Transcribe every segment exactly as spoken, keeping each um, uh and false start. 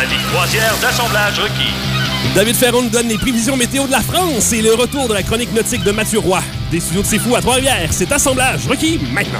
vie de croisière d'assemblage requis. David Ferron nous donne les prévisions météo de la France et le retour de la chronique nautique de Mathieu Roy. Des studios de C'est Fou à Trois-Rivières, c'est assemblage requis maintenant.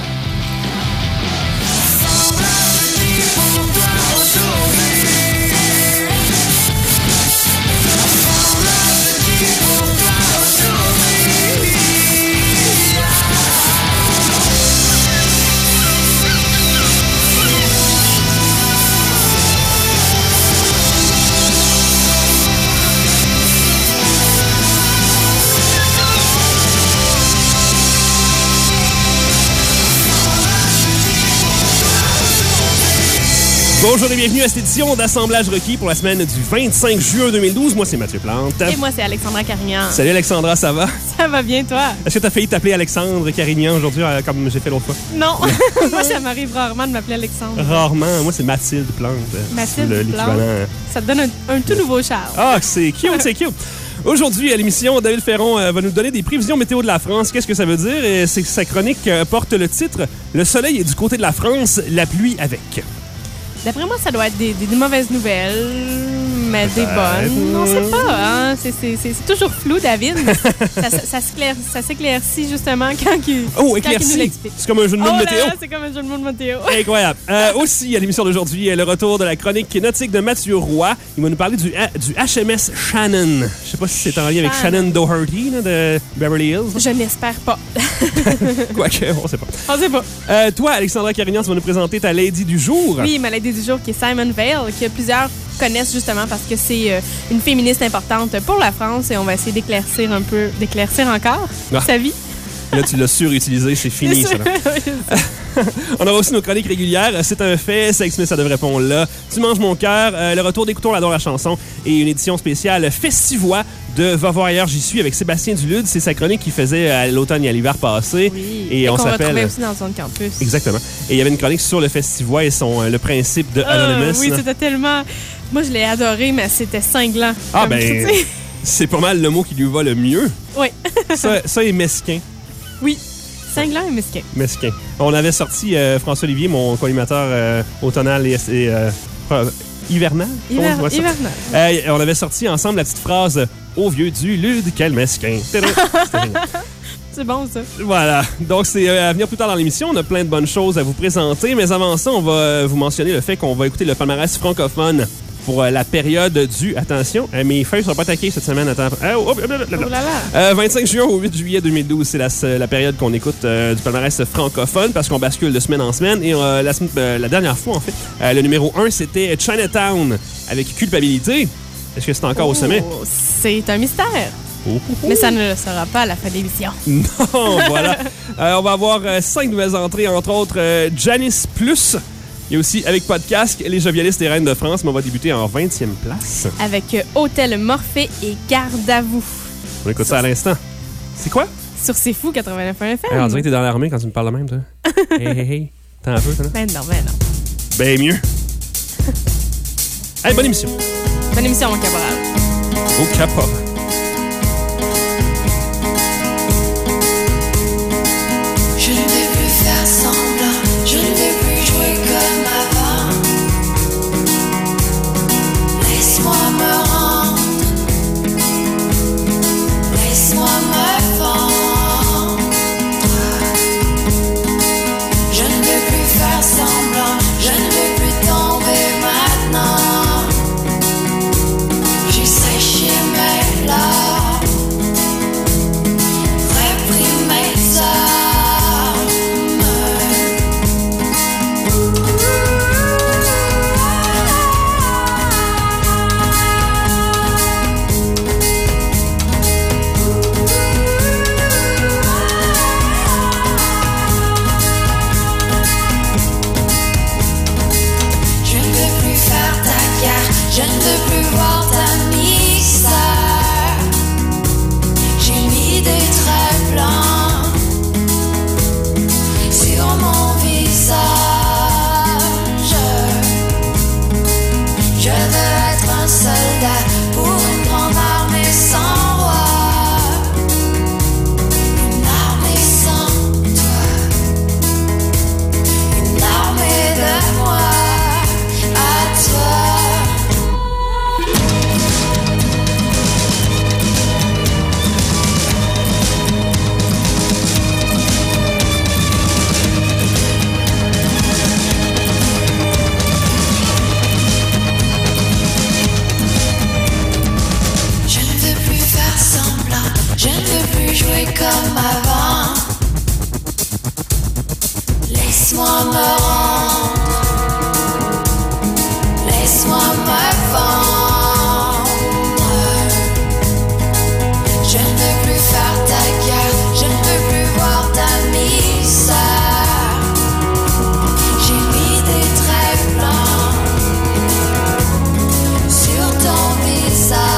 Bonjour et bienvenue à cette édition d'Assemblage requis pour la semaine du vingt-cinq juin deux mille douze. Moi, c'est Mathieu Plante. Et moi, c'est Alexandra Carignan. Salut Alexandra, ça va? Ça va bien, toi? Est-ce que tu as failli t'appeler Alexandre Carignan aujourd'hui, euh, comme j'ai fait l'autre fois? Non. Moi, ça m'arrive rarement de m'appeler Alexandre. Rarement. Moi, c'est Mathilde Plante. Mathilde le, Plante. l'équivalent. Ça te donne un, un tout nouveau charme. Ah, c'est cute, c'est cute. Aujourd'hui, à l'émission, David Ferron euh, va nous donner des prévisions météo de la France. Qu'est-ce que ça veut dire? Et c'est que sa chronique euh, porte le titre « Le soleil est du côté de la France, la pluie avec ». D'après moi, ça doit être des, des, des mauvaises nouvelles, mais des bonnes. On sait pas, hein? C'est, c'est, c'est, c'est toujours flou, David. ça, ça, ça, s'éclair, ça s'éclaircit justement quand il, oh, quand éclairci. il nous l'explique. C'est comme un jeu de mots oh de météo. Là, c'est comme un jeu de mots de météo. Incroyable. Euh, aussi, à l'émission d'aujourd'hui, le retour de la chronique nautique de Mathieu Roy. Il va nous parler du, du H M S Shannon. Je sais pas si c'est en lien avec Shannon Doherty là, de Beverly Hills. Je n'espère pas. Quoique, on sait pas. On sait pas. Euh, toi, Alexandra Carignan, tu vas nous présenter ta lady du jour. Oui, ma lady du jour qui est Simone Veil, que plusieurs connaissent justement parce que c'est euh, une féministe importante pour la France et on va essayer d'éclaircir un peu, d'éclaircir encore ah. sa vie. Là, tu l'as surutilisé, c'est fini, ça. On aura aussi nos chroniques régulières. C'est un fait, Sex Mais ça devrait répondre là. Tu manges mon cœur, euh, le retour d'Écoutons l'adore la chanson et une édition spéciale Festivois de Va voir ailleurs, j'y suis avec Sébastien Dulude. C'est sa chronique qu'il faisait à l'automne et à l'hiver passé. Oui, et, et on qu'on s'appelle retrouvait aussi dans Zone Campus. Exactement. Et il y avait une chronique sur le Festivois et son, euh, le principe de Anonymous. Euh, oui, c'était tellement... Moi, je l'ai adoré, mais c'était cinglant. Ah ben, c'est pas mal le mot qui lui va le mieux. Oui. ça, ça est mesquin. Oui. Cinglant et mesquin. Mesquin. On avait sorti euh, François Olivier, mon co-animateur euh, automnal et, et euh, hivernal. Hiver, hivernal. Euh, on avait sorti ensemble la petite phrase « Au vieux du lude, quel mesquin ». C'est bon, ça. Voilà. Donc, c'est euh, à venir plus tard dans l'émission. On a plein de bonnes choses à vous présenter. Mais avant ça, on va euh, vous mentionner le fait qu'on va écouter le palmarès francophone pour euh, la période du... Attention, euh, mes feuilles ne sont pas attaquées cette semaine. Attends. Euh, oh, oh, là, là. Oh là là. Euh, vingt-cinq juin au huit juillet deux mille douze, c'est la, la période qu'on écoute euh, du palmarès francophone parce qu'on bascule de semaine en semaine. Et euh, la, euh, la dernière fois, en fait, euh, le numéro un, c'était Chinatown avec Culpabilité. Est-ce que c'est encore oh, au sommet? C'est un mystère. Oh, oh, oh. Mais ça ne le sera pas à la fin de l'émission. Non, voilà. euh, on va avoir euh, cinq nouvelles entrées, entre autres euh, Janice Plus. Il y a aussi, avec Podcast, les jovialistes et reines de France, mais on va débuter en vingtième place. Avec euh, Hôtel Morphée et Garde à vous. On écoute ça à l'instant. C'est quoi? Sur C'est Fou quatre-vingt-neuf F M. Hey, on dirait que t'es dans l'armée quand tu me parles de même, toi. Hey, hey, hey. T'as un peu, toi, là? Ben non, ben non. Ben mieux. Hey, bonne émission. Bonne émission, mon caporal. Au caporal. jouer comme avant. Laisse-moi me rendre. Laisse-moi me vendre. Je ne veux plus faire ta guerre. Je ne veux plus voir ta misère. J'ai mis des traits blancs sur ton visage.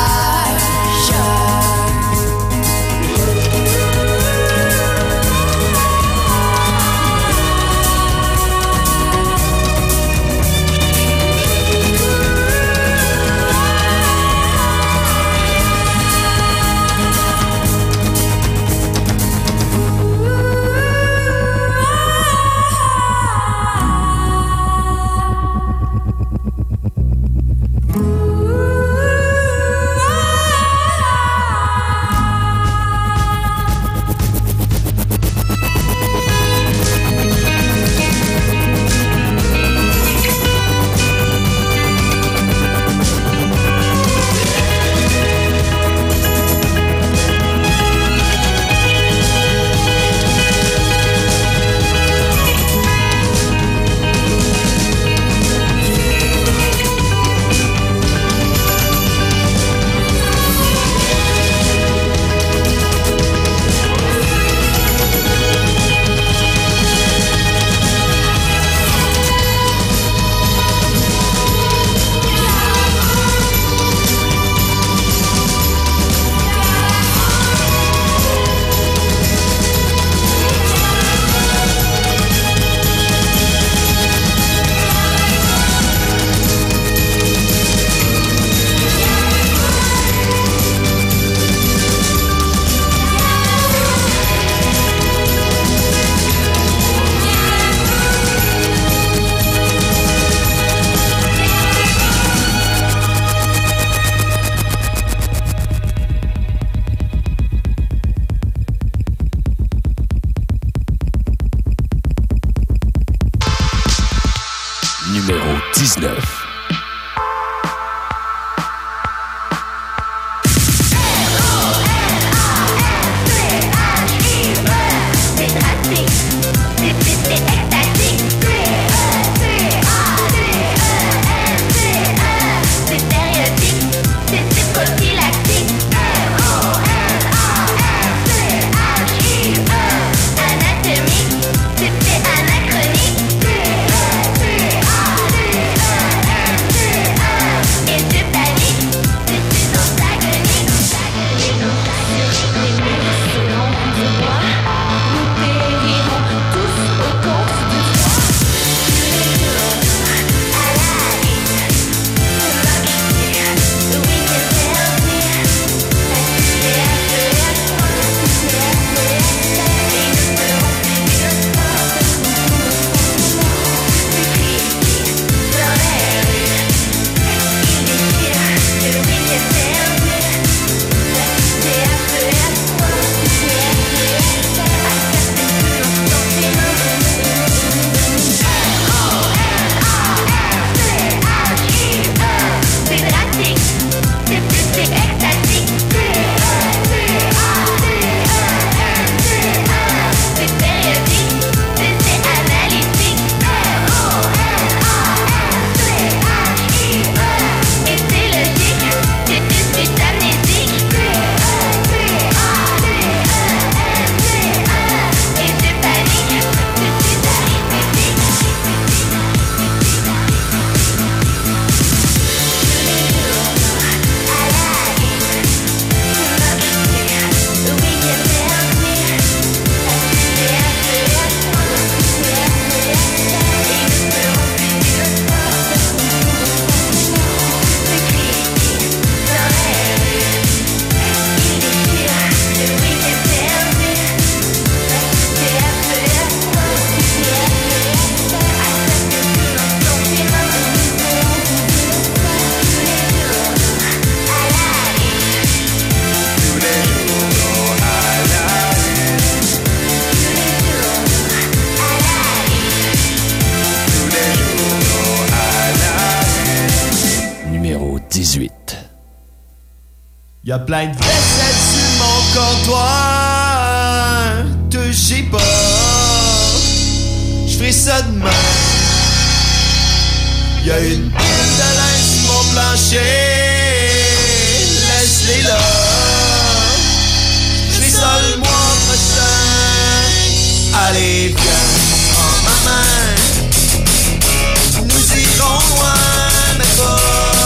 Numéro dix-neuf. Y'a plein de vaisselle sur mon comptoir, touchez pas, je ferai ça demain. Y'a une pile de linge sur mon plancher, laisse-les là, je ferai ça le mois prochain. Allez viens en ma main, nous irons loin, mais pas.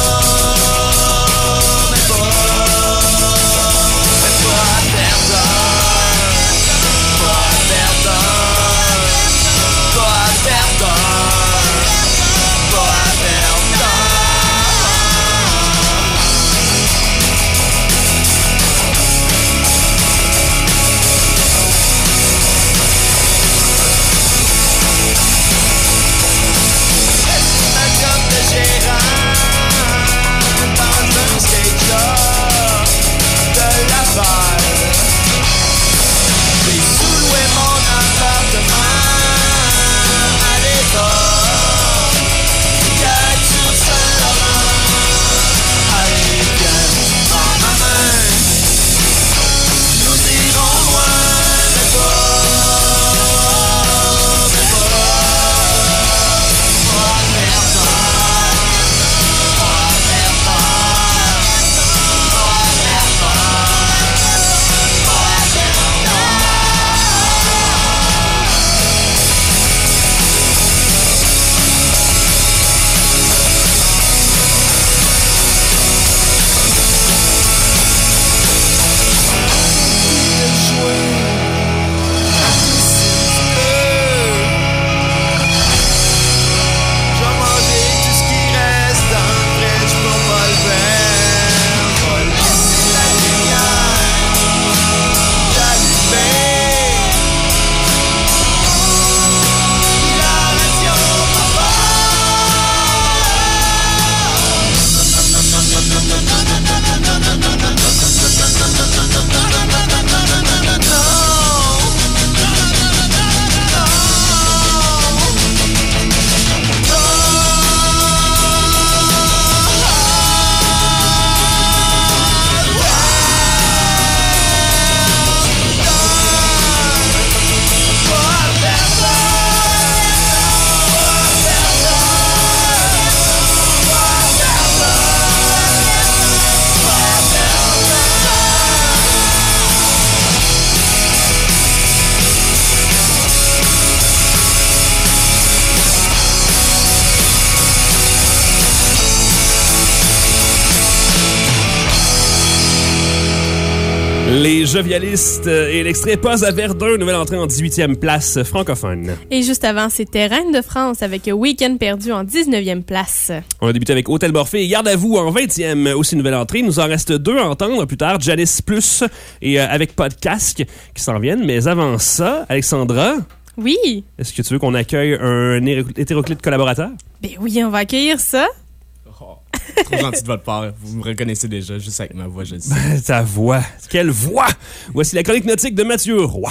Les Jovialistes et l'extrait Pause à Verdun, nouvelle entrée en dix-huitième place francophone. Et juste avant, c'était Reine de France avec Week-end perdu en dix-neuvième place. On a débuté avec Hôtel Morphée et Garde à vous en vingtième, aussi nouvelle entrée. Il nous en reste deux à entendre plus tard, Janice Plus et euh, avec Pas de casque qui s'en viennent. Mais avant ça, Alexandra... Oui. Est-ce que tu veux qu'on accueille un hétéroclite collaborateur? Ben oui, on va accueillir ça. Oh, trop gentil de votre part. Vous me reconnaissez déjà, juste avec ma voix, je le sais. Ben, ta voix. Quelle voix! Voici la chronique nautique de Mathieu Roy.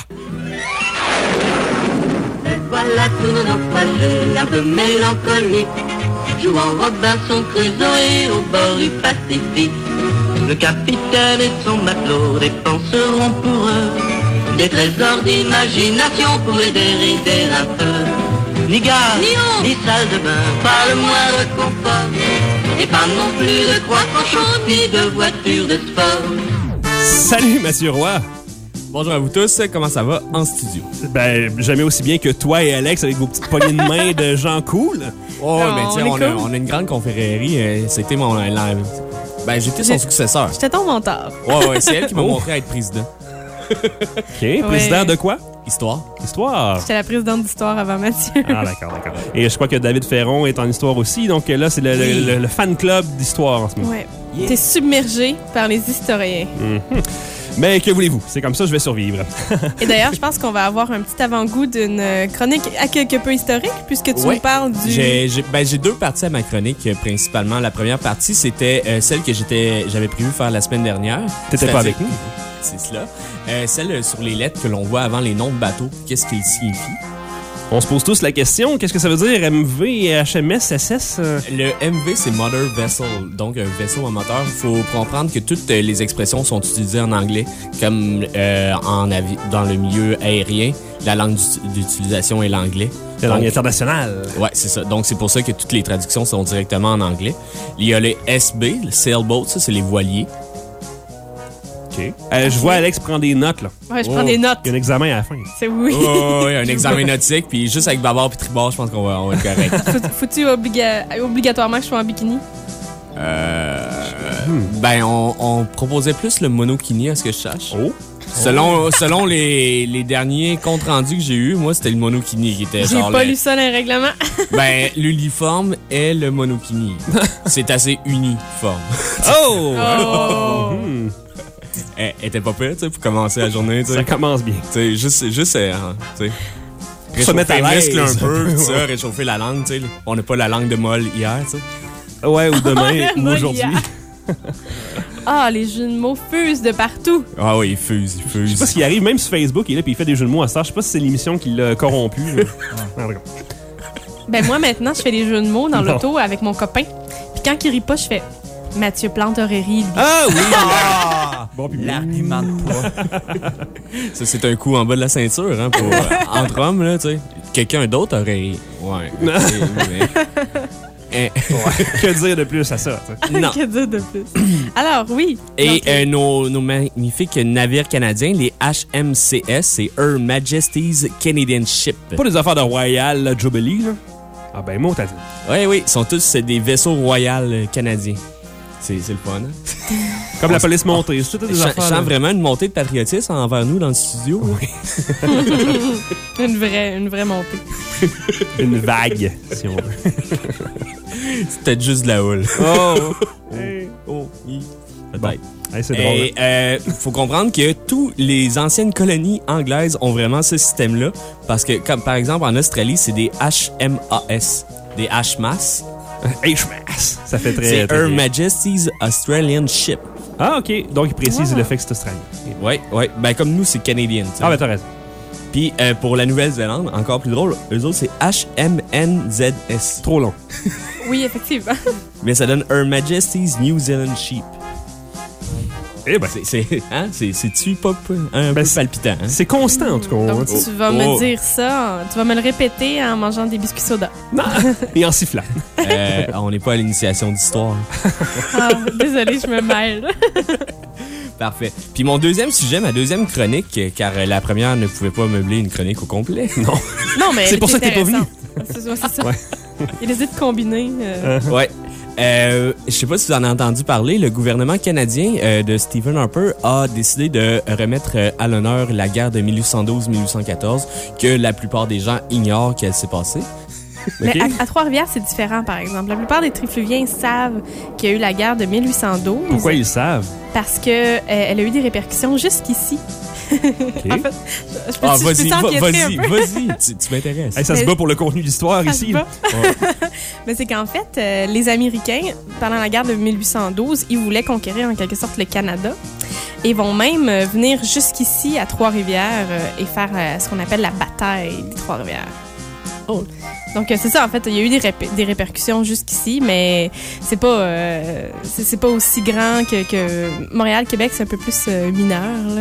Voilà tous nos naufragés, un peu mélancoliques, jouant Robinson Crusoe au bord du Pacifique. Le capitaine et son matelot dépenseront pour eux des trésors d'imagination pour les dérider un peu. Ni gare, ni eau, ni salle de bain, pas le moindre confort. Et pas non plus de croix tranchante, ni de voiture de sport. Salut Mathieu Roy. Bonjour à vous tous, comment ça va en studio? Ben, jamais aussi bien que toi et Alex avec vos petites poignées de main de gens cool. Oh, non, ben tiens, on, on, on, a, on a une grande confrérie, euh, c'était mon... Euh, la, ben, j'étais son J'ai... successeur. J'étais ton mentor. Ouais, ouais, c'est elle qui m'a Oh. montré à être président. OK, président Ouais. de quoi? Histoire. Histoire. J'étais la présidente d'histoire avant Mathieu. Ah, d'accord, d'accord. Et je crois que David Ferron est en histoire aussi, donc là, c'est le, le, le, le fan club d'histoire en ce moment. Ouais. T'es submergé par les historiens. Mm-hmm. Mais que voulez-vous? C'est comme ça, je vais survivre. Et d'ailleurs, je pense qu'on va avoir un petit avant-goût d'une chronique à quelque peu historique, puisque tu Ouais. nous parles du... J'ai, j'ai, ben, j'ai deux parties à ma chronique, euh, principalement. La première partie, c'était euh, celle que j'étais, j'avais prévu faire la semaine dernière. T'étais pas avec nous? C'est cela. Euh, celle sur les lettres que l'on voit avant les noms de bateaux. Qu'est-ce qu'ils signifient? On se pose tous la question, qu'est-ce que ça veut dire M V, H M S, S S? euh? Le M V, c'est Motor Vessel, donc un vaisseau à moteur. Il faut comprendre que toutes les expressions sont utilisées en anglais, comme euh, en avi- dans le milieu aérien, la langue d'utilisation est l'anglais. La langue Donc, internationale. Ouais, c'est ça. Donc, c'est pour ça que toutes les traductions sont directement en anglais. Il y a les S B, le sailboat, ça, c'est les voiliers. OK. Euh, je vois Alex prendre des notes, là. Ouais, je Oh. prends des notes. Il y a un examen à la fin. C'est oui. Oh, oui, un examen nautique, puis juste avec bâbord puis tribord, je pense qu'on va, on va être correct. Faut- Faut-tu obliga- obligatoirement que je sois en bikini? Euh, ben, on, on proposait plus le monokini, à ce que je sache. Oh. Selon, selon les, les derniers comptes rendus que j'ai eus, moi, c'était le monokini qui était J'ai genre... pas le- lu ça dans les règlements. Ben, l'uniforme est le monokini. C'est assez uniforme. Oh! Oh! Hmm. Elle elle était pas pire, tu sais, pour commencer la journée, tu Ça sais. commence bien. Tu sais, juste, juste, euh, tu sais. Pour se mettre à Réchauffer les l'aise. muscles un peu, tout ça, Ouais. réchauffer la langue, tu sais. On n'a pas la langue de molle hier, tu sais. Ouais, ou demain, ou Moi, aujourd'hui. hier. Ah, les jeux de mots fusent de partout. Ah oui, il fuse, il Je sais pas fuse. ce qui arrive, même sur Facebook, il est là, puis il fait des jeux de mots à ça. Je sais pas si c'est l'émission qui l'a corrompu. là. Ah, d'accord. Ben moi, maintenant, je fais des jeux de mots dans Non. l'auto avec mon copain. Puis quand il rit pas, je fais Mathieu Plante aurait ri, lui. Ah oui! Ah! Bon, puis L'argument de poids. Ça, c'est un coup en bas de la ceinture, hein, pour, euh, entre hommes, là, tu sais. Quelqu'un d'autre aurait... Ouais. Non. mais- Eh, que dire de plus à ça? tu sais? non. Que dire de plus? Alors, oui. Et Donc, euh, nos, nos magnifiques navires canadiens, les H M C S, c'est Her Majesty's Canadian Ship. Pas des affaires de Royal là, Jubilee, là? Ah ben, moi, t'as dit. Oui, oui, ils sont tous c'est des vaisseaux royaux euh, canadiens. C'est c'est le fun, hein? Comme la police montée. C'est tout Je des sens- je affaires. sens là. vraiment une montée de patriotisme envers nous dans le studio. une vraie, une vraie montée. Une vague, si on veut. C'est peut-être juste de la houle. Oh! Oh, hi. Bon. Peut-être. Hey, c'est drôle. Et euh, faut comprendre que toutes les anciennes colonies anglaises ont vraiment ce système-là. Parce que, comme par exemple en Australie, c'est des H M A S. Des H-M A S. H M A S. Ça fait très. C'est très Her bien. Majesty's Australian Ship. Ah, OK. Donc, il précise Ah. le fait que c'est australien. Ouais, ouais. Ben, comme nous, c'est canadien. tu sais. Ah, ben, t'as raison. Puis euh, pour la Nouvelle-Zélande, encore plus drôle, eux autres, c'est H M N Z S. Trop long. Oui, effectivement. Mais ça donne Her Majesty's New Zealand Sheep. Eh ben, C'est, c'est, hein? c'est, c'est-tu pas peu- un Ben, peu c'est- palpitant, hein? c'est constant, en tout cas. Donc, hein. tu vas Oh. me dire ça, tu vas me le répéter en mangeant des biscuits soda. Et en sifflant. Euh, on n'est pas à l'initiation d'histoire. Ah, désolée, je me mêle. Parfait. Puis mon deuxième sujet, ma deuxième chronique, euh, car euh, la première ne pouvait pas meubler une chronique au complet. Non. Non, mais C'est elle pour est ça que t'es pas venu. intéressante. C'est ça, c'est ça. Ouais. Il a décidé de combiner. euh, Ouais. Euh, je sais pas si vous en avez entendu parler, le gouvernement canadien euh, de Stephen Harper a décidé de remettre euh, à l'honneur la guerre de mille huit cent douze mille huit cent quatorze, que la plupart des gens ignorent qu'elle s'est passée. Mais OK. à, à Trois-Rivières, c'est différent, par exemple. La plupart des Trifluviens savent qu'il y a eu la guerre de mille huit cent douze. Pourquoi ils le savent? Parce que euh, elle a eu des répercussions jusqu'ici. OK. En fait, je, je peux, Ah, je vas-y, peux va- t'empiétrer vas-y, un peu. vas-y, tu, tu m'intéresses. Hey, ça se Mais- bat pour le contenu d'histoire Ça se ici. bat. Mais c'est qu'en fait, euh, les Américains, pendant la guerre de mille huit cent douze, ils voulaient conquérir en quelque sorte le Canada et vont même euh, venir jusqu'ici à Trois-Rivières euh, et faire euh, ce qu'on appelle la bataille des Trois-Rivières. Oh. Donc euh, c'est ça, en fait, il y a eu des, rép- des répercussions jusqu'ici, mais c'est pas euh, c'est c'est pas aussi grand que, que Montréal, Québec, c'est un peu plus euh, mineur, là.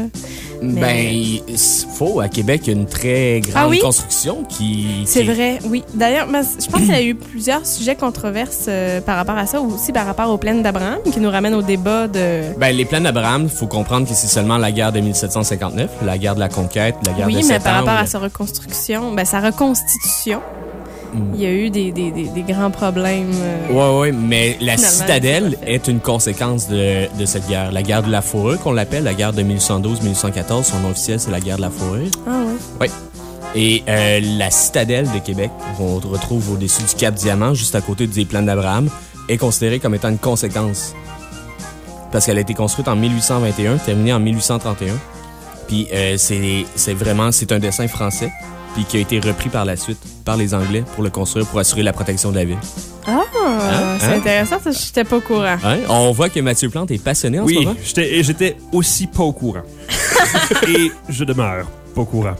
Ben, c'est faux. À Québec, il y a une très grande Ah oui? construction qui... C'est qui est- vrai, oui. D'ailleurs, mais je pense qu'il y a eu plusieurs sujets controverses euh, par rapport à ça, ou aussi par rapport aux plaines d'Abraham, qui nous ramènent au débat de... Ben, les plaines d'Abraham, il faut comprendre que c'est seulement la guerre de mille sept cent cinquante-neuf, la guerre de la conquête, la guerre Oui, de mais sept par ans, rapport ou- à sa reconstruction, ben, sa reconstitution, Mm. il y a eu des, des, des, des grands problèmes. euh, Ouais, ouais, mais la Finalement, citadelle c'est pas fait. est une conséquence de, de cette guerre. La guerre de la fourrure, qu'on l'appelle, la guerre de mille huit cent douze mille huit cent quatorze, son nom officiel, c'est la guerre de la fourrure. Ah ouais. Et euh, la citadelle de Québec, qu'on retrouve au-dessus du Cap Diamant, juste à côté des plaines d'Abraham, est considérée comme étant une conséquence. Parce qu'elle a été construite en mille huit cent vingt et un, terminée en mille huit cent trente et un. Puis euh, c'est c'est vraiment, c'est un dessin français, puis qui a été repris par la suite par les Anglais pour le construire, pour assurer la protection de la ville. Ah, Hein? c'est Hein? intéressant, ça, j'étais pas au courant. Hein? On voit que Mathieu Plante est passionné en ce Oui, moment. j'étais et j'étais aussi pas au courant. Et je demeure Pas au courant.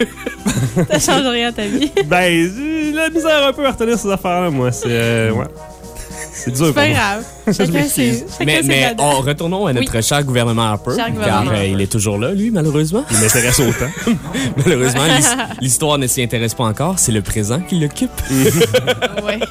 Ça change rien à ta vie. Ben, j'ai la misère un peu à retenir ces affaires-là, moi. C'est. Euh, ouais. C'est dur C'est pour pas moi. grave. Je Chacun m'excuse. ses, chacun Mais, ses mais dadas. oh, retournons à notre cher gouvernement Harper, Cher car gouvernement euh, Harper. il est toujours là, lui, malheureusement. Il m'intéresse autant. Malheureusement, l'his- l'histoire ne s'y intéresse pas encore. C'est le présent qui l'occupe. Ouais.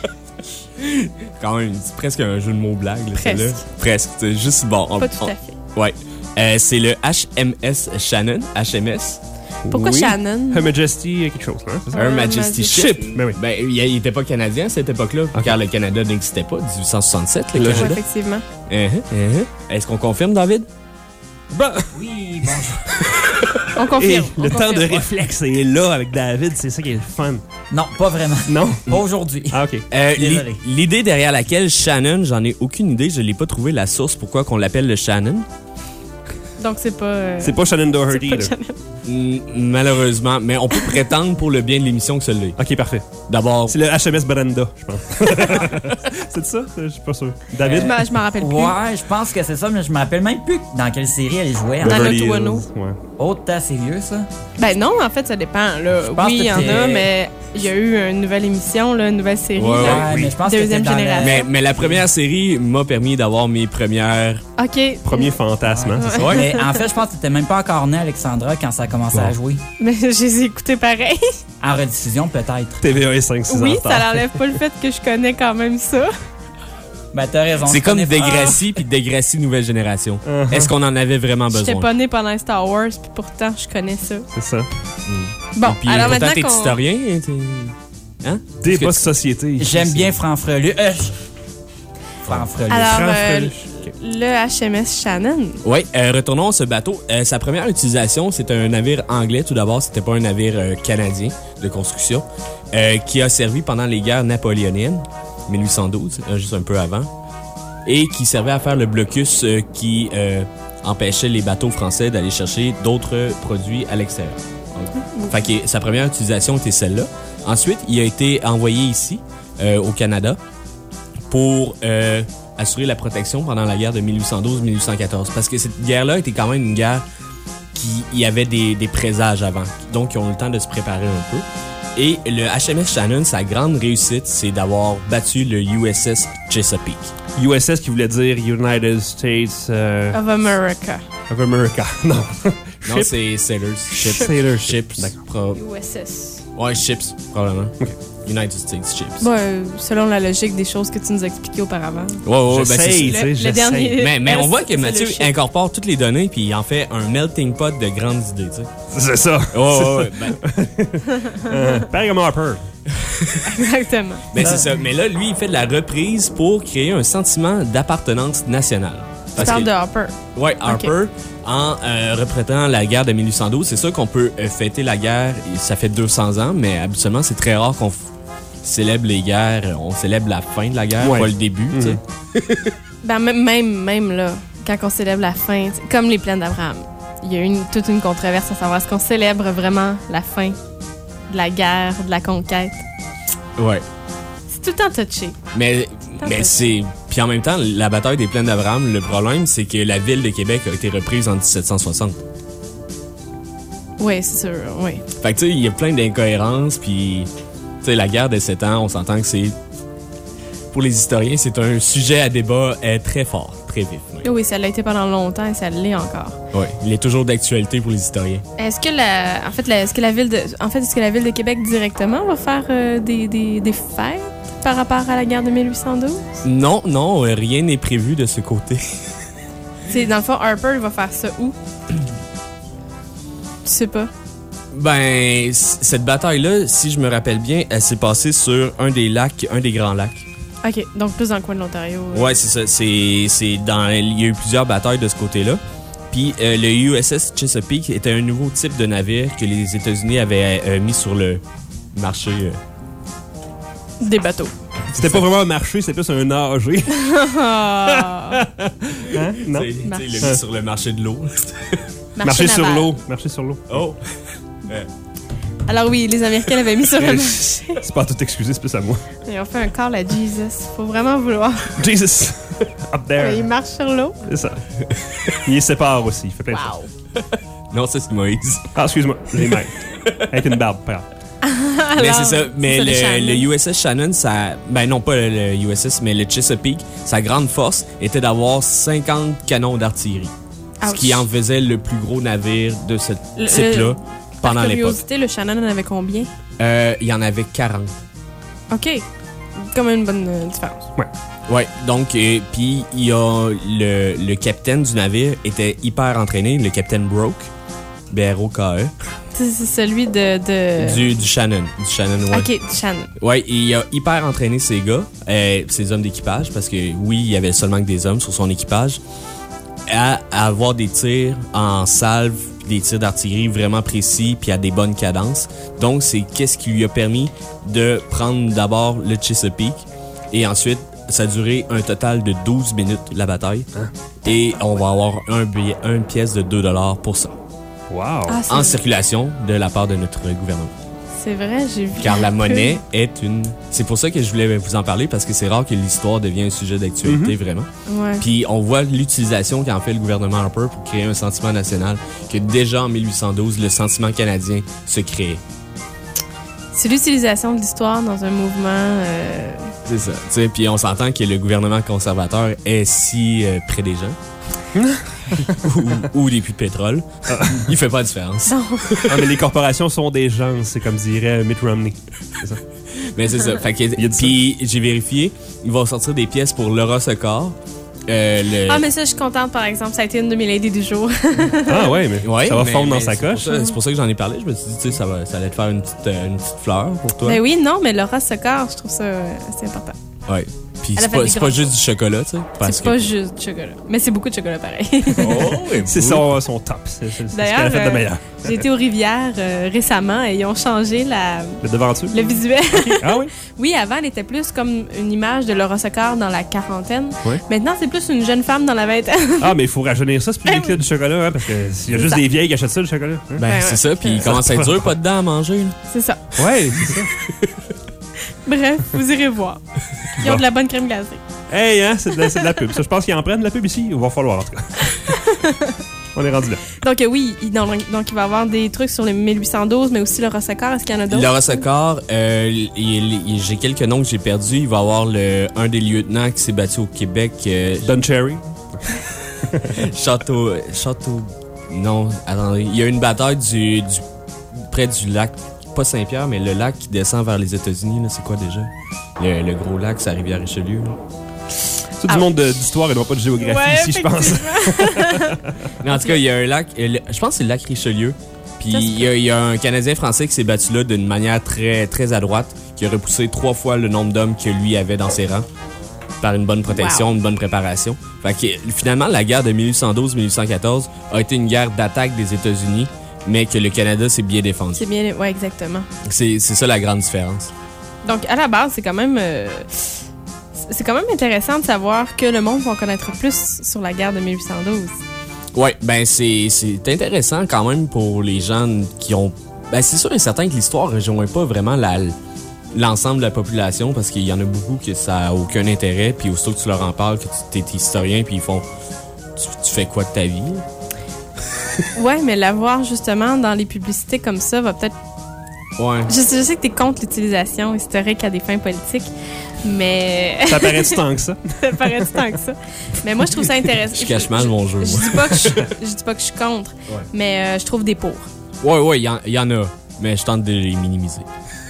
Quand même, c'est presque un jeu de mots blague, là, Presque. celle-là. Presque. C'est juste bon. on- Pas tout on- à fait. Ouais. Euh, c'est le H M S Shannon. H M S. Pourquoi Oui. Shannon? Her Majesty, quelque chose, là. C'est ça? Un Un Majesty Majesty Ship. Ben oui. Ben, il il était pas canadien à cette époque-là, car le Canada n'existait pas, dix-huit cent soixante-sept, le Logique. Ouais, Canada. effectivement. Uh-huh, uh-huh. Est-ce qu'on confirme, David? Ben, Oui, bonjour. On et confirme. on le temps de confirme. réflexe est là avec David, c'est ça qui est le fun. Non, pas vraiment. Non? Pas aujourd'hui. Ah, OK. Euh, l'i- Désolé. L'idée derrière laquelle Shannon, j'en ai aucune idée, je l'ai pas trouvé la source pourquoi qu'on l'appelle le Shannon. Donc, c'est pas. euh, C'est pas Shannon c'est Doherty, pas là. Shannon. Mm, Malheureusement, mais on peut prétendre pour le bien de l'émission que ce l'est. OK, parfait. D'abord, C'est le H M S Brenda, je pense. C'est ça? Je suis pas sûr. David? Je m'en- Je m'en rappelle plus. Ouais, je pense que c'est ça, mais je me rappelle même plus dans quelle série elle jouait. Dans Beverly notre Wano. Hills, ouais. Oh, t'as c'est vieux, ça? Ben non, en fait, ça dépend. Là. pense Oui, il y en que a, t'es- mais il y a eu une nouvelle émission, là, une nouvelle série. Ouais, là. Ouais, mais je pense que Deuxième c'était dans génération. mais, mais la première série m'a permis d'avoir mes premières. OK. Premier fantasme, hein, c'est ça? Ouais. Mais en fait, je pense que t'étais même pas encore né, Alexandra, quand ça a commencé à Bon. jouer. Mais je les ai écoutés pareil. En rediffusion, peut-être. T V A et cinq six Oui, ans. ça n'enlève pas le fait que je connais quand même ça. Ben, t'as raison. C'est je comme connais pas. Degrassi puis Degrassi Nouvelle Génération. Uh-huh. Est-ce qu'on en avait vraiment J'étais besoin? pas née pendant Star Wars, puis pourtant, je connais ça. C'est ça. Bon, Puis alors pourtant, maintenant t'es qu'on... historien. t'es- Hein? Débat que de tu- société. J'aime bien Franfrelu. Euh, Franfrelu. Alors, Franc euh, Freluche. Ok. le H M S Shannon. Oui, euh, retournons à ce bateau. Euh, sa première utilisation, c'était un navire anglais tout d'abord. C'était pas un navire euh, canadien de construction euh, qui a servi pendant les guerres napoléoniennes, mille huit cent douze, euh, juste un peu avant, et qui servait à faire le blocus euh, qui euh, empêchait les bateaux français d'aller chercher d'autres produits à l'extérieur. Donc, fait que sa première utilisation était celle-là. Ensuite, il a été envoyé ici, euh, au Canada, pour euh, assurer la protection pendant la guerre de mille huit cent douze mille huit cent quatorze. Parce que cette guerre-là était quand même une guerre qui il y avait des, des présages avant. Donc, ils ont eu le temps de se préparer un peu. Et le H M S Shannon, sa grande réussite, c'est d'avoir battu le U S S Chesapeake. U S S qui voulait dire United States euh, Of America. of America. Non. Non, Ship? c'est Sailors. Ships. Sailor Ships. D'accord. Pro- U S S. Ouais, Ships, probablement. United States Ships. Bon, euh, selon la logique des choses que tu nous as expliquées auauparavant. Ouais, ouais, ben c'est J'essaye, ça. tu sais, Le- le j'essaye. dernier- Mais, mais on S, voit que c'est Mathieu le ship. incorpore toutes les données puis il en fait un melting pot de grandes idées, tu sais. C'est ça. Ouais, ouais, ouais. Ben, Euh, pareil comme Harper. Exactement. ben, c'est ça. Mais là, lui, il fait de la reprise pour créer un sentiment d'appartenance nationale. Tu Parce parles que- de Harper. Ouais, Harper, en euh, représentant la guerre de mille huit cent douze, c'est sûr qu'on peut euh, fêter la guerre, et ça fait deux cents ans, mais habituellement, c'est très rare qu'on f- célèbre les guerres. On célèbre la fin de la guerre, Ouais. pas le début, tu sais. Ben, même, même, même là, quand on célèbre la fin, c'est comme les plaines d'Abraham, il y a eu une, toute une controverse à savoir est-ce qu'on célèbre vraiment la fin de la guerre, de la conquête. Ouais. C'est tout le temps touché. Mais, Tant mais que- c'est. Puis en même temps, la bataille des plaines d'Abraham, le problème, c'est que la ville de Québec a été reprise en dix-sept cent soixante. Oui, c'est sûr, oui. Fait que tu sais, il y a plein d'incohérences, puis. Tu sais, la guerre des sept ans, on s'entend que c'est. Pour les historiens, c'est un sujet à débat euh, très fort, très vif. Oui. Oui, ça l'a été pendant longtemps et ça l'est encore. Ouais, il est toujours d'actualité pour les historiens. Est-ce que la, en fait, la, est-ce que la ville de, en fait, est-ce que la ville de Québec directement va faire euh, des, des, des fêtes par rapport à la guerre de mille huit cent douze? Non, non, euh, rien n'est prévu de ce côté. C'est dans le fond, Harper, il va faire ça où? Tu sais pas. Ben, c- cette bataille-là, si je me rappelle bien, elle s'est passée sur un des lacs, un des grands lacs. Ok, donc plus dans le coin de l'Ontario. euh. Ouais, c'est ça. C'est, c'est dans, il y a eu plusieurs batailles de ce côté-là. Puis euh, le U S S Chesapeake était un nouveau type de navire que les États-Unis avaient euh, mis sur le marché. euh. Des bateaux. C'était pas vraiment un marché, c'était plus un nager. Ah. Hein? Non? Tu sais, tu sais, il l'a mis sur le marché de l'eau. Marcher sur naval. l'eau. Marcher sur l'eau. Oh! Alors oui, les Américains l'avaient mis sur le Euh, marché. C'est pas à tout excuser, c'est plus à moi. Ils ont fait un call à Jesus. Faut vraiment vouloir. Jesus! Up there. Il marche sur l'eau. C'est ça. Il les sépare aussi. Il fait plein de Wow. choses. Non, ça, c'est Moïse. Ah, excuse-moi, j'ai mal. Avec une barbe, pas grave. Mais Alors, c'est ça. Mais c'est ça, le, le le U S S Shannon, ça. Ben non, pas le, le U S S, mais le Chesapeake, sa grande force était d'avoir cinquante canons d'artillerie. Ce Ouch. qui en faisait le plus gros navire de ce Le- type-là le- pendant Par l'époque. curiosité, le Shannon en avait combien? Euh, Il y en avait quarante. OK. Quand même une bonne euh, différence. Ouais, donc, euh, puis il y a le, le capitaine du navire était hyper entraîné, le capitaine Broke, B R O K E, C'est c'est celui de... de... du, du Shannon. Du Shannon, ouais. OK, du Shannon. Ouais, et il a hyper entraîné ses gars, euh, ses hommes d'équipage, parce que oui, il y avait seulement que des hommes sur son équipage, à, à avoir des tirs en salve, des tirs d'artillerie vraiment précis, puis à des bonnes cadences. Donc, c'est qu'est-ce qui lui a permis de prendre d'abord le Chesapeake, et ensuite, ça a duré un total de douze minutes, la bataille. Hein? Et on va avoir un billet, une pièce de deux dollars pour ça, Wow. Ah, c'est en vrai. circulation de la part de notre gouvernement. C'est vrai, j'ai vu. Car la un peu. monnaie est une... C'est pour ça que je voulais vous en parler, parce que c'est rare que l'histoire devienne un sujet d'actualité, vraiment. Ouais. Puis on voit l'utilisation qu'en fait le gouvernement Harper pour créer un sentiment national, que déjà en mille huit cent douze, le sentiment canadien se créait. C'est l'utilisation de l'histoire dans un mouvement... euh, C'est ça. Tu sais, puis on s'entend que le gouvernement conservateur est si euh, près des gens. ou, ou des puits de pétrole. Il fait pas de différence. Ah, mais les corporations sont des gens, c'est comme dirait Mitt Romney. C'est ça. Mais c'est ça. Fait que, Il a dit ça. puis j'ai vérifié, ils vont sortir des pièces pour Laura Secor. Euh, le... Ah, mais ça, je suis contente, par exemple. Ça a été une de mes ladies du jour. Ah ouais, mais Ouais, ça va mais- fondre dans mais sa c'est pour coche. ça- C'est pour ça que j'en ai parlé. Je me suis dit, tu sais, ça, va- ça allait te faire une petite, euh, une petite fleur pour toi. Ben oui, non, mais Laura Secor, je trouve ça euh, assez important. Ouais. Puis Elle a c'est fait pas, des c'est pas grandes juste du chocolat, tu sais. parce C'est que- pas juste du chocolat. Mais c'est beaucoup de chocolat, pareil. Oh, oui, C'est oui. son, son top. C'est c'est- c'est ce qu'elle D'ailleurs, a fait de euh, meilleur. J'ai été aux Rivières euh, récemment et ils ont changé la, Le devanture. le visuel. Ah oui? Oui, avant, elle était plus comme une image de Laura Secor dans la quarantaine. Ouais. Maintenant, c'est plus une jeune femme dans la vingtaine. Ah, mais il faut rajeunir ça, ce public-là, du chocolat, hein, parce qu'il y a C'est juste ça. des vieilles qui achètent ça, le chocolat. hein. Ben, Ben c'est ouais. ça. Puis il commence à être dur, pas dedans à manger. là. C'est ça. Ouais, c'est ça. Bref, vous irez voir. Ils ont de la bonne crème glacée. Hey, hein, c'est de, la- c'est de la pub. Ça, je pense qu'ils en prennent de la pub ici. Il va falloir, en tout cas. On est rendu là. Donc, euh, oui, il, donc, donc, il va y avoir des trucs sur le mille huit cent douze, mais aussi Laura Secor. Est-ce qu'il y en a d'autres? Laura Secor, euh, il- il- il- j'ai quelques noms que j'ai perdus. Il va y avoir le, un des lieutenants qui s'est battu au Québec. euh, Don Cherry. Château. Château. Non, attendez. Il y a une bataille du, du, près du lac. Pas Saint-Pierre, mais le lac qui descend vers les États-Unis. là, C'est quoi déjà? Le, le gros lac, c'est la rivière Richelieu. là. C'est du Ah. monde de- d'histoire et non pas de géographie Ouais, ici, je pense. Mais en tout cas, il y a un lac. euh, le- Je pense que c'est le lac Richelieu. Puis Ça se il y, a- il y a un Canadien français qui s'est battu là d'une manière très, très à droite, qui a repoussé trois fois le nombre d'hommes que lui avait dans ses rangs, par une bonne protection, Wow. une bonne préparation. Fait que finalement, la guerre de mille huit cent douze mille huit cent quatorze a été une guerre d'attaque des États-Unis, mais que le Canada s'est bien défendu. C'est bien, ouais, exactement. C'est c'est ça la grande différence. Donc, à la base, c'est quand même... euh, c'est quand même intéressant de savoir que le monde va en connaître plus sur la guerre de mille huit cent douze. Ouais, ben c'est c'est intéressant quand même pour les gens qui ont... Ben c'est sûr et certain que l'histoire ne rejoint pas vraiment la l'ensemble de la population parce qu'il y en a beaucoup que ça a aucun intérêt, puis aussitôt que tu leur en parles, que tu es historien, puis ils font tu, tu fais quoi de ta vie? Ouais, mais l'avoir justement dans les publicités comme ça va peut-être... Ouais. Je, sais- je sais que t'es contre l'utilisation historique à des fins politiques, mais... Ça paraît-tu tant que ça? ça paraît tant que ça. Mais moi, je trouve ça intéressant. Je cache mal mon jeu. Je moi. dis pas que je, je dis pas que je suis contre, Ouais. mais euh, je trouve des pour. Ouais, ouais, il y, en- il y en a, mais je tente de les minimiser.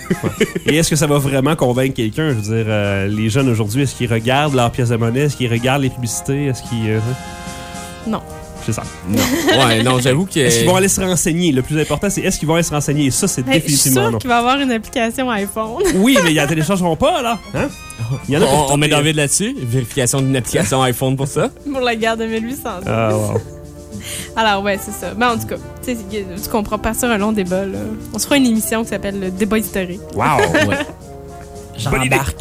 Et est-ce que ça va vraiment convaincre quelqu'un? Je veux dire, euh, les jeunes aujourd'hui, est-ce qu'ils regardent leurs pièces de monnaie? Est-ce qu'ils regardent les publicités? Est-ce qu'ils... euh, Non. c'est ça. Non. Ouais, non, j'avoue que... Est-ce qu'ils vont aller se renseigner? Le plus important, c'est est-ce qu'ils vont aller se renseigner? Et ça, c'est Hey, je suis définitivement sûre non. qu'il va y avoir une application iPhone Oui, mais ils la téléchargeront pas, là. Hein? Il y en a pour On, on toutes met les- David là-dessus. Vérification d'une application iPhone pour ça. pour la guerre de mille huit cents. Ah, wow. Alors, ouais, c'est ça. Mais en tout cas, tu sais, tu comprends pas sur un long débat, là. On se fera une émission qui s'appelle le débat historique. Wow. Ouais. J'embarque.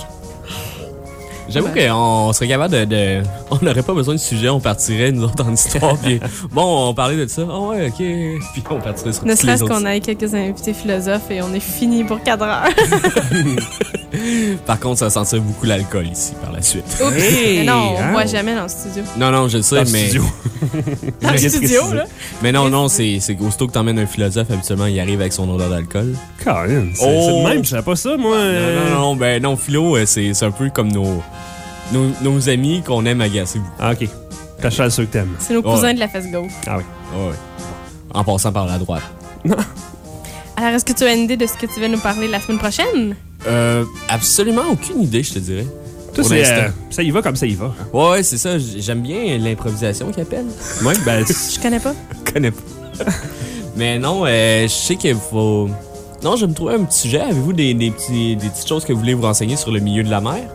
J'avoue Ouais. qu'on serait capable de, de- On n'aurait pas besoin de sujet, on partirait, nous autres, en histoire. Puis, bon, on parlait de ça. Ah ouais, ok. Puis on partirait sur Ne toutes les serait-ce autres. qu'on ait quelques invités philosophes et on est fini pour quatre heures. Par contre, ça sentait beaucoup l'alcool ici par la suite. Oups. Hey, Mais non, on hein? boit jamais dans le studio. Non, non, je le sais, Dans le mais. studio. Dans le Rien de studio, précisé. là. Mais non, non, c'est c'est aussitôt que t'emmènes un philosophe, habituellement, il arrive avec son odeur d'alcool. Colin, c'est Oh. c'est de même, je savais pas ça, moi. Non, non, non, ben non, philo, euh, c'est c'est un peu comme nos, nos, nos amis qu'on aime agacer beaucoup. Ah, ok. T'as chassé ceux que t'aimes. C'est nos Ouais. cousins de la fesse gauche. Ah oui. Ouais, ouais. En passant par la droite. Alors, est-ce que tu as une idée de ce que tu vas nous parler la semaine prochaine? Euh, absolument aucune idée, je te dirais. Toi, Pour c'est, l'instant. euh, ça y va comme ça y va. Ouais, ouais, c'est ça. j- J'aime bien l'improvisation qu'ils appellent. Ouais, ben, Je connais pas. Je connais pas. Mais non, euh, je sais qu'il faut. Non, je vais me trouver un petit sujet. Avez-vous des, des, petits, des petites choses que vous voulez vous renseigner sur le milieu de la mer?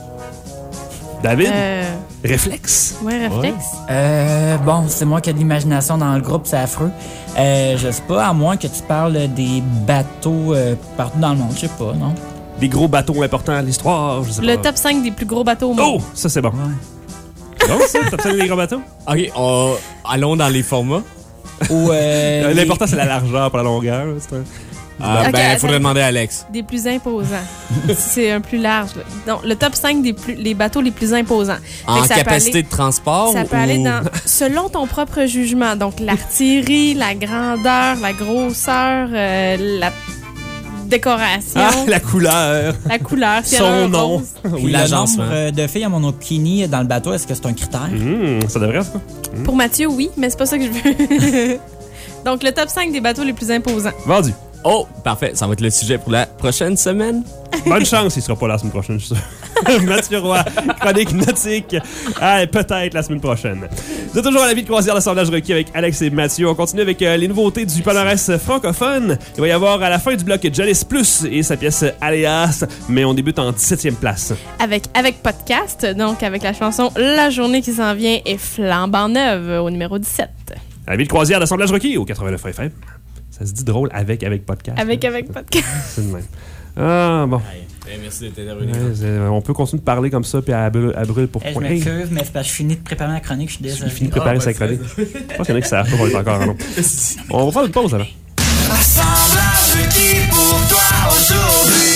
David, Euh, réflexe. ouais, réflexe. Euh, bon, c'est moi qui ai de l'imagination dans le groupe, c'est affreux. Euh, je sais pas, à moins que tu parles des bateaux euh, partout dans le monde, je sais pas, non? Des gros bateaux importants à l'histoire, je sais Le pas. top cinq des plus gros bateaux au Oh, monde. ça c'est bon. Donc, ça, top cinq des gros bateaux? Ok, on- allons dans les formats. Ou, euh, Euh, les- L'important, c'est la largeur, pas la longueur. là, c'est un- Ah, Ok, ben, attends. faudrait demander à Alex. Des plus imposants. C'est un plus large. Là. Donc, le top cinq des plus, les bateaux les plus imposants. Fait En que ça peut capacité aller- de transport Ça ou... peut aller dans, selon ton propre jugement. Donc, l'artillerie, la grandeur, la grosseur, euh, la décoration, Ah, la couleur. la couleur, si elle a Son un nom. rose. Puis Oui, le l'agencement. nombre euh, de filles à monokini dans le bateau, est-ce que c'est un critère? Hum, ça devrait, ça. Pour Mathieu, oui, mais c'est pas ça que je veux. Donc, le top cinq des bateaux les plus imposants. Vendu. Oh, parfait. Ça va être le sujet pour la prochaine semaine. Bonne chance, il sera pas là la semaine prochaine, je suis sûr. Mathieu Roy, chronique nautique. Ah, peut-être la semaine prochaine. Vous êtes toujours à la vie de croisière d'assemblage requis avec Alex et Mathieu. On continue avec euh, les nouveautés du palmarès francophone. Il va y avoir à la fin du bloc Janice Plus et sa pièce Aléas, mais on débute en dix-septième place. Avec, avec podcast, donc avec la chanson La journée qui s'en vient est flambant neuve au numéro dix-sept. À la vie de croisière d'assemblage requis au quatre-vingt-neuf F M. Ça se dit drôle avec, avec podcast. Avec, avec podcast. C'est le même. Ah, bon. Eh, merci d'être intervenu. Ouais, c'est- on peut continuer de parler comme ça, puis à brûle, à brûle pour Eh, je point. m'excuse, mais c'est parce que je finis de préparer la chronique, je suis désolé. Il finit de préparer Ah, sa ben, chronique. Je pense qu'il y en a qui savent pas qu'on est encore en nom. On va faire une pause avant. Assemblage requis pour toi aujourd'hui.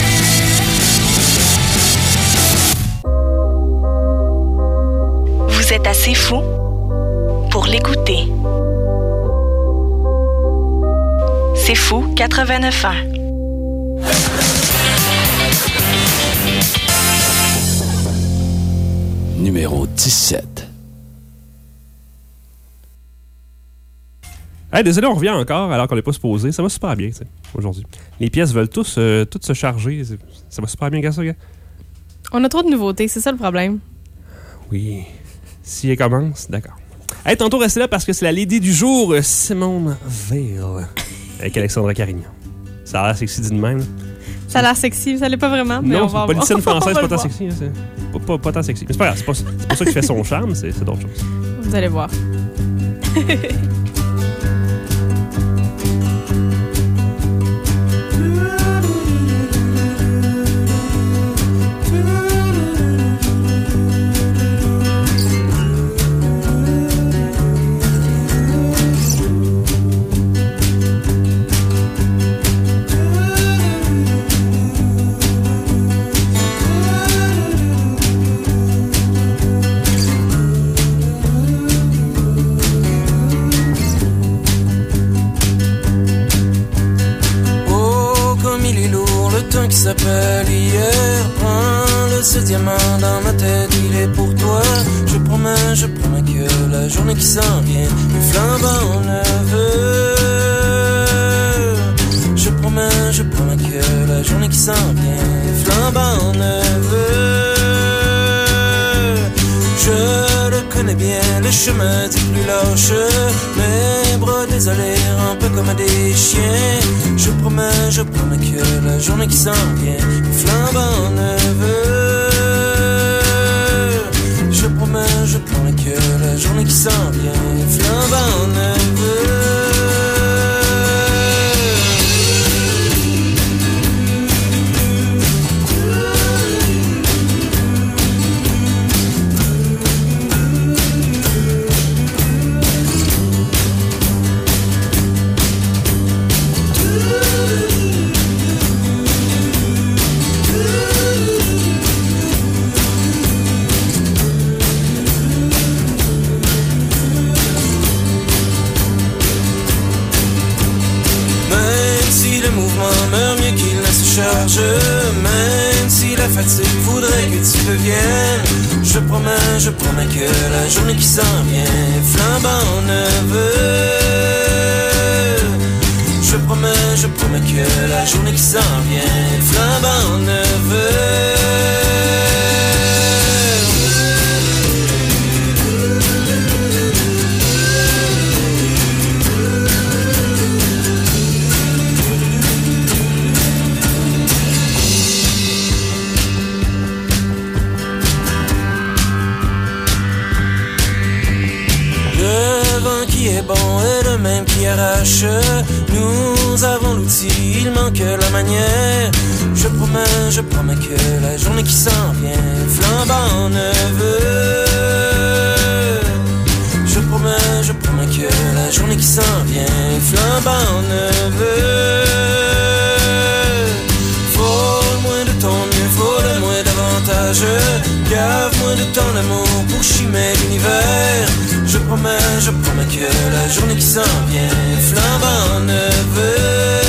Vous êtes assez fou pour l'écouter. C'est fou quatre-vingt-neuf ans. Numéro dix-sept. Hey, désolé, on revient encore alors qu'on n'est pas supposé. Ça va super bien, tu sais, aujourd'hui. Les pièces veulent tous, euh, toutes se charger. C'est- Ça va super bien, gars, ça, gars? On a trop de nouveautés, c'est ça le problème. Oui. Si elle commence, d'accord. Hey, tantôt, restez là parce que c'est la lady du jour, euh, Simone Veil, avec Alexandra Carignan. Ça a l'air sexy dit de même. là. Ça a l'air sexy, ça l'est pas vraiment, mais non, on c'est va une voir. politicienne française, On va pas le tant voir. sexy. Hein, c'est pas, pas, pas tant sexy. Mais c'est pas grave, c'est pas, c'est pas ça qui fait son charme, c'est c'est d'autres choses. Vous allez voir. Oh, comme il est lourd, le temps qui s'appelle hier. Prends-le, ce diamant dans ma tête, il est pour toi. Je promets, je promets que la journée qui s'en vient est flambant neuve. Je promets, je promets que la journée qui s'en vient est flambant neuve. Je le connais bien, le chemin du plus lâche. Mes bras désolés, un peu comme des chiens. Je promets, je promets que la journée qui s'en vient est flambant neuve. Je promets, je promets que la journée qui s'en vient est flambant neuve. Même si la fatigue voudrait que tu reviennes, je promets, je promets que la journée qui s'en vient, flambant neveu. Je promets, je promets que la journée qui s'en vient, flambant neveu. Est bon et le même qui arrache. Nous avons l'outil, il manque la manière. Je promets, je promets que la journée qui s'en vient, flambant neveu. Je promets, je promets que la journée qui s'en vient, flambant neveu. Faut le moins de ton mieux, faut le moins davantage. Gave-moi de ton amour pour chimer l'univers. Je promets, je promets que la journée qui s'en vient, flambant neveu.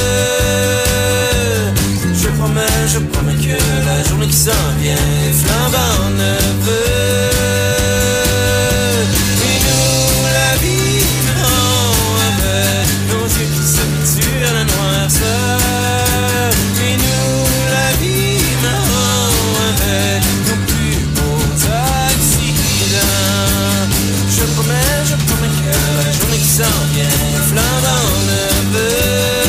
Je promets, je promets que la journée qui s'en vient, flambant neveu. Et nous, la vie, non, avec nos yeux qui s'habituent à la noirceur. Et nous, la vie, non, avec nos plus beaux accidents. Je promets, je promets que la journée qui s'en vient, flambant neveu.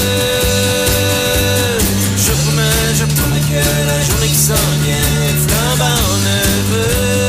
Je promets, je promets que la journée qui s'en vient, flambant neveu.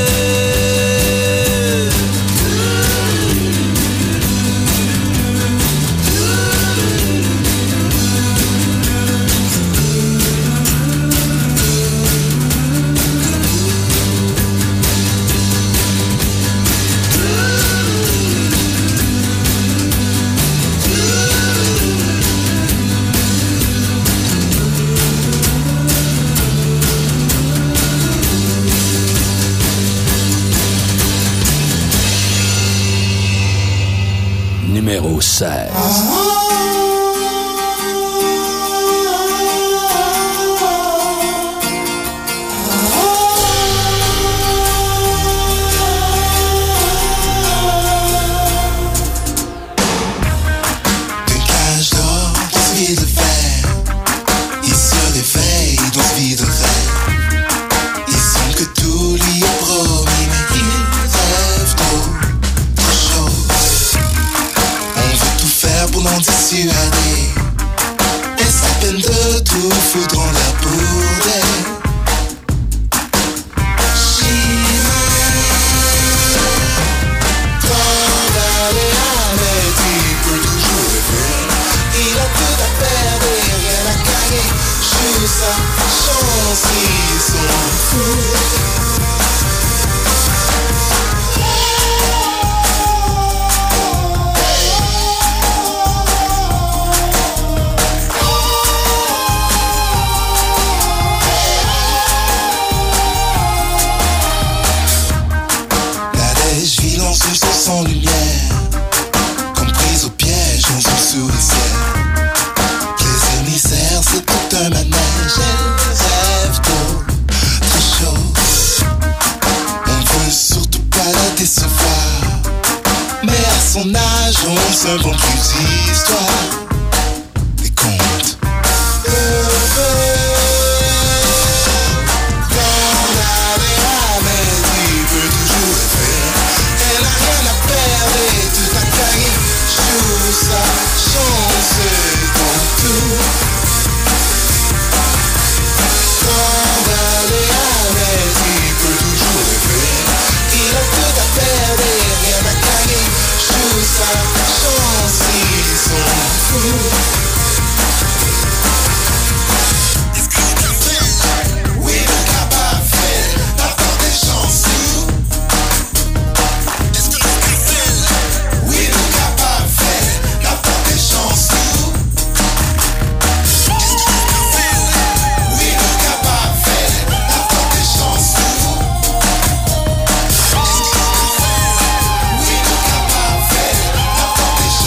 Numéro seize.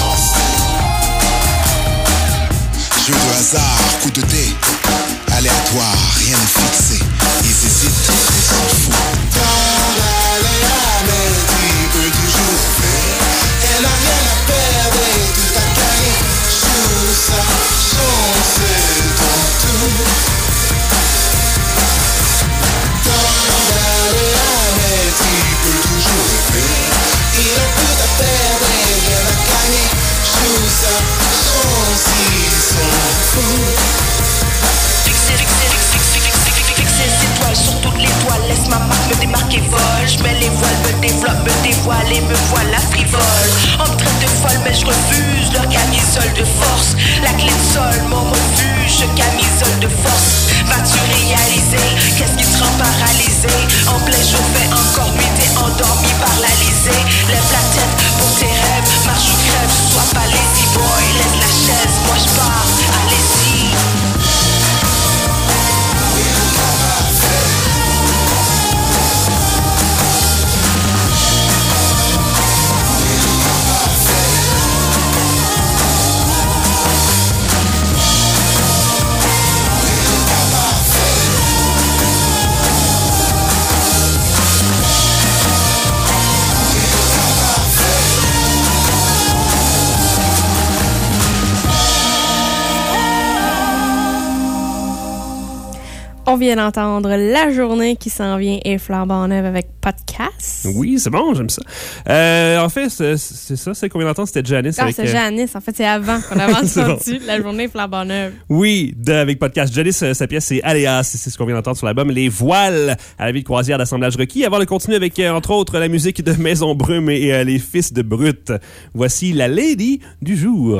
Jeu de hasard, coup de dé, aléatoire. toi, rien n'est fixé. Ils hésitent et s'en foutent. Tant d'aller à mais tu peux toujours faire. Elle n'a rien à perdre et tout à gagner. Joue sa chance et ton tour. Tant d'aller à mais tu peux toujours faire. Il a tout à perdre et rien à gagner. Joue sa chance, ils s'en foutent. Fixer, fixer, fixer, fixer, fixer, fixer ses toiles sur toutes les toiles. Laisse ma marque me démarquer vol. Je mets les voiles, me développe, me dévoile et me voilà frivole. On me traite de folle mais je refuse leur camisole de force. La clé de sol, mon refuge, camisole de force. Vas-tu réaliser qu'est-ce qui te rend paralysé? En plein jour, fait encore nuit, t'es endormi par l'Alizé. Lève la tête pour tes rêves, marche ou crève, sois pas lazy boy. Laisse la chaise, moi je pars, allez-y. On vient d'entendre La Journée qui s'en vient et flambant neuve avec Podcast. Oui, c'est bon, j'aime ça. Euh, en fait, c'est, c'est ça, c'est qu'on vient d'entendre, c'était Janice. Ah, avec, c'est Janice. En fait, c'est avant qu'on avait entendu bon. La Journée flambant neuve. Oui, de, avec Podcast. Janice, sa pièce, c'est Aléas. C'est ce qu'on vient d'entendre sur l'album Les Voiles à la vie de croisière d'Assemblage Requis. Avant de continuer avec, euh, entre autres, la musique de Maison Brume et euh, les Fils de Brut. Voici la Lady du jour.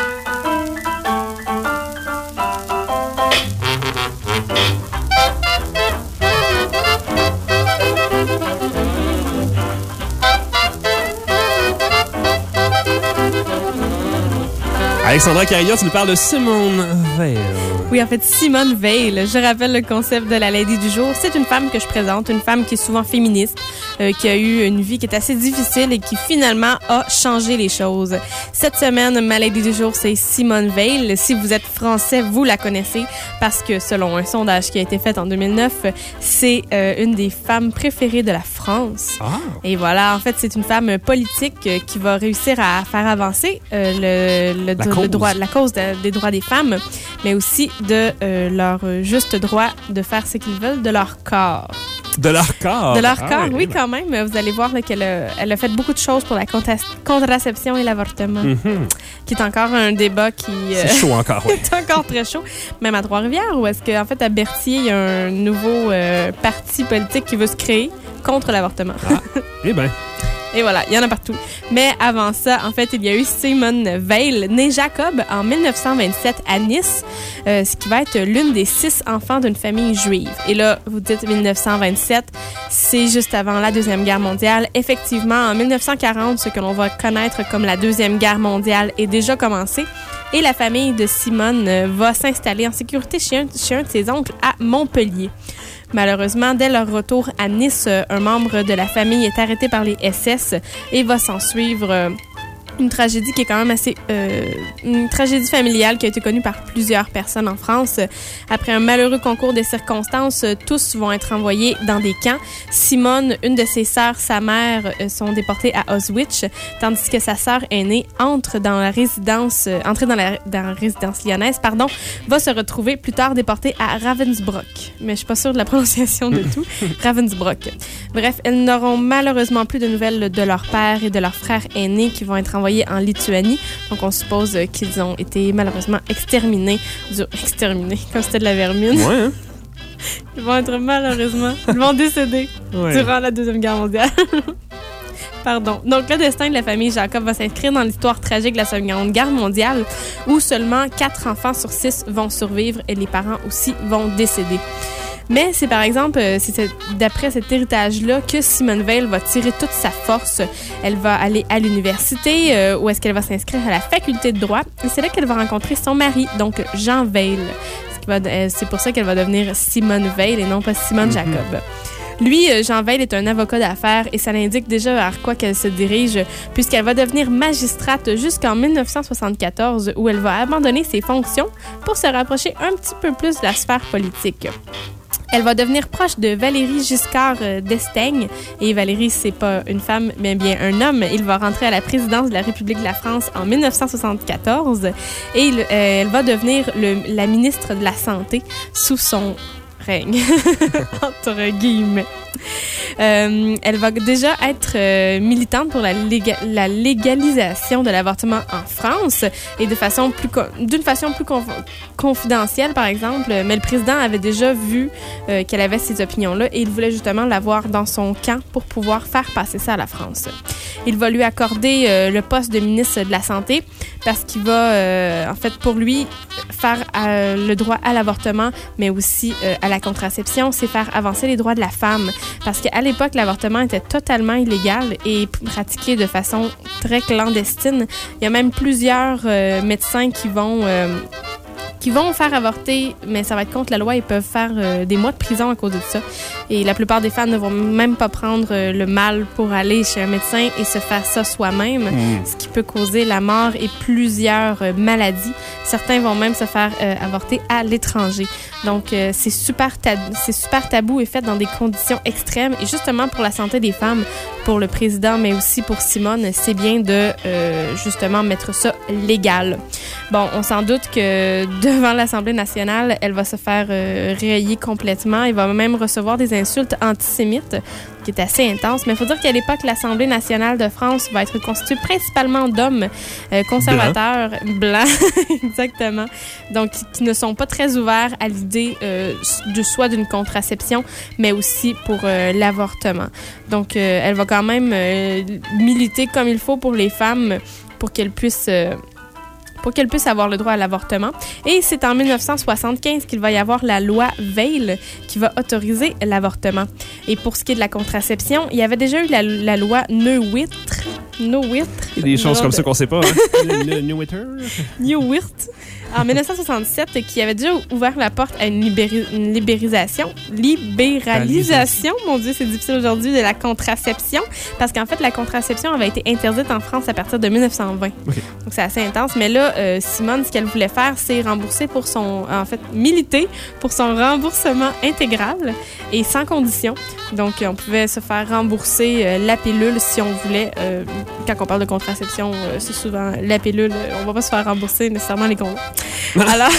Alexandra Carignan, tu nous parles de Simone Veil. Oui, en fait, Simone Veil, je rappelle le concept de la Lady du jour. C'est une femme que je présente, une femme qui est souvent féministe, euh, qui a eu une vie qui est assez difficile et qui finalement a changé les choses. Cette semaine, ma Lady du jour, c'est Simone Veil. Si vous êtes français, vous la connaissez parce que selon un sondage qui a été fait en deux mille neuf, c'est euh, une des femmes préférées de la France. Ah. Et voilà, en fait, c'est une femme politique euh, qui va réussir à faire avancer euh, le, le, la, le droit, la cause de, des droits des femmes, mais aussi de euh, leur juste droit de faire ce qu'ils veulent de leur corps. De leur corps? De leur ah, corps, oui, oui, ben. quand même. Vous allez voir là, qu'elle a, elle a fait beaucoup de choses pour la contra- contraception et l'avortement, Mm-hmm. qui est encore un débat qui... Euh, c'est chaud encore, oui. est encore très chaud. Même à Trois-Rivières, où est-ce qu'en fait, à Berthier, il y a un nouveau euh, parti politique qui veut se créer contre l'avortement. Ah, eh bien... Et voilà, il y en a partout. Mais avant ça, en fait, il y a eu Simone Veil, née Jacob en dix-neuf cent vingt-sept à Nice, euh, ce qui va être l'une des six enfants d'une famille juive. Et là, vous dites dix-neuf cent vingt-sept, c'est juste avant la Deuxième Guerre mondiale. Effectivement, en dix-neuf cent quarante, ce que l'on va connaître comme la Deuxième Guerre mondiale est déjà commencé. Et la famille de Simone euh, va s'installer en sécurité chez un, chez un de ses oncles à Montpellier. Malheureusement, dès leur retour à Nice, un membre de la famille est arrêté par les S S et va s'en suivre une tragédie qui est quand même assez... Euh, une tragédie familiale qui a été connue par plusieurs personnes en France. Après un malheureux concours des circonstances, tous vont être envoyés dans des camps. Simone, une de ses sœurs, sa mère, sont déportées à Auschwitz, tandis que sa sœur aînée entre dans la résidence... Euh, entrer dans la, dans la résidence lyonnaise, pardon, va se retrouver plus tard déportée à Ravensbrück. Mais je suis pas sûre de la prononciation de tout. Ravensbrück. Bref, elles n'auront malheureusement plus de nouvelles de leur père et de leur frère aîné qui vont être envoyés en Lituanie. Donc, on suppose qu'ils ont été malheureusement exterminés. Du... Exterminés, comme c'était de la vermine. Ouais, hein? Ils vont être malheureusement... Ils vont décéder ouais. durant la Deuxième Guerre mondiale. Pardon. Donc, le destin de la famille Jacob va s'inscrire dans l'histoire tragique de la Seconde Guerre mondiale où seulement quatre enfants sur six vont survivre et les parents aussi vont décéder. Mais c'est par exemple, c'est d'après cet héritage-là que Simone Veil va tirer toute sa force. Elle va aller à l'université euh, où est-ce qu'elle va s'inscrire à la faculté de droit. Et c'est là qu'elle va rencontrer son mari, donc Jean Veil. C'est pour ça qu'elle va devenir Simone Veil et non pas Simone mm-hmm. Jacob. Lui, Jean Veil, est un avocat d'affaires et ça l'indique déjà vers quoi qu'elle se dirige, puisqu'elle va devenir magistrate jusqu'en dix-neuf cent soixante-quatorze, où elle va abandonner ses fonctions pour se rapprocher un petit peu plus de la sphère politique. Elle va devenir proche de Valéry Giscard d'Estaing. Et Valéry, c'est pas une femme, mais bien un homme. Il va rentrer à la présidence de la République de la France en dix-neuf cent soixante-quatorze. Et il, euh, elle va devenir le, la ministre de la Santé sous son règne, entre guillemets. Euh, elle va déjà être euh, militante pour la, léga- la légalisation de l'avortement en France et de façon plus co- d'une façon plus conf- confidentielle, par exemple. Mais le président avait déjà vu euh, qu'elle avait ces opinions-là et il voulait justement l'avoir dans son camp pour pouvoir faire passer ça à la France. Il va lui accorder euh, le poste de ministre de la Santé parce qu'il va, euh, en fait, pour lui, faire euh, le droit à l'avortement, mais aussi euh, à la contraception, c'est faire avancer les droits de la femme. Parce qu'à l'époque, l'avortement était totalement illégal et pratiqué de façon très clandestine. Il y a même plusieurs euh, médecins qui vont... Euh, qui vont faire avorter, mais ça va être contre la loi. Ils peuvent faire euh, des mois de prison à cause de ça. Et la plupart des femmes ne vont même pas prendre euh, le mal pour aller chez un médecin et se faire ça soi-même, mmh. ce qui peut causer la mort et plusieurs euh, maladies. Certains vont même se faire euh, avorter à l'étranger. Donc, euh, c'est super tabou, c'est super tabou et fait dans des conditions extrêmes. Et justement, pour la santé des femmes, pour le président, mais aussi pour Simone, c'est bien de, euh, justement, mettre ça légal. Bon, on s'en doute que devant l'Assemblée nationale, elle va se faire euh, rayer complètement. Elle va même recevoir des insultes antisémites, qui est assez intense. Mais il faut dire qu'à l'époque, l'Assemblée nationale de France va être constituée principalement d'hommes euh, conservateurs, blancs, exactement, donc qui ne sont pas très ouverts à l'idée euh, de soit d'une contraception, mais aussi pour euh, l'avortement. Donc, euh, elle va quand même euh, militer comme il faut pour les femmes, pour qu'elles puissent... Euh, pour qu'elle puisse avoir le droit à l'avortement. Et c'est en dix-neuf cent soixante-quinze qu'il va y avoir la loi Veil qui va autoriser l'avortement. Et pour ce qui est de la contraception, il y avait déjà eu la, la loi Neuwirth. Neuwirth. Il y a des choses comme ça qu'on sait pas. Hein? Neuwirth. Neuwirth. En dix-neuf cent soixante-sept, qui avait déjà ouvert la porte à une, libéri- une libérisation, libéralisation, mon Dieu, c'est difficile aujourd'hui, de la contraception, parce qu'en fait, la contraception avait été interdite en France à partir de dix-neuf cent vingt. Okay. Donc, c'est assez intense. Mais là, euh, Simone, ce qu'elle voulait faire, c'est rembourser pour son, en fait, militer pour son remboursement intégral et sans condition. Donc, on pouvait se faire rembourser euh, la pilule si on voulait. Euh, quand on parle de contraception, euh, c'est souvent la pilule. On va pas se faire rembourser nécessairement les condoms. Alors,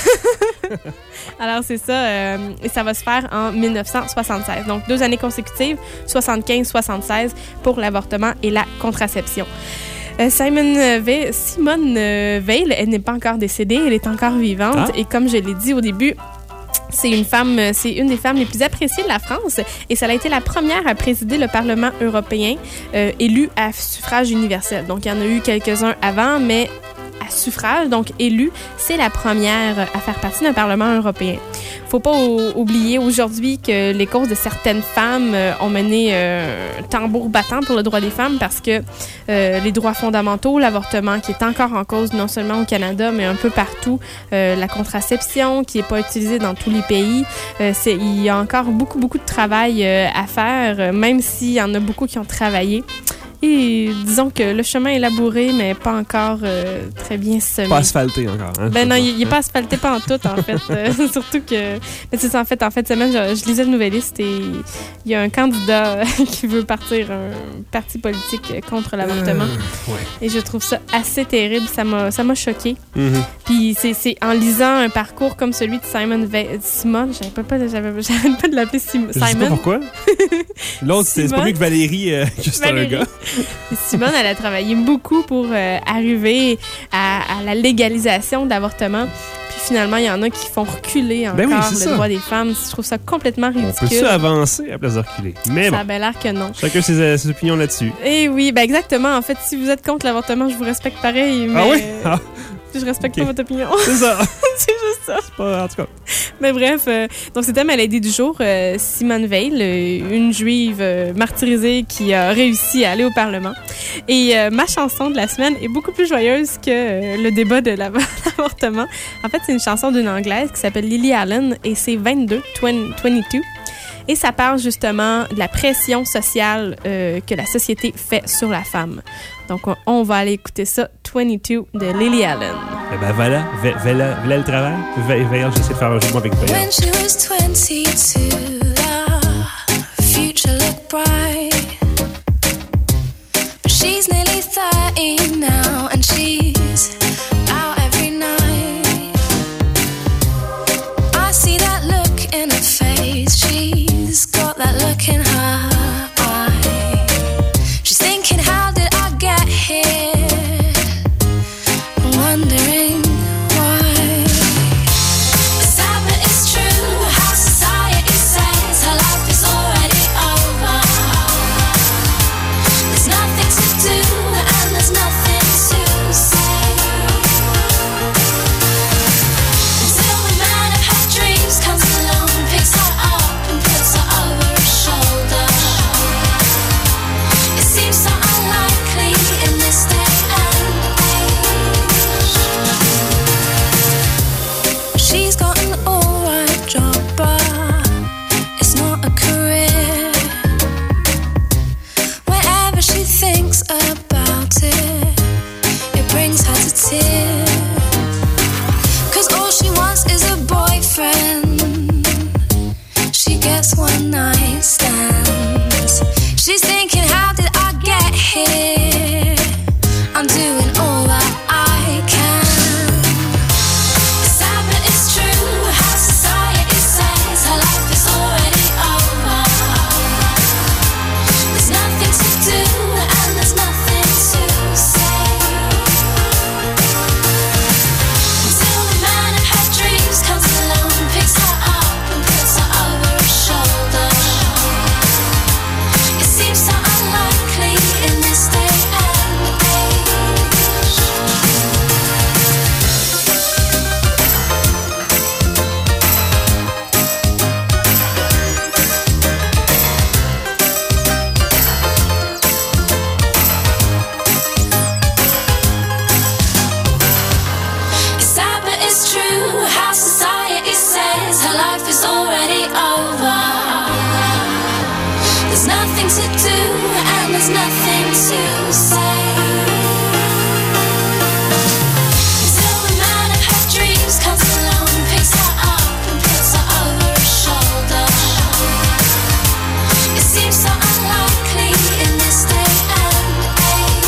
alors c'est ça. Euh, et ça va se faire en dix-neuf cent soixante-seize. Donc, deux années consécutives, soixante-quinze soixante-seize, pour l'avortement et la contraception. Euh, Simone Veil, Simone Veil, elle n'est pas encore décédée, elle est encore vivante. Ah. Et comme je l'ai dit au début, c'est une femme, c'est une des femmes les plus appréciées de la France et ça a été la première à présider le Parlement européen euh, élu à suffrage universel. Donc, il y en a eu quelques-uns avant, mais à suffrage, donc élue, c'est la première à faire partie d'un Parlement européen. Faut pas o- oublier aujourd'hui que les causes de certaines femmes euh, ont mené euh, tambour battant pour le droit des femmes parce que euh, les droits fondamentaux, l'avortement qui est encore en cause non seulement au Canada, mais un peu partout, euh, la contraception qui est pas utilisée dans tous les pays, euh, c'est, il y a encore beaucoup, beaucoup de travail euh, à faire, euh, même s'il y en a beaucoup qui ont travaillé. Et disons que le chemin est labouré, mais pas encore euh, très bien semé. Pas asphalté encore. Hein, ben non, il n'est pas asphalté pas en tout, en fait. Euh, surtout que... Mais c'est ça, en fait, en fait, semaine, je, je lisais le Nouvelliste et il y a un candidat qui veut partir un parti politique contre l'avortement. Euh, ouais. Et je trouve ça assez terrible. Ça m'a, ça m'a choquée. Mm-hmm. Puis c'est, c'est en lisant un parcours comme celui de Simone Veil... Simone, j'avais pas, j'avais, j'avais pas de l'appeler Sim- Simon. Je sais pas pourquoi. L'autre, c'est, c'est pas mieux que Valérie, euh, juste un gars. Simone, elle a travaillé beaucoup pour euh, arriver à, à la légalisation de l'avortement. Puis finalement, il y en a qui font reculer encore ben oui, le ça. droit des femmes. Je trouve ça complètement ridicule. On peut-tu avancer à la place de reculer? Mais ça bon. a bien l'air que non. Chacun ses, ses opinions là-dessus. Eh oui, ben exactement. En fait, si vous êtes contre l'avortement, je vous respecte pareil. Mais... Ah oui? Ah. Je respecte okay. pas votre opinion. C'est ça. C'est juste ça. C'est pas, en tout cas. Mais bref, euh, donc c'était ma lady du jour, euh, Simone Veil, euh, une juive euh, martyrisée qui a réussi à aller au Parlement. Et euh, ma chanson de la semaine est beaucoup plus joyeuse que euh, le débat de l'avortement. En fait, c'est une chanson d'une Anglaise qui s'appelle Lily Allen et c'est vingt-deux, vingt-deux. Et ça parle justement de la pression sociale euh, que la société fait sur la femme. Donc, on, on va aller écouter ça, vingt-deux de Lily Allen. Eh ben voilà, ve- voilà, voilà le travail. Ve- Veille, j'essaie de faire un jeu de mots avec Veille. When she was twenty-two, the future looked bright. But she's nearly thirty now, and she's out every night. I see that look in her face. She's got that look in her eye. She's thinking, how did I get here? Wondering why. Sad but it's true how society says her life is already over. There's nothing to do and there's nothing to say. Until the man of her dreams comes along, picks her up and puts her over his shoulder. It seems so unlikely in this day and age. She's got an alright job, but it's not a career. Whenever she thinks about it, it brings her to tears. Cause all she wants is a boyfriend. She gets one night stands. She's thinking, how did I get here? I'm doing all that I can. Sad but it's true how society says her life is already over. There's nothing to do and there's nothing to say. Until the man of her dreams comes along, picks her up and puts her over his shoulder. It seems so unlikely in this day and age. It's sad but it's true how society says her life is already over. There's nothing to do and there's nothing to say. Until the man of her dreams comes along, picks her up and puts her over his shoulder. It seems so unlikely in this day and age.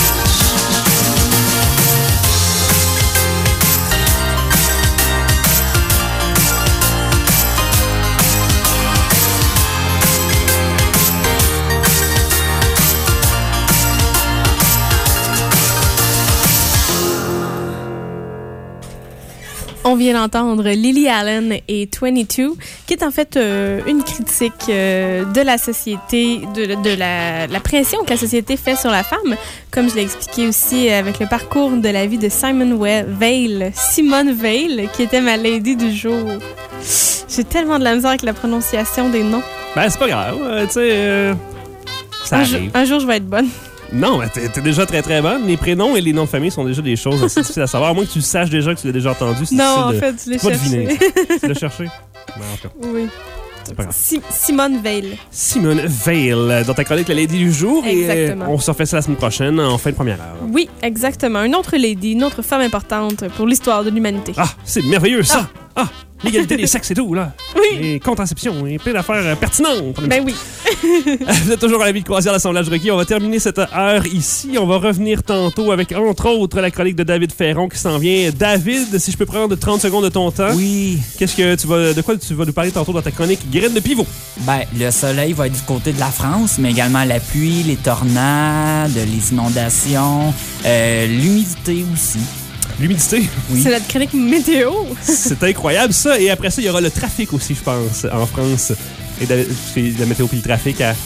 On vient d'entendre Lily Allen et vingt-deux, qui est en fait euh, une critique euh, de la société, de, de la, la pression que la société fait sur la femme, comme je l'ai expliqué aussi avec le parcours de la vie de Simon We- Veil, Simone Veil, qui était ma lady du jour. J'ai tellement de la misère avec la prononciation des noms. Ben, c'est pas grave, euh, tu sais, euh, ça Un, arrive. jour- un jour, je vais être bonne. Non, mais t'es, t'es déjà très très bonne. Les prénoms et les noms de famille sont déjà des choses assez difficiles à savoir. À moins que tu le saches déjà, que tu l'as déjà entendu. C'est Non, en difficile fait, de- tu l'as tu peux pas cherché. deviner. Tu l'as cherché? Ben, en tout cas, Oui. c'est pas grave. Si- Simone Veil. Simone Veil, dans ta chronique La Lady du jour. Exactement. Et euh, on se refait ça la semaine prochaine, en fin de première heure. Oui, exactement. Une autre lady, une autre femme importante pour l'histoire de l'humanité. Ah, c'est merveilleux ça! Ah, l'égalité des sexes et tout, là. Oui. Et contraception, et plein d'affaires euh, pertinentes. Ben oui. Vous êtes toujours à la vie de croisière d'assemblage requis. On va terminer cette heure ici. On va revenir tantôt avec, entre autres, la chronique de David Ferron qui s'en vient. David, si je peux prendre trente secondes de ton temps. Oui. Qu'est-ce que tu vas, de quoi tu vas nous parler tantôt dans ta chronique Graine de pivot? Ben, le soleil va être du côté de la France, mais également la pluie, les tornades, les inondations, euh, l'humidité aussi. L'humidité? Oui. C'est notre chronique météo. C'est incroyable ça. Et après ça, il y aura le trafic aussi, je pense, en France. Et David, la météo puis le trafic à,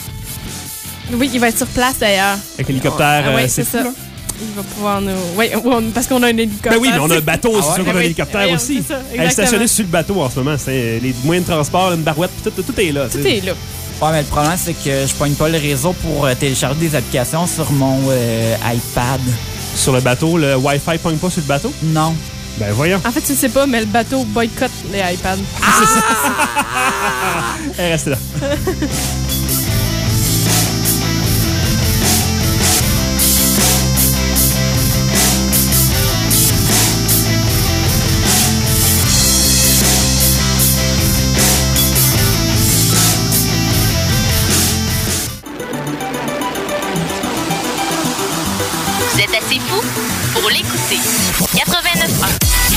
Oui, il va être sur place d'ailleurs. avec l'hélicoptère. Ah, oui, euh, c'est fou, ça. là. Il va pouvoir nous. Oui, parce qu'on a un hélicoptère. Ben oui, mais on a un bateau, Ah c'est ouais? sûr qu'on a un Oui, hélicoptère oui, aussi. c'est ça, Elle est stationnée exactement. sur le bateau en ce moment. C'est les moyens de transport, une barouette, puis tout, tout est là. Tout tu sais. est là. Ouais, mais le problème, c'est que je pogne pas le réseau pour euh, télécharger des applications sur mon euh, iPad. Sur le bateau, le Wi-Fi pogne pas sur le bateau? Non. Ben voyons. En fait, tu le sais pas, mais le bateau boycotte les iPads. Ah! Elle reste là. Vous êtes assez fou pour l'écouter. quatre-vingt-neuf ans.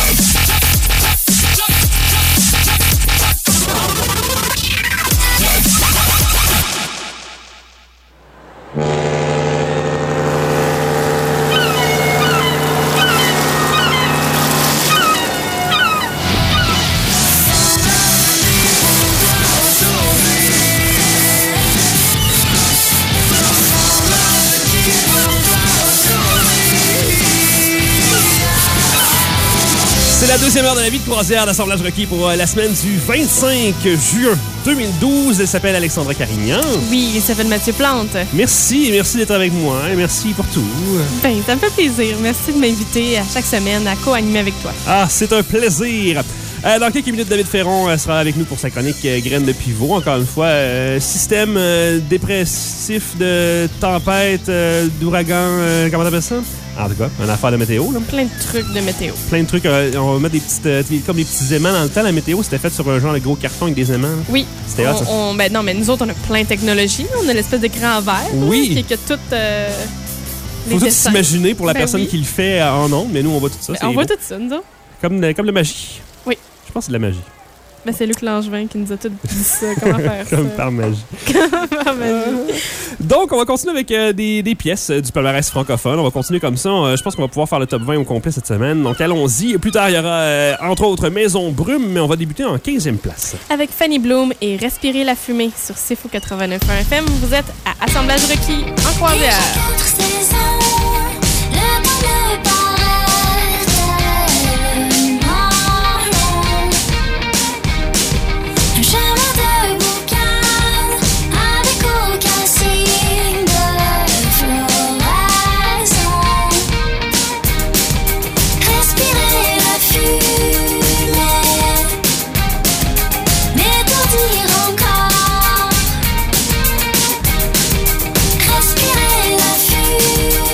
C'est la deuxième heure de la vie de croisière d'Assemblage Rocky pour euh, la semaine du vingt-cinq juin deux mille douze. Elle s'appelle Alexandra Carignan. Oui, il s'appelle Mathieu Plante. Merci, merci d'être avec moi et merci pour tout. Ben, ça me fait plaisir. Merci de m'inviter à chaque semaine à co-animer avec toi. Ah, c'est un plaisir. Euh, dans quelques minutes, David Ferron euh, sera avec nous pour sa chronique euh, Graines de pivot. Encore une fois, euh, système euh, dépressif de tempête, euh, d'ouragan, euh, comment t'appelles ça? En tout cas, une affaire de météo. Là. Plein de trucs de météo. Plein de trucs. Euh, on va mettre des petites, euh, comme des petits aimants dans le temps. La météo, c'était fait sur un genre de gros carton avec des aimants. Là. Oui. C'était hot, ça. On, on, ben non, mais nous autres, on a plein de technologies. On a l'espèce d'écran vert. Oui. Là, qui a tout. Euh, Faut tout s'imaginer pour la ben personne oui. qui le fait en ondes, mais nous, on voit tout ça. Ben, c'est on voit beau. tout ça, nous autres. Comme, de- comme de la magie. Oui. Je pense que c'est de la magie. Ben, c'est Luc Langevin qui nous a tout dit ça. Comment faire Comme ça? par magie. Par magie. Donc, on va continuer avec euh, des, des pièces euh, du palmarès francophone. On va continuer comme ça. Euh, je pense qu'on va pouvoir faire le top vingt au complet cette semaine. Donc, allons-y. Plus tard, il y aura, euh, entre autres, Maison Brume, mais on va débuter en quinzième place. Avec Fanny Bloom et Respirer la fumée sur C'est Fou quatre-vingt-neuf F M. Vous êtes à Assemblage Rocky en croisière. Quatre saisons, le temps me paraît tellement long. Un chemin de boucan avec aucun signe de floraison. Respirer la fumée, m'étourdir encore. Respirer la fumée.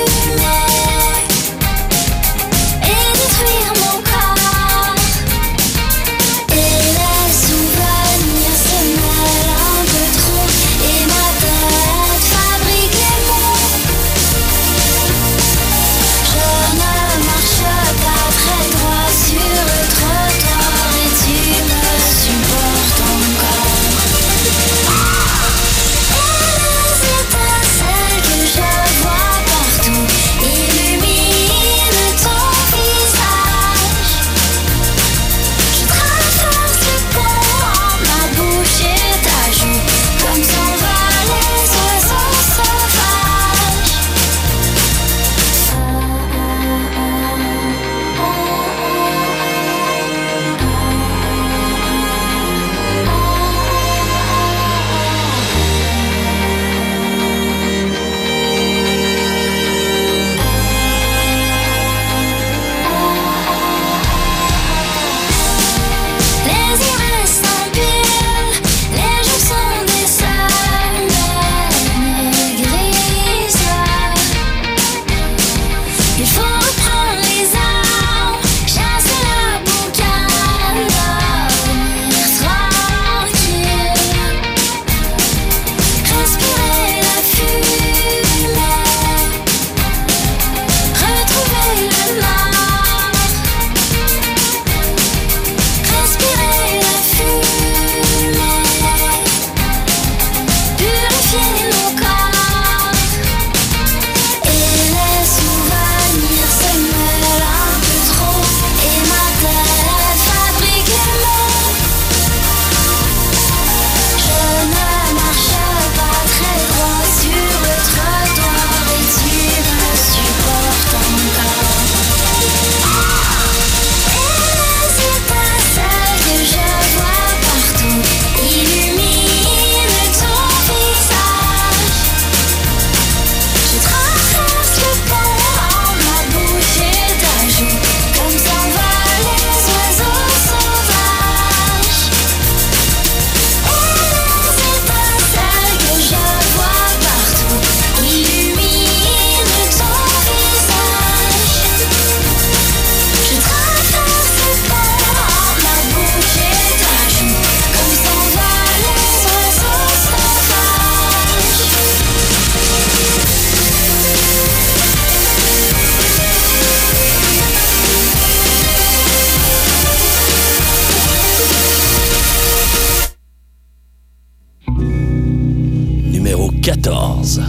quatorze.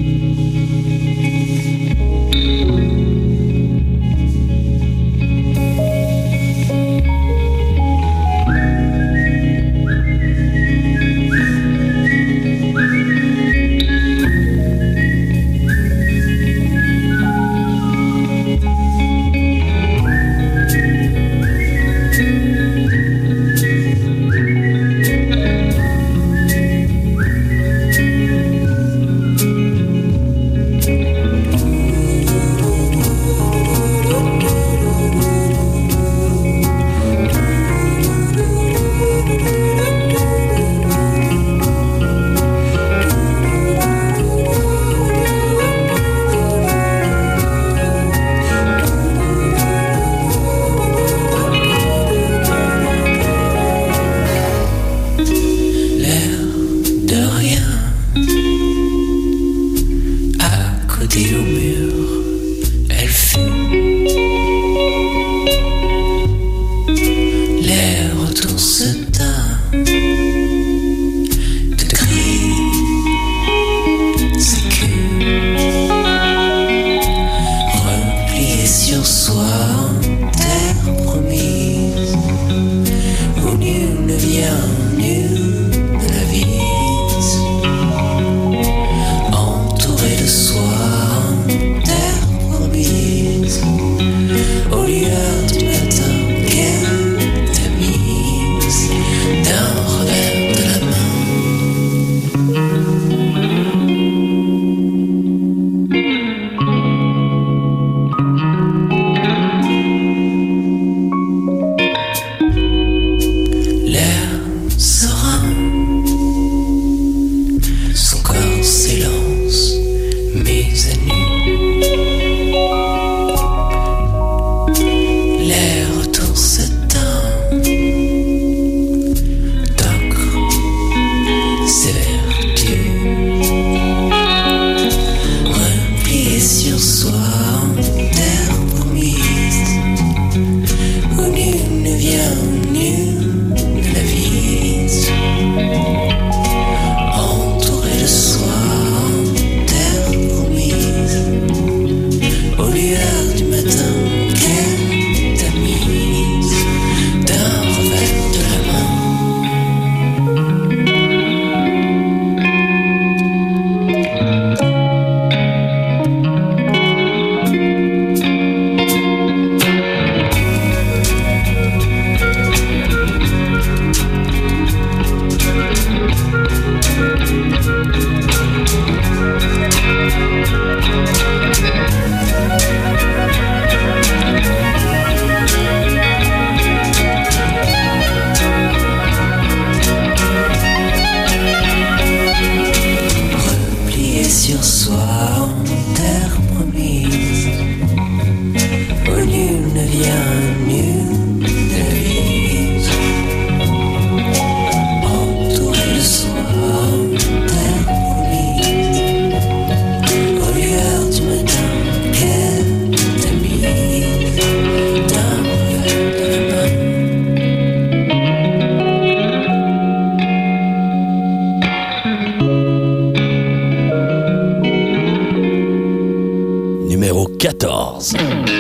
quatorze.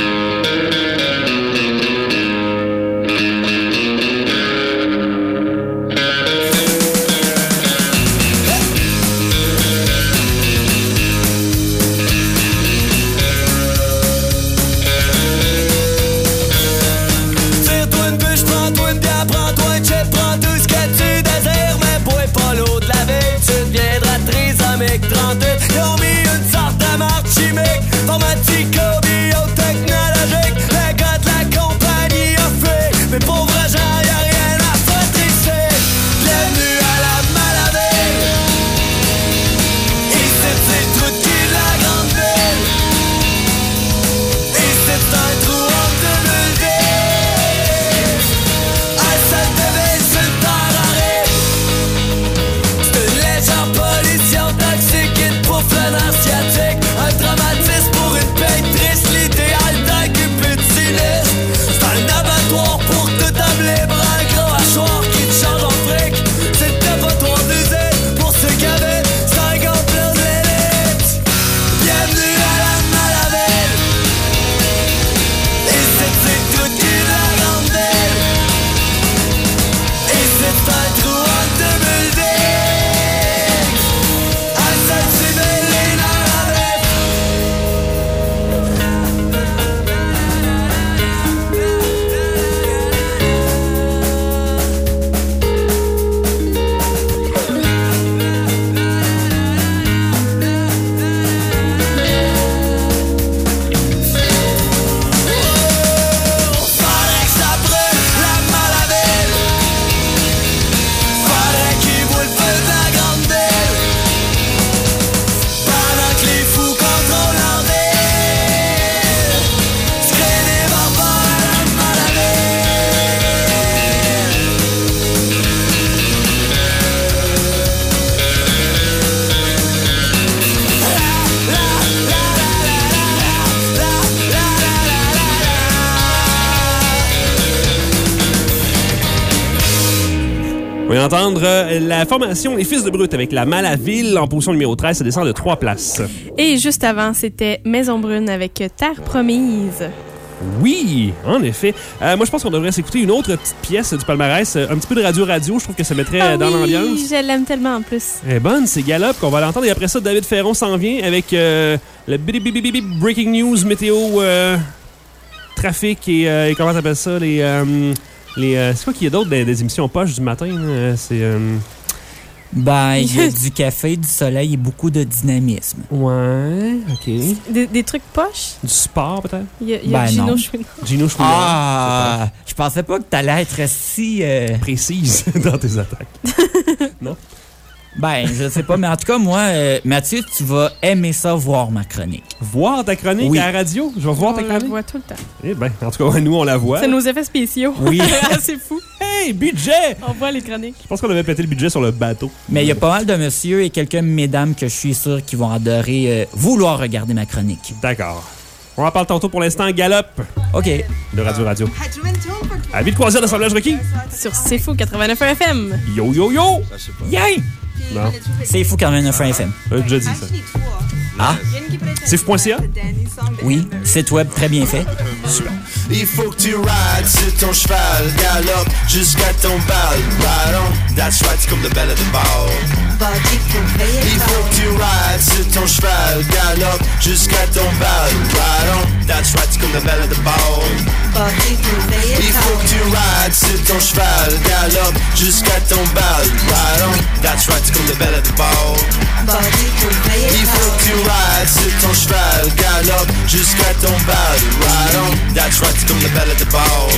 Ils ont mis une sorte de marque chimique, informatico, biotechnologique. Le gars de la On va entendre euh, la formation Les Fils de Brut avec La Malaville en position numéro treize. Ça descend de trois places. Et juste avant, c'était Maison Brune avec Terre Promise. Oui, en effet. Euh, moi, je pense qu'on devrait s'écouter une autre petite pièce du palmarès. Un petit peu de radio-radio. Je trouve que ça mettrait Ah dans oui, l'ambiance. je l'aime tellement en plus. Elle est bonne, c'est Galop qu'on va l'entendre. Et après ça, David Ferron s'en vient avec euh, le bip bip bip bip breaking news, météo, euh, trafic et, euh, et comment t'appelles ça? Les, euh, les, euh, c'est quoi qu'il y a d'autre des, des émissions poches du matin? Là? C'est... Euh... Ben, il y a du café, du soleil et beaucoup de dynamisme. Ouais, OK. Des, des trucs poches? Du sport, peut-être? Il y a, il y a Ben Gino non. Chouinard. Gino Chouinard. Ah! Je pensais pas que t'allais être si... euh, précise dans tes attaques. Non? Ben, je sais pas, mais en tout cas, moi, euh, Mathieu, tu vas aimer ça, voir ma chronique. Voir ta chronique Oui. à la radio? Je vais voir On ta la chronique? voit tout le temps. Eh bien, en tout cas, nous, on la voit. C'est nos effets spéciaux. Oui. C'est fou. Hey, budget! On voit les chroniques. Je pense qu'on avait pété le budget sur le bateau. Mais il y a pas mal de messieurs et quelques mesdames que je suis sûr qui vont adorer euh, vouloir regarder ma chronique. D'accord. On en parle tantôt pour l'instant. Galop OK. de Radio Radio. Avis de croisière d'assemblage requis. Sur C'est Fou quatre-vingt-neuf F M. Yo, yo, yo! Yay! Non, C'est fou quatre-vingt-neuf F M. j'ai déjà dit ça. Ah? C'est fou point C A? Oui, site web très bien fait. Super. Il faut que tu rides sur ton cheval, galope jusqu'à ton bal. Ride on, that's right, c'est comme le bel de ball. Il faut que tu rides sur ton cheval, galope jusqu'à ton bal. Ride on, that's right, c'est comme le bel de ball. Il faut que tu rides sur ton cheval, galope jusqu'à ton bal. Ride on, that's right, c'est comme le bel de ball. Il faut que tu rides sur ton cheval, galope jusqu'à ton bal. Ride on, that's right, c'est comme le bel de ball.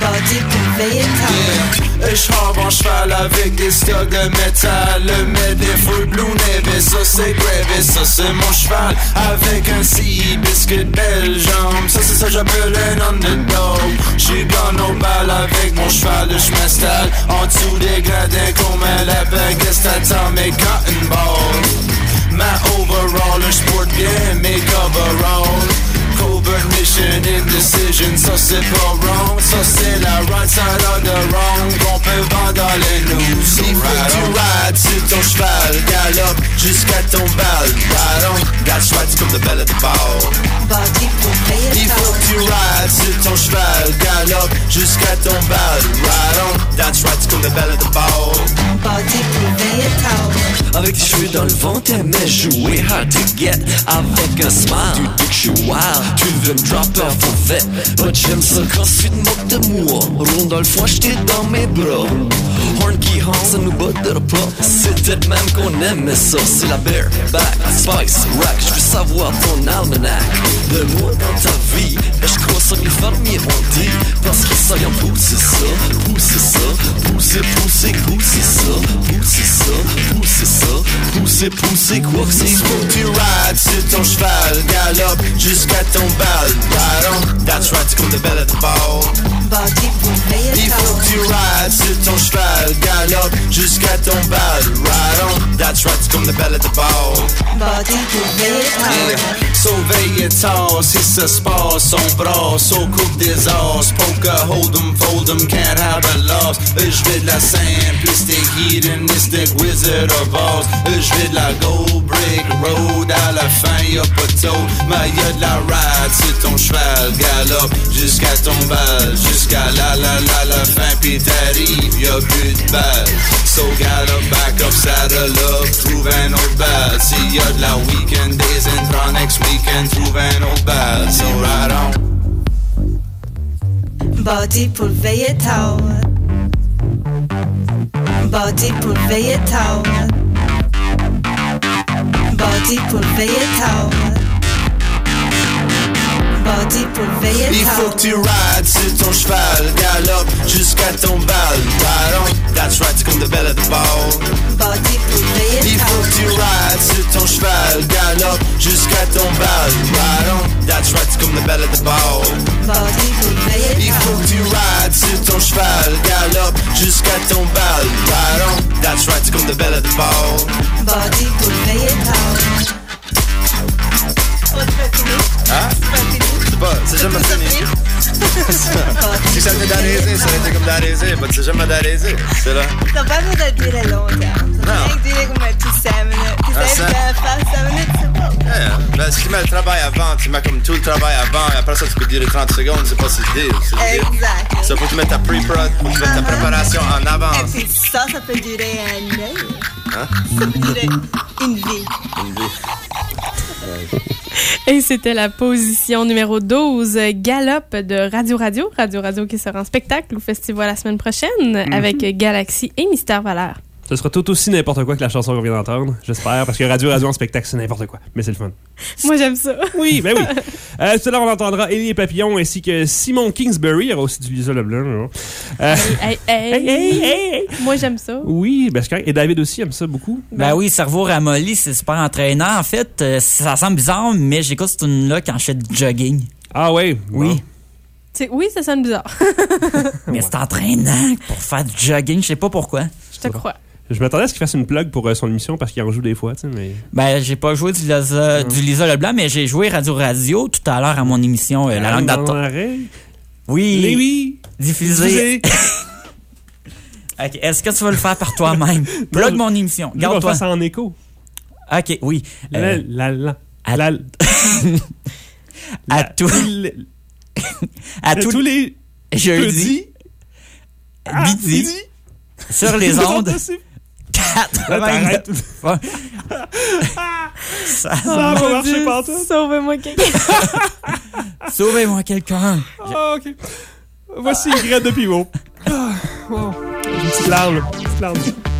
Yeah. Je hors en cheval avec des stocks de métal. Mets des fruits blue navy, ça c'est gravy, ça c'est mon cheval. Avec un sea biscuit belle jambe, ça c'est ça j'appelle un underdog. J'suis gone au bal avec mon cheval, je m'installe en dessous des gradins comme un lapin. Qu'est-ce t'attends mes cotton balls? Ma overall, je porte bien mes coveralls. Covert mission, indecision, ça c'est pas wrong. Ça c'est la right side of the wrong qu'on peut vendre dans les news. Il faut que tu rides sur ton cheval, galope jusqu'à ton bal. Ride on, that's right, c'est comme le bel de ball. Il faut que tu rides sur ton cheval, galope jusqu'à ton bal. Ride on, that's right, c'est comme le bel de ball. Avec tes cheveux dans le vent, t'aimais jouer hard to get. Avec un smile, tu dis que je suis wild. Tu veux me dropper en fait. But j'aime ça quand tu te moques de moi. Ronde dans le foie, j'étais dans mes bras. Horn qui hang, ça nous botte de pas. C'était de même qu'on aimait ça. C'est la bareback, spice, rack. Je veux savoir ton almanac. De moi dans ta vie. Et je crois ça que les fermiers ont dit. Parce qu'ils savent pousser ça, pousser ça, pousser, pousser, pousser ça, pousser ça, pousser ça, pousser, pousser quoi que ce Il soit. faut que tu rides sur ton cheval, galope jusqu'à ton bal. Ride on, that's right, c'est comme le bel de ball. Il faut que tu rides sur ton cheval, galope jusqu'à ton bal. Ride on, that's right, c'est comme le bel de ball. Yeah. Sauveille tard, si ça se passe, son bras, au coupe des os. Poker, hold 'em, fold 'em, can't have a loss. Je vais de la simplistic, hedonistic wizard of Oz. Je vais de la gold brick road, à la fin y'a pas de taux. Mais y'a de la ride sur ton cheval, galope jusqu'à ton bal. Jusqu'à la la la la fin, pis t'arrives, y'a plus de balles. So galope back up, saddle up, trouve un autre bal. S'il y a de la weekend days and try next weekend, trouve un autre bal. So ride on. Body pour veiller tard. Body pour veiller tard. Body pour veiller tard. Body pour veiller tard. Il faut que tu rides sur ton cheval, galope jusqu'à ton bal. Ride on, that's right, c'est comme le bel de ball. Body pour veiller Il tard. faut que tu rides sur ton cheval, galope jusqu'à ton bal. Ride on, that's right, c'est comme le bel de ball. Body pour veiller Il faut que tu rides sur ton cheval, galope jusqu'à ton bal. Ride on, that's right, c'est comme le bel de ball. Body pour veiller tard. Hein? C'est pas, c'est jamais fini. Body Si ça venait d'arrêter, ça aurait été comme d'arrêter. Mais c'est jamais d'arrêter. C'est là. T'as pas besoin de durer longtemps. Ça Non. rien que durer comme un petit cinq minutes. Tu Ah, sais, ça- tu vas faire cinq minutes, c'est bon. Ouais, ben, si tu mets le travail avant, tu mets comme tout le travail avant, et après ça, tu peux durer trente secondes, c'est pas si le deal. C'est le deal. Exact. Ça, faut que tu mettes ta pre-prod, faut que tu mettes ta préparation en Et avance. puis ça, ça peut durer un œil. Hein? Ça peut durer une vie. Une vie. Et c'était la position numéro douze, Galop de Radio Radio. Radio Radio qui sera en spectacle au festival la semaine prochaine Mm-hmm. avec Galaxy et Mystère Valère. Ce sera tout aussi n'importe quoi que la chanson qu'on vient d'entendre, j'espère, parce que Radio Radio en spectacle, c'est n'importe quoi. Mais c'est le fun. Moi, j'aime ça. Oui, ben oui. Euh, tout à l'heure, on entendra Élie et Papillon ainsi que Simon Kingsbury. Il y aura aussi du Lisa Leblanc. Euh, Hey, hey, hey, hey, hey. Moi, j'aime ça. Oui, ben c'est correct. Et David aussi aime ça beaucoup. Ben oui, cerveau ramolli, c'est super entraînant. En fait, euh, ça semble bizarre, mais j'écoute cette tune-là quand je fais du jogging. Ah ouais? Oui. C'est- Oui, ça sonne bizarre. Mais c'est entraînant pour faire du jogging, je sais pas pourquoi. Je te crois. Je m'attendais à ce qu'il fasse une plug pour euh, son émission parce qu'il en joue des fois, tu sais, mais... Ben, j'ai pas joué du Lisa, du Lisa Leblanc, mais j'ai joué Radio Radio tout à l'heure à mon émission euh, La langue dans d'Attente. l'oreille. Oui. Les oui. Diffusé. Ok, est-ce que tu vas le faire par toi-même? Plug mon émission. Je vais le Garde-toi. faire ça en écho. Ok, oui. Euh, La, la, la. à- La- à la- tous les- à tous tous les jeudis, jeudis, à midi, midi, sur les ondes Arrête. quatre-vingt-neuf. Ça- Ça va Mon marcher Dieu, pas tout. Sauvez-moi quelqu'un. Sauvez-moi quelqu'un. Ah, ok. Voici une graine de pivot. Ah, wow. J'ai une petite larme, là. Une petite larme.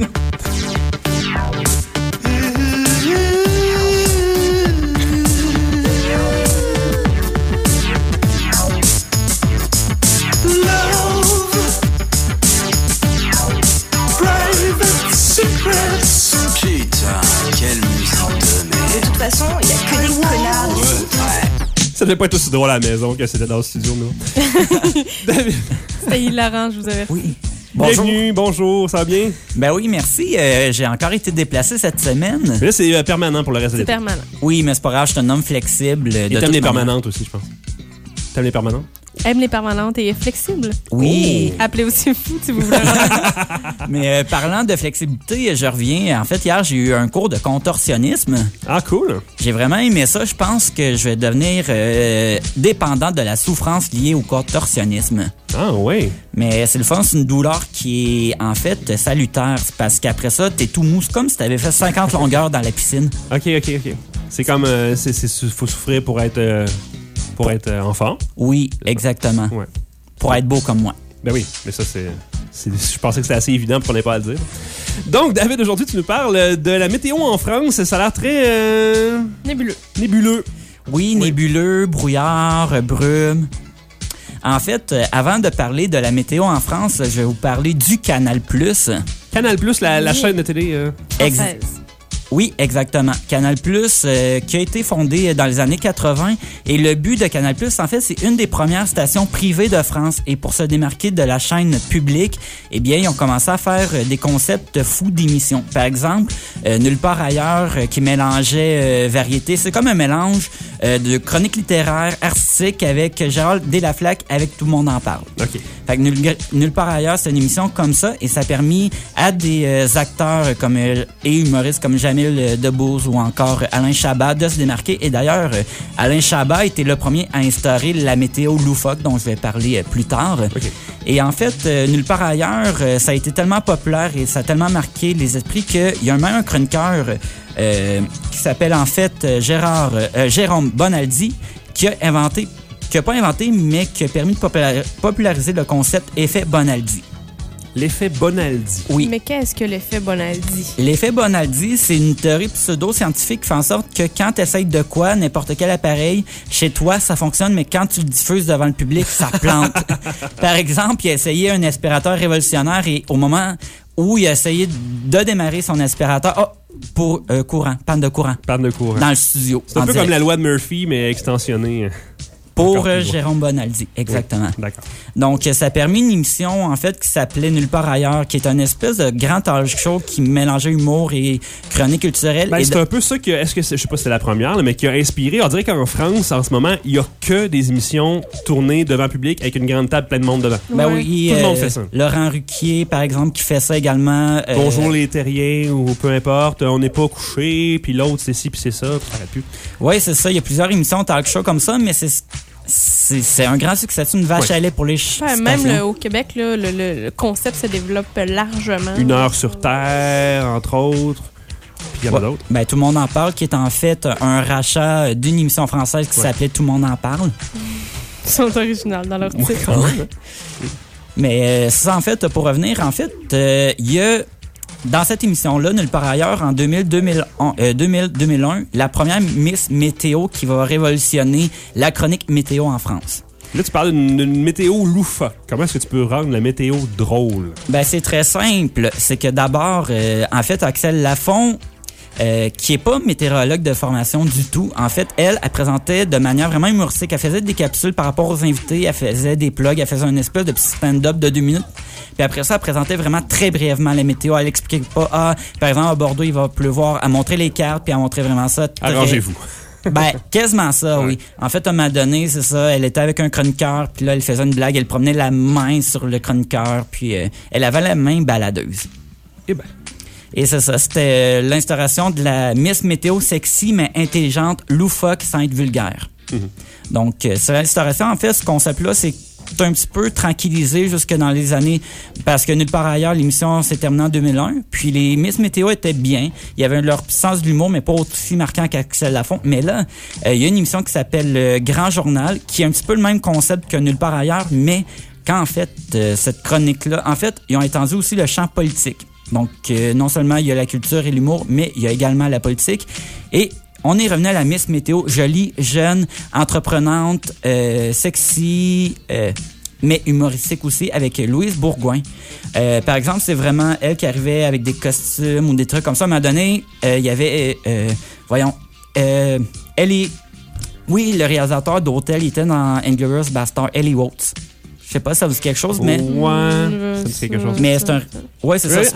Putain, quelle musique de merde. De toute façon, il n'y a que des connards. Ça devait pas être aussi drôle à la maison que c'était dans le studio, nous. David, C'était hilarant, je vous avais. Oui. Bonjour. bienvenue, bonjour, ça va bien? Ben oui, merci. Euh, j'ai encore été déplacé cette semaine. Mais là, c'est euh, permanent pour le reste de C'est l'été. permanent. Oui, mais c'est pas grave, je suis un homme flexible. euh, Et de t'aimes toute les manière. permanentes aussi, je pense. T'aimes les permanentes? Aime les permanentes et est flexible. Oui. Appelez aussi fou si vous voulez. Mais euh, parlant de flexibilité, je reviens. En fait, hier, j'ai eu un cours de contorsionnisme. Ah, cool. J'ai vraiment aimé ça. Je pense que je vais devenir euh, dépendant de la souffrance liée au contorsionnisme. Ah, ouais. Mais c'est le fun, c'est une douleur qui est en fait salutaire. C'est parce qu'après ça, t'es tout mou. C'est comme si t'avais fait cinquante longueurs dans la piscine. Ok, ok, ok. C'est comme. Euh, c'est, c'est, faut souffrir pour être. Euh, pour être euh, enfant. Oui, exactement. Ouais. Pour être beau comme moi. Ben oui, mais ça, c'est, c'est. Je pensais que c'était assez évident pour qu'on n'ait pas à le dire. Donc, David, aujourd'hui, tu nous parles de la météo en France. Ça a l'air très. Euh, Nébuleux. nébuleux. Oui, nébuleux, brouillard, euh, brume. En fait, euh, avant de parler de la météo en France, je vais vous parler du Canal Plus. Canal Plus, la, la Oui. chaîne de télé. Euh... Ex- Française. Oui, exactement. Canal Plus, euh, qui a été fondé dans les années quatre-vingts. Et le but de Canal Plus, en fait, c'est une des premières stations privées de France. Et pour se démarquer de la chaîne publique, eh bien, ils ont commencé à faire euh, des concepts fous d'émissions. Par exemple, euh, Nulle part ailleurs, euh, qui mélangeait euh, variété. C'est comme un mélange euh, de chronique littéraire, artistique, avec Gérald Delaflaque, avec Tout le monde en parle. OK. Fait que Nulle, Nulle part ailleurs, c'est une émission comme ça et ça a permis à des euh, acteurs comme euh, et humoristes comme Jamil euh, Debbouze ou encore Alain Chabat de se démarquer. Et d'ailleurs, euh, Alain Chabat était le premier à instaurer la météo loufoque dont je vais parler euh, plus tard. OK. Et en fait, euh, Nulle part ailleurs, euh, ça a été tellement populaire et ça a tellement marqué les esprits qu'il y a même un chroniqueur euh, qui s'appelle en fait euh, Gérard, euh, Jérôme Bonaldi qui a inventé qui n'a pas inventé, mais qui a permis de popula- populariser le concept effet Bonaldi. L'effet Bonaldi. Oui. Mais qu'est-ce que l'effet Bonaldi? L'effet Bonaldi, c'est une théorie pseudo-scientifique qui fait en sorte que quand tu essayes de quoi, n'importe quel appareil, chez toi, ça fonctionne, mais quand tu le diffuses devant le public, ça plante. Par exemple, il a essayé un aspirateur révolutionnaire et au moment où il a essayé de démarrer son aspirateur, oh, pour euh, courant, panne de courant. Panne de courant. Dans le studio. C'est un en peu direct. comme la loi de Murphy, mais extensionnée. Pour euh, Jérôme Bonaldi, exactement. Oui, d'accord. Donc, ça a permis une émission, en fait, qui s'appelait Nulle part ailleurs, qui est un espèce de grand talk show qui mélangeait humour et chronique culturelle. Ben, et c'est de... un peu ça que, est-ce que c'est, je sais pas si c'est la première, là, mais qui a inspiré. On dirait qu'en France, en ce moment, il y a que des émissions tournées devant public avec une grande table plein de monde dedans. Ben oui, tout le monde euh, fait ça. Laurent Ruquier, par exemple, qui fait ça également. Euh... Bonjour les terriens, ou peu importe, on n'est pas couché, puis l'autre c'est ci, puis c'est ça, puis ça arrête plus. Oui, c'est ça. Il y a plusieurs émissions talk show comme ça, mais c'est c'est, c'est un grand succès. C'est une vache ouais. à lait pour les ch- ouais, Même le, au Québec, là, le, le, le concept se développe largement. Une heure sur Terre, entre autres. Puis il y en a ouais. d'autres. Ben, Tout le monde en parle, qui est en fait un rachat d'une émission française qui ouais. s'appelait Tout le monde en parle. Ils sont originaux dans leur titre. Ouais. Mais euh, ça, en fait, pour revenir, en fait, il euh, y a... Dans cette émission-là, nulle part ailleurs, en deux mille, deux mille un, euh, deux mille, deux mille un, la première Miss Météo qui va révolutionner la chronique météo en France. Là, tu parles d'une, d'une météo loufoque. Comment est-ce que tu peux rendre la météo drôle? Ben, c'est très simple. C'est que d'abord, euh, en fait, Axel Lafont, Euh, qui est pas météorologue de formation du tout. En fait, elle, elle présentait de manière vraiment humoristique. Elle faisait des capsules par rapport aux invités, elle faisait des plugs, elle faisait une espèce de petit stand-up de deux minutes. Puis après ça, elle présentait vraiment très brièvement la météo. Elle expliquait pas, ah, par exemple, à Bordeaux, il va pleuvoir. Elle montrait les cartes, puis elle montrait vraiment ça. Très... Arrangez-vous. Ben, quasiment ça, ouais. oui. En fait, à un moment donné, c'est ça, elle était avec un chroniqueur, puis là, elle faisait une blague, elle promenait la main sur le chroniqueur, puis euh, elle avait la main baladeuse. Eh ben... Et c'est ça, c'était l'instauration de la Miss Météo sexy, mais intelligente, loufoque, sans être vulgaire. Mm-hmm. Donc, c'est l'instauration. En fait, ce concept-là, c'est un petit peu tranquillisé jusque dans les années... Parce que nulle part ailleurs, l'émission s'est terminée en deux mille un. Puis les Miss Météo étaient bien. Il y avait leur sens de l'humour, mais pas aussi marquant qu'Axel Lafont. Mais là, euh, il y a une émission qui s'appelle Le Grand Journal, qui est un petit peu le même concept que nulle part ailleurs, mais quand, en fait, euh, cette chronique-là... En fait, ils ont étendu aussi le champ politique. Donc, euh, non seulement il y a la culture et l'humour, mais il y a également la politique. Et on est revenu à la Miss Météo, jolie, jeune, entreprenante, euh, sexy, euh, mais humoristique aussi, avec Louise Bourgoin. Euh, par exemple, c'est vraiment elle qui arrivait avec des costumes ou des trucs comme ça. À un moment donné, euh, il y avait, euh, voyons, euh, Ellie... Oui, le réalisateur d'Hôtel, il était dans Inglourious Basterds, Ellie Watts. Je sais pas si ça vous dit quelque chose, mais... Ouais, ça me dit quelque chose. Mais c'est un... Ouais, c'est oui, ça.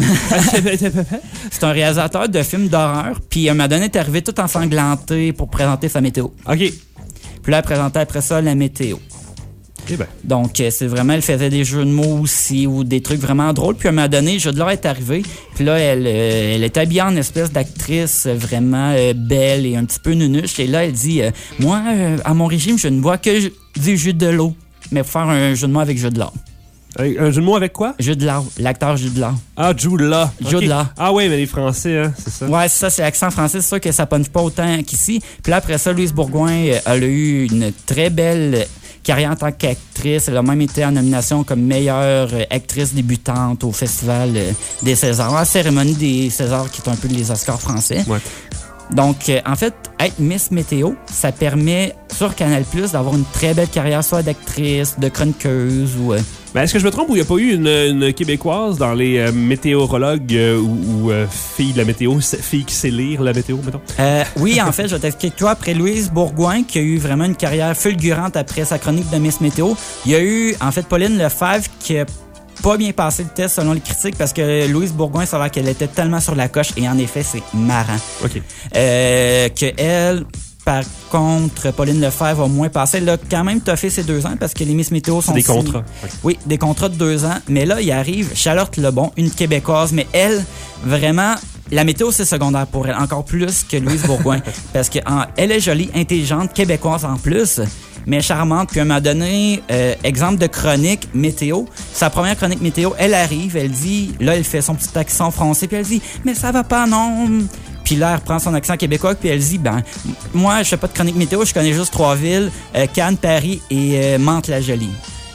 Hein? C'est un réalisateur de films d'horreur. Puis, à un moment donné, il est arrivé tout ensanglanté pour présenter sa météo. OK. Puis là, elle présentait après ça la météo. Eh ben. Donc, c'est vraiment... Elle faisait des jeux de mots aussi ou des trucs vraiment drôles. Puis, à un moment donné, Jude Law est arrivé. Puis là, elle, euh, elle est habillée en espèce d'actrice vraiment euh, belle et un petit peu nunuche. Et là, elle dit, euh, moi, euh, à mon régime, je ne bois que du jus de l'eau. Mais pour faire un jeu de mots avec Jude Law. Un, un jeu de mots avec quoi? Jude Law, l'acteur Jude Law. Ah, Jude Law. Jude okay. Law. Ah oui, mais les Français, hein, c'est ça? Ouais, c'est ça, c'est l'accent français, c'est sûr que ça punch pas autant qu'ici. Puis là, après ça, Louise Bourgoin, elle a eu une très belle carrière en tant qu'actrice. Elle a même été en nomination comme meilleure actrice débutante au Festival des Césars, la cérémonie des Césars qui est un peu les Oscars français. Ouais. Donc, euh, en fait, être Miss Météo, ça permet sur Canal plus d'avoir une très belle carrière, soit d'actrice, de chroniqueuse ou... Euh... Ben, est-ce que je me trompe ou il n'y a pas eu une, une Québécoise dans les euh, météorologues euh, ou, ou euh, filles de la météo, filles qui sait lire la météo, mettons? Euh, oui, en fait, je vais t'expliquer toi. Après Louise Bourgoin, qui a eu vraiment une carrière fulgurante après sa chronique de Miss Météo, il y a eu, en fait, Pauline Lefebvre qui a pas bien passé le test selon les critiques parce que Louise Bourgoin, ça a l'air qu'elle était tellement sur la coche et en effet, c'est marrant. OK. Euh, que elle... Par contre, Pauline Lefebvre a moins passé. Elle a quand même toffé ses deux ans parce que les Miss Météo sont... Des contrats. Oui. oui, des contrats de deux ans. Mais là, il arrive Charlotte Lebon, une Québécoise. Mais elle, vraiment, la météo, c'est secondaire pour elle. Encore plus que Louise Bourgoin. parce qu'elle est jolie, intelligente, québécoise en plus. Mais charmante. Puis à un moment donné, euh, exemple de chronique météo. Sa première chronique météo, elle arrive, elle dit... Là, elle fait son petit accent français. Puis elle dit, mais ça va pas, non... Puis là, elle reprend son accent québécois, puis elle dit, ben, moi, je fais pas de chronique météo, je connais juste trois villes, euh, Cannes, Paris et euh, Mantes-la-Jolie.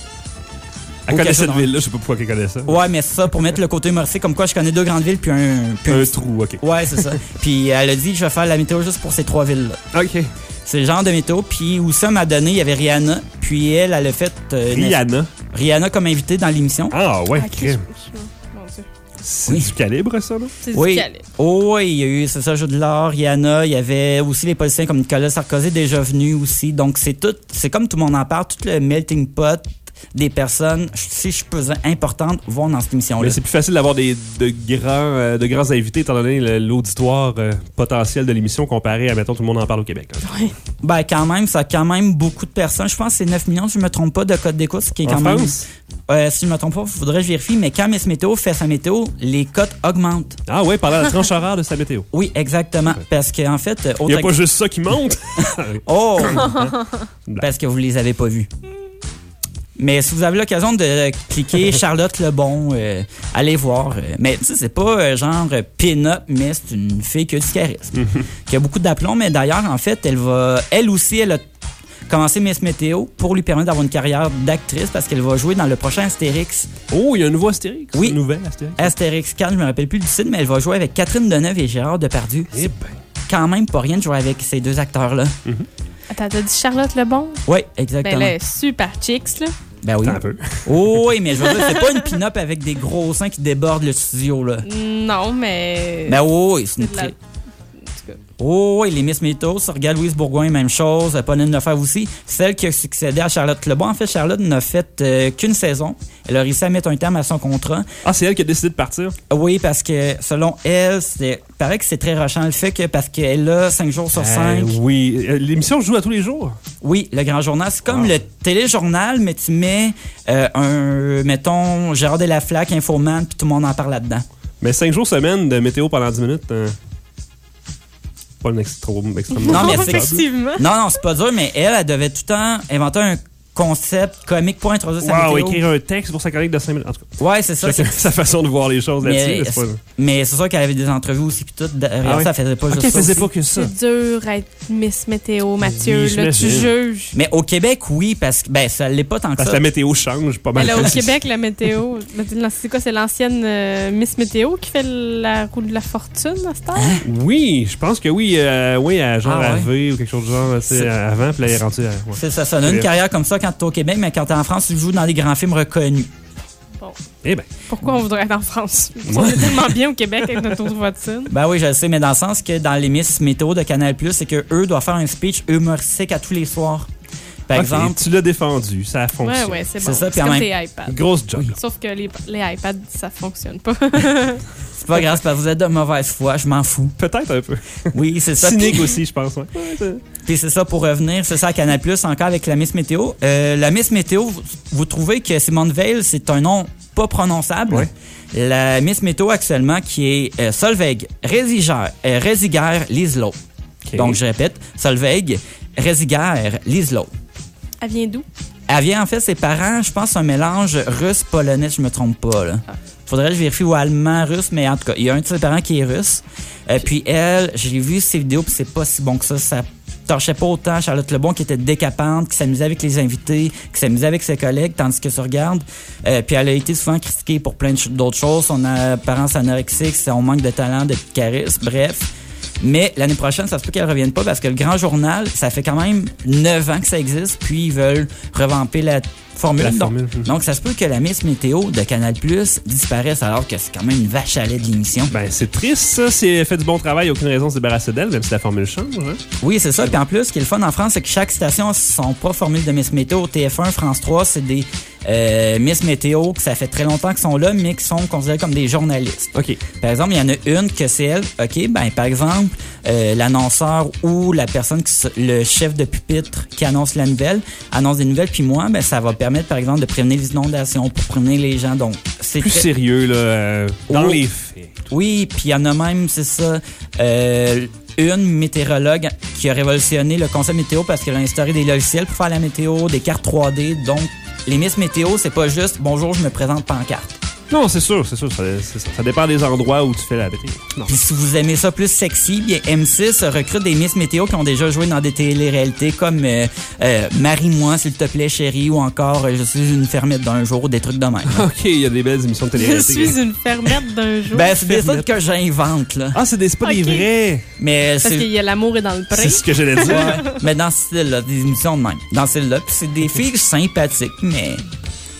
Elle connaît cette ville-là, je sais pas pourquoi elle connaît ça. Ouais, mais ça, pour mettre le côté humoristique, comme quoi je connais deux grandes villes, puis un... Puis un, un un trou, OK. Ouais, c'est ça. Puis elle a dit, je vais faire la météo juste pour ces trois villes-là. OK. C'est le genre de météo. Puis où ça m'a donné, il y avait Rihanna, puis elle, elle a fait... Euh, Rihanna? Rihanna comme invitée dans l'émission. Ah, ouais, crème. C'est Oui. du calibre, ça, là? C'est Oui. du calibre. Oh, oui, il y a eu, c'est ça, Jude Laure, Yana, il y avait aussi les politiciens comme Nicolas Sarkozy déjà venus aussi. Donc, c'est tout, c'est comme tout le monde en parle, tout le melting pot des personnes, si je peux dire, importantes, vont dans cette émission-là. Mais c'est plus facile d'avoir des, de, grands, euh, de grands invités, étant donné le- l'auditoire euh, potentiel de l'émission comparé à, mettons, tout le monde en parle au Québec. Hein. Ben, quand même, ça a quand même beaucoup de personnes. Je pense que c'est neuf millions, si je me trompe pas, de code d'écoute, ce qui est En quand même... France? Euh, si je me trompe pas, faudrait que je vérifie, mais quand Miss Météo fait sa météo, les cotes augmentent. Ah ouais, pendant la tranche horaire de sa météo. Oui, exactement. Parce qu'en en fait... Il n'y a pas juste ça qui monte. Oh! Parce que vous les avez pas vus. Mais si vous avez l'occasion de cliquer Charlotte Lebon, euh, allez voir. Euh, mais tu sais, c'est pas euh, genre euh, pin-up, mais c'est une fille qui a du charisme, qui a beaucoup d'aplomb. Mais d'ailleurs, en fait, elle va, elle aussi, elle a commencé Miss Météo pour lui permettre d'avoir une carrière d'actrice parce qu'elle va jouer dans le prochain Astérix. Oh, il y a un nouveau Astérix. Oui. Une nouvelle Astérix. Astérix quatre, je me rappelle plus du titre, mais elle va jouer avec Catherine Deneuve et Gérard Depardieu. Eh C'est ben. quand même pas rien de jouer avec ces deux acteurs-là. Attends, t'as dit Charlotte Lebon? Oui, Ben exactement. là, super chicks, là. Ben oui. Attends un peu. Oh oui, mais je veux dire, c'est pas une pin-up avec des gros seins qui débordent le studio, là. Non, mais... Ben oui, c'est une c'est de la- tri- Oh oui, les Miss Météo, sur Regarde Louise Bourgoin, même chose. Pauline Lefebvre aussi. Celle qui a succédé à Charlotte Lebon. En fait, Charlotte n'a fait euh, qu'une saison. Elle a réussi à mettre un terme à son contrat. Ah, c'est elle qui a décidé de partir? Oui, parce que selon elle, c'est paraît que c'est très rushant le fait que parce qu'elle a cinq jours sur cinq. Euh, oui. Euh, L'émission joue à tous les jours. Oui, le grand journal, c'est comme Wow. le téléjournal, mais tu mets euh, un, mettons, Gérard Delaflaque, Infoman, puis tout le monde en parle là-dedans. Mais cinq jours semaine de météo pendant dix minutes, euh, pas une ex- trop extrêmement. Non, mais c'est- Effectivement. Non, non, c'est pas dur, mais elle, elle devait tout le temps inventer un concept comique pour introduire sa Wow, météo. écrire un texte pour sa chronique de cinq minutes. En tout cas, Ouais, c'est ça. chacun c'est- sa façon de voir les choses là-dessus. Mais, mais c'est pas- mais c'est sûr qu'elle avait des entrevues aussi, puis tout. Derrière Ah ouais? ça, elle faisait pas Ok, juste elle ça faisait aussi. pas que ça. C'est dur à être Miss Météo, Mathieu. Oui, là, tu j'imagine. juges. Mais au Québec, oui, parce que ben, ça l'est pas tant que Parce que ça. la météo change pas Mais mal. là, au Québec, la météo... C'est quoi? C'est l'ancienne euh, Miss Météo qui fait la roue de la fortune à cette heure? Oui, je pense que oui. euh, oui, à genre Ah ouais? à V ou quelque chose de genre, tu sais, C'est- avant, puis là, elle est rendue à. Ouais. C'est ça, ça donne une C'est- carrière comme ça quand t'es au Québec, mais quand t'es en France, tu joues dans des grands films reconnus. Bon. Eh ben. Pourquoi on voudrait être en France? On est tellement bien au Québec avec notre tour de voiture. Ben oui, je le sais, mais dans le sens que dans les Miss Météo de Canal+, c'est que eux doivent faire un speech humoristique à tous les soirs. Par Ok, exemple, tu l'as défendu, ça a Ouais, fonctionné. ouais, c'est C'est bon. ça, C'est puis en comme même- tes iPads. Grosse job. Sauf que les, les iPads, ça fonctionne pas. c'est pas grave, c'est parce que vous êtes de mauvaise foi, je m'en fous. Peut-être un peu. Oui, c'est ça. Cynique Puis- aussi, je pense. Ouais. Puis c'est ça pour revenir, c'est ça à Canal+, encore avec la Miss Météo. Euh, la Miss Météo, vous, vous trouvez que Simone Veil, c'est un nom pas prononçable? Ouais. La Miss Météo actuellement, qui est euh, Solveig Résiger, euh, Résiger Lieslow. Ok. Donc je répète, Solveig Résiger Lieslow. Elle vient d'où? Elle vient en fait, ses parents, je pense, un mélange russe-polonais, je me trompe pas. Là. Faudrait que je vérifie ou allemand-russe, mais en tout cas, il y a un de ses parents qui est russe. Euh, puis elle, j'ai vu ses vidéos, puis c'est pas si bon que ça. Ça torchait pas autant Charlotte Lebon, qui était décapante, qui s'amusait avec les invités, qui s'amusait avec ses collègues, tandis que tu regardes. Euh, puis elle a été souvent critiquée pour plein de ch- d'autres choses. Son apparence anorexique, son manque de talent, de charisme, bref. Mais l'année prochaine, ça se peut qu'elle revienne pas parce que le Grand Journal, ça fait quand même neuf ans que ça existe, puis ils veulent revamper la formule. La donc, formule, mhm. donc, ça se peut que la Miss Météo de Canal+ disparaisse alors que c'est quand même une vache à lait de l'émission. Ben, c'est triste, ça. C'est elle fait du bon travail, aucune raison de se débarrasser d'elle, même si la formule change. Hein? Oui, c'est ça. Puis en plus, ce qui est le fun en France, c'est que chaque station a son propre formule de Miss Météo. T F un, France trois, c'est des euh, Miss Météo que ça fait très longtemps qu'ils sont là, mais qui sont considérés comme des journalistes. OK. Par exemple, il y en a une que c'est elle. OK, ben par exemple, euh, l'annonceur ou la personne, qui, se- le chef de pupitre qui annonce la nouvelle, annonce des nouvelles. Puis moi, ben ça va permettre, par exemple, de prévenir les inondations, pour prévenir les gens. Donc, c'est Plus très- sérieux, là, euh, dans Oh. les faits. Oui, puis il y en a même, c'est ça, euh, une météorologue qui a révolutionné le concept météo parce qu'elle a instauré des logiciels pour faire la météo, des cartes trois D. Donc, les Miss Météo, c'est pas juste « Bonjour, je me présente pancarte ». Non, c'est sûr, c'est sûr. Ça, c'est ça. Ça dépend des endroits où tu fais la météo. Non. Puis si vous aimez ça plus sexy, bien M six recrute des Miss Météo qui ont déjà joué dans des télé-réalités comme euh, euh, Marie-moi, s'il te plaît, chérie, ou encore euh, Je suis une fermette d'un jour, des trucs de même. OK, il y a des belles émissions de Je télé-réalité. suis une fermette d'un jour. Ben, c'est des Fermette. trucs que j'invente, là. Ah, c'est des, c'est pas des Ok. vrais. Mais Parce c'est... qu'il y a l'amour est dans le pré. C'est ce que j'allais dire. Ouais, mais dans ce style-là, des émissions de même. Dans ce style-là. Puis c'est des filles sympathiques, mais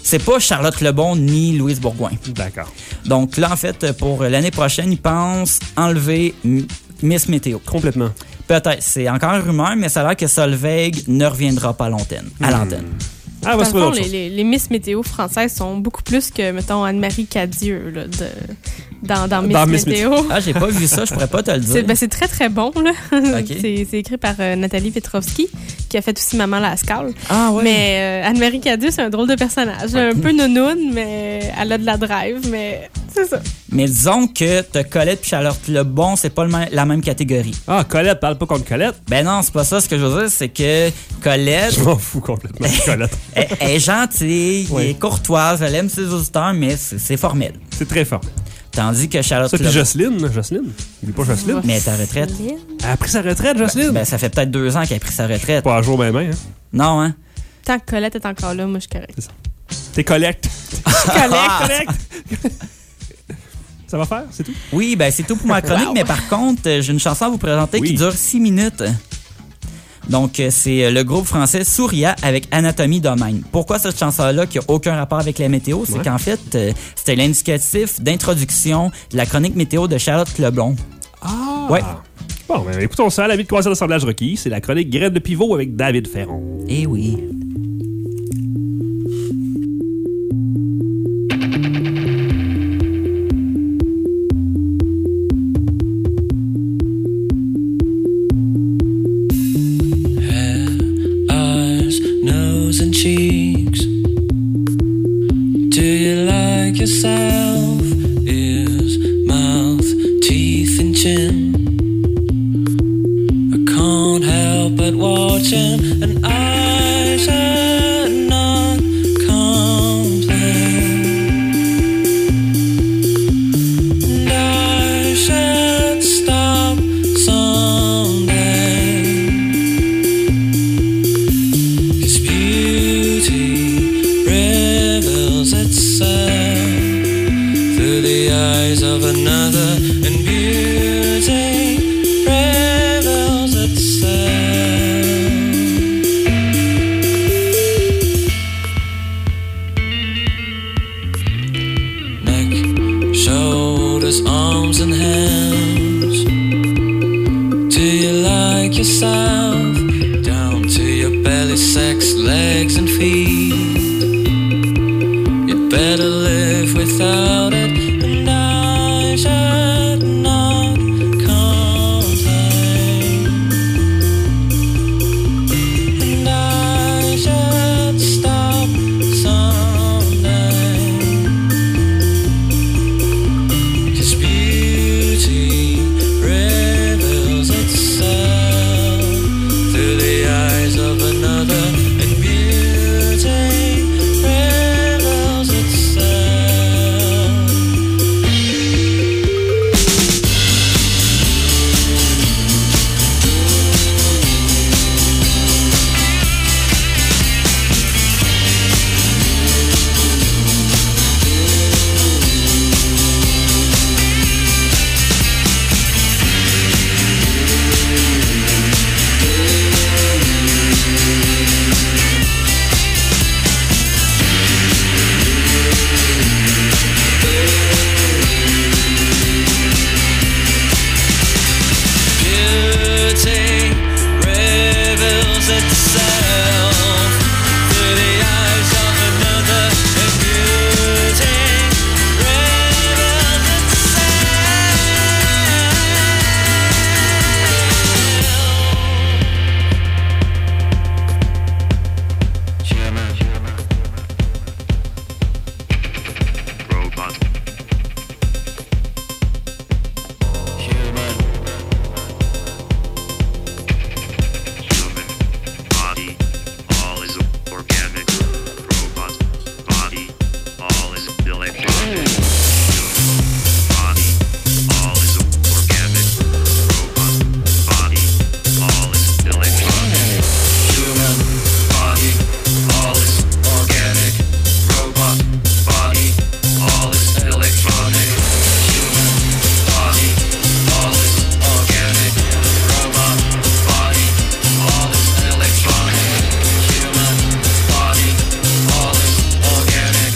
c'est pas Charlotte Lebon ni Louise Bourgoin. D'accord. Donc là, en fait, pour l'année prochaine, ils pensent enlever M- Miss Météo. Complètement. Peut-être. C'est encore une rumeur, mais ça a l'air que Solveig ne reviendra pas à l'antenne. À l'antenne. Ah, Dans bah, le c'est fond, pas autre les, chose. les, les Miss Météo françaises sont beaucoup plus que, mettons, Anne-Marie Cadieux là, de, dans, dans Miss Dans Miss Météo. Ah, j'ai pas vu ça, je pourrais pas te le dire. C'est, ben, c'est très, très bon. Là. Ok. c'est, c'est écrit par euh, Nathalie Petrovski, qui a fait aussi Maman Lascaux. Ah, ouais. Mais euh, Anne-Marie Cadieux, c'est un drôle de personnage. Un peu nounoune, mais elle a de la drive, mais c'est ça. Mais disons que t'as Colette et Charlotte Lebon, c'est pas le même- la même catégorie. Ah, Colette, parle pas contre Colette. Ben non, c'est pas ça. Ce que je veux dire, c'est que Colette, Je m'en fous complètement de Colette. elle, elle est gentille, Oui. elle est courtoise, elle aime ses auditeurs, mais c'est, c'est formel. C'est très fort. Tandis que Charlotte Ça, puis Lebon... Jocelyne, Jocelyne. Il est pas Jocelyne. Mais elle est à retraite. Elle a pris sa retraite, Jocelyne. Ben, ça fait peut-être deux ans qu'elle a pris sa retraite. Pas à jour, ben, ben. Hein. Non, hein? Tant que Colette est encore là, moi, je suis correcte. T'es collecte. Collecte. Collecte. Ça va faire, c'est tout? Oui, ben c'est tout pour ma chronique, Wow. mais par contre, euh, j'ai une chanson à vous présenter Oui. qui dure six minutes. Donc, euh, c'est euh, le groupe français Souria avec Anatomie Domaine. Pourquoi cette chanson-là qui n'a aucun rapport avec la météo? C'est Ouais. qu'en fait, euh, c'était l'indicatif d'introduction de la chronique météo de Charlotte Lebon. Ah! Ouais. Bon, ben, écoutons ça. La vie de croisière d'assemblage requis, c'est la chronique Graine de pivot avec David Ferron. Eh oui. Eyes, nose, and cheeks. Do you like yourself? Ears, mouth, teeth, and chin. I can't help but watching, and I should not complain. And I should stop someday. 'Cause beauty reveals itself through the eyes of another, and beauty reveals itself. Neck, shoulders, arms, and hands. Do you like yourself? Down to your belly, sex, legs, and feet. You'd better live without it, and I should not complain. And I should stop someday. 'Cause beauty reveals itself through the eyes of another, and beauty reveals itself. Beauty reveals itself through the eyes of another, and beauty reveals itself. Human, robot, human. Body, all is organic. Robot, body, all is electronic. Body, all is organic. Robot, body, all is electronic. Human body, all is organic. Robot body, all is electronic. Human body, all is organic. Robot body, all is electronic. Human body, all is organic.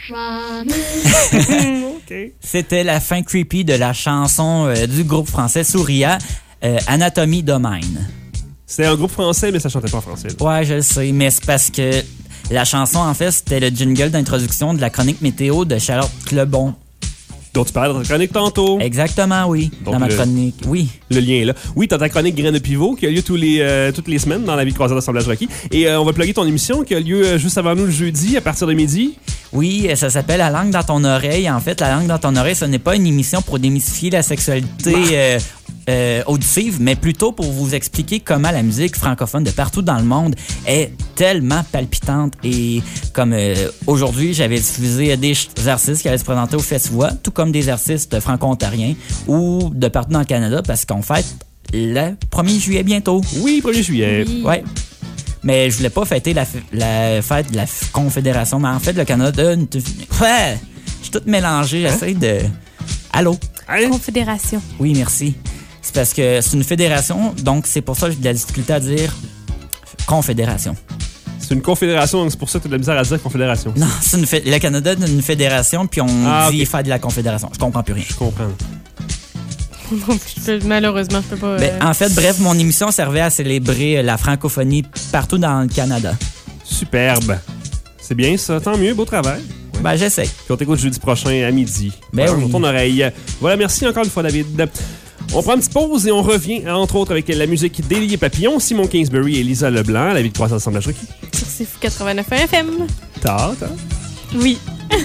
OK. C'était la fin creepy de la chanson euh, du groupe français Souria, euh, Anatomie Domaine. C'était un groupe français, mais ça chantait pas en français. là. Ouais, je le sais, mais c'est parce que la chanson, en fait, c'était le jingle d'introduction de la chronique météo de Charlotte Clebon. Dont tu parlais dans ta chronique tantôt. Exactement, oui. Donc, dans ma le- chronique, oui. Le lien est là. Oui, t'as ta chronique Graines de Pivot qui a lieu tous les, euh, toutes les semaines dans la vie de croiseur d'assemblage Rocky. Et euh, on va plugger ton émission qui a lieu euh, juste avant nous le jeudi à partir de midi. Oui, ça s'appelle La langue dans ton oreille. En fait, La langue dans ton oreille, ce n'est pas une émission pour démystifier la sexualité euh, euh, auditive, mais plutôt pour vous expliquer comment la musique francophone de partout dans le monde est tellement palpitante. Et comme euh, aujourd'hui, j'avais diffusé des ch- artistes qui allaient se présenter au Festival, tout comme des artistes franco-ontariens ou de partout dans le Canada, parce qu'on fête le premier juillet bientôt. Oui, premier juillet. Oui. Ouais. Mais je voulais pas fêter la, f- la fête de la f- Confédération, mais en fait, le Canada... une- Ouais! Je suis tout mélangé, j'essaie de... Allô? Confédération. Oui, merci. C'est parce que c'est une fédération, donc c'est pour ça que j'ai de la difficulté à dire confédération. C'est une confédération, donc c'est pour ça que t'as de la misère à dire confédération. Non, c'est une fé- le Canada est une fédération, puis on Ah, dit ok. faire de la confédération. Je comprends plus rien. Je comprends. Je peux- malheureusement, je peux pas. Ben, euh, en fait, bref, mon émission servait à célébrer la francophonie partout dans le Canada. Superbe. C'est bien ça, tant mieux, beau travail. Ben, j'essaie. Puis on t'écoute jeudi prochain à midi. Ben Voilà, oui. dans ton oreille. Voilà, merci encore une fois, David. On prend une petite pause et on revient, entre autres, avec la musique d'Élie et Papillon, Simon Kingsbury et Lisa Leblanc, la vie de croissance assemblage Rocky. Sur C F quatre-vingt-neuf F M. Ta, ta. Oui.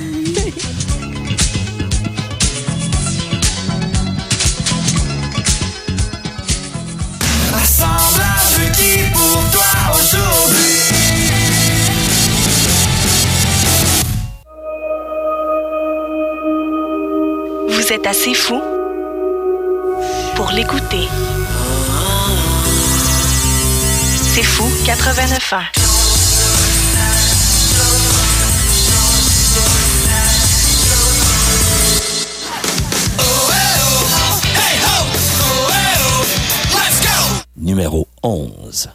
Assemblage qui pour toi aujourd'hui. Vous êtes assez fou pour l'écouter. C'est fou quatre-vingt-neuf ans. Numéro onze.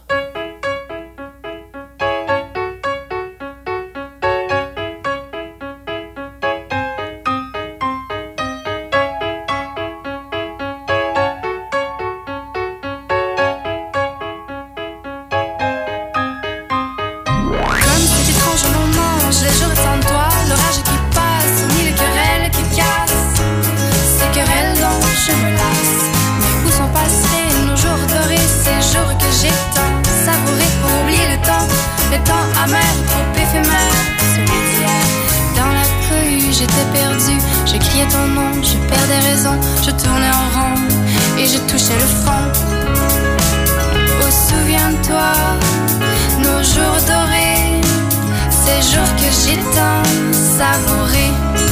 Comme c'est étrange au moment, je les jours sans toi, l'orage qui passe, ni les querelles qui cassent. Ces querelles dont je me lasse. Mais où sont passés nos jours dorés, ces jours que j'ai tant savourés pour oublier le temps, le temps amer, trop éphémère, celui d'hier. Dans la cohue, j'étais perdue, je criais ton nom, je perdais raison, je tournais en rond et je touchais le fond. Oh, souviens-toi, nos jours dorés, ces jours que j'ai tant savourés.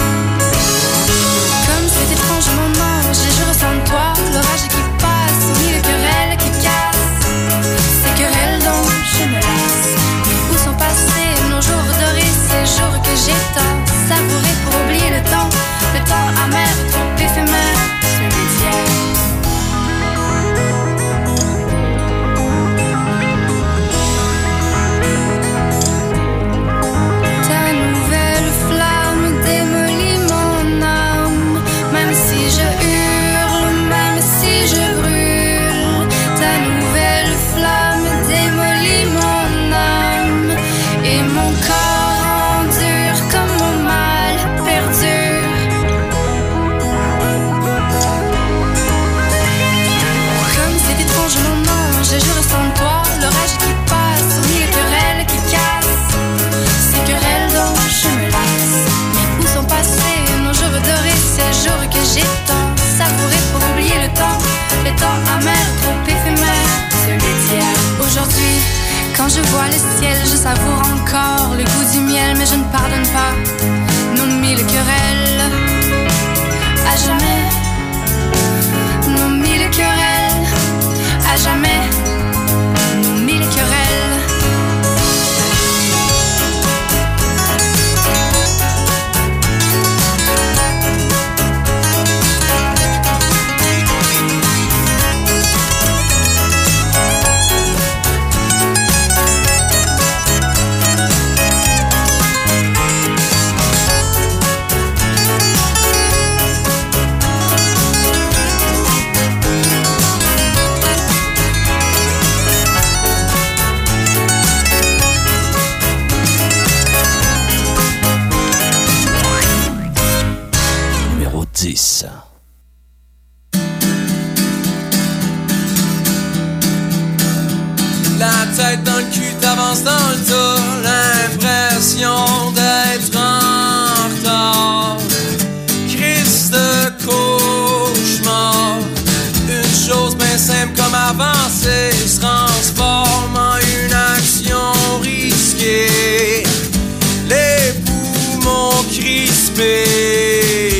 Comme cet étrange moment, j'ai je ressens de toi, l'orage qui passe, ni les querelles qui cassent. Ces querelles dont je me lasse. Où sont passés nos jours dorés, ces jours que j'ai tant savourés pour oublier le temps, le temps amer, trop éphémère, celui d'hier. Ta nouvelle flamme démolit mon âme, même si je hurle, même si je brûle. Ta nouvelle flamme démolit mon âme et mon corps endure comme mon mal perdure. Comme cet étrange moment, je jure sans toi, l'orage qui passe, ni les querelles qui cassent. Ces querelles dont je me lasse. Mais où sont passés nos jours dorés, ces jours que j'ai tant savourés pour oublier le temps, le temps amer, trop éphémère, celui d'hier. Aujourd'hui, quand je vois le ciel, je savoure encore le goût du miel, mais je ne pardonne pas nos mille querelles. À jamais, nos mille querelles. À jamais, nos mille querelles. X. La tête dans le cul, t'avances dans le tas, l'impression d'être en retard. Christ de cauchemar, une chose bien simple comme avancer se transforme en une action risquée. Les poumons crispés.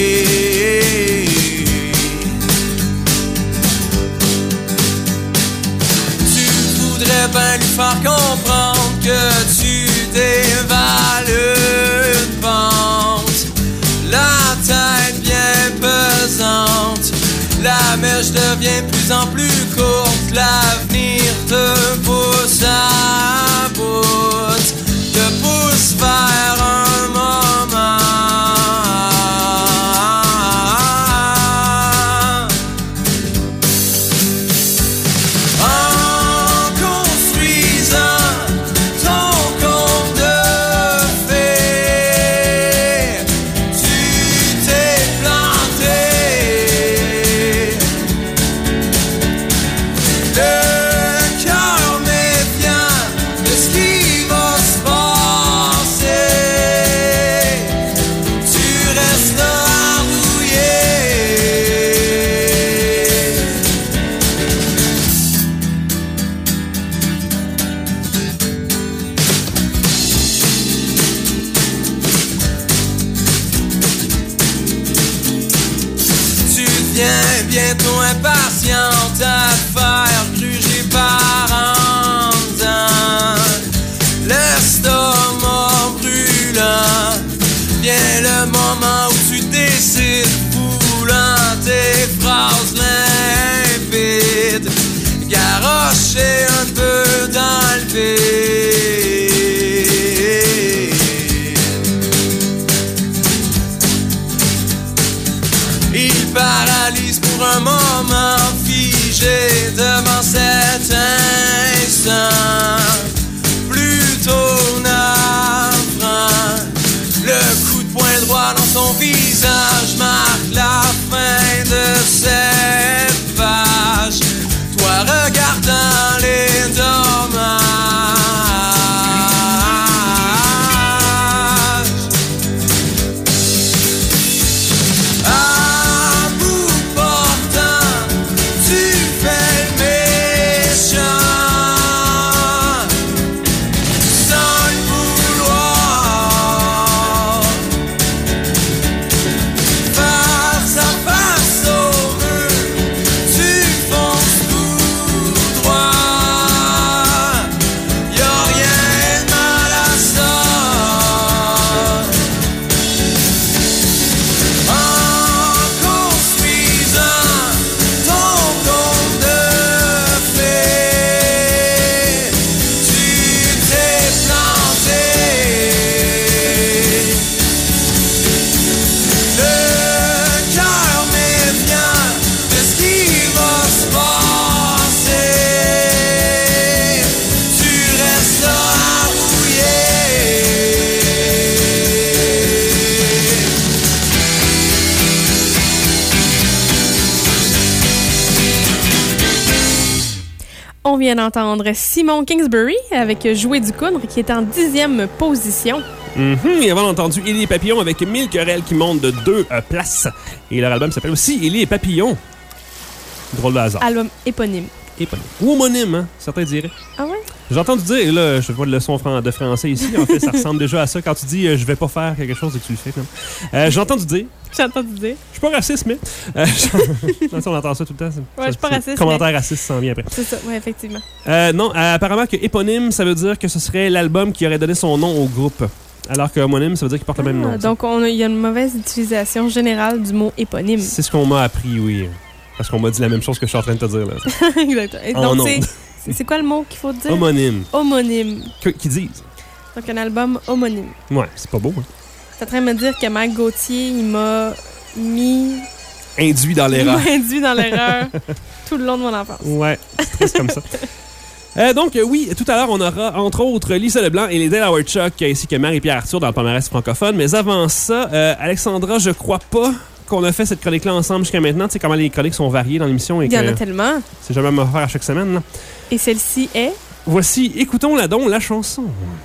Ben lui faire comprendre que tu dévales une pente. La tête bien pesante, la mèche devient de plus en plus courte. L'avenir te pousse à bout, te pousse vers un moment. Bientôt impatiente à te faire gruger par en dedans. L'estomac brûlant, vient le moment où tu décides, foulant tes phrases limpides, garrocher un peu dans le vide. Il paralyse pour un moment, figé devant cet instant plutôt navrant. Le coup de poing droit dans son visage marque la fin de cette page. Toi regardant les dommages. On vient d'entendre Simon Kingsbury avec Jouer du coudre qui est en dixième position. Mm-hmm. Et avant, on a entendu Élie et Papillon avec mille querelles qui montent de deux euh, places. Et leur album s'appelle aussi Élie et Papillon. Drôle de hasard. Album éponyme. Éponyme. Ou homonyme, hein, certains diraient. Ah ouais? J'ai entendu dire, là, je vois le leçon de français ici. En fait, ça ressemble déjà à ça quand tu dis euh, je vais pas faire quelque chose et que tu le fais. Euh, j'ai entendu dire. J'ai entendu dire. Je suis pas raciste, mais. Euh, je... on entend ça tout le temps. Ouais, je suis pas raciste. Commentaire mais... raciste s'en vient après. C'est ça, ouais, effectivement. Euh, non, euh, apparemment que éponyme, ça veut dire que ce serait l'album qui aurait donné son nom au groupe. Alors que homonyme, ça veut dire qu'il porte ah, le même nom. Donc, il y a une mauvaise utilisation générale du mot éponyme. C'est ce qu'on m'a appris, oui. Parce qu'on m'a dit la même chose que je suis en train de te dire, là. Exactement. Et en donc, c'est, c'est quoi le mot qu'il faut dire? Homonyme. Homonyme. Que, qu'ils disent. Donc, un album homonyme. Ouais, c'est pas beau, hein. T'es en train de me dire que Mike Gauthier, il m'a mis... Induit dans l'erreur. Il m'a induit dans l'erreur tout le long de mon enfance. Ouais, c'est triste comme ça. Euh, donc, euh, oui, tout à l'heure, on aura, entre autres, Lisa Leblanc et les Delaware Chuck, ainsi que Marie-Pierre Arthur dans le palmarès francophone. Mais avant ça, euh, Alexandra, je crois pas qu'on a fait cette chronique-là ensemble jusqu'à maintenant. Tu sais comment les chroniques sont variées dans l'émission. Il y en a tellement. C'est jamais à me faire à chaque semaine. Là. Et celle-ci est... Voici, écoutons-la donc, la chanson.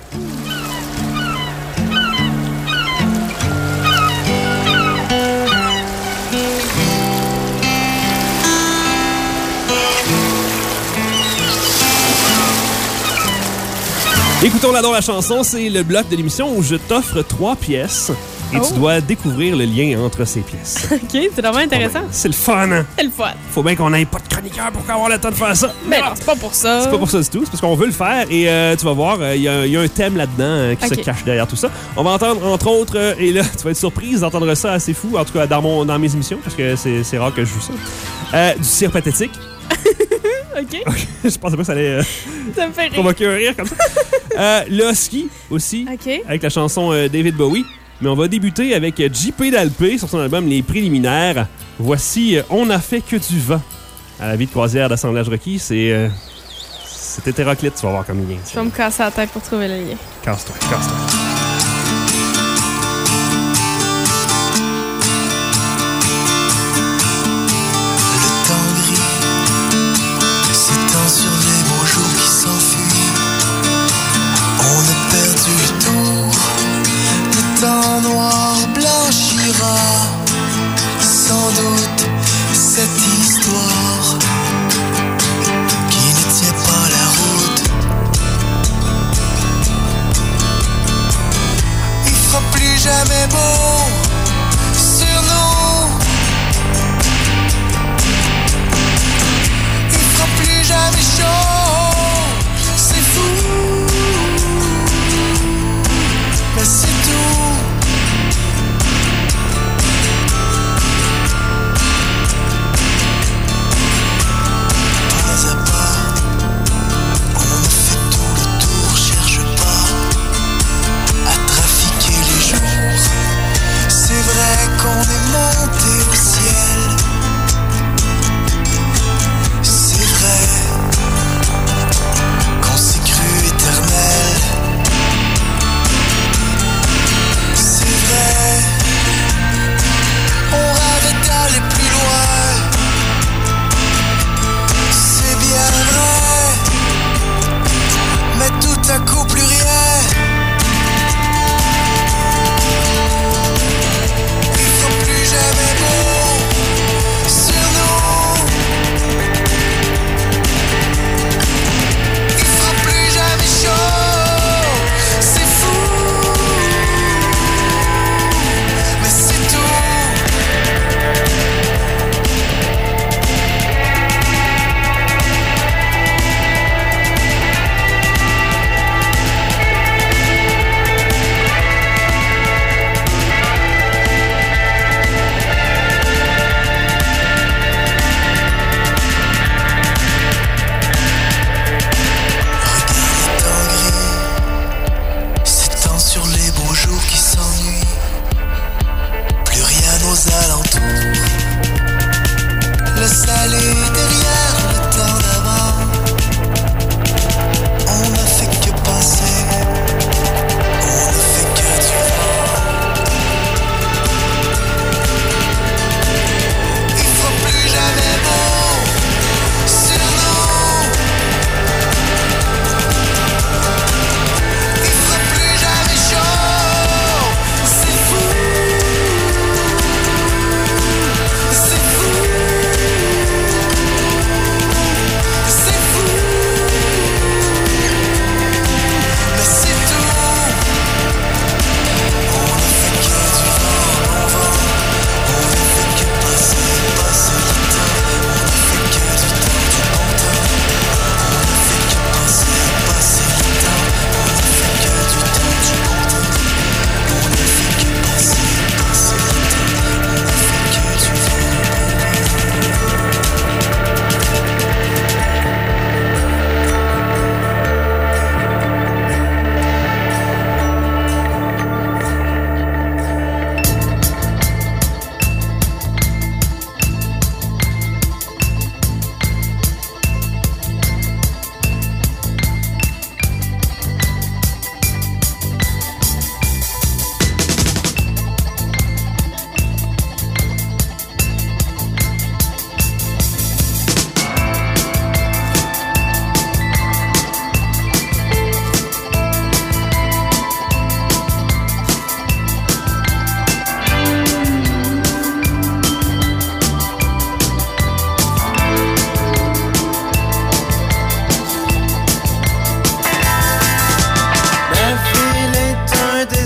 Écoutons-la donc, la chanson, c'est le bloc de l'émission où je t'offre trois pièces et Oh. tu dois découvrir le lien entre ces pièces. OK, c'est vraiment intéressant. Oh ben, c'est le fun, hein? C'est le fun. Faut bien qu'on n'ait pas de chroniqueur pour avoir le temps de faire ça. Mais non, c'est pas pour ça. C'est pas pour ça du tout, c'est parce qu'on veut le faire et euh, tu vas voir, il euh, y, y a un thème là-dedans euh, qui Ok. se cache derrière tout ça. On va entendre, entre autres, euh, et là, tu vas être surprise d'entendre ça assez fou, en tout cas dans, mon, dans mes émissions, parce que c'est c'est rare que je joue ça. Euh, du cire pathétique. OK. Je pensais pas que ça allait euh, Ça me fait rire. provoquer un rire comme ça. euh, le husky aussi, OK. avec la chanson euh, David Bowie. Mais on va débuter avec euh, J P Dalpé sur son album Les Préliminaires. Voici euh, On n'a fait que du vent. À la vie de croisière d'assemblage requis, c'est euh, c'est hétéroclite, tu vas voir comme lien. Je vais me casser la tête pour trouver le lien. Casse-toi, casse-toi. Le temps gris s'étend sur les beaux jours qui s'enfuient. On a perdu le tour. Le temps noir blanchira. Sans doute cette histoire qui ne tient pas la route. Il fera plus jamais beau sur nous. Il fera plus jamais chaud. C'est fou, mais c'est tout. Pas à pas, on a fait tout le tour. Cherche pas à trafiquer les jours.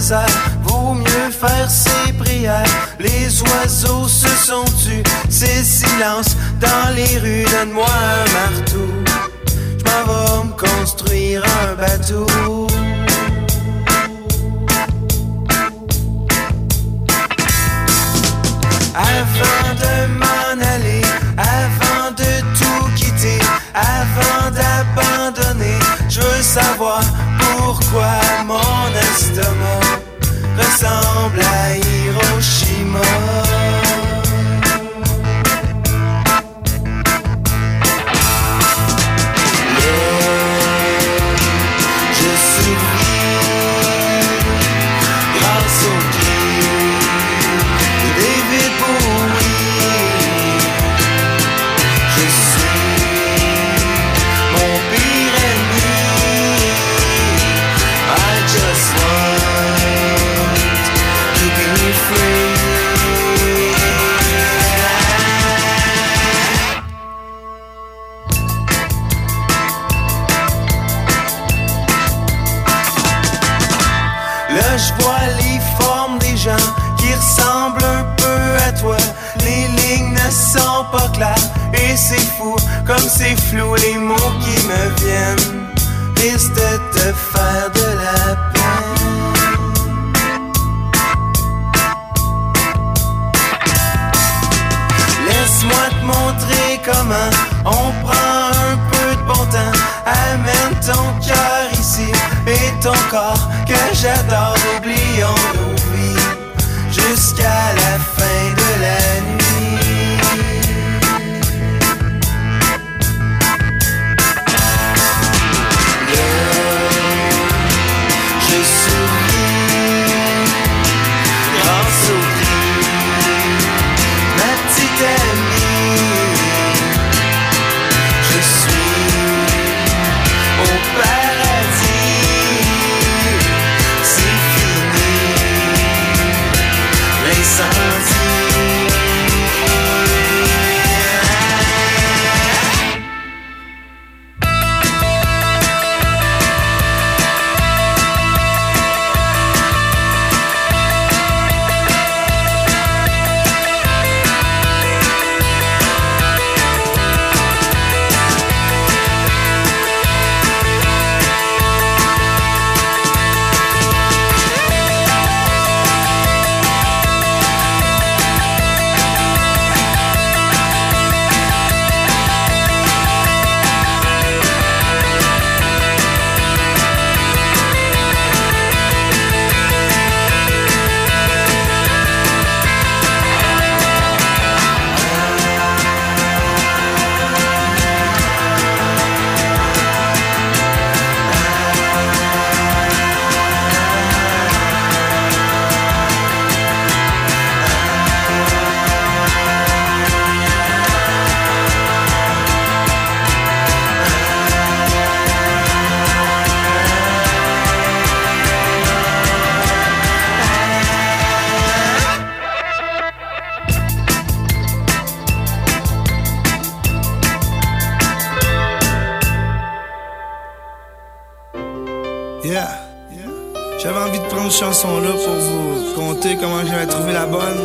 désert, vaut mieux faire ses prières. Les oiseaux se sont tus, c'est silence dans les rues. Donne-moi un marteau, j'm'en vais me construire un bateau. Avant de m'en aller, avant de tout quitter, avant d'abandonner, je veux savoir pourquoi mon estomac ressemble à Hiroshima. Je vois les formes des gens qui ressemblent un peu à toi. Les lignes ne sont pas claires et c'est fou comme c'est flou. Les mots qui me viennent risquent de te faire de la peine. Laisse-moi te montrer comment on prend un peu de bon temps. Amène ton cœur ici et ton corps que j'adore. Oublions nos vies jusqu'à la fin de la nuit. Là, je souris grâce au gris, ma petite amie. Je suis au paradis. C'est fini l'incendie. Yeah. J'avais envie de prendre cette chanson-là pour vous conter comment j'avais trouvé la bonne.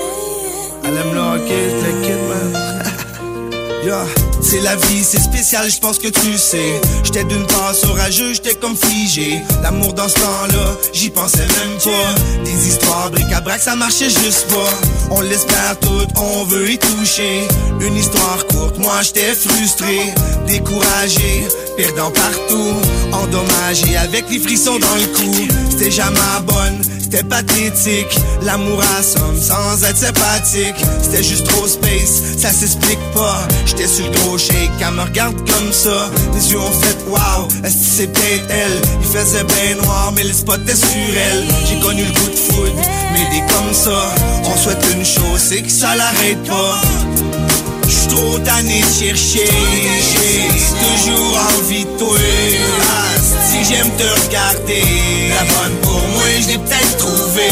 Elle aime le hockey, t'inquiète, man. Yeah. C'est la vie, c'est spécial, je pense que tu sais. J'étais d'une part orageux, j'étais comme figé. L'amour dans ce temps-là, j'y pensais même pas. Des histoires bric-à-brac, ça marchait juste pas. On l'espère tout, on veut y toucher. Une histoire courte, moi j'étais frustré, découragé, perdant partout, endommagé avec les frissons dans le cou. C'était jamais bonne, c'était pathétique. L'amour assomme sans être sympathique. C'était juste trop space, ça s'explique pas. J'étais sur le gros shake, elle me regarde comme ça. Les yeux ont fait wow, est-ce que c'est peut-être elle? Il faisait bien noir, mais le spot était sur elle. J'ai connu le coup de foudre, mais des comme ça. On souhaite une chose, c'est que ça l'arrête pas. J'suis trop tanné de chercher, j'ai toujours envie de toi. Ah, si j'aime te regarder, la bonne pour moi, je l'ai peut-être trouvé.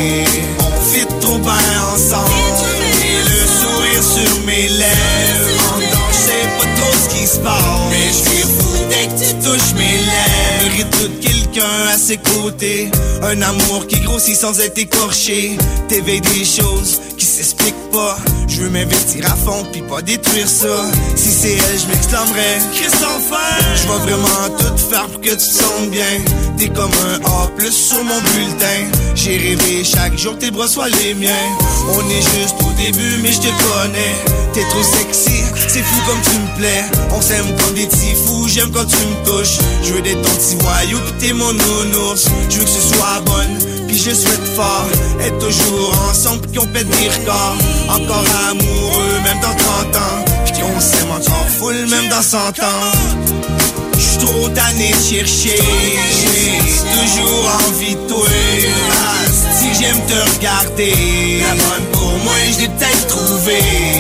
On fit trop bien ensemble, et le sourire sur mes lèvres. En dedans, j'sais pas trop ce qui se passe, mais j'suis fou dès que tu touches mes lèvres. Mérite tout quelqu'un à ses côtés. Un amour qui grossit sans être écorché. T'éveilles des choses qui s'expliquent pas. Je veux m'investir à fond pis pas détruire ça. Si c'est elle, je m'exclamerais Christopher. Je vais vraiment tout faire pour que tu te sentes bien. T'es comme un A plus sur mon bulletin. J'ai rêvé chaque jour que tes bras soient les miens. On est juste au début mais je te connais. T'es trop sexy, c'est fou comme tu me plais. On s'aime comme des petits fous, j'aime quand tu me touches. Je veux d'être ton petit voyou pis t'es mon nounours. Je veux que ce soit bonne, pis je souhaite fort être toujours ensemble pis qu'on pète des records. Encore amoureux même dans trente ans. Pis qu'on s'aime encore full même dans cent ans. J'suis trop tanné de chercher, j'ai toujours envie de toi. Ah, si j'aime te regarder, la bonne pour moi je l'ai peut-être trouvé.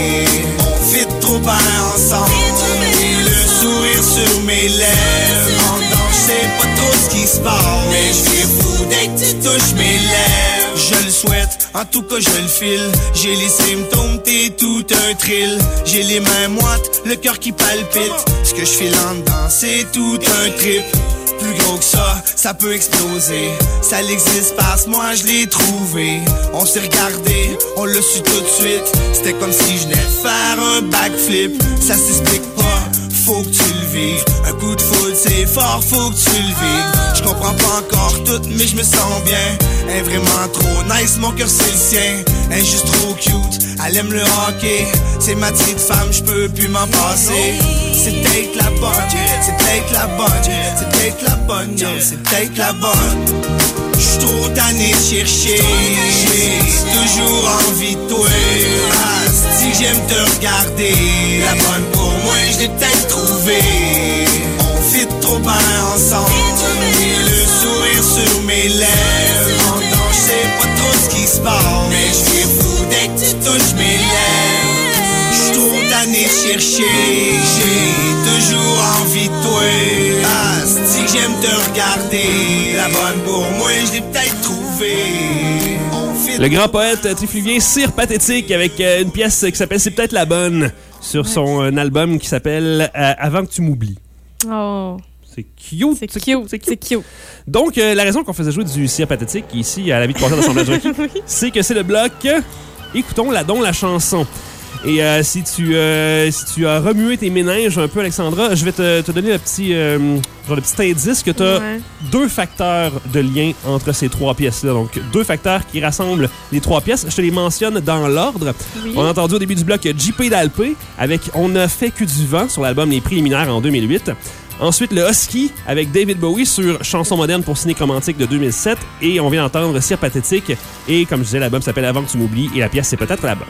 On fit trop bien ensemble, et le sourire sur mes lèvres. En dedans j'sais pas trop ce qui se passe, mais j'suis fou dès que tu touches mes lèvres. Je le souhaite, en tout cas je le file. J'ai les symptômes, t'es tout un thrill. J'ai les mains moites, le cœur qui palpite. Ce que je file en dedans, c'est tout un trip. Plus gros que ça, ça peut exploser. Ça l'existe parce moi je l'ai trouvé. On s'est regardé, on l'a su tout de suite. C'était comme si je venais de faire un backflip. Ça s'explique pas, faut que tu le vives. Un coup de foudre c'est fort, faut que tu le vives. Je comprends pas encore tout mais je me sens bien. Elle est vraiment trop nice, mon cœur c'est le sien. Elle est juste trop cute, elle aime le hockey. C'est ma petite femme, je peux plus m'en passer. C'est peut-être la bonne, c'est peut-être la bonne, c'est peut-être la bonne, yo, c'est peut-être la bonne. J'suis trop tanné de chercher, j'ai toujours envie de toi. Ah, si j'aime te regarder, la bonne pour moi je l'ai peut-être trouvé. On fit trop bien ensemble, et le sourire sur mes lèvres. En dedans j'sais pas trop ce qui se passe, mais j'suis fou dès que tu touches mes lèvres. J'suis trop tanné de chercher, j'ai toujours envie de toi. Ah, si j'aime te regarder, la bonne pour moi je l'ai peut-être trouvé. Le grand poète trifluvien Cire Pathétique avec euh, une pièce qui s'appelle C'est peut-être la bonne sur son euh, album qui s'appelle euh, Avant que tu m'oublies. Oh. C'est cute. C'est cute. C'est cute. cute. Donc, euh, la raison qu'on faisait jouer du Cire Pathétique ici à la vie de passeur d'assemblage requis, oui. c'est que c'est le bloc Écoutons la don la chanson. Et euh, si tu euh, si tu as remué tes méninges un peu, Alexandra, je vais te, te donner le petit, euh, genre le petit indice que tu as ouais. deux facteurs de lien entre ces trois pièces-là. Donc, deux facteurs qui rassemblent les trois pièces. Je te les mentionne dans l'ordre. Oui. On a entendu au début du bloc J P Dalpé avec On ne fait que du vent sur l'album Les Préliminaires en deux mille huit. Ensuite, le Husky avec David Bowie sur Chanson moderne pour Cynique romantique de deux mille sept. Et on vient d'entendre Cire Pathétique. Et comme je disais, l'album s'appelle Avant que tu m'oublies et la pièce, c'est peut-être la bonne.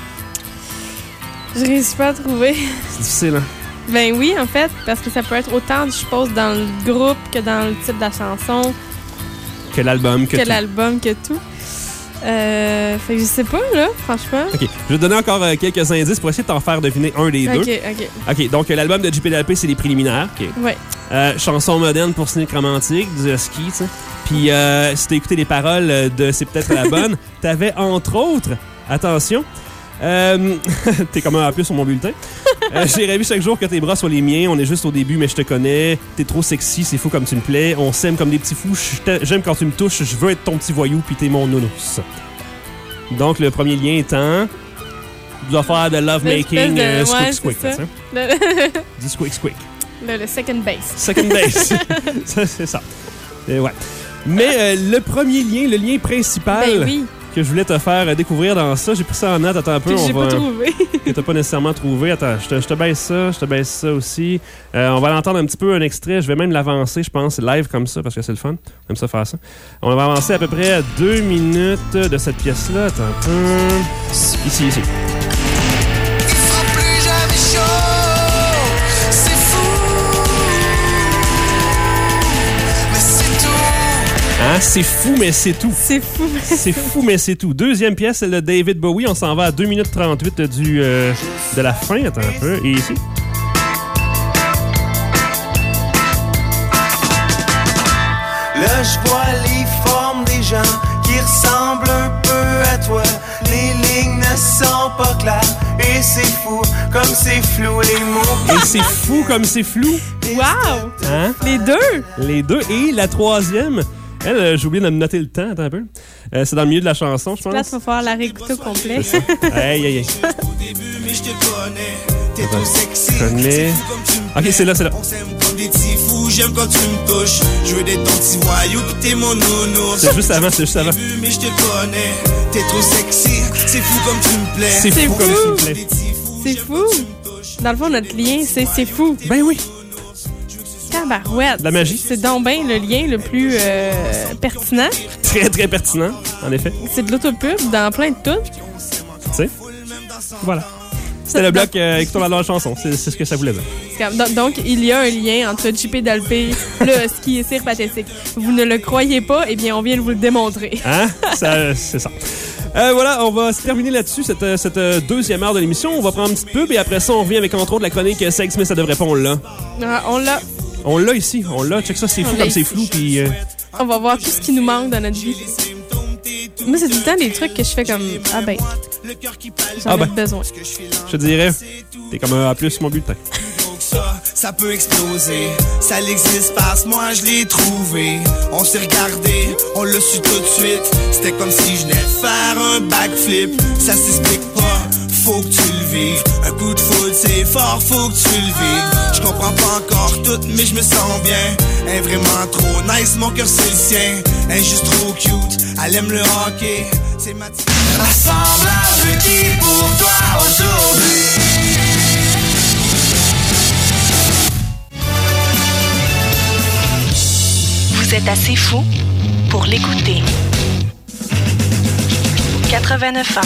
Je réussis pas à trouver. C'est difficile, hein? Ben oui, en fait, parce que ça peut être autant, je suppose, dans le groupe que dans le titre de la chanson. Que l'album, que, que tout. l'album, que tout. Euh, fait que je sais pas, là, franchement. OK. Je vais te donner encore euh, quelques indices pour essayer de t'en faire deviner un des okay, deux. OK, OK. OK, donc euh, l'album de J P Dalpé, c'est Les Préliminaires. OK. Ouais. Euh, chanson moderne pour Cynique romantique, du Husky, tu sais. Puis euh, si t'as écouté les paroles de C'est peut-être la bonne, t'avais entre autres, attention, Euh, t'es comme un A plus sur mon bulletin. Euh, j'ai rêvé chaque jour que tes bras soient les miens. On est juste au début, mais je te connais. T'es trop sexy, c'est fou comme tu me plais. On s'aime comme des petits fous. J'aime quand tu me touches. Je veux être ton petit voyou, puis t'es mon nounours. Donc, le premier lien étant du affaire de lovemaking, euh, squick ouais, squick. Ça. Le... Du squick squick. Le, le second base. Second base. ça, c'est ça. Euh, ouais. Mais euh, le premier lien, le lien principal. Ben oui. Que je voulais te faire découvrir dans ça. J'ai pris ça en note. Attends un peu. Que on j'ai va... pas trouvé. Que t'as pas nécessairement trouvé. Attends, je te, je te baisse ça. Je te baisse ça aussi. Euh, on va l'entendre un petit peu, un extrait. Je vais même l'avancer, je pense, live comme ça, parce que c'est le fun. J'aime ça faire ça. On va avancer à peu près à deux minutes de cette pièce-là. Attends un peu. Ici, ici. Hein? C'est fou, mais c'est tout. C'est fou, mais c'est fou, mais c'est tout. Deuxième pièce, celle de David Bowie. On s'en va à deux minutes trente-huit du, euh, de la fin. Attends un peu. Et ici. Là, je vois les formes des gens qui ressemblent un peu à toi. Les lignes ne sont pas clair. Et c'est fou, comme c'est flou, les mots. Et c'est fou comme c'est flou. Wow! Hein? Les deux? Les deux. Et la troisième, elle, euh, j'ai oublié de me noter le temps. Attends un peu. Euh, c'est dans le milieu de la chanson, je pense. Là, tu vas falloir la réécouter au complet. Aïe, aïe, aïe. Au début, mais je te connais. T'es trop sexy. Connais. Ok, c'est là, c'est là. On s'aime comme des petits fous, j'aime quand tu me touches. Je veux d'être ton petit voyou, pis t'es mon nounours. C'est juste avant, c'est juste avant. Au début, mais je te connais. T'es trop sexy, c'est fou comme tu me plais. C'est fou comme tu me plais. C'est fou. Dans le fond, notre lien, c'est c'est fou. Ben oui. Tabarouette. La magie. C'est donc bien le lien le plus euh, pertinent. Très, très pertinent, en effet. C'est de l'autopub dans plein de tout. Tu sais? Voilà. C'était le bloc euh, écoutons la dernière chanson. C'est c'est ce que ça voulait dire. Comme- donc, donc, il y a un lien entre J P Dalpé, le ski et Cire Pathétique. Vous ne le croyez pas? Eh bien, on vient de vous le démontrer. Hein? Ça, c'est ça. Euh, voilà, on va se terminer là-dessus, cette, cette euh, deuxième heure de l'émission. On va prendre une petite pub et après ça, on revient avec entre autres la chronique euh, Sex Smith, ça devrait pas, on l'a. Ah, on l'a. On l'a ici, on l'a. Check ça, c'est On fou l'a comme c'est ici. flou. Puis, euh, On va voir tout ce qui nous manque dans notre vie. Moi, c'est tout le temps des trucs que je fais comme ah ben, j'en Ah ai ben. besoin. je te dirais, t'es comme un A plus sur mon bulletin. Ça, ça peut exploser. Ça l'existe parce moi je l'ai trouvé. On s'est regardé, on l'a su tout de suite. C'était comme si je venais de faire un backflip. Ça s'explique pas, faut que tu le vives. Un coup de foudre c'est fort, faut que tu le vives. Je comprends pas encore tout, mais je me sens bien. Elle est vraiment trop nice, mon cœur c'est le sien. Elle est juste trop cute, elle aime le hockey. C'est ma petite assemblage qui pour toi aujourd'hui. Vous êtes assez fou pour l'écouter. quatre-vingt-neuf ans.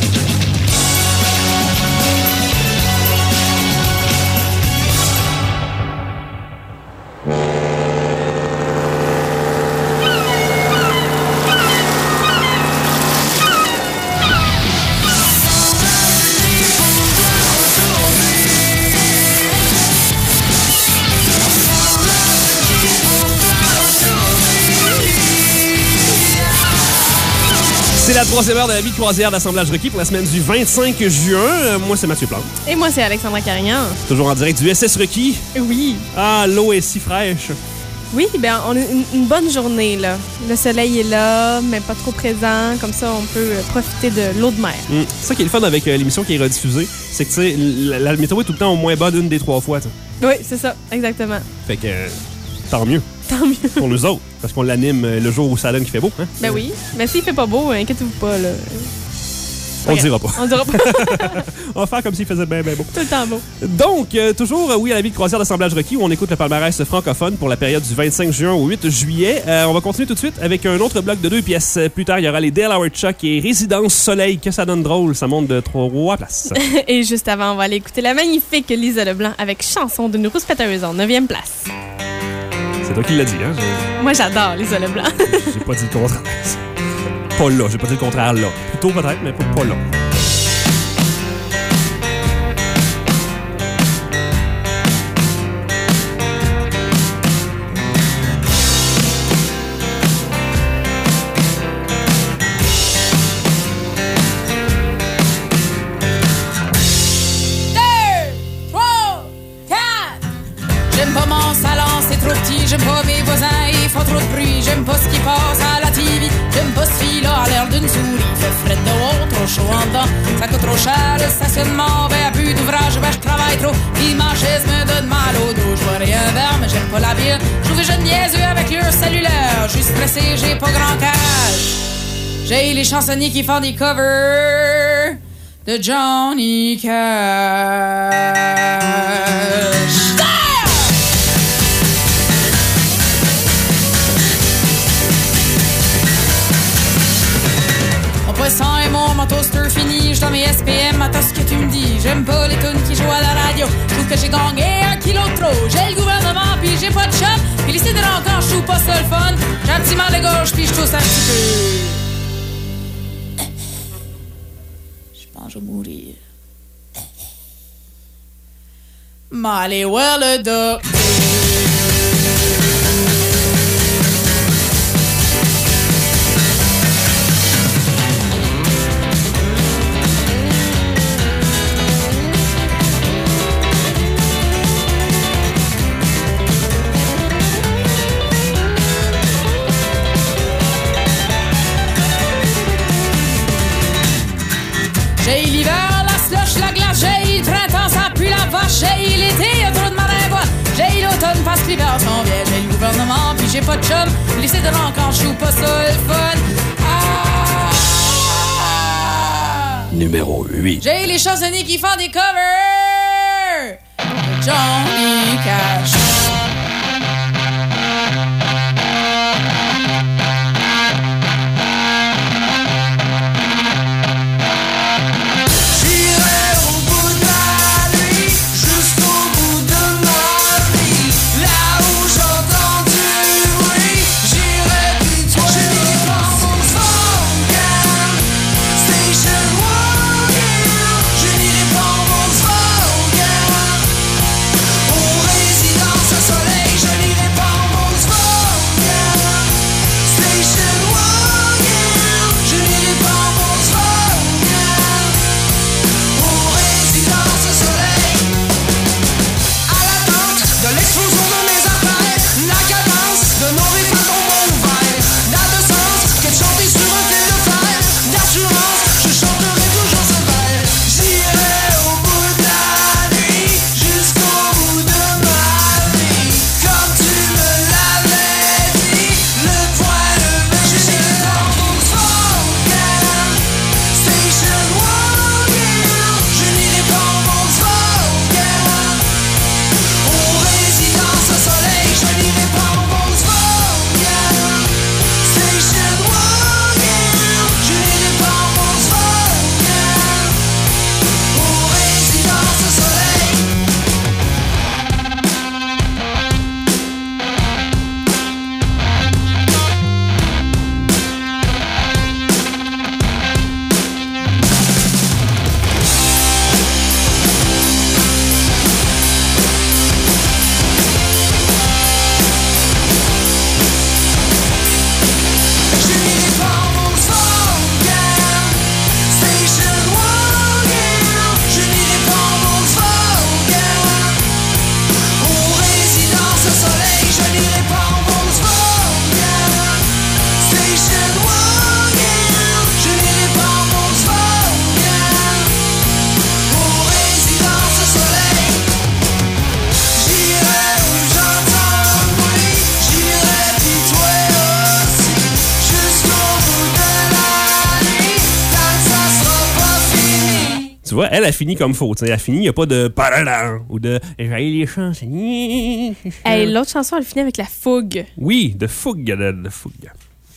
C'est la troisième heure de la vie de croisière d'assemblage requis pour la semaine du vingt-cinq juin. Euh, moi, c'est Mathieu Plante. Et moi, c'est Alexandra Carignan. Toujours en direct du S S Requis. Oui. Ah, l'eau est si fraîche. Oui, ben on a une, une bonne journée, là. Le soleil est là, mais pas trop présent. Comme ça, on peut euh, profiter de l'eau de mer. Mm. C'est ça qui est le fun avec euh, l'émission qui est rediffusée. C'est que, tu sais, la, la météo est tout le temps au moins bonne une des trois fois. t'sais. Oui, c'est ça, exactement. Fait que, euh, tant mieux. Tant mieux. Pour nous autres. Parce qu'on l'anime euh, le jour où ça donne qu'il fait beau. Hein? Ben oui. Mais s'il fait pas beau, inquiétez-vous pas, là. On le dira pas. On dira pas. On va faire comme s'il faisait bien, bien beau. Tout le temps beau. Donc, euh, toujours, euh, oui, à la vie de croisière d'assemblage requis, où on écoute le palmarès francophone pour la période du vingt-cinq juin au huit juillet. Euh, on va continuer tout de suite avec un autre bloc de deux pièces. Plus tard, il y aura les Delaware Chuck et Résidence Soleil. Que ça donne drôle, ça monte de trois places. Et juste avant, on va aller écouter la magnifique Lisa Leblanc avec Chanson d'une rouspéteuse en neuvième place. C'est toi qui l'as dit, hein? J'ai- Moi, j'adore Lisa Leblanc. J'ai pas dit le contraire. Pas là, j'ai pas dit le contraire là. Plutôt peut-être, mais pas, pas là. J'aime pas mon salon, c'est trop petit. J'aime pas mes voisins, ils font trop de bruit. J'aime pas ce qui passe à la T V. J'aime pas ce fille-là à l'air d'une souris. Fait fret dehors, trop chaud en dedans. Ça coûte trop cher le stationnement. Ben, à plus d'ouvrage, ben, je travaille trop. Puis ma chaise me donne mal au dos. Je vois rien vers, mais j'aime pas la ville. Je trouve que je niaiseux avec leur cellulaire. Je suis stressé, j'ai pas grand cash. J'ai les chansonniers qui font des covers de Johnny Cash. Poisson et mon mon toaster fini, je dans mes S P M, attends ce que tu me dis. J'aime pas les tunes qui jouent à la radio. Je trouve que j'ai gagné un kilo de trop. J'ai le gouvernement, puis j'ai pas de shop. Puis les sidérants encore, je trouve pas ça le fun. J'ai un petit mal de gorge, puis je tousse un petit peu. Je pense que je vais mourir. M'aller voir le docteur. J'ai l'hiver, la slush, la glace. J'ai le printemps, ça pue la vache. J'ai l'été, y'a trop de marin-voile. J'ai l'automne parce que l'hiver s'en vient. J'ai le gouvernement, puis j'ai pas de chum. Lycée de l'an quand je joue pas ça, le fun. Ah! Numéro huit. J'ai les chansonniers qui font des covers. Johnny Cash. Tu vois, elle a fini comme faux. Elle a fini, il n'y a pas de parada ou de j'ai les chansons. Hey, l'autre chanson, elle finit avec la fougue. Oui, de fougue, de, de fougue.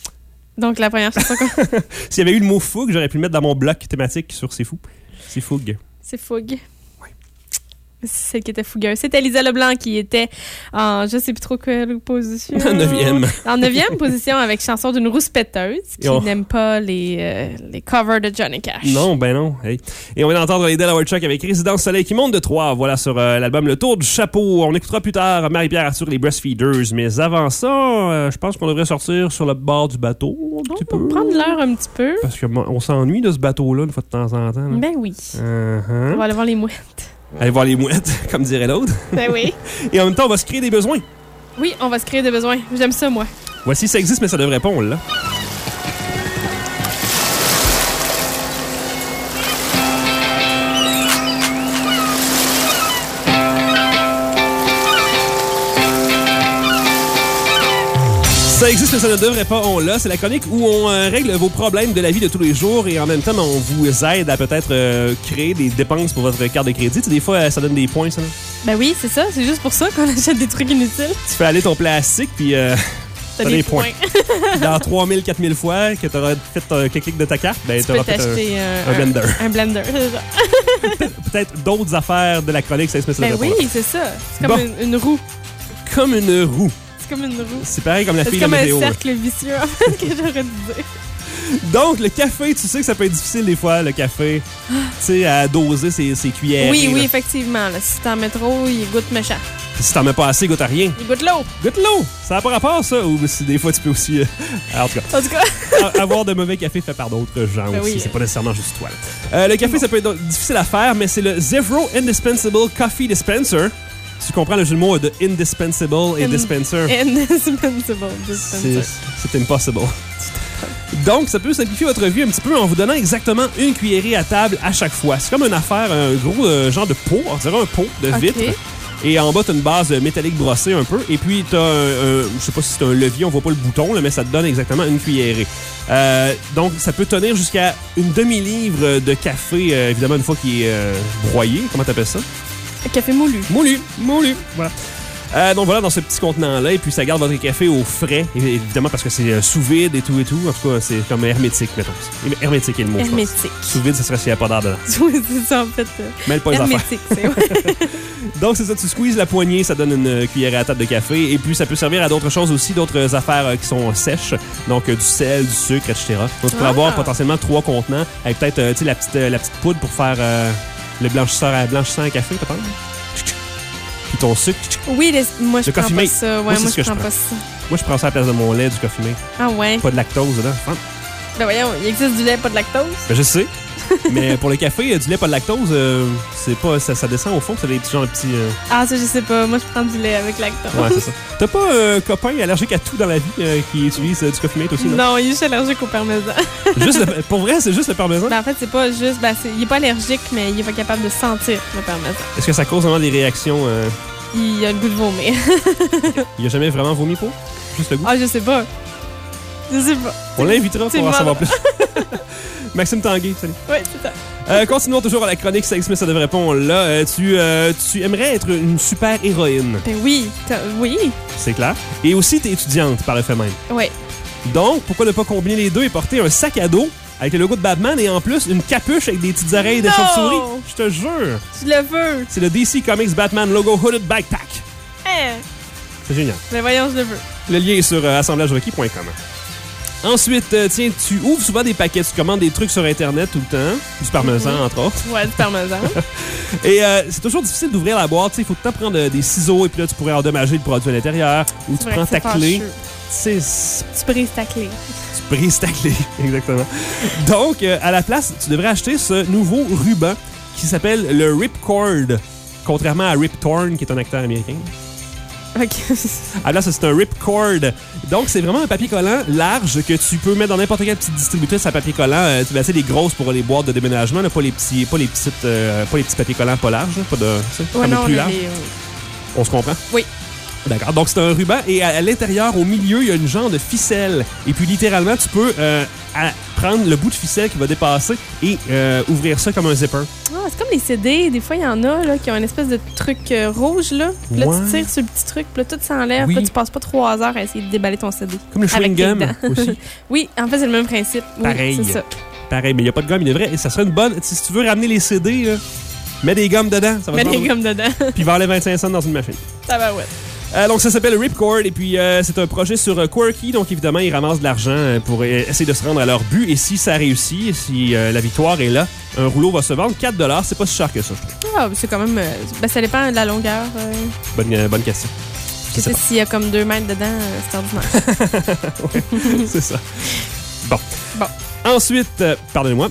Donc, la première chanson. S'il y avait eu le mot fougue, j'aurais pu le mettre dans mon bloc thématique sur C'est fou. C'est fougue. C'est fougue. C'est celle qui était fougueuse. C'était Lisa Leblanc qui était en, je sais plus trop quelle position. En neuvième. En neuvième position avec chanson d'une rouspéteuse qui oh. n'aime pas les, euh, les covers de Johnny Cash. Non, ben non. Hey. Et on vient d'entendre les Delaware Chuck avec Résidence Soleil qui monte de trois. Voilà sur euh, l'album Le Tour du Chapeau. On écoutera plus tard Marie-Pierre Arthur, les Breastfeeders. Mais avant ça, euh, je pense qu'on devrait sortir sur le bord du bateau un petit on peu. Prendre l'heure un petit peu. Parce qu'on s'ennuie de ce bateau-là une fois de temps en temps. Là. Ben oui. Uh-huh. On va aller voir les mouettes. Aller voir les mouettes, comme dirait l'autre. Ben oui. Et en même temps, on va se créer des besoins. Oui, on va se créer des besoins. J'aime ça, moi. Voici, ça existe, mais ça devrait pas, on l'a. Ça existe, mais ça ne devrait pas, on l'a. C'est la chronique où on euh, règle vos problèmes de la vie de tous les jours et en même temps, on vous aide à peut-être euh, créer des dépenses pour votre carte de crédit. Tu sais, des fois, euh, ça donne des points, ça. Ben oui, c'est ça. C'est juste pour ça qu'on achète des trucs inutiles. Tu fais aller ton plastique, puis euh, t'as des, des points. points. Dans trois mille, quatre mille fois que tu auras fait un clic de ta carte, ben, tu tu peux auras fait t'acheter un, un, un blender. Un, un blender, c'est ça. Peut-être d'autres affaires de la chronique, ça se met sur Ben le oui, répondeur. c'est ça. C'est comme Bon. une, une roue. Comme une roue. C'est comme une roue. C'est pareil comme la C'est fille comme de un météo. cercle vicieux, en fait, que j'aurais dû dire. Donc, le café, tu sais que ça peut être difficile des fois, le café. Tu sais, à doser ses, ses cuillères. Oui, oui, là. effectivement. Là, si t'en mets trop, il goûte méchant. Puis si t'en mets pas assez, goûte à rien. Il goûte l'eau. Goûte l'eau! Ça n'a pas rapport, ça. Ou si des fois, tu peux aussi... euh, En tout cas, En tout cas, a- avoir de mauvais café fait par d'autres gens Ben aussi. oui. C'est pas nécessairement juste toi. là. Euh, le café, ça peut être difficile à faire, mais c'est le Zero Indispensable Coffee Dispenser. Tu comprends le jeu de mots de indispensable et In- dispenser. indispensable C'est dispenser. c'est impossible. Donc, ça peut simplifier votre vie un petit peu en vous donnant exactement une cuillerée à table à chaque fois. C'est comme une affaire, un gros euh, genre de pot, on dirait un pot de Ok. vitre. Et en bas, tu as une base métallique brossée un peu. Et puis, tu as un, un- je sais pas si c'est un levier, on voit pas le bouton, là, mais ça te donne exactement une cuillerée. Euh, donc, ça peut tenir jusqu'à une demi-livre de café, euh, évidemment, une fois qu'il est euh, broyé. Comment t'appelles ça? Café moulu. Moulu, moulu, voilà. Euh, donc voilà, dans ce petit contenant-là, et puis ça garde votre café au frais, é- évidemment parce que c'est euh, sous vide et tout et tout. En tout cas, c'est comme hermétique, mettons. Hermétique est le mot, je pense. Hermétique. Sous vide, ce serait s'il n'y a pas d'air dedans. Oui, c'est ça, en fait. euh, Mêle pas les affaires. hermétique, c'est ouais. Donc c'est ça, tu squeezes la poignée, ça donne une euh, cuillère à table de café, et puis ça peut servir à d'autres choses aussi, d'autres affaires euh, qui sont sèches, donc euh, du sel, du sucre, et cetera. Donc tu peux Ah. avoir potentiellement trois contenants, avec peut-être euh, tu sais, la petite, euh, la petite poudre pour faire euh, le blanchisseur à, blanchissant à café, peut-être. Puis ton sucre. Oui, les- moi, je Le prends coffee pas mate. ça. Ouais, Moi, moi, c'est ce je que je prends prends. pas ça. Moi, je prends ça à la place de mon lait, du coffee mate. Ah ouais? Pas de lactose dedans. Fun. Ben voyons, il existe du lait, pas de lactose. Ben, je sais. Mais pour le café, euh, du lait pas de lactose, euh, c'est pas, ça, ça descend au fond, c'est des petits, genre, des petits. euh, Ah, ça, je sais pas. Moi, je prends du lait avec lactose. Ouais, c'est ça. T'as pas un copain allergique à tout dans la vie euh, qui utilise euh, du coffee mate aussi, non? Non, il est juste allergique au parmesan. Juste le- pour vrai, c'est juste le parmesan? Ben, en fait, c'est pas juste. Ben, c'est- il est pas allergique, mais il est pas capable de sentir le parmesan. Est-ce que ça cause vraiment des réactions? euh, Il a le goût de vomir. Il a jamais vraiment vomi pour? Juste le goût? Ah, je sais pas. Je sais pas. On l'invitera Tu pour en demandes- savoir plus. Maxime Tanguay, salut. Ouais, c'est ça. Euh, continuons toujours à la chronique Sex Smith, ça devrait répondre là. Euh, tu, euh, tu aimerais être une super héroïne, Ben oui. t'as- Oui. c'est clair. Et aussi, t'es étudiante par le fait même. Ouais. Donc, pourquoi ne pas combiner les deux et porter un sac à dos avec le logo de Batman et en plus une capuche avec des petites oreilles de Non! chauve-souris? Je te jure. Je le veux. C'est le D C Comics Batman Logo Hooded Backpack. Hein. C'est génial. Ben voyons, je le veux. Le lien est sur euh, assemblages requis point com. Ensuite, euh, tiens, tu ouvres souvent des paquets, tu commandes des trucs sur Internet tout le temps, du parmesan Mhm. entre autres. Ouais, du parmesan. Et euh, c'est toujours difficile d'ouvrir la boîte, tu sais, il faut tout le temps prendre euh, des ciseaux et puis là tu pourrais endommager le produit à l'intérieur ou C'est tu vrai prends que ta c'est clé. fâcheux. Tu sais, c'est- Tu brises ta clé. tu brises ta clé, exactement. Donc, euh, à la place, tu devrais acheter ce nouveau ruban qui s'appelle le Ripcord, contrairement à Rip Torn, qui est un acteur américain. Ok. Ah là, ça, c'est un Ripcord. Donc, c'est vraiment un papier collant large que tu peux mettre dans n'importe quelle petite distributrice à papier collant. Euh, tu vas essayer les grosses pour les boîtes de déménagement, là, pas les petits, pas les petites, euh, pas les petits papiers collants pas larges, là, pas de, tu sais, Ouais, comme non, plus les- large. les- On se comprend? Oui. D'accord. Donc, c'est un ruban et à, à l'intérieur, au milieu, il y a une genre de ficelle. Et puis, littéralement, tu peux euh, à- prendre le bout de ficelle qui va dépasser et euh, ouvrir ça comme un zipper. Ah, c'est comme les C D. Des fois, il y en a là, qui ont une espèce de truc euh, rouge. Là. Puis là, Ouais. tu tires sur le petit truc. Puis là, tout s'enlève. Oui. Puis là, tu passes pas trois heures à essayer de déballer ton C D. Comme le Avec tes chewing-gum dents. aussi. Oui, en fait, c'est le même principe. Oui, Pareil. c'est ça. Pareil, mais il n'y a pas de gomme, il est vrai. Et ça serait une bonne. Si tu veux ramener les C D, là, mets des gommes dedans. Ça va Mets te des vendre- gommes dedans. Puis vends les vingt-cinq cents dans une machine. Ça va, ouais. Euh, donc, ça s'appelle Ripcord et puis euh, c'est un projet sur euh, Quirky. Donc, évidemment, ils ramassent de l'argent euh, pour euh, essayer de se rendre à leur but. Et si ça réussit, si euh, la victoire est là, un rouleau va se vendre quatre dollars. C'est pas si cher que ça, je trouve. Ah, c'est quand même. euh, ben, ça dépend de la longueur. Euh, Bonne, euh, bonne question. je sais s'il y a comme deux mètres dedans, euh, c'est ordinaire. Ouais, c'est ça. Bon. Bon. Ensuite, euh, pardonnez-moi.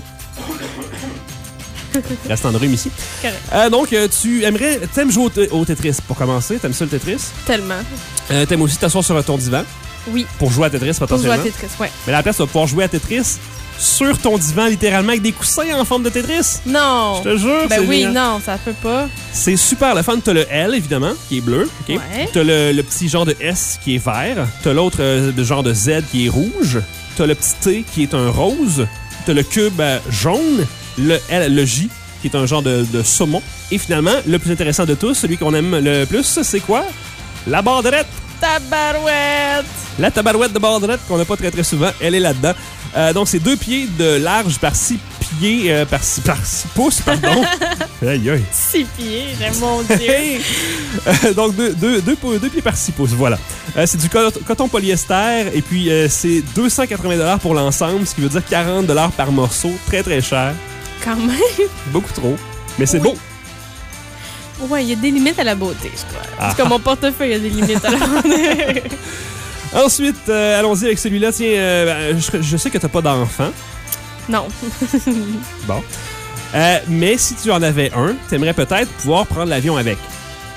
Reste en rhume ici. Correct. Euh, donc, euh, tu aimerais. T'aimes jouer au, t- au Tetris pour commencer? T'aimes ça le Tetris? Tellement. Euh, T'aimes aussi t'asseoir sur ton divan Oui. pour jouer à Tetris Pour jouer potentiellement? à Tetris, ouais. Mais à la place, tu vas pouvoir jouer à Tetris sur ton divan, littéralement, avec des coussins en forme de Tetris. Non. Je te jure, Ben c'est oui, génial. non, ça peut pas. C'est super le fun. T'as le L, évidemment, qui est bleu. ok? Ouais. T'as le, le petit genre de S qui est vert. T'as l'autre euh, de genre de Z qui est rouge. T'as le petit T qui est un rose. T'as le cube euh, jaune. Le L, le J qui est un genre de, de saumon. Et finalement, le plus intéressant de tous, celui qu'on aime le plus, c'est quoi? La banderette. Tabarouette! La tabarouette de banderette qu'on n'a pas très très souvent, elle est là-dedans. Euh, donc, c'est deux pieds de large par six pieds, euh, par, six, par six pouces, pardon. Aïe, aïe. Six pieds, mon Dieu. Euh, donc, deux, deux, deux, pou- deux pieds par six pouces, voilà. Euh, c'est du cot- coton polyester et puis euh, c'est deux cent quatre-vingts dollars pour l'ensemble, ce qui veut dire quarante dollars par morceau. Très, très cher. Quand même. Beaucoup trop. Mais c'est beau. Ouais, il y a des limites à la beauté, je crois. Ah. C'est comme mon portefeuille, il y a des limites à la beauté. Ensuite, euh, allons-y avec celui-là. Tiens, euh, ben, je, je sais que t'as pas d'enfant. Non. Bon. Euh, mais si tu en avais un, t'aimerais peut-être pouvoir prendre l'avion avec.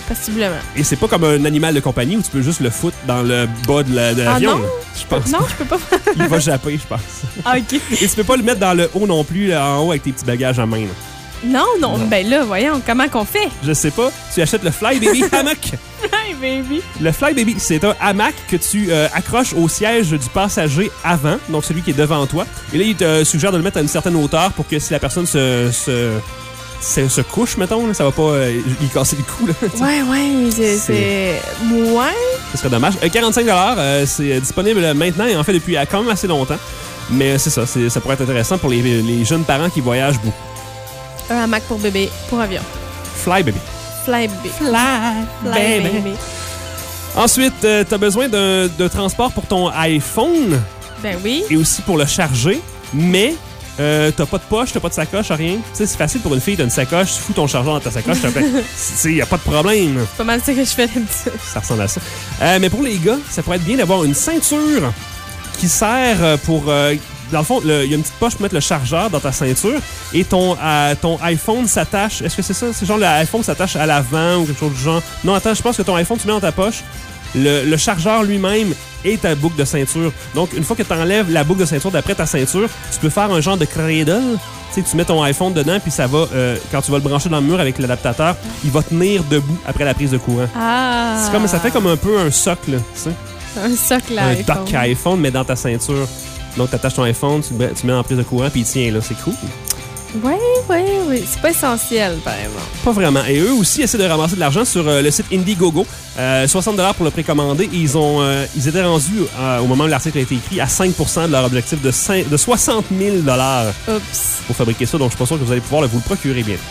Possiblement. Et c'est pas comme un animal de compagnie où tu peux juste le foutre dans le bas de la- de Ah l'avion. non? là. Je pense. Non, je peux pas. Il va japper, je pense. Ah, OK. Et tu peux pas le mettre dans le haut non plus, là, en haut avec tes petits bagages à main. là. Non, non, Non. ben là, voyons, comment qu'on fait? Je sais pas. Tu achètes le Fly Baby Hammock. Hey, baby! Le Fly Baby, c'est un hamac que tu euh, accroches au siège du passager avant, donc celui qui est devant toi. Et là, il te suggère de le mettre à une certaine hauteur pour que si la personne se, se, se, se couche, mettons, là, ça va pas euh, lui casser le cou. Là, Ouais, ouais, c'est... C'est- c'est- Ouais. Ce serait dommage. Euh, quarante-cinq dollars, euh, c'est disponible maintenant et en fait depuis euh, quand même assez longtemps. Mais c'est ça, c'est- ça pourrait être intéressant pour les, les jeunes parents qui voyagent beaucoup. Un hamac pour bébé, pour avion. Fly Baby. Fly baby. Fly, Fly baby. baby. Ensuite, euh, tu as besoin d'un de transport pour ton iPhone Ben oui. et aussi pour le charger, mais euh, t'as pas de poche, t'as pas de sacoche, rien. Tu sais, c'est facile pour une fille, t'as une sacoche, tu fous ton chargeur dans ta sacoche, t'as fait. Tu sais, y a pas de problème. C'est pas mal ça que je fais d'habitude. Ça ressemble à ça. Euh, mais pour les gars, ça pourrait être bien d'avoir une ceinture qui sert euh, pour... euh, dans le fond, il y a une petite poche pour mettre le chargeur dans ta ceinture et ton, euh, ton iPhone s'attache... Est-ce que c'est ça? C'est genre l'iPhone s'attache à l'avant ou quelque chose du genre? Non, attends, je pense que ton iPhone, tu mets dans ta poche. Le, le chargeur lui-même est ta boucle de ceinture. Donc, une fois que tu enlèves la boucle de ceinture d'après ta ceinture, tu peux faire un genre de cradle. Tu sais, tu mets ton iPhone dedans, puis ça va... euh, quand tu vas le brancher dans le mur avec l'adaptateur, il va tenir debout après la prise de courant. Ah! C'est comme, ça fait comme un peu un socle, tu sais. Un socle à Un iPhone. dock à iPhone, mais dans ta ceinture. Donc, tu attaches ton iPhone, tu le mets tu le mets en prise de courant, puis il tient, là. C'est cool. Oui, oui, oui. C'est pas essentiel, par exemple. Pas vraiment. Et eux aussi essaient de ramasser de l'argent sur euh, le site Indiegogo. Euh, soixante dollars pour le précommander. Et ils, ont, euh, ils étaient rendus, euh, au moment où l'article a été écrit, à cinq pour cent de leur objectif de, cinq de soixante mille dollars Oups. pour fabriquer ça. Donc, je suis pas sûr que vous allez pouvoir là, vous le procurer bien.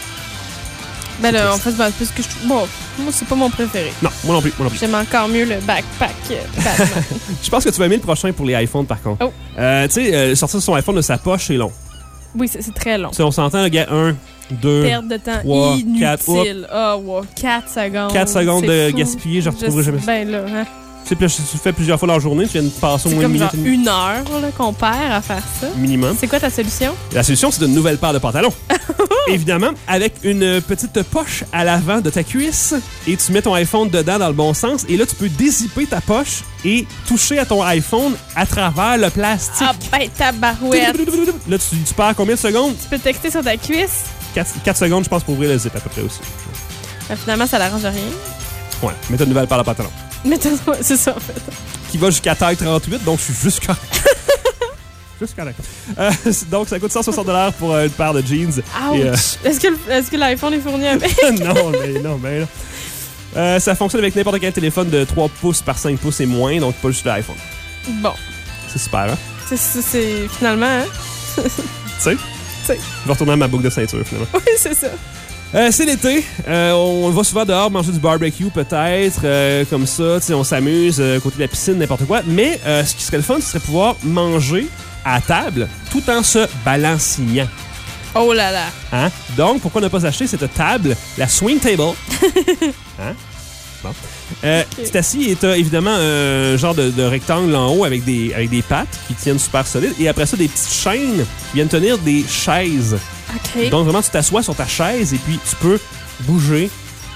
Ben là, en fait, ben, parce que je trouve... Bon, moi, c'est pas mon préféré. Non, moi non plus. Moi non plus. J'aime encore mieux le backpack euh, Batman. Je pense que tu vas aimer le prochain pour les iPhones, par contre. Oh. Euh, tu sais, euh, sortir son iPhone de sa poche, c'est long. Oui, c'est c'est très long. Tu sais, on s'entend, le gars, un, deux, Perte de temps trois, quatre, hop. inutile. Ah, wow, quatre secondes. quatre secondes C'est de fou. gaspiller, je retrouverai jamais ça. Ben là, hein. Tu sais, puis là, tu le fais plusieurs fois dans la journée, tu viens de passer au C'est moins une comme minute genre et demie. une heure là, qu'on perd à faire ça. Minimum. C'est quoi ta solution? La solution, c'est une nouvelle paire de pantalons. Évidemment, avec une petite poche à l'avant de ta cuisse et tu mets ton iPhone dedans dans le bon sens et là, tu peux dézipper ta poche et toucher à ton iPhone à travers le plastique. Ah ben, tabarouette. Là, tu, tu perds combien de secondes? Tu peux texter sur ta cuisse. quatre secondes, je pense, pour ouvrir le zip à peu près aussi. Ben, finalement, ça n'arrange rien. Ouais, mets ta nouvelle paire de pantalons. Mais t'as- c'est ça, en fait. Qui va jusqu'à taille trente-huit, donc je suis juste correct. Juste correct. Euh, donc, ça coûte cent soixante dollars pour euh, une paire de jeans. Ouch! Et, euh, Est-ce que, le- est-ce que l'iPhone est fourni avec? non, mais non, mais non. Euh, ça fonctionne avec n'importe quel téléphone de trois pouces par cinq pouces et moins, donc pas juste l'iPhone. Bon. C'est super, hein? C'est- C'est c'est- finalement, hein? Tu sais? Tu sais. Je vais retourner à ma boucle de ceinture, finalement. Oui, c'est ça. Euh, c'est l'été. Euh, on va souvent dehors manger du barbecue, peut-être. euh, comme ça, tu sais, on s'amuse, euh, côté de la piscine, n'importe quoi. Mais euh, ce qui serait le fun, ce serait pouvoir manger à table tout en se balancinant. Oh là là. Hein? Donc, pourquoi ne pas acheter cette table, la Swing Table? Hein? Bon. Euh, Ok. Tu t'assis et tu as évidemment un genre de, de rectangle en haut avec des, avec des pattes qui tiennent super solides. Et après ça, des petites chaînes qui viennent tenir des chaises. OK. Donc, vraiment, tu t'assois sur ta chaise et puis tu peux bouger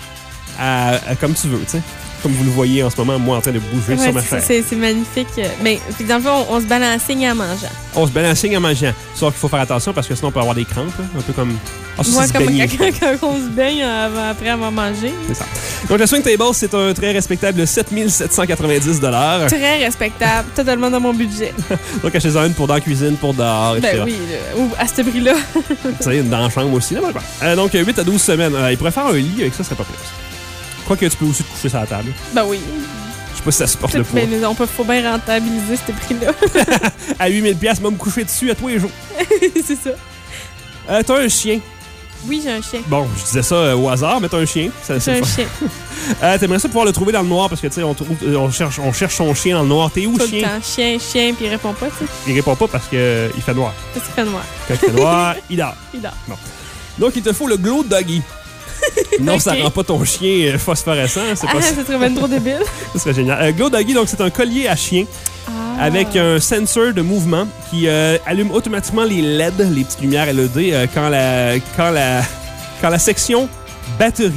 à, à- comme tu veux, tu sais. Comme vous le voyez en ce moment, moi en train de bouger Ouais, sur ma c'est- chaise. c'est c'est magnifique. Mais puis dans le fond, on, on se balancigne en mangeant. On se balancigne en mangeant. Sauf qu'il faut faire attention parce que sinon on peut avoir des crampes, là. Un peu comme. Ah, ça, Moi, c'est se comme baigner. quand, quand on se baigne avant- après avoir mangé. C'est ça. Donc, la Swing Table, c'est un très respectable sept mille sept cent quatre-vingt-dix dollars. Très respectable, totalement dans mon budget. Donc, achetez-en une pour dans la cuisine, pour dehors, et cetera. Ben oui, là. Ou à ce prix-là. Tu sais, dans la chambre aussi. Là, bon, bon. Euh, donc, huit à douze semaines. Euh, il pourrait faire un lit avec ça, ce serait pas plus. Quoique tu peux aussi te coucher sur la table. Ben oui. Je sais pas si ça supporte le poids. Mais on peut, faut bien rentabiliser ce prix-là. À huit mille dollars, moi, me coucher dessus à tous les jours. C'est ça. Euh, T'as un chien. Oui, j'ai un chien. Bon, je disais ça euh, au hasard, mais t'as un chien. Ça, c'est J'ai le un fun. chien. Euh, T'aimerais ça pouvoir le trouver dans le noir parce que, tu sais, on, trouve- euh, on, cherche, on cherche son chien dans le noir. T'es où, Tout le chien? temps. Chien, chien, puis il répond pas, tu sais. Il répond pas parce qu'il fait noir. Parce qu'il fait noir. Quand il fait noir, il dort. Il dort. Bon. Donc, il te faut le Glow Doggy. Non, ça Ok. rend pas ton chien euh, phosphorescent. C'est Ah, pas ça serait même trop débile. Ça serait génial. Euh, Glow Doggy, donc, c'est un collier à chien Ah. avec un sensor de mouvement qui euh, allume automatiquement les L E D, les petites lumières L E D, euh, quand, la, quand, la, quand la section batterie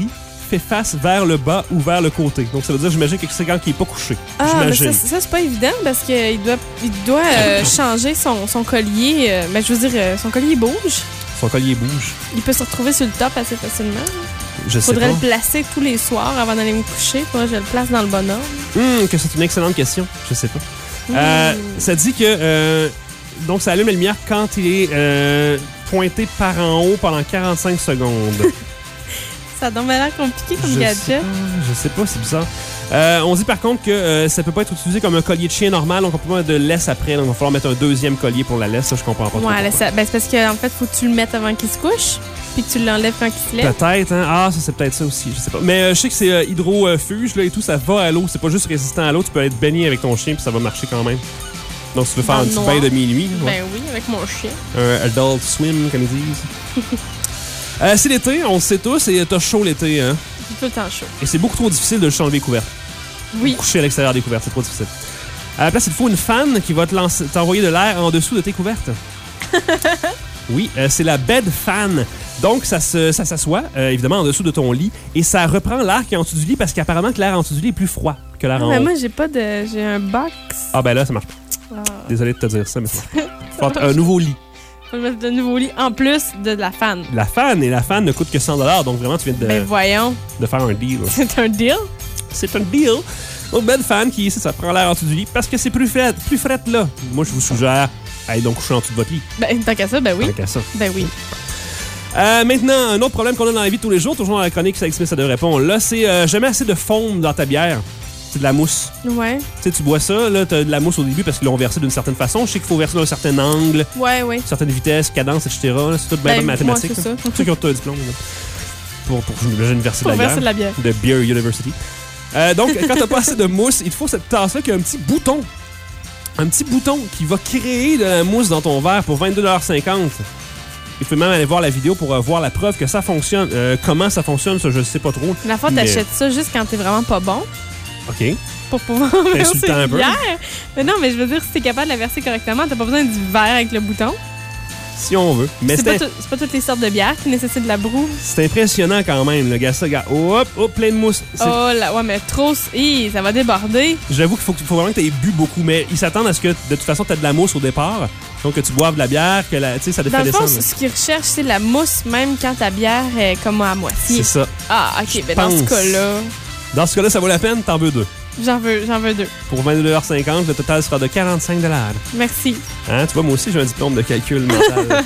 fait face vers le bas ou vers le côté. Donc, ça veut dire, j'imagine que c'est quand il n'est pas couché. Ah, mais j'imagine. ça, ça c'est pas évident parce qu'il doit, il doit euh, changer son, son collier. Euh, ben, je veux dire, euh, son collier bouge. Son collier bouge. Il peut se retrouver sur le top assez facilement. Je sais Faudrait pas. le placer tous les soirs avant d'aller me coucher. Faudrait que je le place dans le bon ordre. Hum, que c'est une excellente question. Je sais pas. Mmh. Euh, ça dit que... Euh, donc, ça allume la lumière quand il est euh, pointé par en haut pendant quarante-cinq secondes. Ça a donc l'air compliqué comme je gadget. Sais pas, je sais pas, c'est bizarre. Euh, on dit par contre que euh, ça peut pas être utilisé comme un collier de chien normal, donc on peut pas mettre de laisse après, donc il va falloir mettre un deuxième collier pour la laisse, ça je comprends pas. Ouais, là, ça, ben, c'est parce qu'en fait, faut que tu le mettes avant qu'il se couche, puis que tu l'enlèves quand il se lève. Peut-être, hein? Ah, ça c'est peut-être ça aussi, je sais pas. Mais euh, je sais que c'est euh, hydrofuge là et tout, ça va à l'eau, c'est pas juste résistant à l'eau, tu peux être baigné avec ton chien puis ça va marcher quand même. Donc si tu veux faire Dans un le petit noir. bain de minuit, ouais. Ben oui, avec mon chien. Un adult swim comme ils disent. euh, c'est l'été, on le sait tous, et t'as chaud l'été, hein? J'ai tout le temps chaud. Et c'est beaucoup trop difficile de juste enlever les couvertes. Oui. Coucher à l'extérieur des couvertes, c'est trop difficile. À la place, il te faut une fan qui va te lancer, t'envoyer de l'air en dessous de tes couvertes. Oui, euh, c'est la bed fan. Donc, ça, se, ça s'assoit, euh, évidemment, en dessous de ton lit et ça reprend l'air qui est en dessous du lit parce qu'apparemment que l'air en dessous du lit est plus froid que l'air Ah, en ben haut. moi, j'ai pas de. J'ai un box. Ah, ben là, ça marche pas. Ah. Désolé de te dire ça, mais ça marche pas. Faut un nouveau lit. Faut mettre de nouveau lit en plus de la fan. La fan, et la fan ne coûte que cent dollars, donc vraiment, tu viens de, Ben voyons. de faire un deal. C'est un deal? C'est un deal. Une belle fan qui, ça, ça prend l'air en dessous du lit parce que c'est plus frais, plus frais là. Moi, je vous suggère, allez donc coucher en dessous de votre lit. Ben, tant qu'à ça, ben oui. Tant qu'à ça. Ben oui. Euh, maintenant, un autre problème qu'on a dans la vie de tous les jours, toujours dans la chronique, ça explique, ça devrait répondre. Là, c'est euh, jamais assez de fond dans ta bière. C'est de la mousse. Ouais. Tu sais, tu bois ça, là, t'as de la mousse au début parce qu'ils l'ont versé d'une certaine façon. Je sais qu'il faut verser d'un certain angle, Ouais, ouais. certaine vitesse, cadence, et cetera. là. C'est tout bien Ben, de mathématiques. moi, c'est là. ça. Ceux qui ont un diplôme. là. Pour, pour j'imagine, verser de Pour la verser de la bière. De Beer University. Euh, donc, quand t'as pas assez de mousse, il te faut cette tasse-là qui a un petit bouton. Un petit bouton qui va créer de la mousse dans ton verre pour vingt-deux dollars cinquante. Il faut même aller voir la vidéo pour euh, voir la preuve que ça fonctionne. Euh, comment ça fonctionne, ça, je sais pas trop. La fois, Mais- t'achètes ça juste quand t'es vraiment pas bon. OK. Pour pouvoir T'es verser insultant un une peu. bière. Mais non, mais je veux dire, si t'es capable de la verser correctement, t'as pas besoin du verre avec le bouton. Si on veut. Mais C'est c'est pas, tout- c'est pas toutes les sortes de bières qui nécessitent de la broue. c'est impressionnant quand même, le gars. Ça, gars. Hop, hop, plein de mousse. C'est- Oh là, ouais, mais trop. Hi, ça va déborder. J'avoue qu'il faut, faut vraiment que tu aies bu beaucoup, mais ils s'attendent à ce que, de toute façon, tu as de la mousse au départ. Donc, que tu boives de la bière, que la, tu sais, ça te Dans fait le fond, descendre. ce qu'ils recherchent, c'est la mousse, même quand ta bière est comme à moitié. C'est ça. Ah, ok. Ben dans ce pense. cas-là, Dans ce cas-là, ça vaut la peine, t'en veux deux. j'en veux, j'en veux deux. Pour vingt-deux dollars cinquante, le total sera de quarante-cinq dollars. Merci. Hein, tu vois, moi aussi, j'ai un diplôme de calcul mental.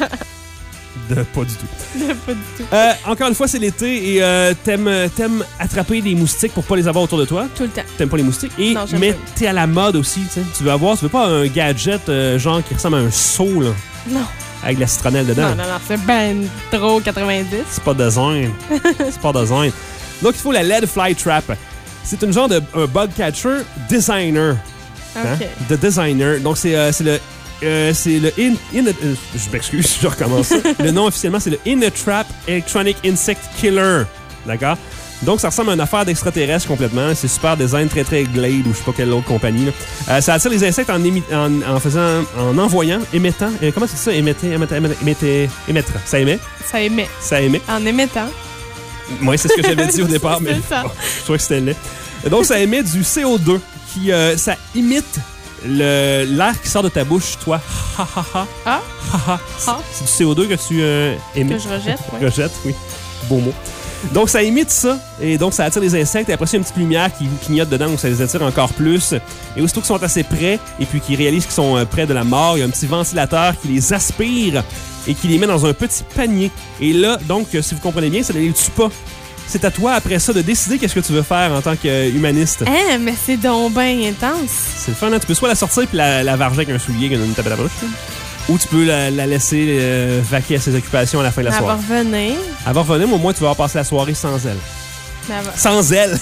de pas du tout. Pas du tout. Euh, encore une fois, c'est l'été et euh, t'aimes, t'aimes attraper des moustiques pour pas les avoir autour de toi. Tout le temps. T'aimes pas les moustiques. Et, Non, j'aime mais pas. t'es à la mode aussi, tu sais. Tu veux avoir, tu veux pas un gadget euh, genre qui ressemble à un seau, là, Non. avec de la citronnelle dedans. Non, non, non, c'est ben trop quatre-vingt-dix. C'est pas design. C'est pas design. Donc, il faut la L E D Fly Trap. C'est une genre de un bug catcher designer. Hein? Ok. De designer. Donc, c'est euh, c'est le. euh, c'est le in, in- euh, je m'excuse, je recommence. Le nom officiellement, c'est le In a Trap Electronic Insect Killer. D'accord? Donc, ça ressemble à une affaire d'extraterrestre complètement. C'est super design, très très Glade ou je sais pas quelle autre compagnie. là. Euh, ça attire les insectes en, émi- en, en faisant, en envoyant, émettant. euh, comment c'est ça? Émettre, émettre, émettre, émettre, émettre. Ça émet? Ça émet. Ça émet. En émettant. Moi, c'est ce que j'avais dit au départ, mais C'est ça. bon, je trouvais que c'était laid. Donc, ça émet du C O deux, qui euh, ça imite le- l'air qui sort de ta bouche, toi. Ha ha ha. Ah? Ha ha. Ah. C'est du C O deux que tu euh, émets. Que je rejette, ouais. Rejette, oui. Beau mot. Donc, ça imite ça, et donc ça attire les insectes, et après, il y a une petite lumière qui clignote dedans, donc ça les attire encore plus. Et aussitôt qu'ils sont assez près, et puis qu'ils réalisent qu'ils sont euh, près de la mort, il y a un petit ventilateur qui les aspire et qui les met dans un petit panier. Et là, donc, euh, si vous comprenez bien, ça ne les tue pas. C'est à toi, après ça, de décider qu'est-ce que tu veux faire en tant qu'humaniste. Hein, mais c'est donc ben intense. C'est le fun, hein? Tu peux soit la sortir puis la, la varger avec un soulier qui a une tape à la bouche, ou tu peux la, la laisser euh, vaquer à ses occupations à la fin de la Elle va soirée. revenir. Elle va revenir, mais au moins, tu vas avoir passé la soirée sans elle. Mais elle va- Sans elle!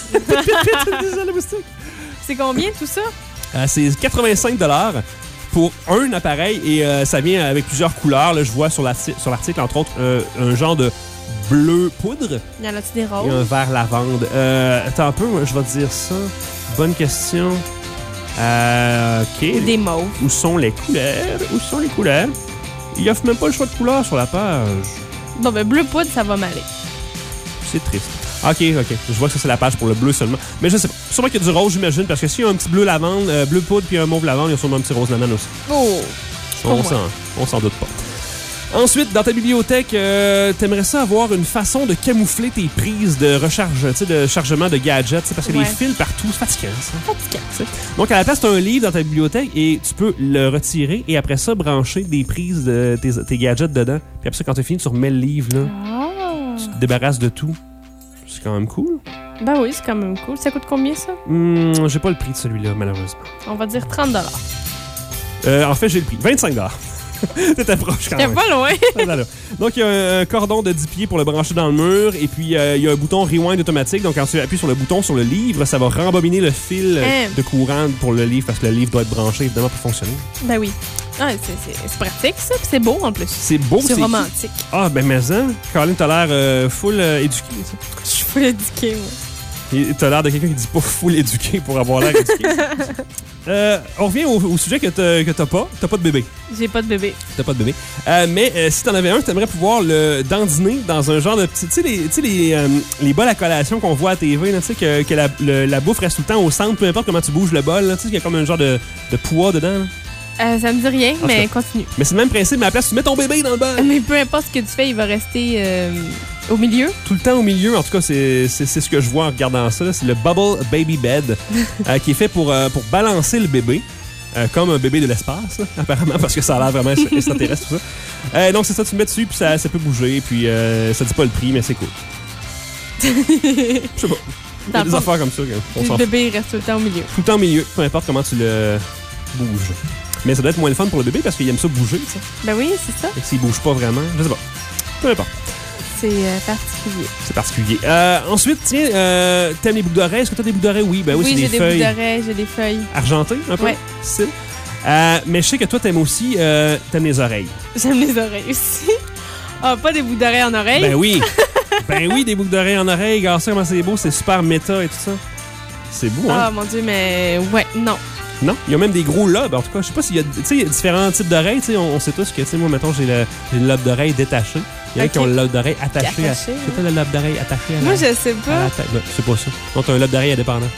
C'est combien tout ça? Euh, c'est quatre-vingt-cinq dollars pour un appareil et euh, ça vient avec plusieurs couleurs. Là, je vois sur l'arti- sur l'article, entre autres, euh, un genre de bleu poudre Y en a-tu des et un roses? vert lavande. Euh, attends un peu, moi, je vais te dire ça. Bonne question. Euh, OK. Des mauves. Où sont les couleurs? Où sont les couleurs? Il offre même pas le choix de couleurs sur la page. Bon, ben bleu poudre, ça va m'aller. C'est triste. OK, OK. Je vois que ça, c'est la page pour le bleu seulement. Mais je sais pas. Sûrement qu'il y a du rose, j'imagine, parce que s'il y a un petit bleu lavande, euh, bleu poudre puis un mauve lavande, il y a sûrement un petit rose lavande aussi. Oh! On s'en, on s'en doute pas. Ensuite, dans ta bibliothèque, euh, t'aimerais ça avoir une façon de camoufler tes prises de recharge, tu sais, de chargement de gadgets, parce que Ouais. les fils partout, c'est fatigant, ça. Fatigant. T'sais. Donc, à la place, tu as un livre dans ta bibliothèque et tu peux le retirer et après ça, brancher des prises de tes, tes gadgets dedans. Puis après ça, quand tu as fini, tu remets le livre, là. Ah! Tu te débarrasses de tout. C'est quand même cool. Ben oui, c'est quand même cool. Ça coûte combien, ça? Hum, j'ai pas le prix de celui-là, malheureusement. On va dire trente dollars. Euh, en fait, j'ai le prix. vingt-cinq dollars. T'étais proche quand T'es même. pas loin. Voilà. Donc, il y a un cordon de dix pieds pour le brancher dans le mur. Et puis, euh, il y a un bouton rewind automatique. Donc, quand tu appuies sur le bouton sur le livre, ça va rembobiner le fil euh, Hein. de courant pour le livre parce que le livre doit être branché, évidemment, pour fonctionner. Ben oui. Ah, c'est, c'est, c'est pratique, ça. Puis c'est beau, en plus. C'est beau. C'est romantique. Ah, ben, mais ça, Colin, t'as l'air euh, full euh, éduqué, ça. Je suis full éduquée, moi. Et t'as l'air de quelqu'un qui dit pas full éduqué pour avoir l'air éduqué. euh, on revient au, au sujet que t'as, que t'as pas. T'as pas de bébé. J'ai pas de bébé. T'as pas de bébé. Euh, mais euh, si t'en avais un, t'aimerais pouvoir le dandiner dans un genre de petit... Tu sais, les, tu sais, les, euh, les bols à collation qu'on voit à T V, là, tu sais, que, que la, le- la bouffe reste tout le temps au centre, peu importe comment tu bouges le bol, là, tu sais, qu'il y a comme un genre de, de poids dedans. Là. Euh, ça me dit rien, En mais tout cas. continue. Mais c'est le même principe, mais à la place, tu mets ton bébé dans le bol. Mais peu importe ce que tu fais, il va rester euh, au milieu. Tout le temps au milieu, en tout cas, c'est, c'est, c'est ce que je vois en regardant ça. là. C'est le Bubble Baby Bed, euh, qui est fait pour, euh, pour balancer le bébé. Euh, comme un bébé de l'espace, là, apparemment, parce que ça a l'air vraiment extraterrestre, tout ça. Euh, donc, c'est ça, tu le mets dessus, puis ça, ça peut bouger, puis euh, ça dit pas le prix, mais c'est cool. Je sais pas. Il y a Dans des le fond, affaires comme ça, on Le s'en fout. bébé il reste tout le temps au milieu. Tout le temps au milieu, peu importe comment tu le bouges. Mais ça doit être moins le fun pour le bébé, parce qu'il aime ça bouger, tu sais. Ben oui, c'est ça. Et s'il bouge pas vraiment, je sais pas. Peu importe. C'est euh, particulier. C'est particulier. Euh, ensuite, tiens, euh, t'aimes les boucles d'oreilles? Est-ce que t'as des boucles d'oreilles? Oui, ben oui, c'est j'ai des des feuilles boucles d'oreilles, j'ai des feuilles. argentées, un peu. Ouais. Style. Euh, mais je sais que toi, t'aimes aussi, euh, t'aimes les oreilles. J'aime les oreilles aussi. Ah, pas des boucles d'oreilles en oreilles? Ben oui. Ben oui, des boucles d'oreilles en oreilles. Regarde ça, comment c'est beau. C'est super méta et tout ça. C'est beau, hein? Ah, mon Dieu, mais ouais, non. Non? Il y a même des gros lobes. En tout cas, je sais pas s'il y a, tu sais, il y a différents types d'oreilles. Tu sais, on, on sait tous que, tu sais, moi, mettons, j'ai le, j'ai le lobe d'oreille détaché. Il y en a Ok. qui ont le lobe d'oreille attaché. à... Attaché, C'est quoi le lobe d'oreille attaché à la... Moi, je sais à pas. la tête? Non, c'est pas ça. Non, t'as un lobe d'oreille indépendant.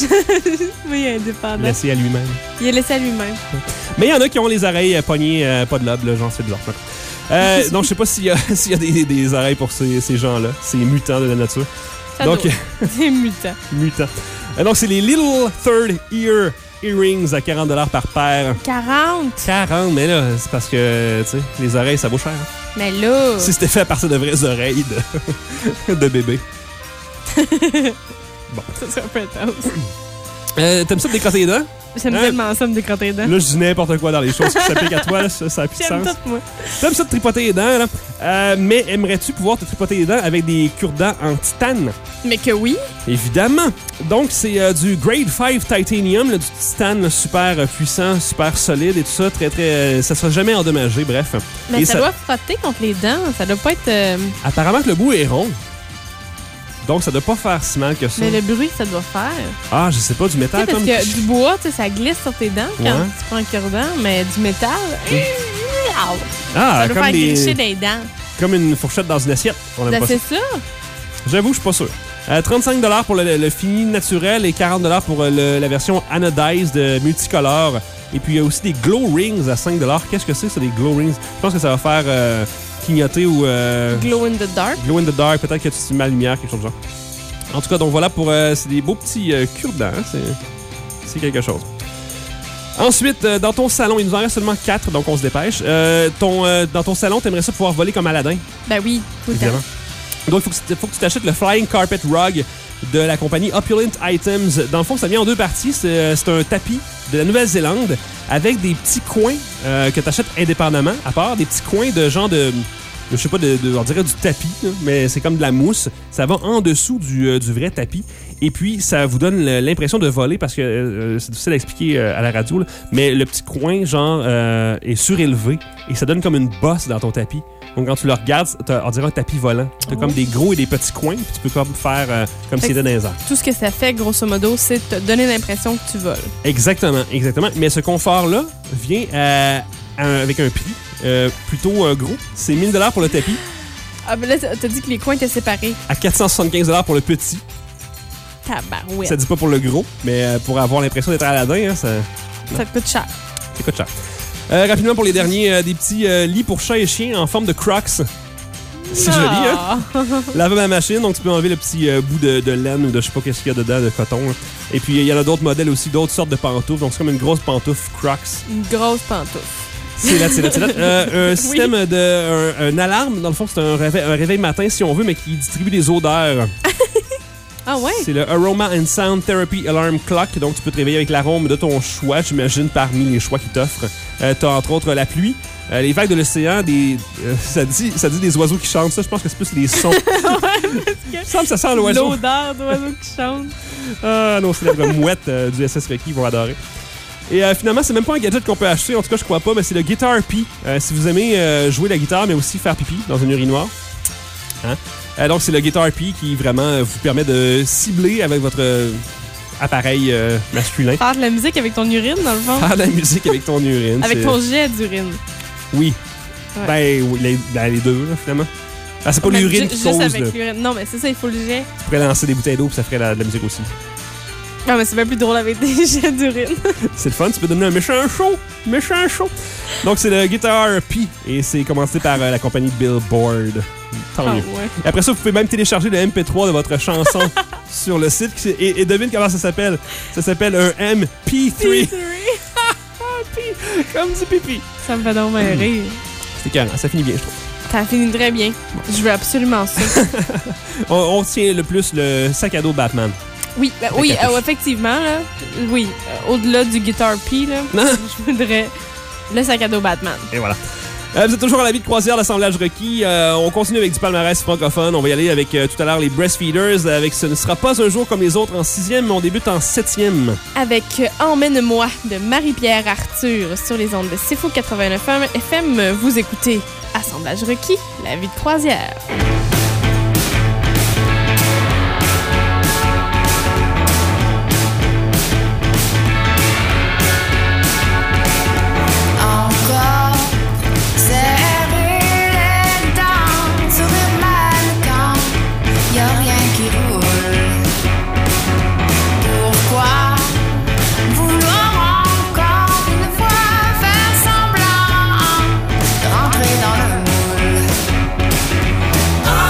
Oui, indépendant. Laissé à lui-même. Il est laissé à lui-même. Mais il y en a qui ont les oreilles euh, pognées, euh, pas de lobe, là, genre, c'est bizarre. Euh, donc, je sais pas s'il y a, s'il y a des, des oreilles pour ces, ces gens-là, ces mutants de la nature. Ça donc, doit. C'est mutant. mutants. Euh, donc, c'est les Little Third Ear Earrings à quarante dollars par paire. quarante? quarante, mais là, c'est parce que, tu sais, les oreilles, ça vaut cher. hein. Mais là... Si c'était fait à partir de vraies oreilles de, de bébé. Bon. Ça serait un peu intense. Euh, T'aimes ça te décrotter les dents? J'aime Hein? tellement ça me décrotter les dents. Là, je dis n'importe quoi dans les choses qui s'appliquent à toi, là, ça, ça a plus de J'aime sens. tout, moi. T'aimes ça te tripoter les dents, là. Euh, mais aimerais-tu pouvoir te tripoter les dents avec des cure-dents en titane? Mais que oui. Évidemment. Donc, c'est euh, du Grade cinq Titanium, là, du titane là, super euh, puissant, super solide et tout ça. Très, très. euh, ça sera jamais endommagé, bref. Mais Et ça, doit frotter contre les dents. Ça doit pas être... euh, Apparemment que le bout est rond. Donc, ça doit pas faire si mal que ça. Mais le bruit que ça doit faire. Ah, je sais pas, du Tu sais, métal parce comme. que du bois, tu sais, ça glisse sur tes dents quand Ouais. tu prends un cure-dent, mais du métal... Ah, ça doit comme faire des- gricher des dents. Comme une fourchette dans une assiette. On aime Ben, pas ça. c'est ça. J'avoue, je suis pas sûr. Euh, trente-cinq dollars pour le, le fini naturel et quarante dollars pour euh, le- la version anodized euh, multicolore. Et puis, il y a aussi des glow rings à cinq dollars. Qu'est-ce que c'est, ça, des glow rings? Je pense que ça va faire euh, clignoter ou... euh, Glow in the dark. glow in the dark. Peut-être que tu mets la lumière, quelque chose de genre. En tout cas, donc voilà pour... euh, c'est des beaux petits euh, cure-dents. hein. C'est, c'est quelque chose. Ensuite, euh, dans ton salon, il nous en reste seulement quatre, donc on se dépêche. Euh, ton, euh, dans ton salon, t'aimerais ça pouvoir voler comme Aladdin? Ben oui, tout le temps. Évidemment. Donc, il faut, que tu- faut que tu t'achètes le Flying Carpet Rug de la compagnie Opulent Items. Dans le fond, ça vient en deux parties. C'est, c'est un tapis de la Nouvelle-Zélande avec des petits coins euh, que tu achètes indépendamment, à part des petits coins de genre de... Je sais pas, de, de- on dirait du tapis, là, mais c'est comme de la mousse. Ça va en dessous du, euh, du vrai tapis. Et puis, ça vous donne le- l'impression de voler parce que euh, c'est difficile à expliquer euh, à la radio, là, mais le petit coin, genre, euh, est surélevé et ça donne comme une bosse dans ton tapis. Donc, quand tu le regardes, t'as, on dirait un tapis volant. T'as Oh. comme des gros et des petits coins, puis tu peux comme faire euh, comme si Fait que c'était dans les airs. Tout ce que ça fait, grosso modo, c'est te donner l'impression que tu voles. Exactement, exactement. Mais ce confort-là vient euh, un- avec un prix euh, plutôt euh, gros. C'est mille dollars pour le tapis. Ah, ben là, t'as dit que les coins étaient séparés. À quatre cent soixante-quinze dollars pour le petit. Tabarouette. Ça dit pas pour le gros, mais euh, pour avoir l'impression d'être Aladdin, hein, ça... Ça te coûte cher. Ça coûte cher. Euh, rapidement, pour les derniers, euh, des petits euh, lits pour chat et chien en forme de Crocs. C'est Ah. joli, hein? Lavable à machine, donc tu peux enlever le petit euh, bout de, de laine ou de je sais pas qu'est-ce qu'il y a dedans, de coton. Là. Et puis, il y en a d'autres modèles aussi, d'autres sortes de pantoufles. Donc, c'est comme une grosse pantoufle Crocs. Une grosse pantoufle. C'est là, c'est là, c'est là. Euh, un Oui. système de... Un, un alarme, dans le fond, c'est un réveil, un réveil matin, si on veut, mais qui distribue des odeurs. Ah ouais? C'est le Aroma and Sound Therapy Alarm Clock. Donc, tu peux te réveiller avec l'arôme de ton choix, j'imagine, parmi les choix qu'il t'offre. Euh, tu as entre autres la pluie, euh, les vagues de l'océan, des euh, ça, dit, ça dit des oiseaux qui chantent. Ça, je pense que c'est plus les sons. Il me semble que ça sent l'oiseau. L'odeur d'oiseaux qui chantent. Ah, nos célèbres mouettes euh, du S S Reiki vont adorer. Et euh, finalement, c'est même pas un gadget qu'on peut acheter, en tout cas, je crois pas, mais c'est le Guitar Pee. Euh, si vous aimez euh, jouer la guitare, mais aussi faire pipi dans une urinoir. Hein? Euh, donc, c'est le Guitar Pee qui vraiment euh, vous permet de cibler avec votre euh, appareil euh, masculin. Faire de la musique avec ton urine, dans le fond. Faire de la musique avec ton urine. Avec c'est- ton jet d'urine. Oui. Ouais. Ben, oui, les, ben, les deux, là, finalement. Ah, c'est pas Mais l'urine ju- qui Juste cause. avec là. l'urine. Non, mais c'est ça, il faut le jet. Tu pourrais lancer des bouteilles d'eau puis ça ferait la- de la musique aussi. Non, mais c'est bien plus drôle avec des jets d'urine. C'est le fun, tu peux donner un méchant show. Méchant show. Donc, c'est le Guitar Pee et c'est commencé par euh, la compagnie Billboard. Tant Ah, mieux. ouais. Et après ça, vous pouvez même télécharger le M P trois de votre chanson sur le site. Et, et devine comment ça s'appelle. Ça s'appelle un M P trois. Comme du pipi. Ça me fait donc bien rire. C'est carré, ça finit bien, je trouve. Ça finit très bien. Je veux absolument ça. On, on tient le plus le sac à dos Batman. Oui, ben, Avec oui, la touche. euh, effectivement, là. Oui, euh, au-delà du Guitar P, là, je voudrais le sac à dos Batman. Et voilà. Euh, vous êtes toujours à la vie de croisière d'assemblage requis. Euh, on continue avec du palmarès francophone. On va y aller avec euh, tout à l'heure les Breastfeeders. Avec Ce ne sera pas un jour comme les autres en sixième, mais on débute en septième. Avec euh, Emmène-moi de Marie-Pierre Arthur sur les ondes de C'est Fou quatre-vingt-neuf F M. Vous écoutez Assemblage requis, la vie de croisière. Encore serrer les dents, sourire mannequin, y'a rien qui roule. Pourquoi vouloir encore une fois faire semblant de rentrer dans le moule?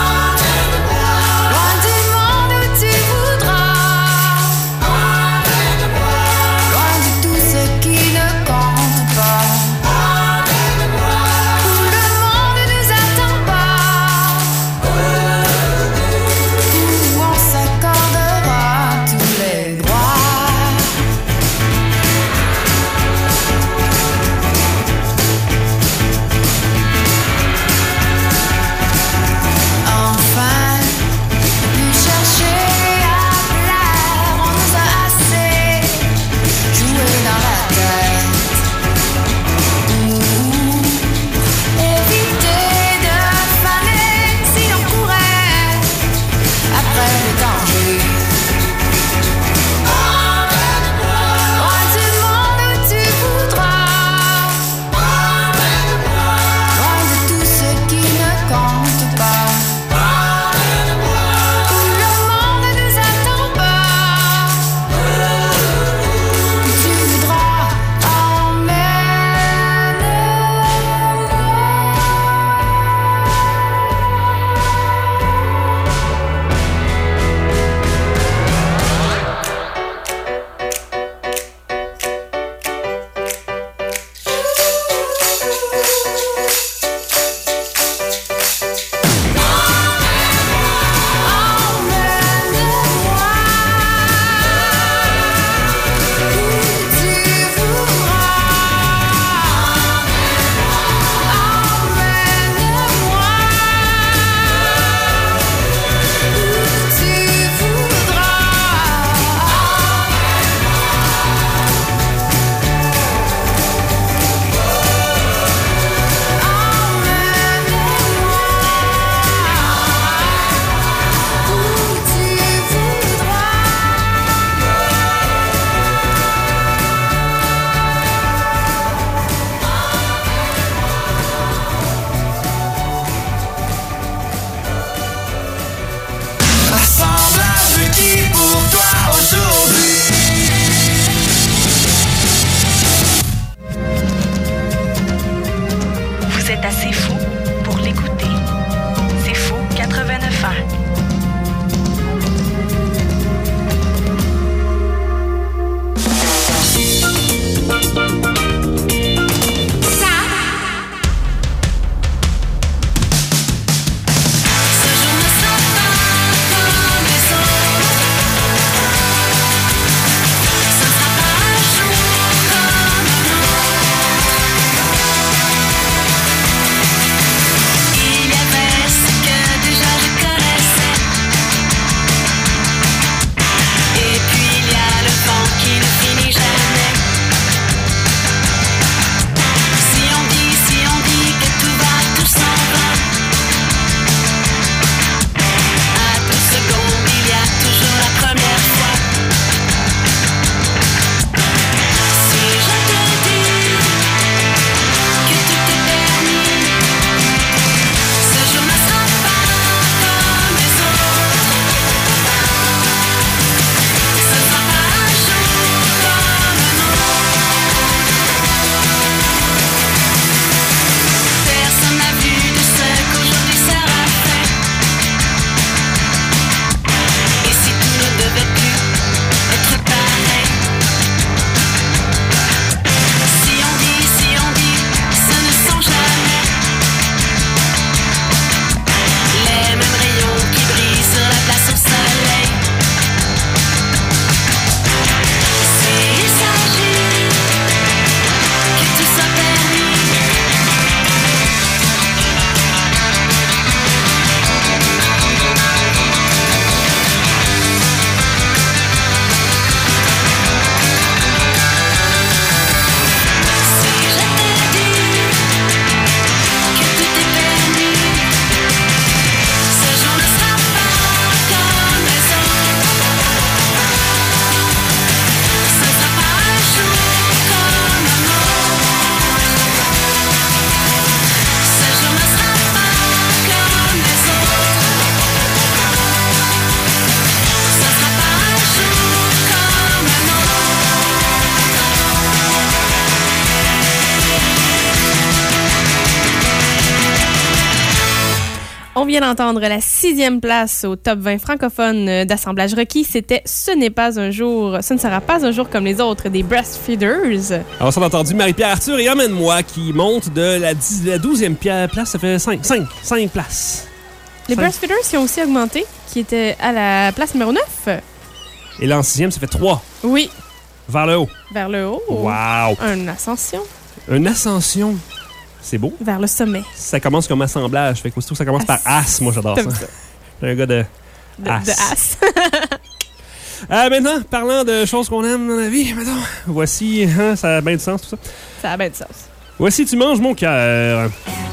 On vient d'entendre la sixième place au top vingt francophone d'Assemblage requis. C'était « Ce n'est pas un jour, ce ne sera pas un jour comme les autres » des Breastfeeders. Alors, on a entendu Marie-Pierre Arthur et Emmène-moi qui montent de la, dix, la douzième place. Ça fait cinq, cinq, cinq places. Les cinq. Breastfeeders qui ont aussi augmenté, qui étaient à la place numéro neuf. Et là, en sixième, ça fait trois. Oui. Vers le haut. Vers le haut. Wow. Une ascension. Une ascension. C'est beau. Vers le sommet. Ça commence comme assemblage. Fait qu'aussitôt, ça commence par as. Moi, j'adore ça. ça. Je suis un gars de De as. de as. euh, maintenant, parlant de choses qu'on aime dans la vie, mettons, voici, hein, ça a bien du sens tout ça. Ça a bien de sens. Voici Tu manges mon cœur.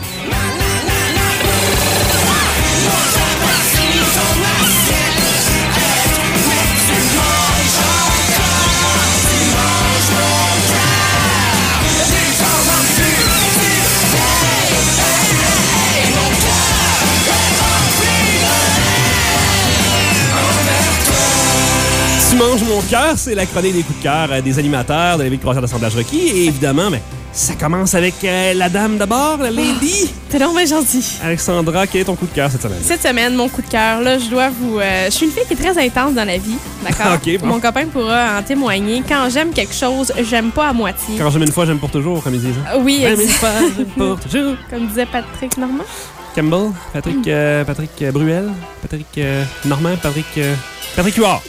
Tu manges mon cœur, c'est la chronique des coups de cœur euh, des animateurs de la ville de croisière d'Assemblage requis. Et évidemment, ben, ça commence avec euh, la dame d'abord, la lady. Oh, t'es donc bien gentil. Alexandra, quel est ton coup de cœur cette semaine? Cette semaine, mon coup de cœur, là, je dois vous... Euh, je suis une fille qui est très intense dans la vie, d'accord? Ok, bon. Mon copain pourra en témoigner. Quand j'aime quelque chose, j'aime pas à moitié. Quand j'aime une fois, j'aime pour toujours, comme ils disent. Hein? Euh, Oui, J'aime une exact. fois, j'aime pour toujours. Comme disait Patrick Normand. Campbell, Patrick, euh, Patrick euh, Bruel, Patrick euh, Normand, Patrick, euh, Patrick Huard.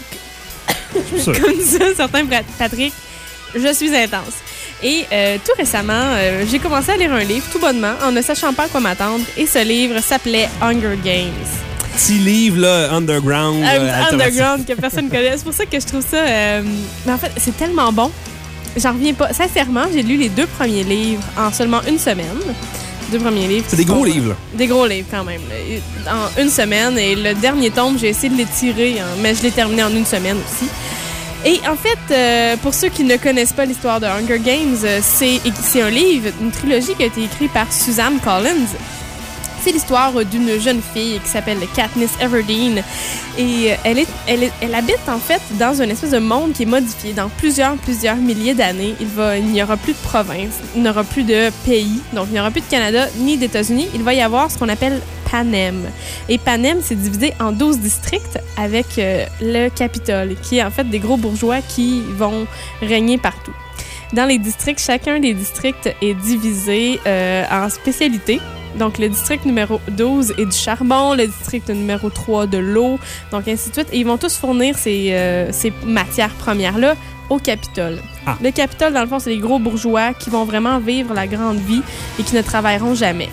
Je suis sûr. Comme disait certain Pat- Patrick, je suis intense. Et euh, tout récemment, euh, j'ai commencé à lire un livre, tout bonnement, en ne sachant pas à quoi m'attendre. Et ce livre s'appelait Hunger Games. Petit livre, là, underground. Euh, euh, underground que personne ne connaît. C'est pour ça que je trouve ça... euh, Mais en fait, c'est tellement bon. J'en reviens pas. Sincèrement, j'ai lu les deux premiers livres en seulement une semaine. Deux premiers livres. C'est des gros livres, là. Des gros livres, quand même. là. En une semaine. Et le dernier tome, j'ai essayé de l'étirer, hein, mais je l'ai terminé en une semaine aussi. Et en fait, euh, pour ceux qui ne connaissent pas l'histoire de Hunger Games, euh, c'est, c'est un livre, une trilogie qui a été écrite par Suzanne Collins. C'est l'histoire d'une jeune fille qui s'appelle Katniss Everdeen. Et euh, elle, est, elle, est, elle habite en fait dans une espèce de monde qui est modifié. Dans plusieurs, plusieurs milliers d'années, il, va, il n'y aura plus de province, il n'y aura plus de pays. Donc, il n'y aura plus de Canada ni d'États-Unis. Il va y avoir ce qu'on appelle Panem. Et Panem, c'est divisé en douze districts avec euh, le Capitole, qui est en fait des gros bourgeois qui vont régner partout. Dans les districts, chacun des districts est divisé euh, en spécialités. Donc, le district numéro douze est du charbon, le district numéro trois de l'eau, donc ainsi de suite. Et ils vont tous fournir ces, euh, ces matières premières-là au Capitole. Ah. Le Capitole, dans le fond, c'est les gros bourgeois qui vont vraiment vivre la grande vie et qui ne travailleront jamais.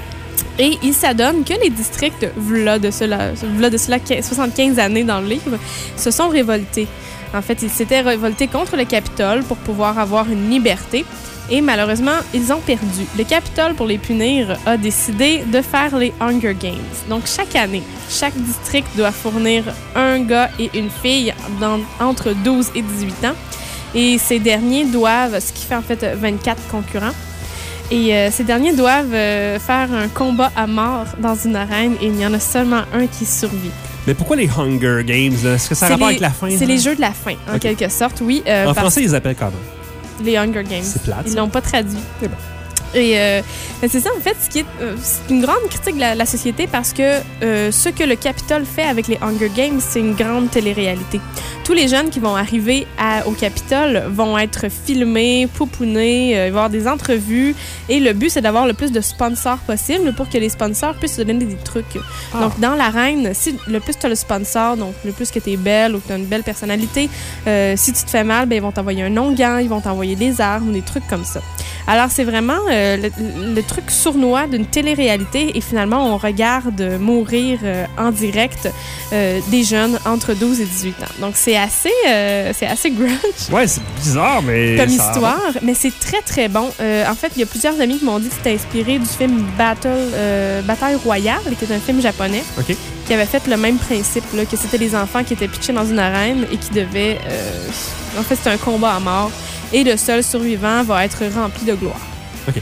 Et il s'adonne que les districts, v'là de cela, v'là de cela soixante-quinze années dans le livre, se sont révoltés. En fait, ils s'étaient révoltés contre le Capitole pour pouvoir avoir une liberté. Et malheureusement, ils ont perdu. Le Capitole, pour les punir, a décidé de faire les Hunger Games. Donc, chaque année, chaque district doit fournir un gars et une fille dans, entre douze et dix-huit ans. Et ces derniers doivent, ce qui fait en fait vingt-quatre concurrents, et euh, ces derniers doivent euh, faire un combat à mort dans une arène et il y en a seulement un qui survit. Mais pourquoi les Hunger Games? Là? Est-ce que ça a C'est rapport les- avec la fin? C'est là? les jeux de la fin, en Ok. quelque sorte, oui. euh, En parce- français, ils appellent comment? Les Hunger Games. C'est plate, Ils ça. l'ont pas traduit. C'est bon. Et euh, ben, c'est ça, en fait, ce qui est, euh, c'est une grande critique de la, la société parce que euh, ce que le Capitole fait avec les Hunger Games, c'est une grande télé-réalité. Tous les jeunes qui vont arriver à- au Capitole vont être filmés, poupounés, euh, il va y avoir des entrevues. Et le but, c'est d'avoir le plus de sponsors possible pour que les sponsors puissent se donner des trucs. Ah. Donc, dans l'arène, si le plus tu as le sponsor, donc le plus que tu es belle ou que tu as une belle personnalité, euh, si tu te fais mal, ben, ils vont t'envoyer un onguent, ils vont t'envoyer des armes, des trucs comme ça. Alors, c'est vraiment euh, le, le truc sournois d'une télé-réalité et finalement, on regarde mourir euh, en direct euh, des jeunes entre douze et dix-huit ans. Donc, c'est assez, euh, c'est assez grunge. Ouais, c'est bizarre, mais. Comme ça- histoire, mais c'est très très bon. Euh, en fait, il y a plusieurs amis qui m'ont dit que c'était inspiré du film Battle, euh, Bataille Royale, qui est un film japonais, OK. qui avait fait le même principe, là, que c'était des enfants qui étaient pitchés dans une arène et qui devaient... euh, en fait, c'était un combat à mort et le seul survivant va être rempli de gloire. OK.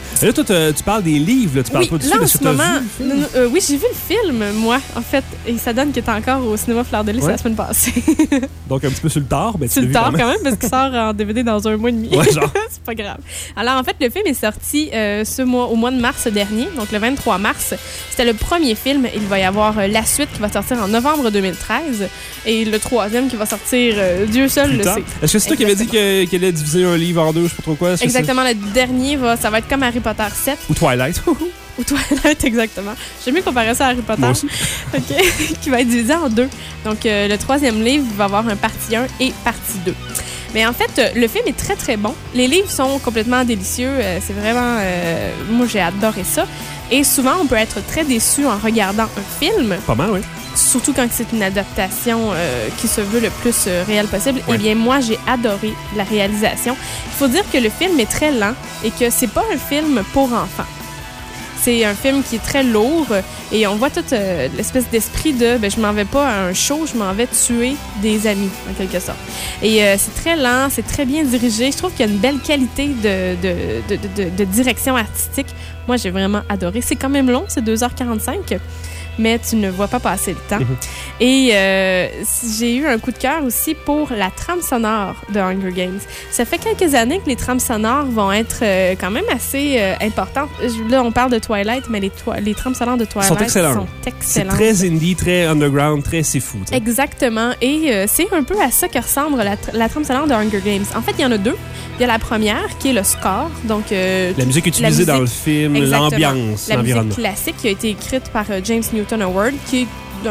Là, toi, t'as- tu parles des livres, là, tu parles Oui, pas du là, film. en Est-ce ce que t'as moment, vu le film? non, non, euh, oui, j'ai vu le film, moi, en fait, et ça donne qu'il est encore au cinéma Fleur de Lys Ouais. la semaine passée. Donc, un petit peu sur le tard, mais tu C'est l'as le vu tard quand même. quand même, parce qu'il sort en D V D dans un mois et demi. Ouais, genre. C'est pas grave. Alors, en fait, le film est sorti euh, ce mois, au mois de mars dernier, donc le vingt-trois mars. C'était le premier film. Il va y avoir euh, la suite qui va sortir en novembre deux mille treize et le troisième qui va sortir, euh, Dieu seul Plus le tard. sait. Est-ce que c'est toi qui avais dit Exactement. que- qu'elle allait diviser un livre en deux, je sais pas trop quoi? Est-ce que c'est- Exactement, le dernier, va, ça va être comme Harry Potter sept. Ou Twilight. Ou Twilight, exactement. J'aime mieux comparer ça à Harry Potter. Moi aussi. OK. Qui va être divisé en deux. Donc, euh, le troisième livre va avoir un partie un et partie deux. Mais en fait, euh, le film est très, très bon. Les livres sont complètement délicieux. Euh, c'est vraiment... euh, moi, j'ai adoré ça. Et souvent, on peut être très déçu en regardant un film. Pas mal, oui. Surtout quand c'est une adaptation euh, qui se veut le plus euh, réel possible. Eh bien, moi, j'ai adoré la réalisation. Il faut dire que le film est très lent et que c'est pas un film pour enfants. C'est un film qui est très lourd et on voit toute euh, l'espèce d'esprit de ben, je m'en vais pas à un show, je m'en vais tuer des amis, en quelque sorte. Et euh, c'est très lent, c'est très bien dirigé. Je trouve qu'il y a une belle qualité de, de, de, de, de, de direction artistique. Moi, j'ai vraiment adoré. C'est quand même long, c'est deux heures quarante-cinq. Mais tu ne vois pas passer le temps. Mm-hmm. Et euh, j'ai eu un coup de cœur aussi pour la trame sonore de Hunger Games. Ça fait quelques années que les trames sonores vont être euh, quand même assez euh, importantes. Là, on parle de Twilight, mais les, to- les trames sonores de Twilight sont excellentes. sont C'est excellentes. très indie, très underground, très c'est fou. t'sais. Exactement. Et euh, c'est un peu à ça que ressemble la, tr- la trame sonore de Hunger Games. En fait, il y en a deux. Il y a la première, qui est le score. Donc, euh, La musique utilisée la dans musique- le film, Exactement. l'ambiance, La l'environnement. musique classique qui a été écrite par euh, James Newton Howard, qui est un,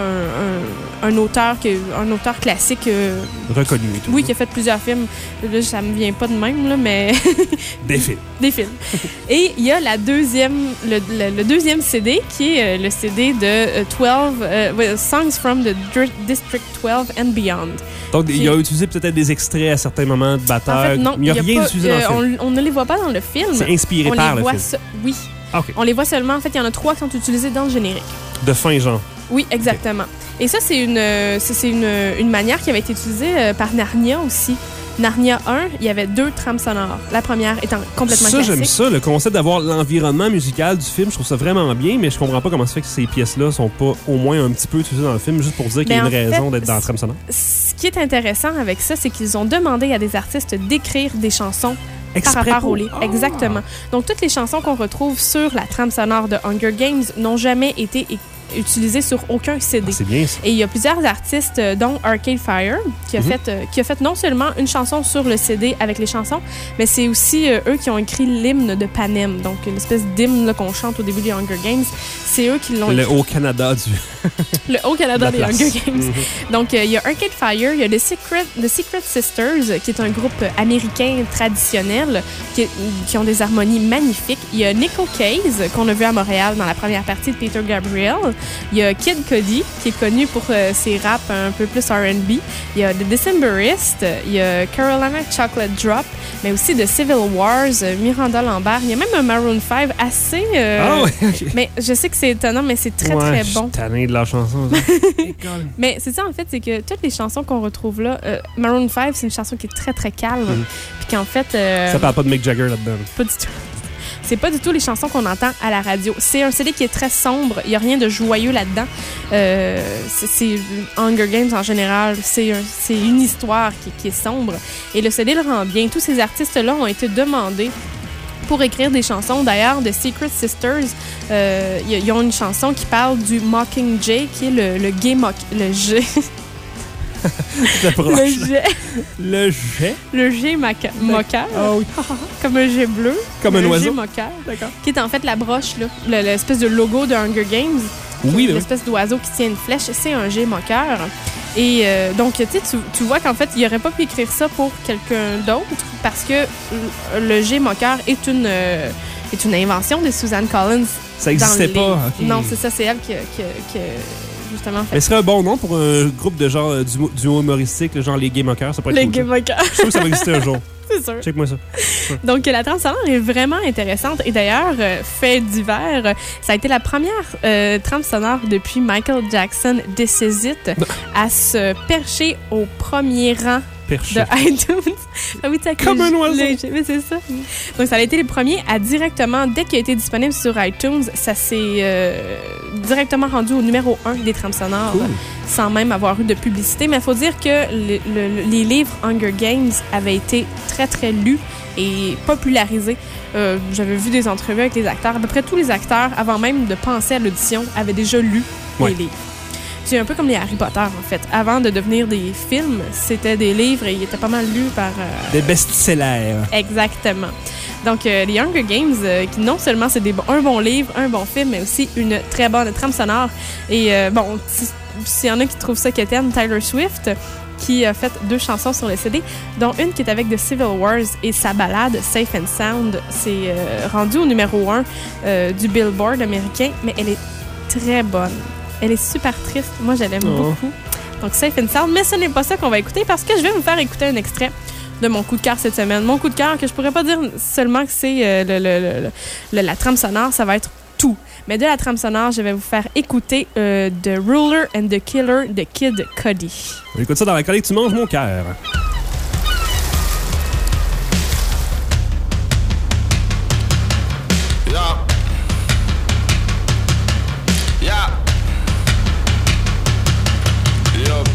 un, un auteur qui, un auteur classique. euh, Reconnu et tout. oui, qui a fait plusieurs films. Là, ça me vient pas de même, là, mais Des films. des films. Et il y a la deuxième, le, le, le deuxième C D, qui est euh, le C D de euh, douze euh, ouais, Songs from the Dr- District douze and Beyond. Donc, Puis- il a utilisé peut-être des extraits à certains moments de En bataille. fait, non, il n'y a, il y rien pas- utilisé euh, dans le film. on, on ne les voit pas dans le film. C'est inspiré On par les le voit film. se- Oui. Ah, OK. On les voit seulement. En fait, il y en a trois qui sont utilisés dans le générique. De fin, genre. Oui, exactement. Et ça, c'est une, euh, c'est c'est une, une manière qui avait été utilisée euh, par Narnia aussi. Narnia un, il y avait deux trames sonores. La première étant complètement Ça, classique. j'aime ça. Le concept d'avoir l'environnement musical du film, je trouve ça vraiment bien, mais je comprends pas comment ça fait que ces pièces-là sont pas au moins un petit peu utilisées dans le film, juste pour dire qu'il y a Ben, une en raison fait, d'être dans la trame sonore. Ce qui est intéressant avec ça, c'est qu'ils ont demandé à des artistes d'écrire des chansons Exprès par rapport pour- au livre. Ah! Exactement. Donc, toutes les chansons qu'on retrouve sur la trame sonore de Hunger Games n'ont jamais été é- utilisées sur aucun C D. Ah, c'est bien ça. Et il y a plusieurs artistes, euh, dont Arcade Fire, qui a, Mhm. fait, euh, qui a fait non seulement une chanson sur le C D avec les chansons, mais c'est aussi euh, eux qui ont écrit l'hymne de Panem. Donc, une espèce d'hymne là, qu'on chante au début des Hunger Games. C'est eux qui l'ont Le écrit. Haut-Canada du. Le Haut-Canada de des la place. Hunger Games. Mhm. Donc, euh, il y a Arcade Fire, il y a The Secret, The Secret Sisters, qui est un groupe euh, américain traditionnel qui, qui ont des harmonies magnifiques. Il y a Nico Case, qu'on a vu à Montréal dans la première partie de Peter Gabriel. Il y a Kid Cudi, qui est connu pour euh, ses raps un peu plus R and B. Il y a The Decemberists, il y a Carolina Chocolate Drop, mais aussi The Civil Wars, euh, Miranda Lambert. Il y a même un Maroon cinq assez... euh, Ah ouais, ok. Mais je sais que c'est étonnant, mais c'est très, Ouais, très je suis bon. tanné de la chanson. ça. Mais c'est ça, en fait, c'est que toutes les chansons qu'on retrouve là, euh, Maroon cinq, c'est une chanson qui est très, très calme. Mhm. Puis qu'en fait... euh, Ça parle pas de Mick Jagger là-dedans. pas du tout. C'est pas du tout les chansons qu'on entend à la radio. C'est un C D qui est très sombre. Il n'y a rien de joyeux là-dedans. Euh, c'est, c'est Hunger Games en général. C'est, un- c'est une histoire qui, qui est sombre. Et le C D le rend bien. Tous ces artistes-là ont été demandés pour écrire des chansons. D'ailleurs, The Secret Sisters, euh, y a- ils ont une chanson qui parle du Mockingjay, qui est le, le gay mock... Le G... T'approches, le là. jet. Le jet. Le jet maca- moqueur. Ah oui. Comme un jet bleu. Comme un le oiseau. jet moqueur. Qui est en fait la broche, là. Le- l'espèce de logo de Hunger Games. Oui, oui. L'espèce d'oiseau qui tient une flèche. C'est un jet moqueur. Et euh, donc, tu sais, tu- tu vois qu'en fait, il n'aurait pas pu écrire ça pour quelqu'un d'autre parce que le- le jet moqueur est une, euh, est une invention de Suzanne Collins. Ça dans existait les- pas, ok. Non, c'est ça, c'est elle qui, a- qui, a- qui a justement fait Mais ce serait un bon nom pour un groupe de genre euh, du duo humoristique, genre les Gay Mockers. Ça pourrait être les cool, gay ça. moqueurs. Je suis sûr que ça va exister un jour. C'est sûr. Check-moi ça. Donc, la trame sonore est vraiment intéressante. Et d'ailleurs, euh, fait divers, euh, ça a été la première euh, trame sonore depuis Michael Jackson This Is It à se percher au premier rang perche. de iTunes. Ah oui, tu Comme un oiseau. Mais c'est ça. Donc, ça a été les premiers à directement, dès qu'il a été disponible sur iTunes, ça s'est euh, directement rendu au numéro un des trames sonores, Cool. sans même avoir eu de publicité. Mais il faut dire que le- le- les livres Hunger Games avaient été très, très lus et popularisés. Euh, J'avais vu des entrevues avec les acteurs. À peu près tous les acteurs, avant même de penser à l'audition, avaient déjà lu Ouais. les livres. C'est un peu comme les Harry Potter, en fait. Avant de devenir des films, c'était des livres et ils étaient pas mal lus par... euh, Des best-sellers. Exactement. Donc, euh, les Hunger Games, euh, qui non seulement c'est des bon- un bon livre, un bon film, mais aussi une très bonne trame sonore. Et euh, bon, si- s'il y en a qui trouvent ça quétaine, Taylor Swift, qui a fait deux chansons sur le C D, dont une qui est avec The Civil Wars et sa ballade Safe and Sound. C'est euh, rendu au numéro un euh, du Billboard américain, mais elle est très bonne. Elle est super triste. Moi, je l'aime Oh. beaucoup. Donc, Safe and Sound. Mais ce n'est pas ça qu'on va écouter parce que je vais vous faire écouter un extrait de mon coup de cœur cette semaine. Mon coup de cœur, que je pourrais pas dire seulement que c'est euh, le, le- le- le- le- la trame sonore, ça va être tout. Mais de la trame sonore, je vais vous faire écouter euh, The Ruler and the Killer de Kid Cudi. On écoute ça dans la chronique Tu manges mon cœur. Yeah. Yeah. Yup.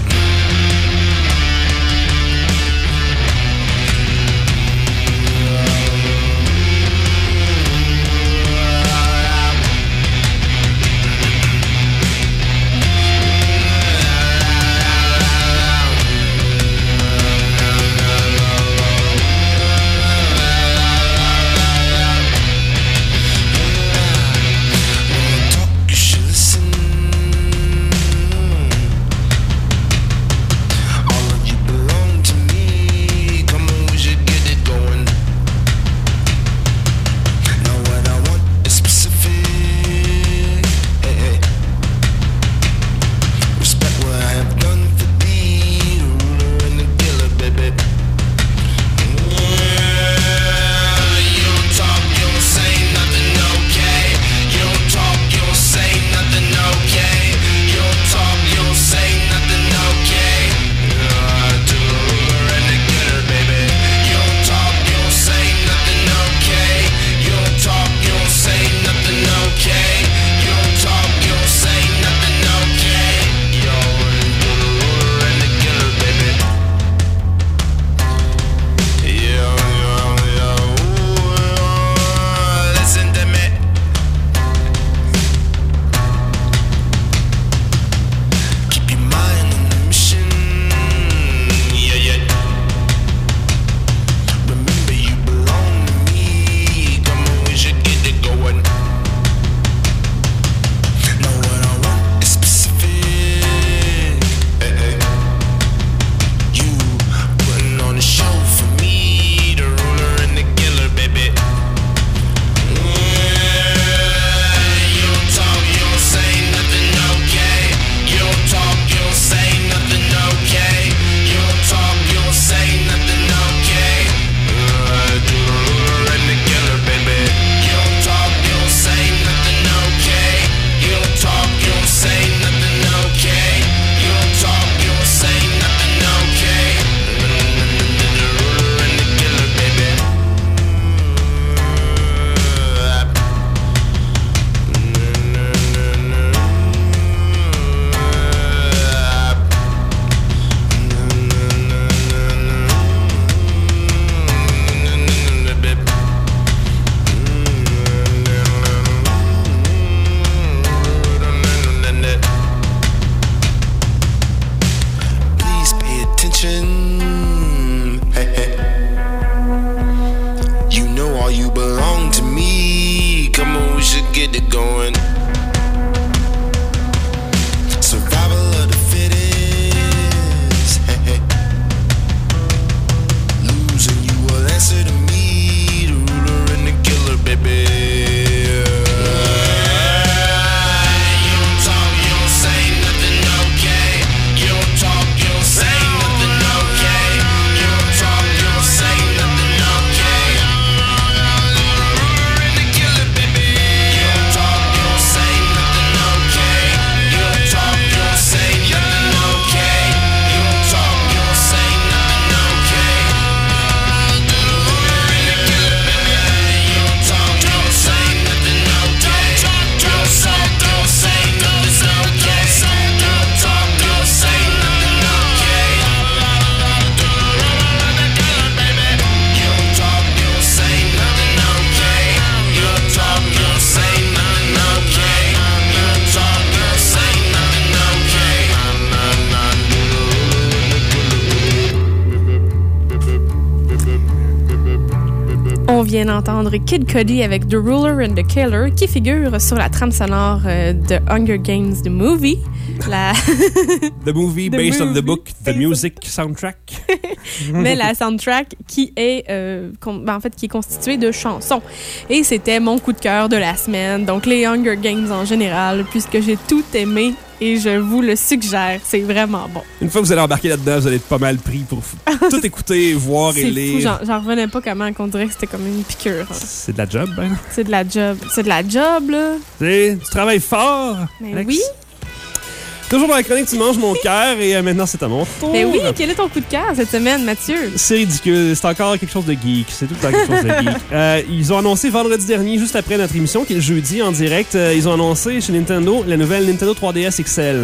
On vient d'entendre Kid Cudi avec The Ruler and the Killer, qui figure sur la trame sonore euh, de Hunger Games The Movie. La... The movie The based on movie the book, the music soundtrack. Mais la soundtrack qui est, euh, con- ben, en fait, qui est constituée de chansons. Et c'était mon coup de cœur de la semaine. Donc, les Hunger Games en général, puisque j'ai tout aimé et je vous le suggère. C'est vraiment bon. Une fois que vous allez embarquer là-dedans, vous allez être pas mal pris pour f- tout écouter, voir et C'est lire. fou, j'en, j'en revenais pas comment on dirait que c'était comme une piqûre. hein. C'est de la job, ben. C'est de la job. C'est de la job, là. Tu sais, tu travailles fort. Mais Alex. oui. Toujours dans la chronique, tu manges mon cœur et euh, maintenant c'est à mon tour. Mais oui, quel est ton coup de cœur cette semaine, Mathieu? C'est ridicule, c'est encore quelque chose de geek. C'est tout le temps quelque chose de geek. Euh, ils ont annoncé vendredi dernier, juste après notre émission, qui est le jeudi en direct, euh, ils ont annoncé chez Nintendo la nouvelle Nintendo trois D S X L.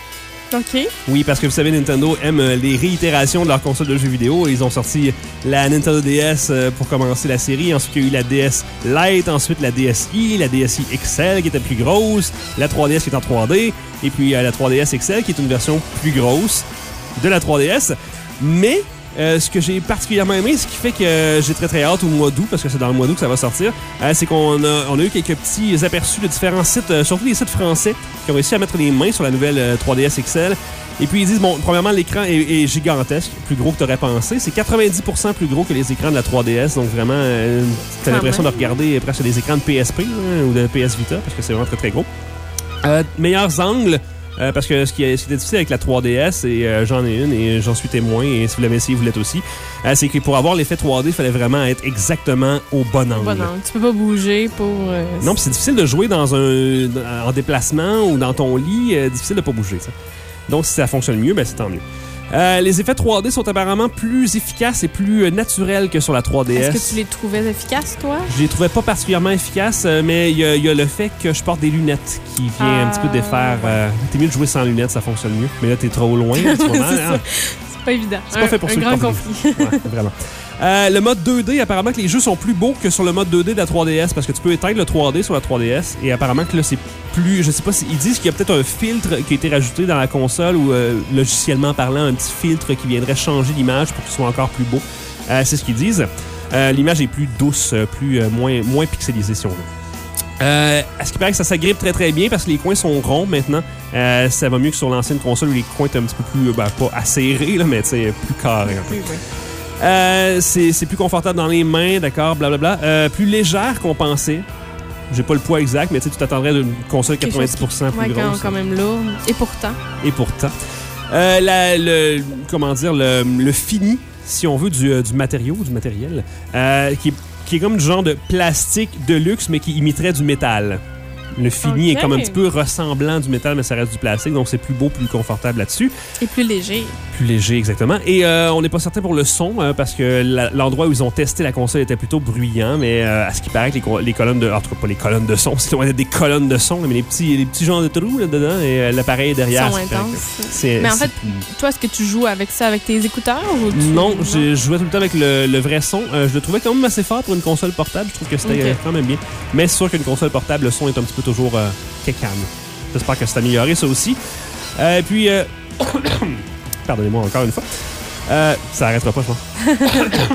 OK. Oui, parce que vous savez, Nintendo aime euh, les réitérations de leur console de jeux vidéo. Ils ont sorti la Nintendo D S euh, pour commencer la série. Ensuite, il y a eu la D S Lite, ensuite la D S i, la D S i X L qui était plus grosse, la trois D S qui est en trois D, et puis euh, la trois D S X L qui est une version plus grosse de la trois D S. Mais euh, ce que j'ai particulièrement aimé, ce qui fait que euh, j'ai très très hâte au mois d'août, parce que c'est dans le mois d'août que ça va sortir, euh, c'est qu'on a, on a eu quelques petits aperçus de différents sites, euh, surtout les sites français, qui ont réussi à mettre les mains sur la nouvelle euh, trois D S X L. Et puis ils disent, bon, premièrement, l'écran est, est gigantesque, plus gros que tu aurais pensé. C'est quatre-vingt-dix pour cent plus gros que les écrans de la trois D S, donc vraiment, euh, t'as Quand l'impression de même. regarder presque des écrans de P S P hein, ou de P S Vita, parce que c'est vraiment très très gros. Euh, meilleurs angles. Euh, parce que ce qui, est, ce qui était difficile avec la trois D S, et euh, j'en ai une et j'en suis témoin, et si vous l'avez essayé, vous l'êtes aussi, euh, c'est que pour avoir l'effet trois D, il fallait vraiment être exactement au bon angle. Bon, non, tu peux pas bouger pour... euh, Non, puis c'est difficile de jouer dans un, en déplacement ou dans ton lit, euh, difficile de pas bouger. Ça. Donc si ça fonctionne mieux, ben c'est tant mieux. Euh, les effets trois D sont apparemment plus efficaces et plus euh, naturels que sur la trois D S. Est-ce que tu les trouvais efficaces, toi? Je les trouvais pas particulièrement efficaces, euh, mais il y, y a le fait que je porte des lunettes qui vient Ah, un petit peu défaire. Euh, T'es mieux de jouer sans lunettes, ça fonctionne mieux. Mais là, t'es trop loin en ce moment. C'est hein. ça. C'est pas évident. C'est pas Un- fait pour un ceux qui grand portent des- conflit. Ouais, vraiment. Euh, le mode deux D, apparemment que les jeux sont plus beaux que sur le mode deux D de la trois D S, parce que tu peux éteindre le trois D sur la trois D S, et apparemment que là, c'est plus... Je sais pas si... Ils disent qu'il y a peut-être un filtre qui a été rajouté dans la console, ou euh, logiciellement parlant, un petit filtre qui viendrait changer l'image pour qu'il soit encore plus beau. Euh, c'est ce qu'ils disent. Euh, l'image est plus douce, euh, plus euh, moins, moins pixelisée, si on veut. Euh, à ce qui paraît que ça s'agrippe très très bien parce que les coins sont ronds maintenant. Euh, ça va mieux que sur l'ancienne console où les coins étaient un petit peu plus, ben, pas acérés, là, mais plus carrés un peu. Oui, oui. Euh, c'est c'est plus confortable dans les mains, d'accord, blablabla. Euh, plus légère qu'on pensait. J'ai pas le poids exact, mais tu sais, tu t'attendrais d'une console Quelque quatre-vingt-dix pour cent chose qui- plus ouais, quand, grosse. quand même lourd. Et pourtant. Et pourtant. Euh, la- le, comment dire, le, le fini, si on veut, du, euh, du matériau, du matériel, euh, qui, est, qui est comme du genre de plastique de luxe, mais qui imiterait du métal. Le fini Ok. est comme un petit peu ressemblant du métal, mais ça reste du plastique, donc c'est plus beau, plus confortable là-dessus. Et plus léger. Plus léger, exactement. Et euh, on n'est pas certain pour le son, euh, parce que la- l'endroit où ils ont testé la console était plutôt bruyant, mais euh, à ce qui paraît que les, co- les colonnes de... En tout cas, pas les colonnes de son, c'est loin d'être des colonnes de son, là, mais les petits, les petits genres de trous là-dedans, et euh, l'appareil derrière. Son ce qui fait intense. que c'est- Mais en c'est fait, toi, est-ce que tu joues avec ça avec tes écouteurs ou tu... Non, j'ai- je jouais tout le temps avec le, le vrai son. Euh, je le trouvais quand même assez fort pour une console portable. Je trouve que c'était Ok. euh, quand même bien. Mais c'est sûr qu'une console portable, le son est un petit peu toujours euh, kékane. J'espère que c'est amélioré, ça aussi. Euh, et puis, euh... pardonnez-moi encore une fois. Euh, ça arrêtera pas, je pense.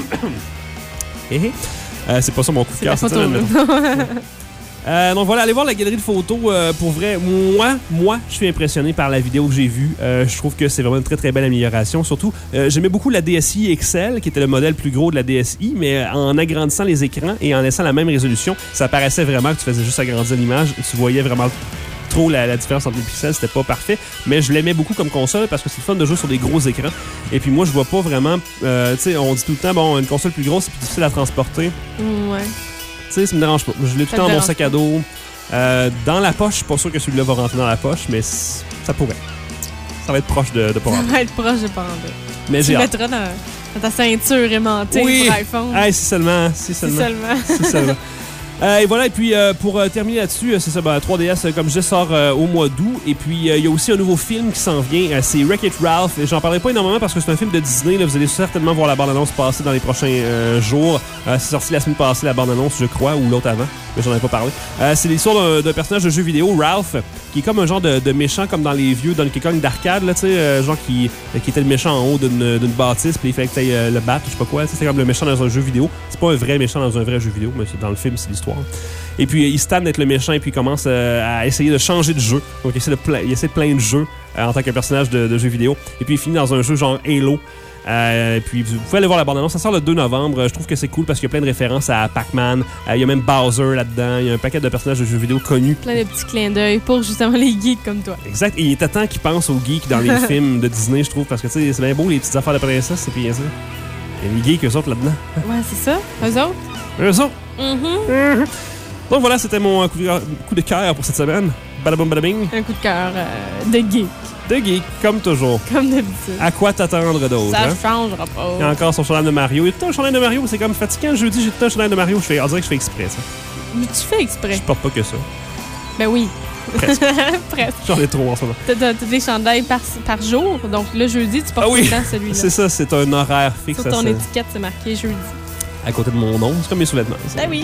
Hé hé. Euh, c'est pas ça mon coup de C'est cœur la cette photo. semaine, mettons. Euh, donc voilà, allez voir la galerie de photos. Euh, pour vrai, moi, moi, je suis impressionné par la vidéo que j'ai vue. Euh, je trouve que c'est vraiment une très très belle amélioration. Surtout, euh, j'aimais beaucoup la D S i X L, qui était le modèle plus gros de la D S i, mais en agrandissant les écrans et en laissant la même résolution, ça paraissait vraiment que tu faisais juste agrandir l'image. Tu voyais vraiment trop la, la différence entre les pixels, c'était pas parfait, mais je l'aimais beaucoup comme console parce que c'est le fun de jouer sur des gros écrans. Et puis moi, je vois pas vraiment, euh, tu sais, on dit tout le temps, bon, une console plus grosse, c'est plus difficile à transporter. Ouais. Tu sais, ça me dérange pas. Je l'ai tout Ça le temps te dans mon dérange sac à dos. Euh, dans la poche, je suis pas sûr que celui-là va rentrer dans la poche, mais c- ça pourrait. Ça va être proche de, de pas Ça rentrer. va être proche de pas rentrer. Mais Tu j'ai le hâte. mettras dans, dans ta ceinture aimantée Oui. pour iPhone. Hey, si seulement, si Si seulement. seulement. Si seulement. Euh, et voilà, et puis euh, pour euh, terminer là-dessus, euh, c'est ça, ben, trois D S, euh, comme je disais, sort euh, au mois d'août. Et puis euh, il y a aussi un nouveau film qui s'en vient, euh, c'est Wreck-It Ralph. Et j'en parlerai pas énormément parce que c'est un film de Disney. Là, vous allez certainement voir la bande-annonce passer dans les prochains euh, jours. Euh, c'est sorti la semaine passée, la bande-annonce, je crois, ou l'autre avant, mais j'en avais pas parlé. Euh, c'est l'histoire d'un, d'un personnage de jeu vidéo, Ralph, qui est comme un genre de, de méchant, comme dans les vieux Donkey Kong d'arcade, là, tu sais, euh, genre qui, qui était le méchant en haut d'une, d'une bâtisse, puis il fallait que tu ailles le battre, je sais pas quoi. C'est comme le méchant dans un jeu vidéo. C'est pas un vrai méchant dans un vrai jeu vidéo, mais c'est dans le film, c'est l'histoire. Et puis, il se tanne d'être le méchant et puis il commence euh, à essayer de changer de jeu. Donc, il essaie de, pla- il essaie de plein de jeux euh, en tant que personnage de, de jeu vidéo. Et puis, il finit dans un jeu genre Halo. Euh, puis, vous pouvez aller voir la bande-annonce. Ça sort le deux novembre. Je trouve que c'est cool parce qu'il y a plein de références à Pac-Man. Euh, il y a même Bowser là-dedans. Il y a un paquet de personnages de jeux vidéo connus. Plein de petits clins d'œil pour justement les geeks comme toi. Exact. Et il était temps qu'ils pensent aux geeks dans les films de Disney, je trouve. Parce que, tu sais, c'est bien beau, les petites affaires de princesse, c'est bien ça. Il y a les geeks, eux autres, là-dedans. Ouais, c'est ça. Eux autres. Eux autres. Mm-hmm. Donc voilà, c'était mon coup de, coup de cœur pour cette semaine. Badaboum badabing. Un coup de cœur euh, de geek. De geek, comme toujours. Comme d'habitude. À quoi t'attendre d'autre? Ça hein? changera pas. Il y a encore son chandail de Mario. Il y a tout un chandail de Mario, c'est comme fatigant. Jeudi, j'ai tout un chandail de Mario. Je fais, on dirait que je fais exprès, ça. Mais tu fais exprès. Je porte pas que ça. Ben oui. Presque. Presque. J'en ai trop en ce moment. T'as, t'as, t'as des chandails par, par jour, donc le jeudi, tu portes ah oui. tout le temps celui-là. C'est ça, c'est un horaire fixe. Sur ton ça, étiquette, c'est marqué jeudi. À côté de mon nom, c'est comme mes sous-vêtements. Ça. Ben oui.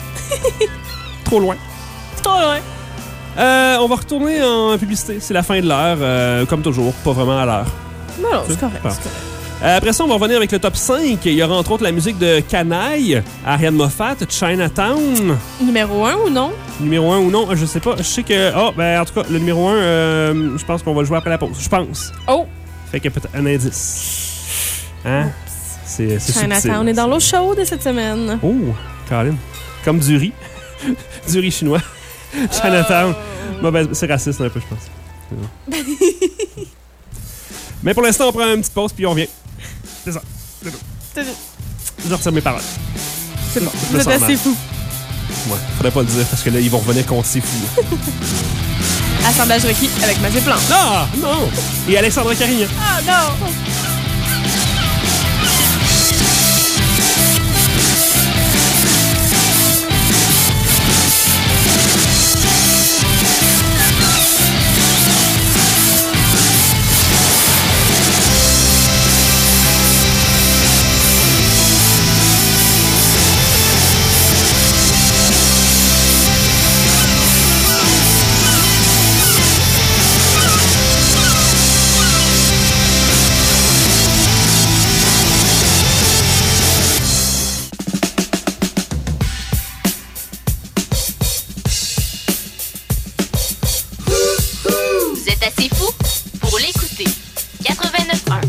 Trop loin. Trop loin. Euh, on va retourner en publicité. C'est la fin de l'heure, euh, comme toujours, pas vraiment à l'heure. Non, non, c'est correct, Ah. c'est correct. Euh, après ça, on va revenir avec le top cinq. Il y aura entre autres la musique de Canaille, Ariane Moffat, Chinatown. Numéro un ou non? Numéro un ou non, je sais pas. Je sais que... Oh, ben en tout cas, le numéro un, euh, je pense qu'on va le jouer après la pause. Je pense. Oh! Fait que peut-être un indice. Hein? C'est, c'est Chinatown subtil. est dans l'eau chaude cette semaine. Oh, Colin. Comme du riz. Du riz chinois. Chinatown. Oh. Bon, ben, c'est raciste un peu, je pense. Mais pour l'instant, on prend une petite pause puis on revient. C'est ça. C'est tout. C'est tout. Je retire mes paroles. C'est bon. Je me Vous êtes sens assez mal. fou. Ouais, faudrait pas le dire parce que là, ils vont revenir contre c'est fou. Assemblage requis avec Mathieu Plante. Ah, non! Et Alexandre Carignan. Ah, non! Vous êtes assez fou pour l'écouter. quatre-vingt-neuf un.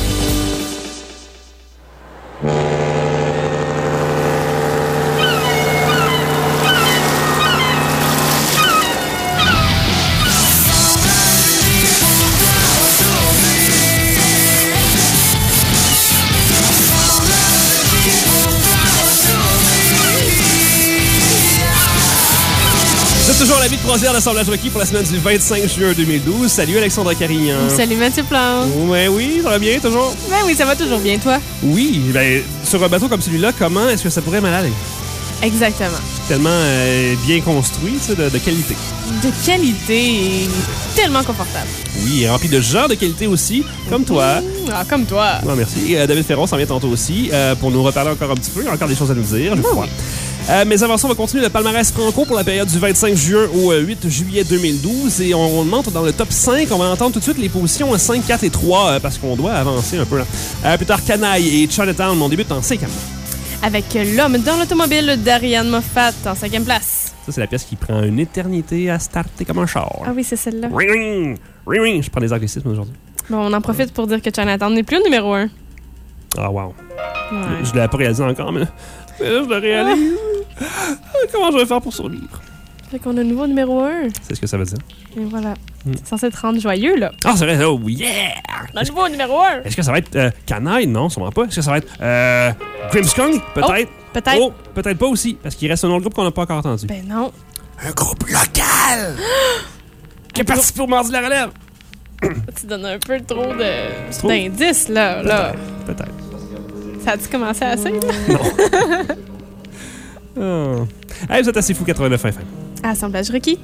C'est toujours la vie de croisière d'Assemblage requis pour la semaine du vingt-cinq juin deux mille douze. Salut Alexandre Carignan. Salut Mathieu Plante. Ouais, oui, ça va bien toujours? Ben oui, ça va toujours bien, toi? Oui, ben, sur un bateau comme celui-là, comment est-ce que ça pourrait mal aller? Exactement. Tellement euh, bien construit, tu sais, de, de qualité. De qualité et tellement confortable. Oui, et rempli de gens de qualité aussi, comme toi. Ah, comme toi. Non, merci. Et, euh, David Ferron s'en vient tantôt aussi euh, pour nous reparler encore un petit peu. Il y a encore des choses à nous dire, je crois. Euh, mais avant ça, on va continuer le palmarès franco pour la période du vingt-cinq juin au euh, huit juillet deux mille douze. Et on, on entre dans le top cinq. On va entendre tout de suite les positions cinq, quatre et trois euh, parce qu'on doit avancer un peu. Là. Euh, plus tard, Canaille et Chinatown. On débute en cinquième. Avec L'homme dans l'automobile d'Ariane Moffat en cinquième place. Ça, c'est la pièce qui prend une éternité à starter comme un char. Ah oui, c'est celle-là. Ring, ring, ring, ring. Je prends des anglicismes aujourd'hui. Bon, on en profite pour dire que Chinatown n'est plus au numéro un. Ah, wow. Ouais. Je ne l'ai pas réalisé encore, mais, mais là, je le réalise. Comment je vais faire pour survivre? Fait qu'on a un nouveau numéro un. C'est ce que ça veut dire. Et voilà. Mm. C'est censé te rendre joyeux, là. Ah, c'est vrai. Oh, yeah! Le nouveau numéro un. Est-ce que ça va être euh, Canaille? Non, sûrement pas. Est-ce que ça va être euh, Grimmskong? Peut-être. Oh, peut-être. Oh, peut-être pas aussi, parce qu'il reste un autre groupe qu'on n'a pas encore entendu. Ben non. Un groupe local! Qui est parti pour mardi la relève! Tu donnes un peu trop de Trop? d'indices, là. là. Peut-être. Ça a-tu commencé assez, là? Non. Oh. Hey, vous êtes assez fou, quatre-vingt-neuf F M. Assemblage requis.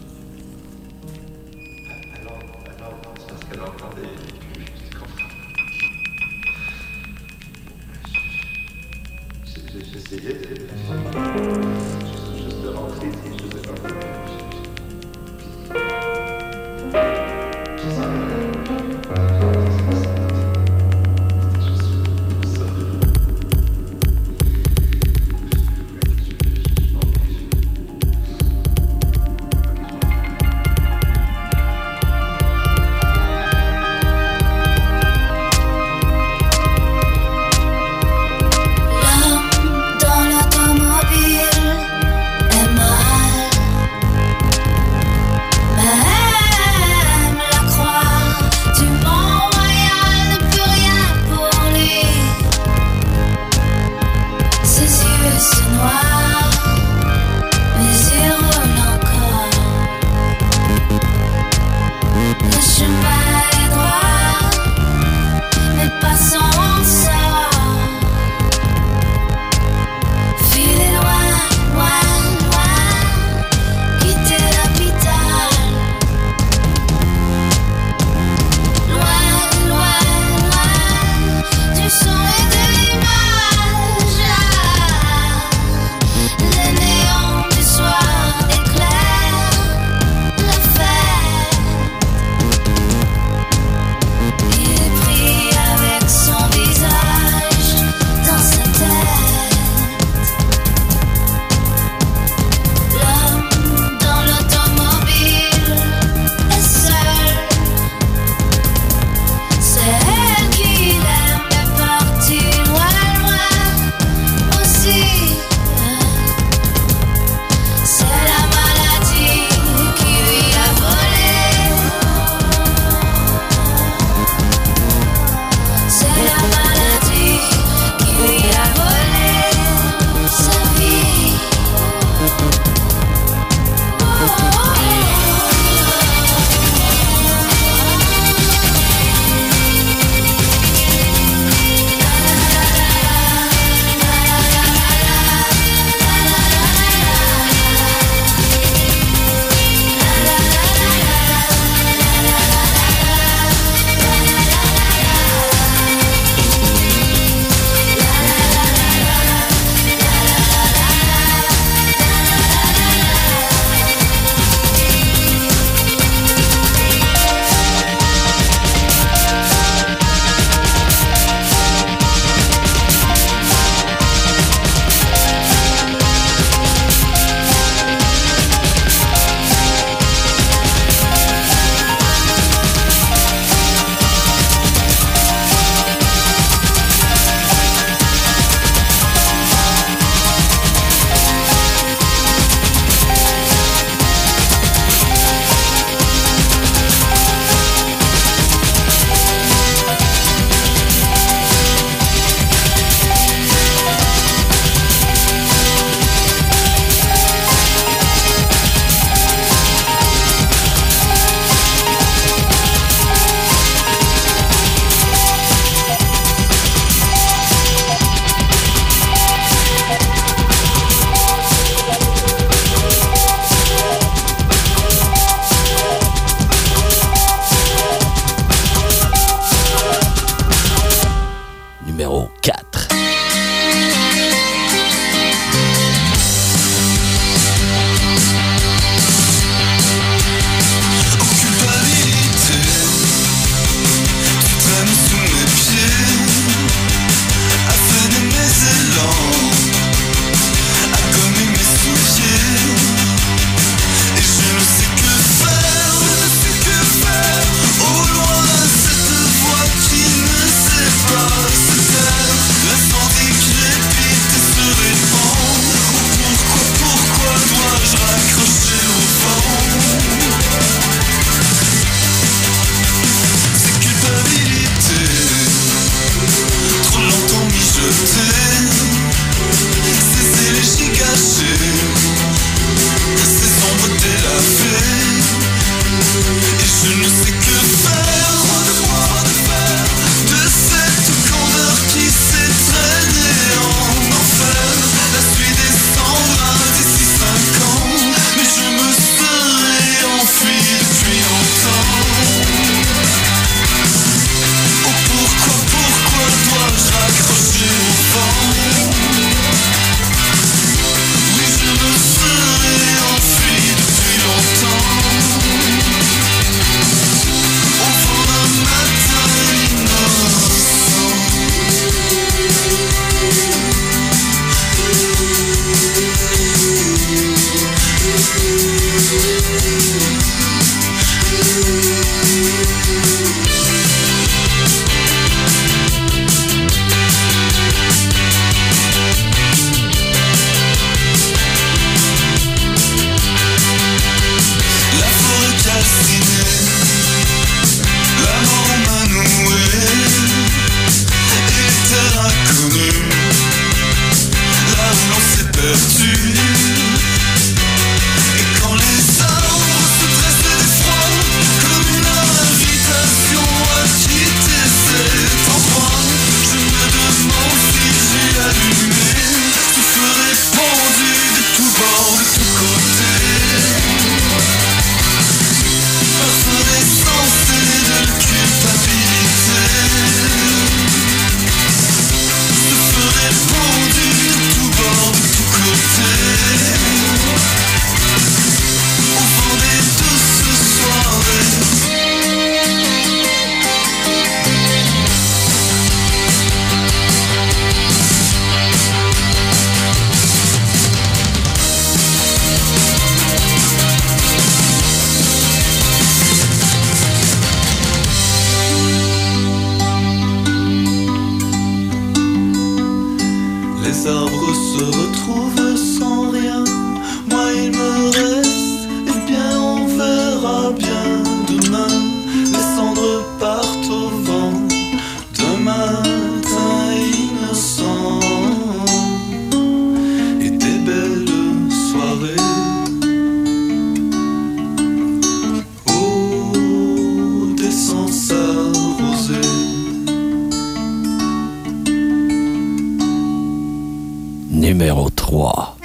numéro trois.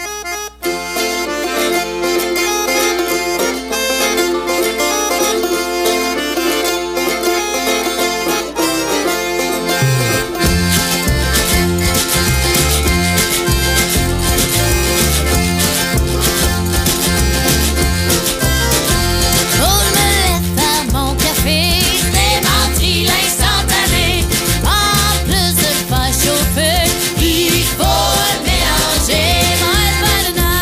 Il faut le mélanger, moi, le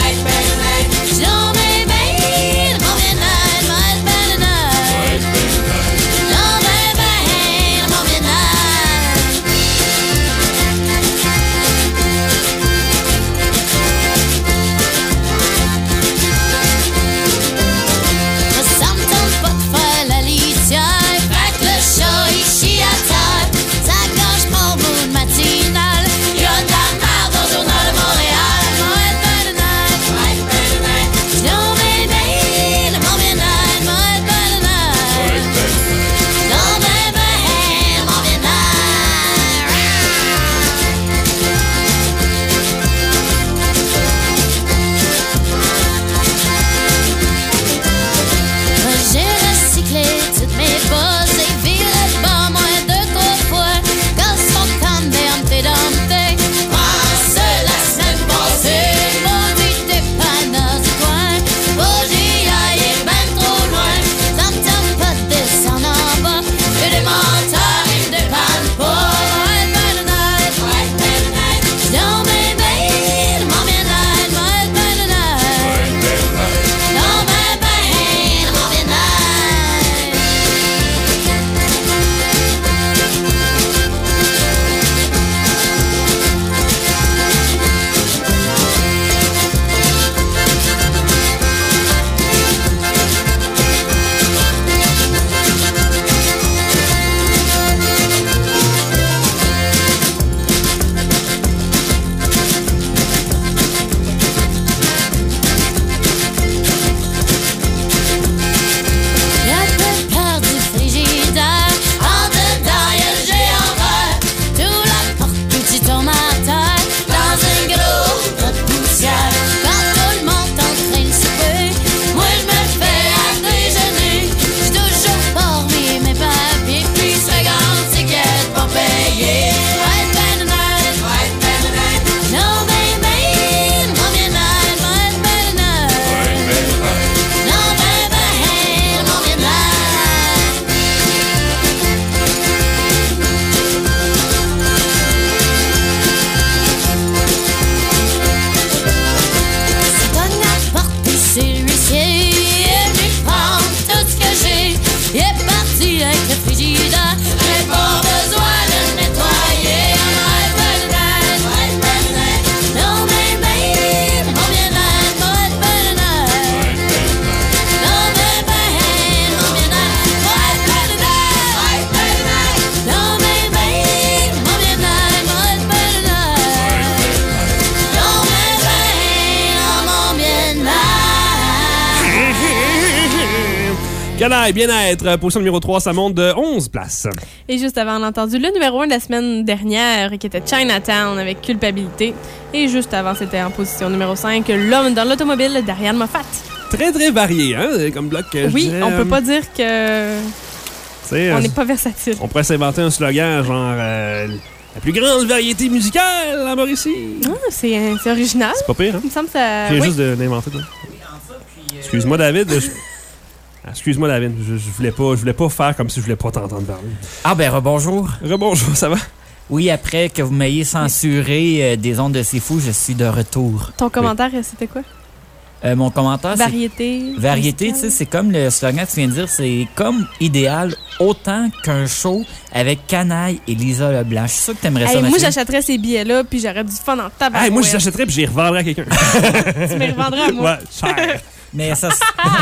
Canaille, bien-être, position numéro trois, ça monte de onze places. Et juste avant, on a entendu le numéro un de la semaine dernière, qui était Chinatown avec Culpabilité. Et juste avant, c'était en position numéro cinq, L'homme dans l'automobile d'Ariane Moffat. Très, très varié, hein, comme bloc. Je oui, dirais, on peut euh, pas dire que... t'sais, on euh, n'est pas versatile. On pourrait s'inventer un slogan genre euh, la plus grande variété musicale en Mauricie. Ah, c'est, c'est original. C'est pas pire, hein? Il me semble que ça... Je viens oui. juste de l'inventer. toi. Excuse-moi, David. je- Ah, Excuse-moi, David. Je, je voulais pas, je voulais pas faire comme si je voulais pas t'entendre parler. Ah ben rebonjour. Rebonjour, ça va? Oui, après que vous m'ayez censuré euh, des ondes de C'est Fou, je suis de retour. Ton commentaire, c'était quoi? Euh, mon commentaire, c'est... Variété. Variété, tu musicale. sais, c'est comme le slogan que tu viens de dire, c'est comme idéal autant qu'un show avec Canaille et Lisa Leblanc. Je suis sûr que t'aimerais ça, Hey, ma moi, fille. j'achèterais ces billets-là, puis j'aurais du fun en tabac. Hey, moi, je les achèterais puis je les revendrais à quelqu'un. Tu me les revendrais à moi. Ouais, cher. Mais ça...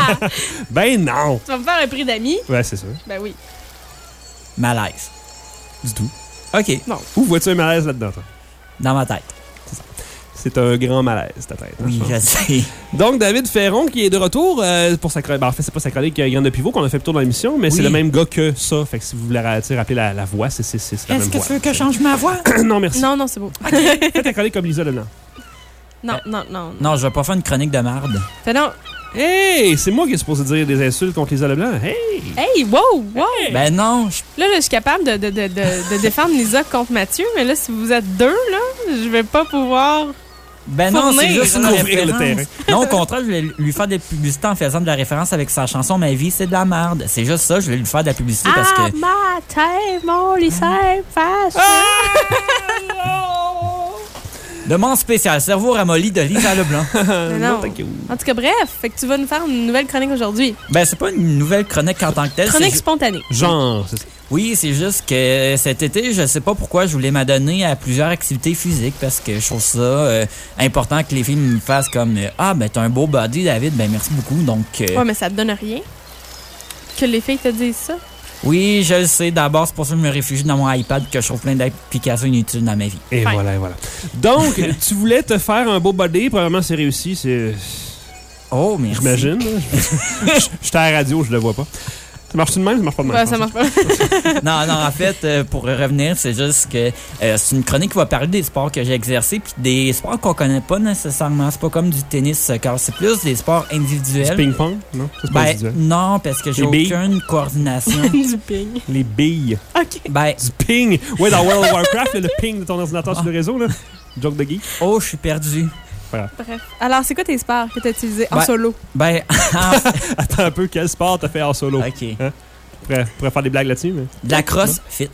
Ben non. Tu vas me faire un prix d'amis? Ouais, c'est ça. Ben oui. Malaise. Du tout. OK. Bon. Où vois-tu un malaise là-dedans, toi? Dans ma tête. C'est un grand malaise, ta tête. hein, Oui, je je pense. sais. Donc, David Ferron, qui est de retour euh, pour sa chronique. Ben, en fait, c'est pas sa chronique euh, Graine de Pivot qu'on a fait le tour dans l'émission, mais Oui. c'est le même gars que ça. Fait que si vous voulez tu sais, rappeler la, la voix, c'est, c'est, c'est la Est-ce même que voix. tu veux que je change ma voix? Non, merci. Non, non, c'est beau. Fais ta chronique comme Lisa Leblanc. Non, Euh, non, non. Non, je vais pas faire une chronique de marde. Fais non. Hey, c'est moi qui est supposé dire des insultes contre les Leblanc. Hey! Hey, wow, wow! Ben non, je... Là, là, je suis capable de, de, de, de, de défendre Lisa contre Mathieu, mais là, si vous êtes deux, là, je vais pas pouvoir... Ben non, c'est fournir, juste une là. Couvrir le référence. terrain. Non, au contraire, je vais lui faire des publicités en faisant de la référence avec sa chanson « Ma vie, c'est de la merde ». C'est juste ça, je vais lui faire de la publicité parce Ah, que... matin, mon lycée face. Demande spéciale, cerveau ramolli de Lisa Leblanc. Mais non. En tout cas, bref, fait que tu vas nous faire une nouvelle chronique aujourd'hui. Ben, c'est pas une nouvelle chronique en tant que telle. Chronique c'est ju- spontanée. Genre, c'est ça. Oui, c'est juste que cet été, je sais pas pourquoi je voulais m'adonner à plusieurs activités physiques parce que je trouve ça euh, important que les filles me fassent comme euh, Ah, ben t'as un beau body, David, ben merci beaucoup. Donc, euh, Ouais, mais ça te donne rien. Que les filles te disent ça. oui, je le sais. D'abord, c'est pour ça que je me réfugie dans mon iPad que je trouve plein d'applications inutiles dans ma vie. Et Fine. voilà, et voilà. Donc, tu voulais te faire un beau body, probablement c'est réussi, c'est... Oh, merci. J'imagine. Je- J'étais à la radio, je le vois pas. Ça marche-tu de même? Ça marche pas de même. Ouais, je ça pense. marche pas. Non, non, en fait, euh, pour revenir, c'est juste que euh, c'est une chronique qui va parler des sports que j'ai exercés puis des sports qu'on connaît pas nécessairement. C'est pas comme du tennis, car c'est plus des sports Du individuels. ping-pong? Non? Ça, c'est pas Ben, individuel. non, parce que j'ai Les billes? aucune coordination. Du ping. Les billes. OK. Ben, Du ping. Ouais, dans World of Warcraft, là, le ping de ton ordinateur sur le réseau, là. Joke de geek. oh, je suis perdu. Voilà. Bref. Alors, c'est quoi tes sports que tu as utilisés en Ben- solo? Ben, Attends un peu, quel sport t'as fait en solo? OK. Hein? Tu pourrais, tu pourrais faire des blagues là-dessus, mais... De la crossfit.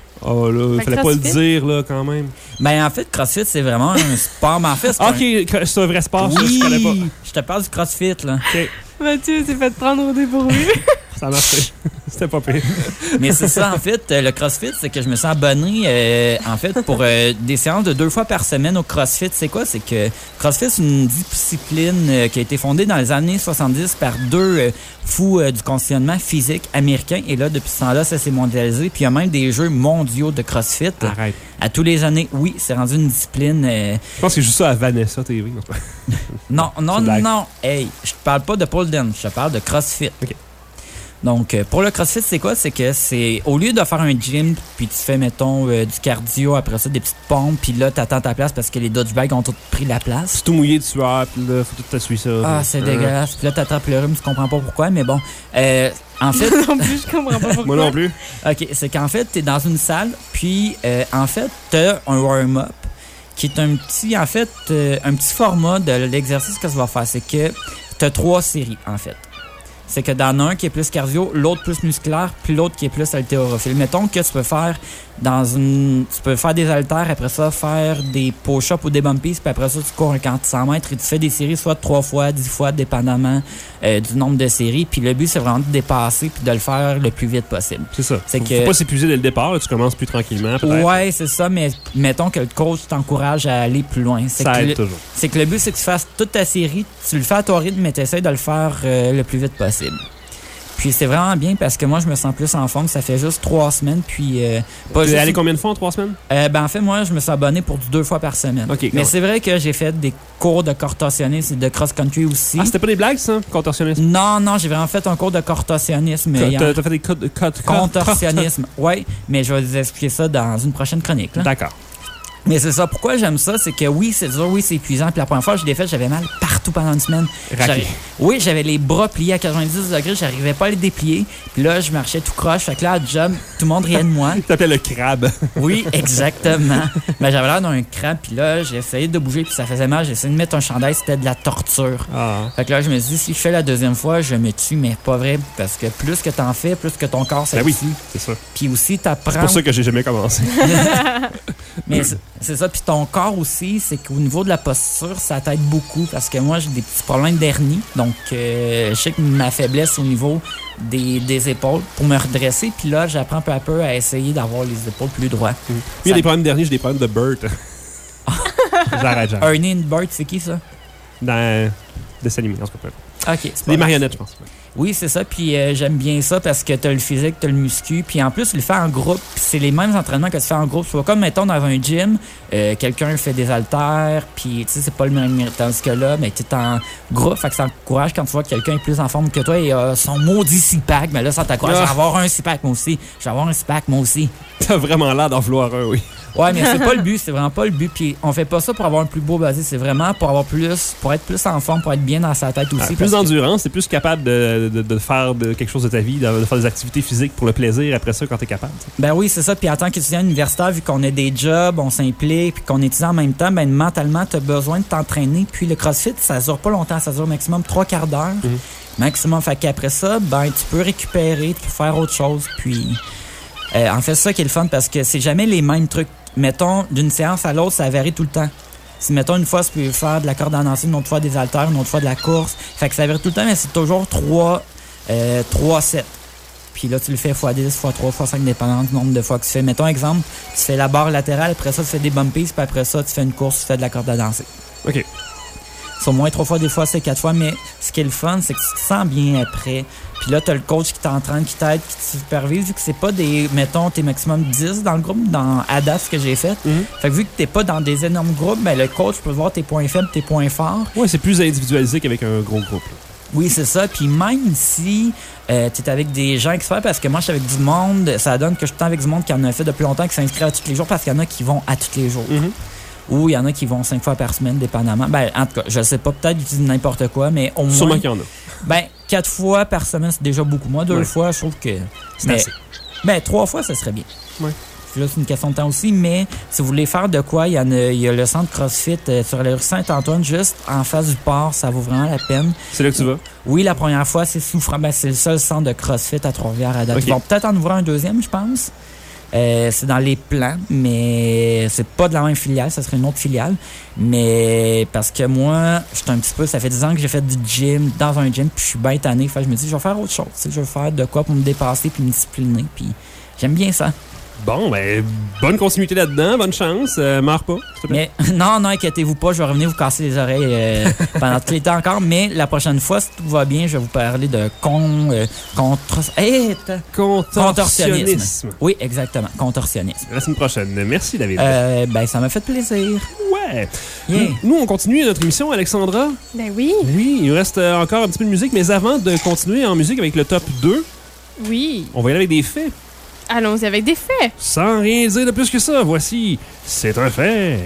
Oh là, Fait fallait pas crossfit? le dire, là, quand même. Ben, en fait, crossfit, c'est vraiment un sport. Mais en fait, c'est un- Ok, c'est un vrai sport, ça, je connais pas. Oui, je te parle du crossfit, là. Ok, Mathieu s'est fait prendre au dépourvu. ça a marché. C'était pas pire. Mais c'est ça, en fait, euh, le CrossFit, c'est que je me suis abonné, euh, en fait, pour euh, des séances de deux fois par semaine au CrossFit. C'est quoi? C'est que CrossFit, c'est une discipline euh, qui a été fondée dans les années soixante-dix par deux euh, fous euh, du conditionnement physique américains. Et là, depuis ce temps-là, ça s'est mondialisé. Puis il y a même des jeux mondiaux de CrossFit. Arrête. À tous les années, oui, c'est rendu une discipline... euh, Je pense que c'est juste ça à Vanessa T V. Non, non, C'est une blague. non. Hey, je te parle pas de pole dance, je te parle de CrossFit. OK. Donc, euh, pour le CrossFit, c'est quoi? C'est que c'est, au lieu de faire un gym, puis tu fais, mettons, euh, du cardio, après ça, des petites pompes, puis là, t'attends ta place parce que les douchebags ont tous pris la place. C'est tout mouillé de sueur, puis là, faut tout t'essuyer ça. Ah, c'est Hein? dégueulasse. Puis là, t'attrapes le rhume, tu comprends pas pourquoi, mais bon. Euh, en fait... non plus, je comprends pas pourquoi. Moi non plus. OK, c'est qu'en fait, t'es dans une salle, puis euh, en fait, t'as un warm-up qui est un petit, en fait, euh, un petit format de l'exercice que tu vas faire. C'est que t'as trois séries, en fait. C'est que dans un qui est plus cardio, l'autre plus musculaire, puis l'autre qui est plus haltérophile. Mettons que tu peux faire dans une... Tu peux faire des haltères, après ça, faire des push-ups ou des bumpies, puis après ça, tu cours un quarante mètres et tu fais des séries soit de trois fois, dix fois, dépendamment euh, du nombre de séries. Puis le but, c'est vraiment de dépasser puis de le faire le plus vite possible. C'est ça. C'est Faut, que- faut pas s'épuiser dès le départ, là, tu commences plus tranquillement, peut-être. Ouais, c'est ça, mais mettons que le coach t'encourage à aller plus loin. C'est Ça que aide le- toujours. C'est que le but, c'est que tu fasses toute ta série, tu le fais à ton rythme, mais tu essaies de le faire euh, le plus vite possible. Puis c'est vraiment bien parce que moi, je me sens plus en forme. Ça fait juste trois semaines, puis... Euh, pas Tu es juste- allé combien de fois en trois semaines? Euh, ben, en fait, moi, je me suis abonné pour du deux fois par semaine. OK, mais non. c'est vrai que j'ai fait des cours de contorsionnisme et de cross-country aussi. Ah, c'était pas des blagues, ça? Contorsionnisme? Non, non, j'ai vraiment fait un cours de contorsionnisme. T'as ayant- t'as fait des codes de codes- Contorsionnisme, oui, mais je vais vous expliquer ça dans une prochaine chronique. là. D'accord. Mais c'est ça, pourquoi j'aime ça, c'est que oui, c'est dur, oui, c'est épuisant. Puis la première fois que je l'ai fait, j'avais mal partout pendant une semaine. Raqué. J'arri- Oui, j'avais les bras pliés à quatre-vingt-dix degrés, j'arrivais pas à les déplier. Puis là, je marchais tout croche. Fait que là, à job, tout le monde riait de moi. Tu t'appelais le crabe. Oui, exactement. Mais j'avais l'air d'un crabe, puis là, j'ai essayé de bouger, puis ça faisait mal. J'ai essayé de mettre un chandail, c'était de la torture. Ah. Fait que là, je me suis dit, si je fais la deuxième fois, je me tue, mais pas vrai, parce que plus que t'en fais, plus que ton corps Ben oui, s'habitue. c'est ça. Puis aussi, t'apprends... C'est pour ça que j'ai jamais commencé. Mais c'est- c'est ça. Puis ton corps aussi, c'est qu'au niveau de la posture, ça t'aide beaucoup parce que moi, j'ai des petits problèmes d'hernie. Donc, euh, je sais que ma faiblesse au niveau des, des épaules pour me redresser. Puis là, j'apprends peu à peu à essayer d'avoir les épaules plus droites. Il y a des problèmes derniers, j'ai des problèmes de Burt. J'arrête, j'arrête. Ernie and Bert, c'est qui ça? Dans dessin animé, en tout cas. Ok, c'est C'est pas des grave. marionnettes, je pense. Oui, c'est ça. Puis euh, j'aime bien ça parce que t'as le physique, t'as le muscu. Puis en plus, tu le fais en groupe. Puis c'est les mêmes entraînements que tu fais en groupe. C'est pas comme, mettons, dans un gym, euh, quelqu'un fait des haltères. Puis, tu sais, c'est pas le même. Tandis que là, mais t'es en groupe. Fait que ça encourage quand tu vois que quelqu'un est plus en forme que toi et a son maudit six-pack. Mais là, ça t'encourage Ah. à avoir un six-pack, moi aussi. Je vais avoir un six-pack, moi aussi. T'as vraiment l'air d'en vouloir un, oui. Ouais, mais c'est pas le but, c'est vraiment pas le but. Puis on fait pas ça pour avoir un plus beau basier, c'est vraiment pour avoir plus, pour être plus en forme, pour être bien dans sa tête aussi. Ah, plus parce que- d'endurance, t'es plus capable de, de, de faire de, quelque chose de ta vie, de, de faire des activités physiques pour le plaisir après ça quand t'es capable. t'sais. Ben oui, c'est ça. Puis en tant qu'étudiant universitaire, vu qu'on a des jobs, on s'implique, puis qu'on étudie en même temps, ben mentalement, t'as besoin de t'entraîner. Puis le CrossFit, ça dure pas longtemps, ça dure maximum trois quarts d'heure. Mhm. Maximum. Fait qu'après ça, ben tu peux récupérer, tu peux faire autre chose. Puis euh, en fait, c'est ça qui est le fun parce que c'est jamais les mêmes trucs. Mettons, d'une séance à l'autre, ça varie tout le temps. Si, mettons, une fois, tu peux faire de la corde à danser, une autre fois des haltères, une autre fois de la course. Fait que ça varie tout le temps, mais c'est toujours trois, euh, trois sets. Puis là, tu le fais fois dix, fois trois, fois cinq, dépendant du nombre de fois que tu fais. Mettons, exemple, tu fais la barre latérale, après ça, tu fais des bumpies, puis après ça, tu fais une course, tu fais de la corde à danser. OK. C'est au moins trois fois, des fois, c'est quatre fois, mais ce qui est le fun, c'est que tu te sens bien après. Puis là, t'as le coach qui t'entraîne, qui t'aide, qui te supervise, vu que c'est pas des, mettons, t'es maximum dix dans le groupe, dans A D A F que j'ai fait. Mm-hmm. Fait que vu que t'es pas dans des énormes groupes, ben le coach peut voir tes points faibles, tes points forts. Ouais, c'est plus individualisé qu'avec un gros groupe. là. Oui, c'est ça. Puis même si euh, tu es avec des gens experts, parce que moi, je suis avec du monde, ça donne que je suis tout le temps avec du monde qui en a fait depuis longtemps, qui s'inscrit à tous les jours, parce qu'il y en a qui vont à tous les jours. Mm-hmm. Ou il y en a qui vont cinq fois par semaine, dépendamment. Ben, en tout cas, je sais pas, peut-être qu'ils disent n'importe quoi, mais au moins... Sûrement qu'il y en a. Ben, quatre fois par semaine, c'est déjà beaucoup. Moi, deux Ouais. fois, je trouve que... C'est mais- assez. Ben, trois fois, ça serait bien. Ouais. Puis là, c'est une question de temps aussi, mais si vous voulez faire de quoi, il y, en a, il y a le centre CrossFit euh, sur la rue Saint-Antoine, juste en face du port, ça vaut vraiment la peine. C'est là que tu vas? Oui, la première fois, c'est souffrant. Ben, c'est le seul centre de CrossFit à Trois-Rivières à date. Ok. Ils vont peut-être en ouvrir un deuxième, je pense. Euh, c'est dans les plans, mais c'est pas de la même filiale, ça serait une autre filiale. Mais parce que moi, je suis un petit peu, ça fait dix ans que j'ai fait du gym dans un gym, puis je suis bien tanné. Fait que je me dis, je vais faire autre chose. tu sais, Je vais faire de quoi pour me dépasser puis me discipliner. Puis j'aime bien ça. Bon, ben, bonne continuité là-dedans, bonne chance. Euh, meurs pas, s'il te plaît. Mais non, non, inquiétez-vous pas, je vais revenir vous casser les oreilles euh, pendant tout l'été encore. Mais la prochaine fois, si tout va bien, je vais vous parler de con, euh, contre, hey, Contorsionnisme. Oui, exactement, contorsionnisme. La semaine prochaine. Merci, David. Euh, ben, ça m'a fait plaisir. Ouais. Yeah. Nous, nous, on continue notre émission, Alexandra. Ben oui. Oui, il nous reste euh, encore un petit peu de musique, mais avant de continuer en musique avec le top deux, Oui. on va y aller avec des faits. Allons-y avec des faits. Sans rien dire de plus que ça, voici C'est un fait.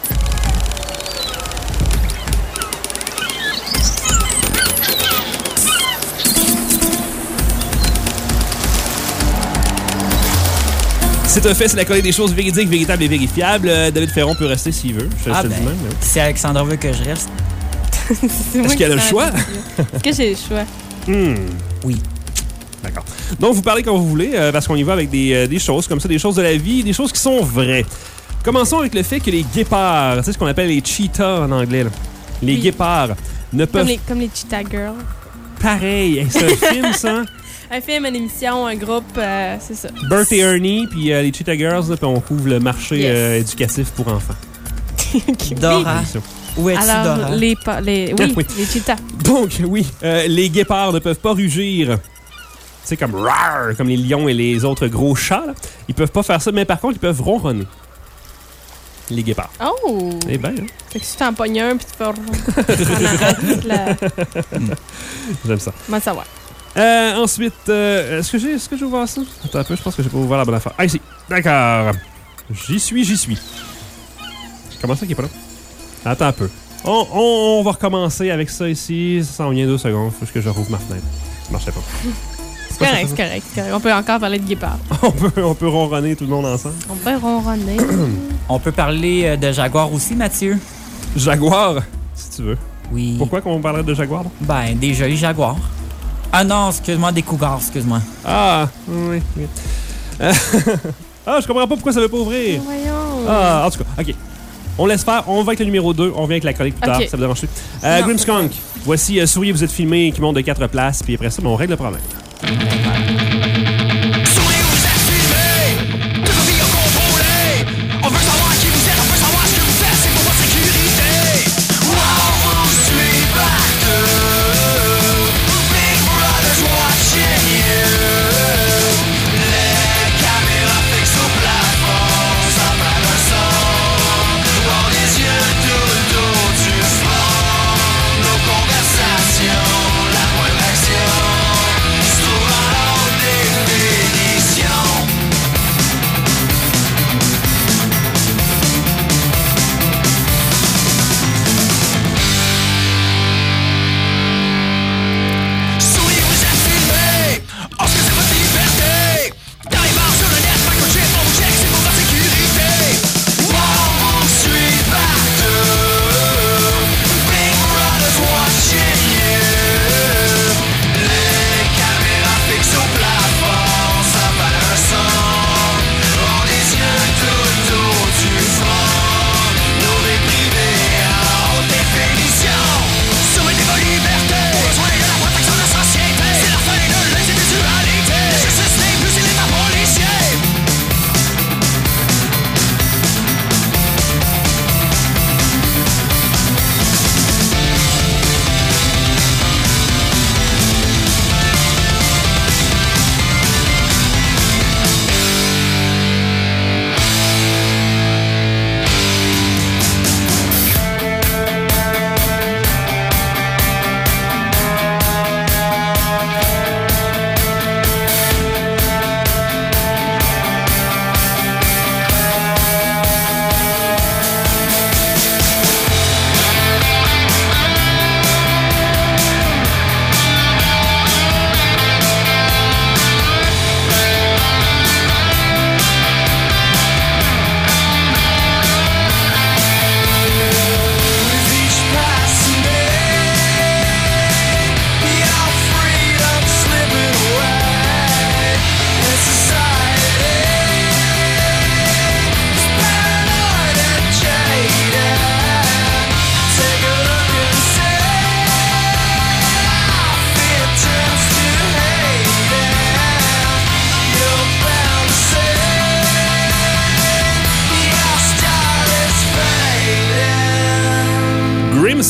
C'est un fait, c'est la collecte des choses véridiques, véritables et vérifiables. Euh, David Ferron peut rester s'il veut. Je, je Ah te le ben, dis même. mais oui. si Alexandra veut que je reste. C'est moi Est-ce qui qu'elle a le fais choix? la- Est-ce que j'ai le choix? Hmm. Oui. D'accord. Donc, vous parlez quand vous voulez, euh, parce qu'on y va avec des, euh, des choses comme ça, des choses de la vie, des choses qui sont vraies. Commençons avec le fait que les guépards, tu sais ce qu'on appelle les cheetahs en anglais, là. les Oui. guépards ne Comme peuvent... les, comme les Cheetah Girls. Pareil, hey, c'est un film, ça. Un film, une émission, un groupe, euh, c'est ça. Bert et Ernie, puis euh, les Cheetah Girls, là, puis on couvre le marché Yes. euh, éducatif pour enfants. Dora. Bien sûr. Où es-tu, Alors, Dora? les, pa- les, oui, Oui. les cheetahs. Donc, oui, euh, les guépards ne peuvent pas rugir. C'est comme rar, comme les lions et les autres gros chats. Là. Ils peuvent pas faire ça, mais par contre, ils peuvent ronronner. Les guépards. Oh! Eh bien, hein. Fait que si tu t'en pognes un, puis tu fais... en arrête toute la... J'aime ça. Moi, savoir. Euh, ensuite, euh, est-ce que j'ai, est-ce que j'ai ouvert ça? Attends un peu, je pense que j'ai pas ouvert la bonne affaire. Ah, ici. D'accord. J'y suis, j'y suis. Comment ça qui est pas là? Attends un peu. On, on, on va recommencer avec ça ici. Ça s'en vient deux secondes. Faut que je rouvre ma fenêtre. Ça marchait pas. C'est correct, c'est correct, c'est correct. On peut encore parler de guépard. on, peut, on peut ronronner tout le monde ensemble. On peut ronronner. On peut parler euh, de Jaguar aussi, Mathieu. Jaguar, si tu veux. Oui. Pourquoi qu'on parlerait de Jaguar? Là? Ben, des jolis Jaguars. Ah non, excuse-moi, des Cougars, excuse-moi. Ah, oui. oui. Euh, ah, je comprends pas pourquoi ça veut pas ouvrir. Voyons. Ah, en tout cas, OK. On laisse faire. On va avec le numéro deux. On vient avec la chronique plus tard. Ok. Ça me dérange plus. Euh, Non, Grimmskunk. Voici euh, Souriez, vous êtes filmé, qui monte de quatre places. Puis après ça, ben, on règle le problème. On veut savoir qui vous êtes, on veut savoir ce que vous faites, c'est pour votre sécurité. Wow, on suit partout. Big Brother's watching you. Les caméras fixes au plafond, ça fait un son. Dans les yeux tout le tour du front. Nos conversations, la moindre action se trouve à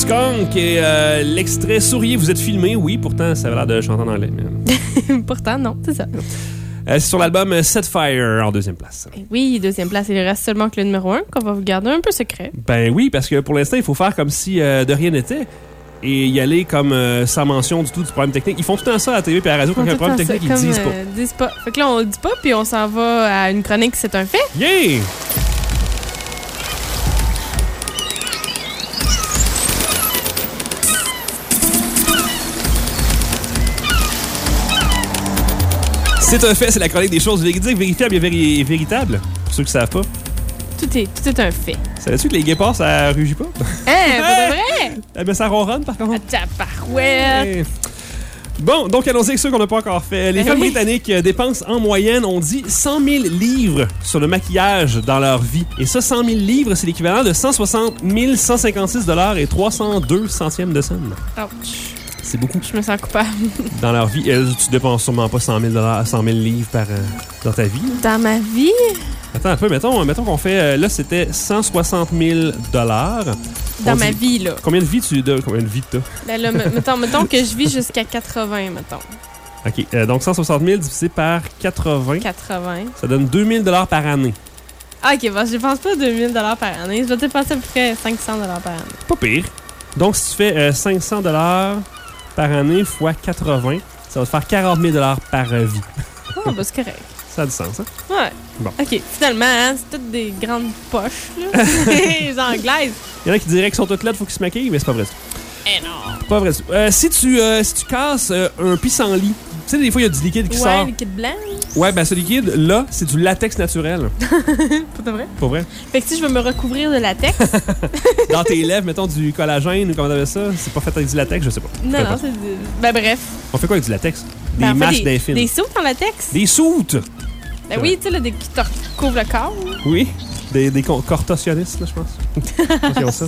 Skunk et euh, l'extrait Souriez, vous êtes filmé. Oui, pourtant, ça a l'air de chanter en anglais. Mais... Pourtant, non, c'est ça. Euh, c'est sur l'album Set Fire en deuxième place. Et oui, deuxième place. Il reste seulement que le numéro un, qu'on va vous garder un peu secret. Ben oui, parce que pour l'instant, il faut faire comme si euh, de rien n'était. Et y aller comme euh, sans mention du tout du problème technique. Ils font tout le temps ça à la télé et à la radio. Quand il y a un problème technique, ils disent pas. Euh, disent pas. Fait que là, on le dit pas, puis on s'en va à une chronique, c'est un fait. Yeah! C'est un fait, c'est la chronique des choses véridiques, vérifiables et véri- véritables. Pour ceux qui savent pas. Tout est, tout est un fait. Savais-tu que les guépards, ça rugit pas? Hein, pas de vrai? Eh ben, ça ronronne, par contre. Ta parouette! Bon, donc allons-y avec ceux qu'on n'a pas encore fait. Les Ben femmes oui. britanniques dépensent en moyenne, on dit, cent mille livres sur le maquillage dans leur vie. Et ça, cent mille livres, c'est l'équivalent de cent soixante mille cent cinquante-six dollars et trois cent deux centièmes de scène. Ouch. C'est beaucoup. Je me sens coupable. Dans leur vie, euh, tu dépenses sûrement pas cent mille dollars, cent mille livres par, euh, dans ta vie. Dans ma vie? Attends un peu, mettons, mettons qu'on fait, euh, là, c'était cent soixante mille dollars. Dans On ma dit- vie, là. Combien de vies tu donnes? Combien de vies t'as? Là, là, me- mettons, mettons que je vis jusqu'à quatre-vingts, mettons. OK, euh, donc cent soixante mille divisé par quatre-vingts, quatre-vingts. ça donne deux mille dollars par année. Ah, OK, bon, je dépense pas deux mille dollars par année. Je vais dépenser à peu près cinq cents dollars par année. Pas pire. Donc, si tu fais euh, cinq cents dollars par année fois quatre-vingts, ça va te faire quarante mille dollars par euh, vie. Ah, bah, c'est correct. Ça a du sens, hein? Ouais. Bon. OK, finalement, hein, c'est toutes des grandes poches, là. Les anglaises. Il y en a qui diraient qu'ils sont toutes là, il faut qu'ils se maquillent, mais c'est pas vrai. Eh non. Pas vrai. Euh, si, tu, euh, si tu casses euh, un pissenlit, tu sais, des fois, il y a du liquide qui Ouais, sort. liquide blanc. Ouais, ben ce liquide, là, c'est du latex naturel. Pas de vrai? Pas vrai? Fait que si je veux me recouvrir de latex. Dans tes lèvres, mettons du collagène ou comment t'appelles ça, c'est pas fait avec du latex, je sais pas. Non, Peu non, importe. c'est du... Ben bref. On fait quoi avec du latex? Des Ben, on fait masques des, d'infines. des soutes en latex. Des soutes! Ben oui, tu sais, là, des qui te recouvrent le corps. là. Oui, des, des con- contorsionnistes, là, je pense. Je pense qu'ils ont ça.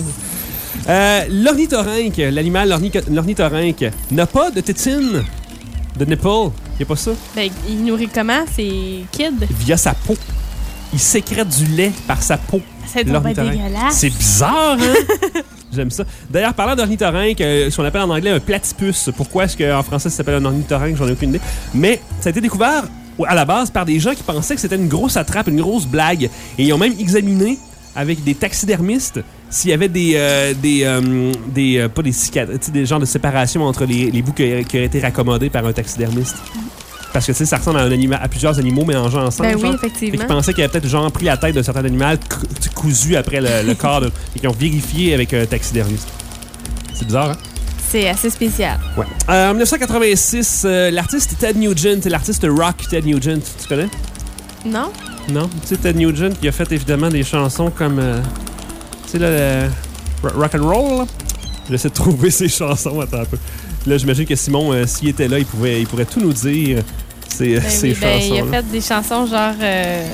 Euh, l'ornithorynque, l'animal l'orni- l'ornithorynque, n'a pas de tétine, de nipple. Il a pas ça. Ben, il nourrit comment? C'est kid. Via sa peau. Il sécrète du lait par sa peau. C'est donc ben l'ornithorynque. dégueulasse. C'est bizarre, hein? J'aime ça. D'ailleurs, parlant d'ornithorynque, euh, ce qu'on appelle en anglais un platypus. Pourquoi est-ce qu'en français ça s'appelle un ornithorynque? J'en ai aucune idée. Mais ça a été découvert à la base par des gens qui pensaient que c'était une grosse attrape, une grosse blague. Et ils ont même examiné avec des taxidermistes s'il y avait des... euh, des, euh, des euh, pas des cicatrices, tu sais, des genres de séparation entre les, les bouts qui, qui auraient été raccommodés par un taxidermiste. Parce que, tu sais, ça ressemble à, un anima- à plusieurs animaux mélangés ensemble. Ben oui, genre. effectivement. Fait qu'ils pensaient qu'ils avaient peut-être genre pris la tête d'un certain animal cou- cousu après le, le corps de- et qu'ils ont vérifié avec un taxidermiste. C'est bizarre, hein? C'est assez spécial. Ouais. Euh, en dix-neuf cent quatre-vingt-six, euh, l'artiste Ted Nugent, l'artiste rock Ted Nugent, tu connais? Non? Non? Tu sais, Ted Nugent, qui a fait évidemment des chansons comme... euh, tu sais, là, le ro- rock and roll, là? J'essaie de trouver ses chansons, attends un peu. Là, j'imagine que Simon, euh, s'il était là, il, pouvait, il pourrait tout nous dire, ces, Ben ces oui, ben, il a chansons. fait des chansons genre... euh,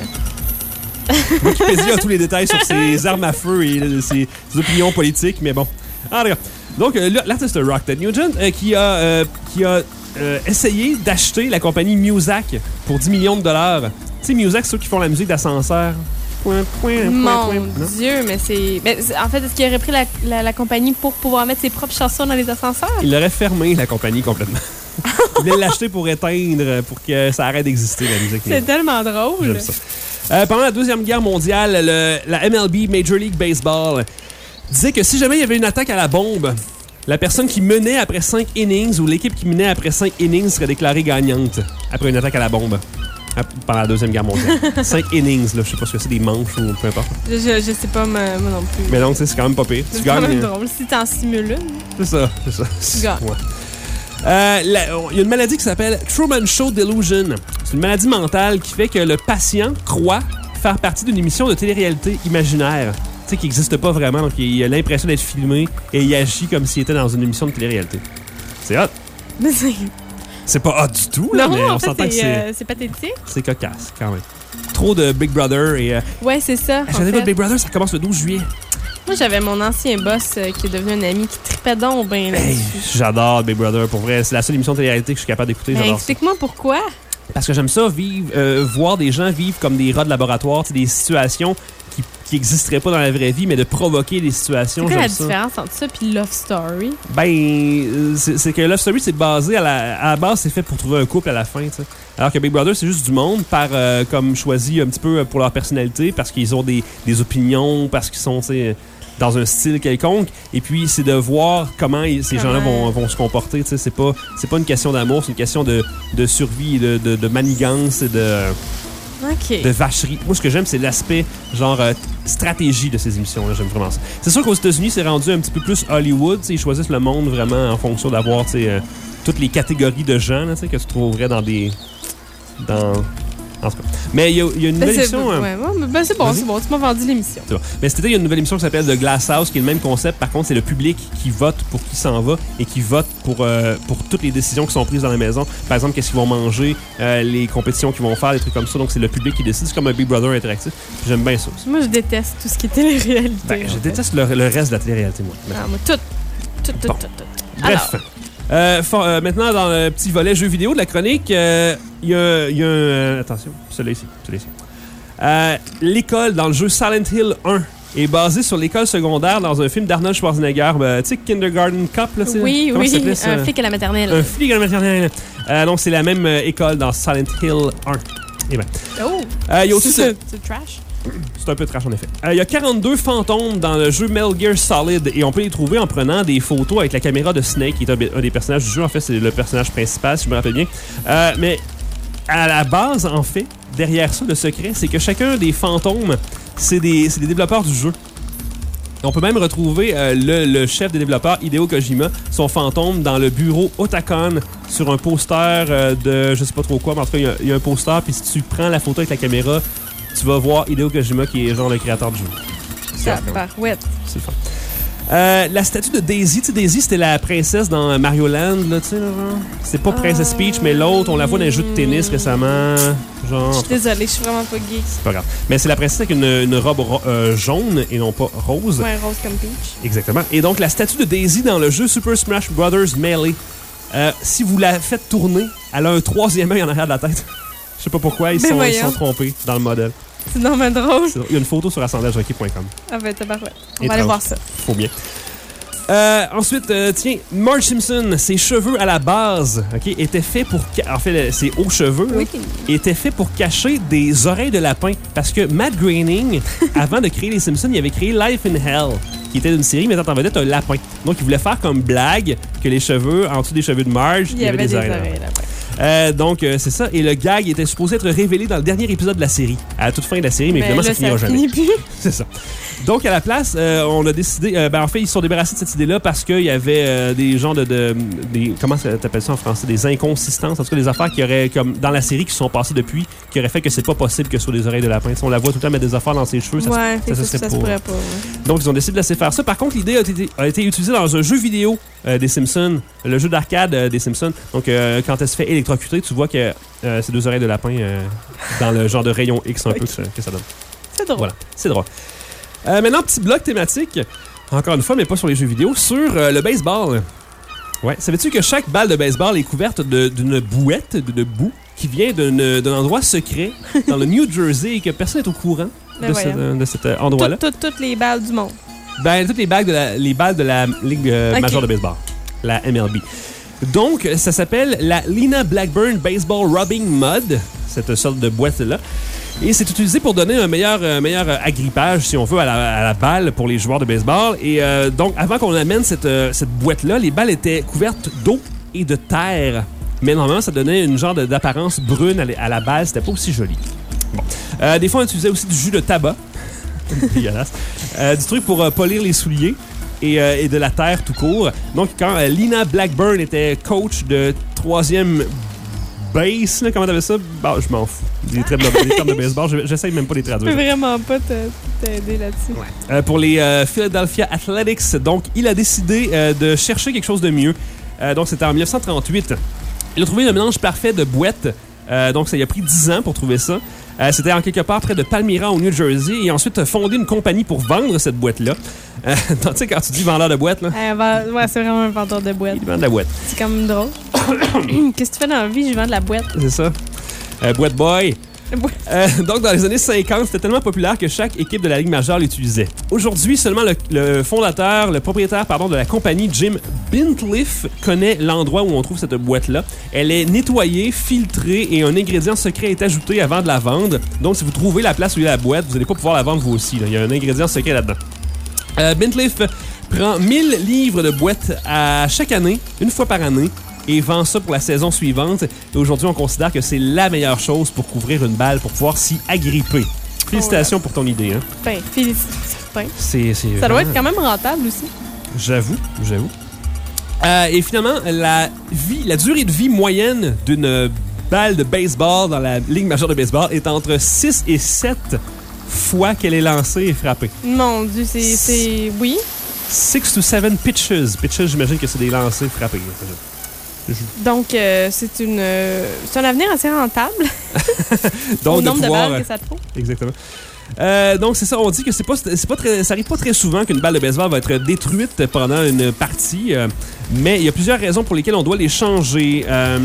Wikipédia a tous les détails sur ses armes à feu et euh, ses, ses opinions politiques, mais bon. Ah, regarde. Donc, euh, là, l'artiste rock, Ted Nugent, euh, qui a, euh, qui a euh, essayé d'acheter la compagnie Muzak pour dix millions de dollars. Tu sais, Muzak, c'est ceux qui font la musique d'ascenseur. Point, point, point, Mon point. Non? Dieu, mais c'est... ben, c'est- en fait, est-ce qu'il aurait pris la, la, la compagnie pour pouvoir mettre ses propres chansons dans les ascenseurs? Il aurait fermé la compagnie complètement. Il voulait l'acheter pour éteindre, pour que ça arrête d'exister, la musique. C'est tellement drôle. J'aime ça. Euh, pendant la Deuxième Guerre mondiale, le- la M L B, Major League Baseball, disait que si jamais il y avait une attaque à la bombe, la personne qui menait après cinq innings ou l'équipe qui menait après cinq innings serait déclarée gagnante après une attaque à la bombe à- pendant la Deuxième Guerre mondiale. cinq innings, là, je sais pas ce que c'est, des manches ou peu importe. Je, je, je sais pas, moi, moi non plus. Mais donc, tu sais, c'est quand même pas pire. C'est Tu quand gagnes. même drôle. Si t'en simules une. C'est ça, c'est ça. Tu gagnes. Ouais. Euh, la- Il y a une maladie qui s'appelle Truman Show Delusion. C'est une maladie mentale qui fait que le patient croit faire partie d'une émission de télé-réalité imaginaire, tu sais, qui n'existe pas vraiment. Donc, il a l'impression d'être filmé et il agit comme s'il était dans une émission de télé-réalité. C'est hot. Mais c'est... C'est pas hot du tout, là, Non, mais en on fait, s'entend que c'est, c'est, euh, c'est pathétique. c'est cocasse, quand même. Trop de Big Brother et... Euh, Ouais, c'est ça. je en savais pas fait. que Big Brother, ça commence le douze juillet. Moi, j'avais mon ancien boss euh, qui est devenu un ami qui tripait donc bien là-dessus. Hey, j'adore Big Brother, pour vrai. C'est la seule émission de télé-réalité que je suis capable d'écouter. Ben, J'adore ça. explique-moi pourquoi. Parce que j'aime ça, vivre, euh, voir des gens vivre comme des rats de laboratoire, tu sais, des situations qui qui n'existeraient pas dans la vraie vie, mais de provoquer des situations. C'est quoi la ça. différence entre ça et Love Story? Ben, c'est, c'est que Love Story, c'est basé à la, à la base, c'est fait pour trouver un couple à la fin, t'sais. Alors que Big Brother, c'est juste du monde par euh, comme choisi un petit peu pour leur personnalité, parce qu'ils ont des, des opinions, parce qu'ils sont, t'sais, dans un style quelconque. Et puis, c'est de voir comment ils, ces gens-là vont, vont se comporter. T'sais. C'est pas, c'est pas une question d'amour, c'est une question de, de survie, de, de, de manigance et de... Okay. de vacherie. Moi, ce que j'aime, c'est l'aspect genre euh, stratégie de ces émissions-là. J'aime vraiment ça. C'est sûr qu'aux États-Unis, c'est rendu un petit peu plus Hollywood. Ils choisissent le monde vraiment en fonction d'avoir euh, toutes les catégories de gens là, que tu trouverais dans des... dans... En tout cas. Mais il y, y a une nouvelle ben, émission... Ouais, ouais, ben, c'est bon, Vas-y. c'est bon. Tu m'as vendu l'émission. C'est bon. Mais cet été, il y a une nouvelle émission qui s'appelle The Glass House, qui est le même concept. Par contre, c'est le public qui vote pour qui s'en va et qui vote pour, euh, pour toutes les décisions qui sont prises dans la maison. Par exemple, qu'est-ce qu'ils vont manger, euh, les compétitions qu'ils vont faire, des trucs comme ça. Donc, c'est le public qui décide. C'est comme un Big Brother interactif. Puis j'aime bien ça aussi. Moi, je déteste tout ce qui est télé-réalité. Ben, je déteste le, le reste de la télé-réalité, moi. Ah, moi, tout. Tout, tout, Bon. tout, tout. Bref. Alors, Euh, for, euh, maintenant, dans le petit volet jeux vidéo de la chronique, il euh, y a, y a un... Euh, attention, celui-là ici. Celui-là ici. Euh, l'école dans le jeu Silent Hill un est basée sur l'école secondaire dans un film d'Arnold Schwarzenegger. Euh, tu sais, Kindergarten Cop, là, c'est oui, comment ça oui, s'appelait, ça? un flic à la maternelle. Un flic à la maternelle. Euh, donc, c'est la même euh, école dans Silent Hill un. Eh ben. Oh! Euh, il y a aussi... C'est c'est trash. C'est un peu trash, en effet. Il euh, y a quarante-deux fantômes dans le jeu Metal Gear Solid et on peut les trouver en prenant des photos avec la caméra de Snake, qui est un, un des personnages du jeu. En fait, c'est le personnage principal, si je me rappelle bien. Euh, mais à la base, en fait, derrière ça, le secret, c'est que chacun des fantômes, c'est des, c'est des développeurs du jeu. On peut même retrouver euh, le, le chef des développeurs, Hideo Kojima, son fantôme dans le bureau Otakon sur un poster euh, de je sais pas trop quoi, mais en tout cas, il y a- il y, a un poster, puis si tu prends la photo avec la caméra, tu vas voir Hideo Kojima qui est genre le créateur du jeu. Ça barouette. C'est le fun. Euh, la statue de Daisy, tu sais, Daisy, c'était la princesse dans Mario Land, là, tu sais, là, genre. C'est pas Princess Peach, mais l'autre, on la voit dans un jeu de tennis récemment. Genre. Je suis désolée, je suis vraiment pas geek. C'est pas grave. Mais c'est la princesse avec une, une robe ro- euh, jaune et non pas rose. Ouais, rose comme Peach. Exactement. Et donc, la statue de Daisy dans le jeu Super Smash Bros. Melee, euh, si vous la faites tourner, elle a un troisième œil en arrière de la tête. Je sais pas pourquoi, ils Mais sont, ils voyons. sont trompés dans le modèle. C'est normal drôle. Il y a une photo sur assemblage hockey point com. Ah ben, tabarouette. On Étrange. va aller voir ça. Faut bien. Euh, ensuite, euh, tiens, Marge Simpson, ses cheveux à la base, ok, étaient faits pour... ca- En fait, le- ses hauts cheveux, là, Oui. étaient faits pour cacher des oreilles de lapin. Parce que Matt Groening, avant de créer les Simpsons, il avait créé Life in Hell, qui était une série mettant en vedette un lapin. Donc, il voulait faire comme blague que les cheveux, en dessous des cheveux de Marge, Il y avait des oreilles. oreilles là-bas. Euh, donc, euh, c'est ça. Et le gag était supposé être révélé dans le dernier épisode de la série, à la toute fin de la série, mais, Mais évidemment, là, ça finira ça jamais. finit plus. C'est ça. Donc, à la place, euh, on a décidé... euh, ben, en fait, ils se sont débarrassés de cette idée-là parce qu'il y avait euh, des gens de... de des, comment ça t'appelles ça en français? Des inconsistances. En tout cas, des affaires qui auraient, comme dans la série, qui se sont passées depuis, qui auraient fait que c'est pas possible que ce soit des oreilles de lapin. Si on la voit tout le temps mettre des affaires dans ses cheveux, ça, Ouais, se- fait ça, que se ça, serait ça se pas. pourrait pas. ouais. Donc, ils ont décidé de laisser faire ça. Par contre, l'idée a été, a été utilisée dans un jeu vidéo euh, des Simpsons, le jeu d'arcade euh, des Simpsons. Donc, euh, quand elle se fait électrocuter, tu vois que euh, c'est deux oreilles de lapin euh, dans le genre de rayon X un peu que ça, que ça donne. C'est drôle. Voilà, c'est drôle. Euh, maintenant, petit bloc thématique, encore une fois, mais pas sur les jeux vidéo, sur euh, le baseball. Ouais, savais-tu que chaque balle de baseball est couverte de- d'une bouette, de, de boue, qui vient d'un d'un endroit secret dans le New Jersey et que personne n'est au courant Ben de, voyons. ce- de cet euh, endroit-là? Toutes, toutes, toutes les balles du monde. Ben, toutes les balles de la, les balles de la Ligue euh, Ok. majeure de baseball, la M L B. Donc, ça s'appelle la Lena Blackburn Baseball Rubbing Mud, cette sorte de boîte-là. Et c'est utilisé pour donner un meilleur, euh, meilleur euh, agrippage, si on veut, à la, à la balle pour les joueurs de baseball. Et euh, donc, avant qu'on amène cette, euh, cette boîte-là, les balles étaient couvertes d'eau et de terre. Mais normalement, ça donnait une genre de- d'apparence brune à la, à la balle. C'était pas aussi joli. Bon. Euh, des fois, on utilisait aussi du jus de tabac. Dégueulasse. Euh, du truc pour euh, polir les souliers et, euh, et de la terre tout court. Donc, quand euh, Lena Blackburn était coach de troisième base, là, comment t'appelles ça? Bah, je m'en fous. Des termes de, des termes de baseball, je- j'essaye même pas de les Je peux traduire. vraiment pas te- t'aider là-dessus. Euh, pour les euh, Philadelphia Athletics, donc, il a décidé euh, de chercher quelque chose de mieux. Euh, donc, c'était en dix-neuf cent trente-huit. Il a trouvé le mélange parfait de boîtes. Euh, donc, ça lui a pris dix ans pour trouver ça. Euh, c'était en quelque part près de Palmyra, au New Jersey. Et ensuite, a fondé une compagnie pour vendre cette boîte-là. Euh, tu sais, quand tu dis vendeur de boîte, là, Euh, va- ouais, c'est vraiment un vendeur de boîtes. il vend de la boîte. C'est quand même drôle. Qu'est-ce que tu fais dans la vie? Je vends de la boîte. C'est ça. Euh, boîte boy. Euh, donc, dans les années cinquante, c'était tellement populaire que chaque équipe de la Ligue majeure l'utilisait. Aujourd'hui, seulement le, le fondateur, le propriétaire pardon, de la compagnie, Jim Bintliff, connaît l'endroit où on trouve cette boîte-là. Elle est nettoyée, filtrée et un ingrédient secret est ajouté avant de la vendre. Donc, si vous trouvez la place où il y a la boîte, vous n'allez pas pouvoir la vendre vous aussi. Là. Il y a un ingrédient secret là-dedans. Euh, Bintliff prend mille livres de boîtes à chaque année, une fois par année, et vend ça pour la saison suivante. Et aujourd'hui, on considère que c'est la meilleure chose pour couvrir une balle, pour pouvoir s'y agripper. Félicitations oh, ouais. pour ton idée. Hein? Ben, félicitations. C'est, c'est ça vraiment... doit être quand même rentable aussi. J'avoue, j'avoue. Euh, et finalement, la, vie, la durée de vie moyenne d'une balle de baseball dans la Ligue majeure de baseball est entre six et sept fois qu'elle est lancée et frappée. Mon Dieu, c'est... c'est... Oui? six to seven pitches. Pitches, j'imagine que c'est des lancers frappés. Donc, euh, c'est une, euh, c'est un avenir assez rentable. donc, au nombre de, pouvoir, de balles que ça trouve. Exactement. Euh, donc, c'est ça, on dit que c'est pas, c'est pas très, ça arrive pas très souvent qu'une balle de baseball va être détruite pendant une partie, euh, mais il y a plusieurs raisons pour lesquelles on doit les changer. Euh,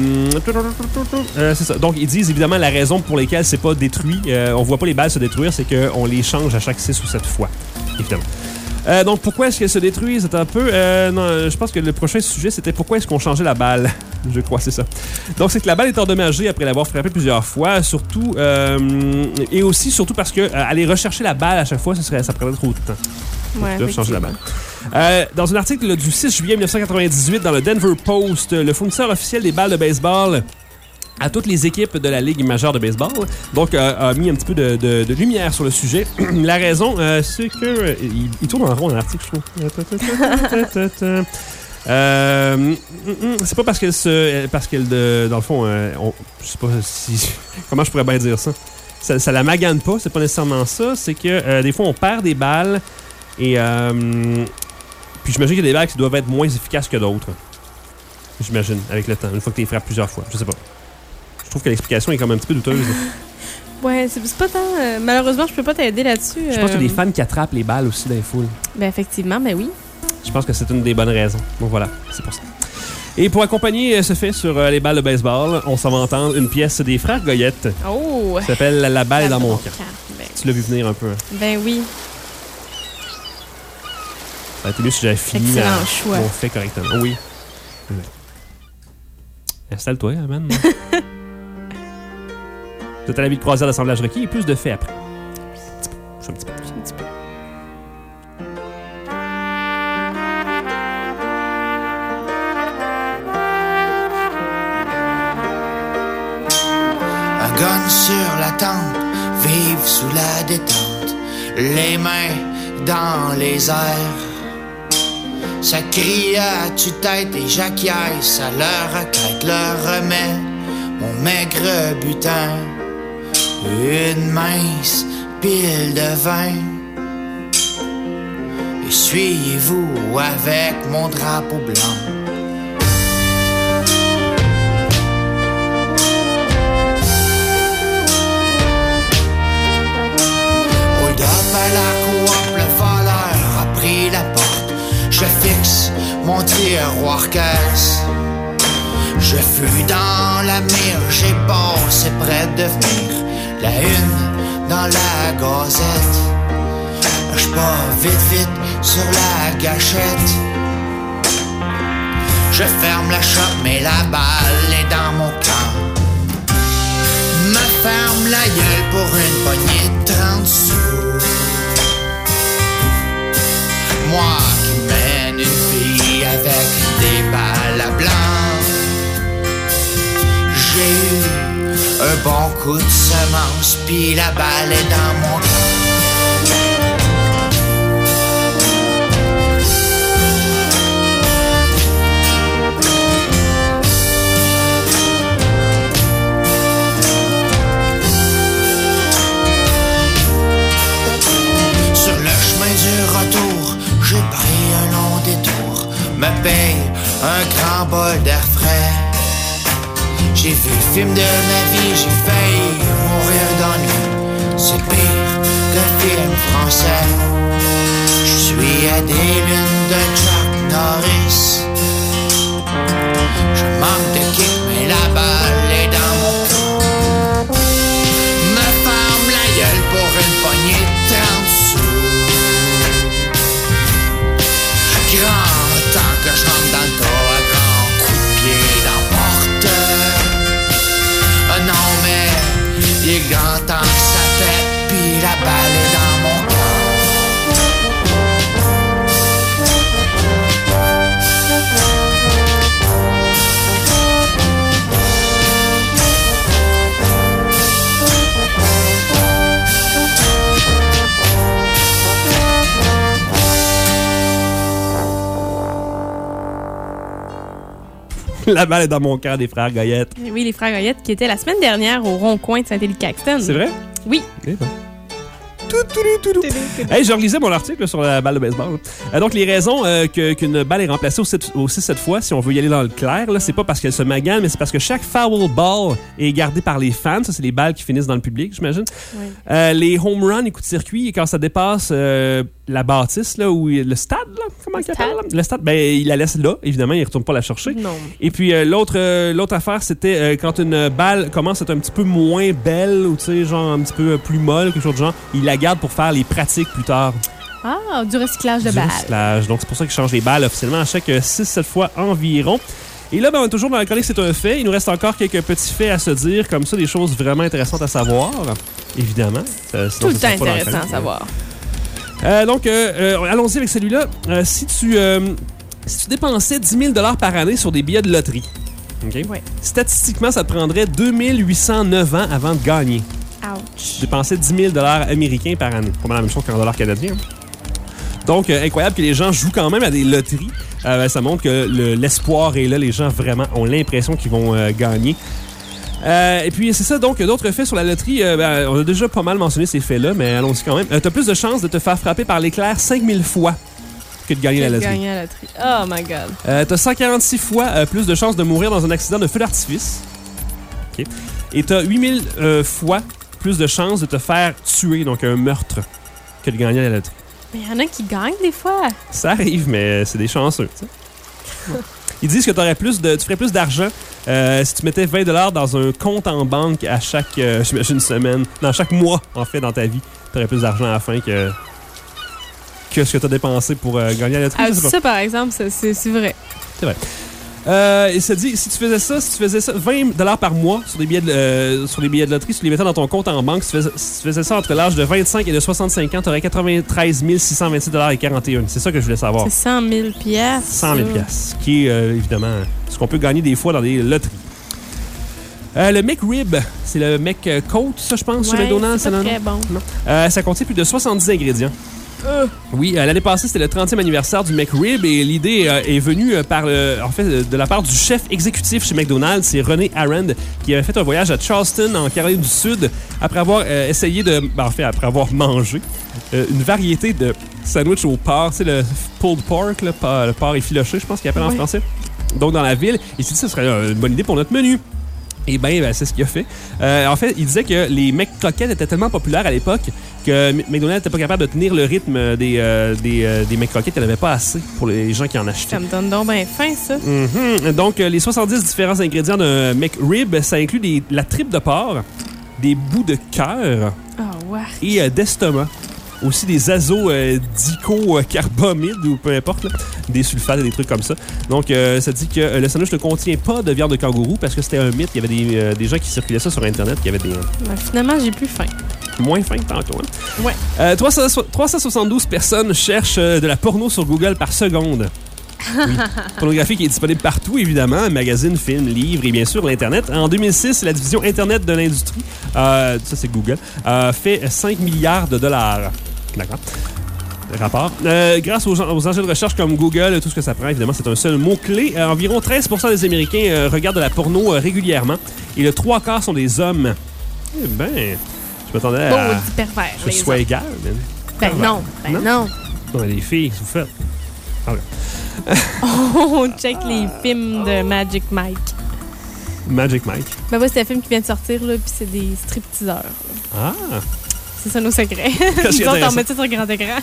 euh, c'est ça. Donc, ils disent évidemment la raison pour laquelle c'est pas détruit, euh, on voit pas les balles se détruire, c'est qu'on les change à chaque six ou sept fois, évidemment. Euh, donc, pourquoi est-ce qu'elles se détruisent? C'est un peu... Euh, non, je pense que le prochain sujet, c'était pourquoi est-ce qu'on changeait la balle? Je crois, c'est ça. Donc, c'est que la balle est endommagée après l'avoir frappée plusieurs fois, surtout... Euh, et aussi, surtout parce que euh, aller rechercher la balle à chaque fois, ça, serait, ça prendrait trop de temps. Ouais, donc, changer la balle. Euh, dans un article là, du six juillet dix-neuf cent quatre-vingt-dix-huit dans le Denver Post, le fournisseur officiel des balles de baseball à toutes les équipes de la Ligue majeure de baseball, donc euh, a mis un petit peu de, de, de lumière sur le sujet. La raison, euh, c'est que... Euh, il, il tourne en rond dans l'article, je trouve. euh, c'est pas parce qu'elle se... Parce qu'elle, de, dans le fond, euh, on, je sais pas si... Comment je pourrais bien dire ça? Ça, ça la magane pas, c'est pas nécessairement ça. C'est que euh, des fois, on perd des balles et... Euh, puis j'imagine qu'il y a des balles qui doivent être moins efficaces que d'autres. J'imagine, avec le temps, une fois que tu les frappes plusieurs fois. Je sais pas. Je trouve que l'explication est quand même un petit peu douteuse. Ouais, c'est, c'est pas tant... Euh, malheureusement, je peux pas t'aider là-dessus. Je pense euh... qu'il y a des fans qui attrapent les balles aussi dans les foules. Ben effectivement, ben oui. Je pense que c'est une des bonnes raisons. Donc voilà, c'est pour ça. Et pour accompagner ce fait sur euh, les balles de baseball, on s'en va entendre une pièce des Frères Goyette. Oh! Ça s'appelle La balle est dans mon camp. Ben, tu l'as vu venir un peu. Ben oui. Ça aurait été mieux si j'avais fini Excellent ma, choix. mon fait correctement. Oh oui. oui. Installe-toi, man. Vous êtes à la vie de croisière d'assemblage requis et plus de faits après. Un petit peu. Je fais un petit peu. Un petit peu. Un gun sur la tente, vive sous la détente, les mains dans les airs. Ça crie à tue-tête et j'acquiesce à leur requête, leur remet mon maigre butin. Une mince pile de vin. Essuyez-vous avec mon drapeau blanc. Hold up à la coop, le voleur a pris la porte. Je fixe mon tiroir caisse. Je fuis dans la mire, j'ai passé près de venir. La une dans la gazette. Je pars vite vite sur la gâchette. Je ferme la shop mais la balle est dans mon camp. Me ferme la gueule pour une poignée de trente sous. Moi qui mène une fille avec des balles à blanc. J'ai eu un bon coup de semence, puis la balle est dans mon camp. Sur le chemin du retour, j'ai pris un long détour, me paye un grand bol d'air frais. J'ai vu le film de ma vie, j'ai failli mourir d'ennui. C'est pire qu'un film français. Je suis à des lunes de Chuck Norris. Je manque de kick, mais la balle est dans mon camp. Me La balle est dans mon cœur des frères Goyette. Et oui, les frères Goyette qui étaient la semaine dernière au rond-coin de Saint-Élie-Caxton. C'est vrai? Oui. Eh ben. Hey, je relisais mon article là, sur la balle de baseball. Euh, donc, les raisons euh, que, qu'une balle est remplacée aussi, aussi cette fois, si on veut y aller dans le clair, là, c'est pas parce qu'elle se magane, mais c'est parce que chaque foul ball est gardé par les fans. Ça, c'est les balles qui finissent dans le public, j'imagine. Oui. Euh, les home runs, les coups de circuit, quand ça dépasse euh, la bâtisse, là, ou le stade, là, comment il appelle? Le stade, ben, il la laisse là, évidemment, il ne retourne pas la chercher. Non. Et puis, euh, l'autre, euh, l'autre affaire, c'était euh, quand une balle commence à être un petit peu moins belle, ou tu sais, genre un petit peu plus molle, quelque chose de genre, il la garde pour faire les pratiques plus tard. Ah, du recyclage de du balles. Recyclage. Donc, c'est pour ça qu'ils changent les balles officiellement à chaque six sept fois environ. Et là, ben, on est toujours dans la chronique, c'est un fait. Il nous reste encore quelques petits faits à se dire, comme ça, des choses vraiment intéressantes à savoir, évidemment. Euh, Tout le temps intéressant à savoir. Euh, donc, euh, euh, allons-y avec celui-là. Euh, si, tu, euh, si tu dépensais dix mille dollars par année sur des billets de loterie, okay? Ouais. Statistiquement, ça te prendrait deux mille huit cent neuf ans avant de gagner. Ouch. Dépenser dix mille dollars américains par année. Pas mal la même chose qu'en dollars canadiens. Donc, euh, incroyable que les gens jouent quand même à des loteries. Euh, ça montre que le, l'espoir est là. Les gens vraiment ont l'impression qu'ils vont euh, gagner. Euh, et puis, c'est ça. Donc, d'autres faits sur la loterie. Euh, ben, on a déjà pas mal mentionné ces faits-là, mais allons-y quand même. Euh, tu as plus de chances de te faire frapper par l'éclair cinq mille fois que de gagner que la loterie. Gagner la loterie. Oh my God. Euh, tu as cent quarante-six fois euh, plus de chances de mourir dans un accident de feu d'artifice. Okay. Et tu as huit mille euh, fois plus de chances de te faire tuer, donc un meurtre, que de gagner à la loterie. Mais il y en a qui gagnent des fois. Ça arrive, mais c'est des chanceux. T'sais. Ils disent que t'aurais plus de, tu ferais plus d'argent euh, si tu mettais vingt dollars dans un compte en banque à chaque, euh, j'imagine, semaine, dans chaque mois, en fait, dans ta vie. Tu aurais plus d'argent à la fin que, que ce que tu as dépensé pour euh, gagner à la loterie. Ah, ça, par exemple, c'est, c'est, c'est vrai. C'est vrai. Euh, il se dit, si tu faisais ça, si tu faisais ça vingt dollars par mois sur des billets de, euh, sur les billets de loterie, si tu les mettais dans ton compte en banque, si tu faisais, si tu faisais ça entre l'âge de vingt-cinq et de soixante-cinq ans, tu aurais quatre-vingt-treize mille six cent vingt-six dollars et quarante et un. C'est ça que je voulais savoir. C'est cent mille piastres. cent mille piastres, qui est euh, évidemment ce qu'on peut gagner des fois dans des loteries. Euh, le McRib, c'est le McCoat, ça je pense, ouais, chez McDonald's. C'est pas très bon. Non. Euh, ça contient plus de soixante-dix ingrédients. Euh. Oui, euh, l'année passée, c'était le trentième anniversaire du McRib et l'idée euh, est venue euh, par le, en fait, de la part du chef exécutif chez McDonald's, c'est René Arend, qui avait fait un voyage à Charleston, en Caroline du Sud, après avoir euh, essayé de, ben, en fait, après avoir mangé euh, une variété de sandwich au porc, tu sais, le pulled pork, là, le porc effiloché, je pense qu'il appelle oui. en français. Donc, dans la ville, il s'est dit que ce serait une bonne idée pour notre menu. Et bien, ben, c'est ce qu'il a fait. Euh, en fait, il disait que les McCroquettes étaient tellement populaires à l'époque que McDonald's n'était pas capable de tenir le rythme des, euh, des, euh, des McCroquettes. Il n'y en avait pas assez pour les gens qui en achetaient. Ça me donne donc bien faim, ça. Mm-hmm. Donc, euh, les soixante-dix différents ingrédients d'un McRib, ça inclut des, la tripe de porc, des bouts de cœur oh, ouais. et euh, d'estomac. Aussi des azos euh, dicocarbamides ou peu importe, là, des sulfates et des trucs comme ça. Donc, euh, ça dit que euh, le sandwich ne contient pas de viande de kangourou parce que c'était un mythe. Il y avait des, euh, des gens qui circulaient ça sur Internet. Qui avaient des, euh... ben, finalement, j'ai plus faim. Moins faim que tantôt. Hein? Ouais. Euh, trois cent soixante-douze personnes cherchent euh, de la porno sur Google par seconde. Oui. Pornographie qui est disponible partout, évidemment, magazines, films, livres et bien sûr l'Internet. En deux mille six, la division Internet de l'industrie, euh, ça c'est Google, euh, fait cinq milliards de dollars. D'accord. Rapport. Euh, grâce aux, aux engins de recherche comme Google, tout ce que ça prend, évidemment, c'est un seul mot-clé. Euh, environ treize pour cent des Américains euh, regardent de la porno euh, régulièrement et le trois quarts sont des hommes. Eh ben, je m'attendais bon, à... pervers, que ce soit égal. Ben pervers. non, ben non. non. On a des filles, vous faites. Okay. On check les films de Magic Mike. Magic Mike? Ben moi, c'est un film qui vient de sortir, là, puis c'est des stripteaseurs. Ah! C'est ça nos secrets. Nous autres, on met ça sur grand écran.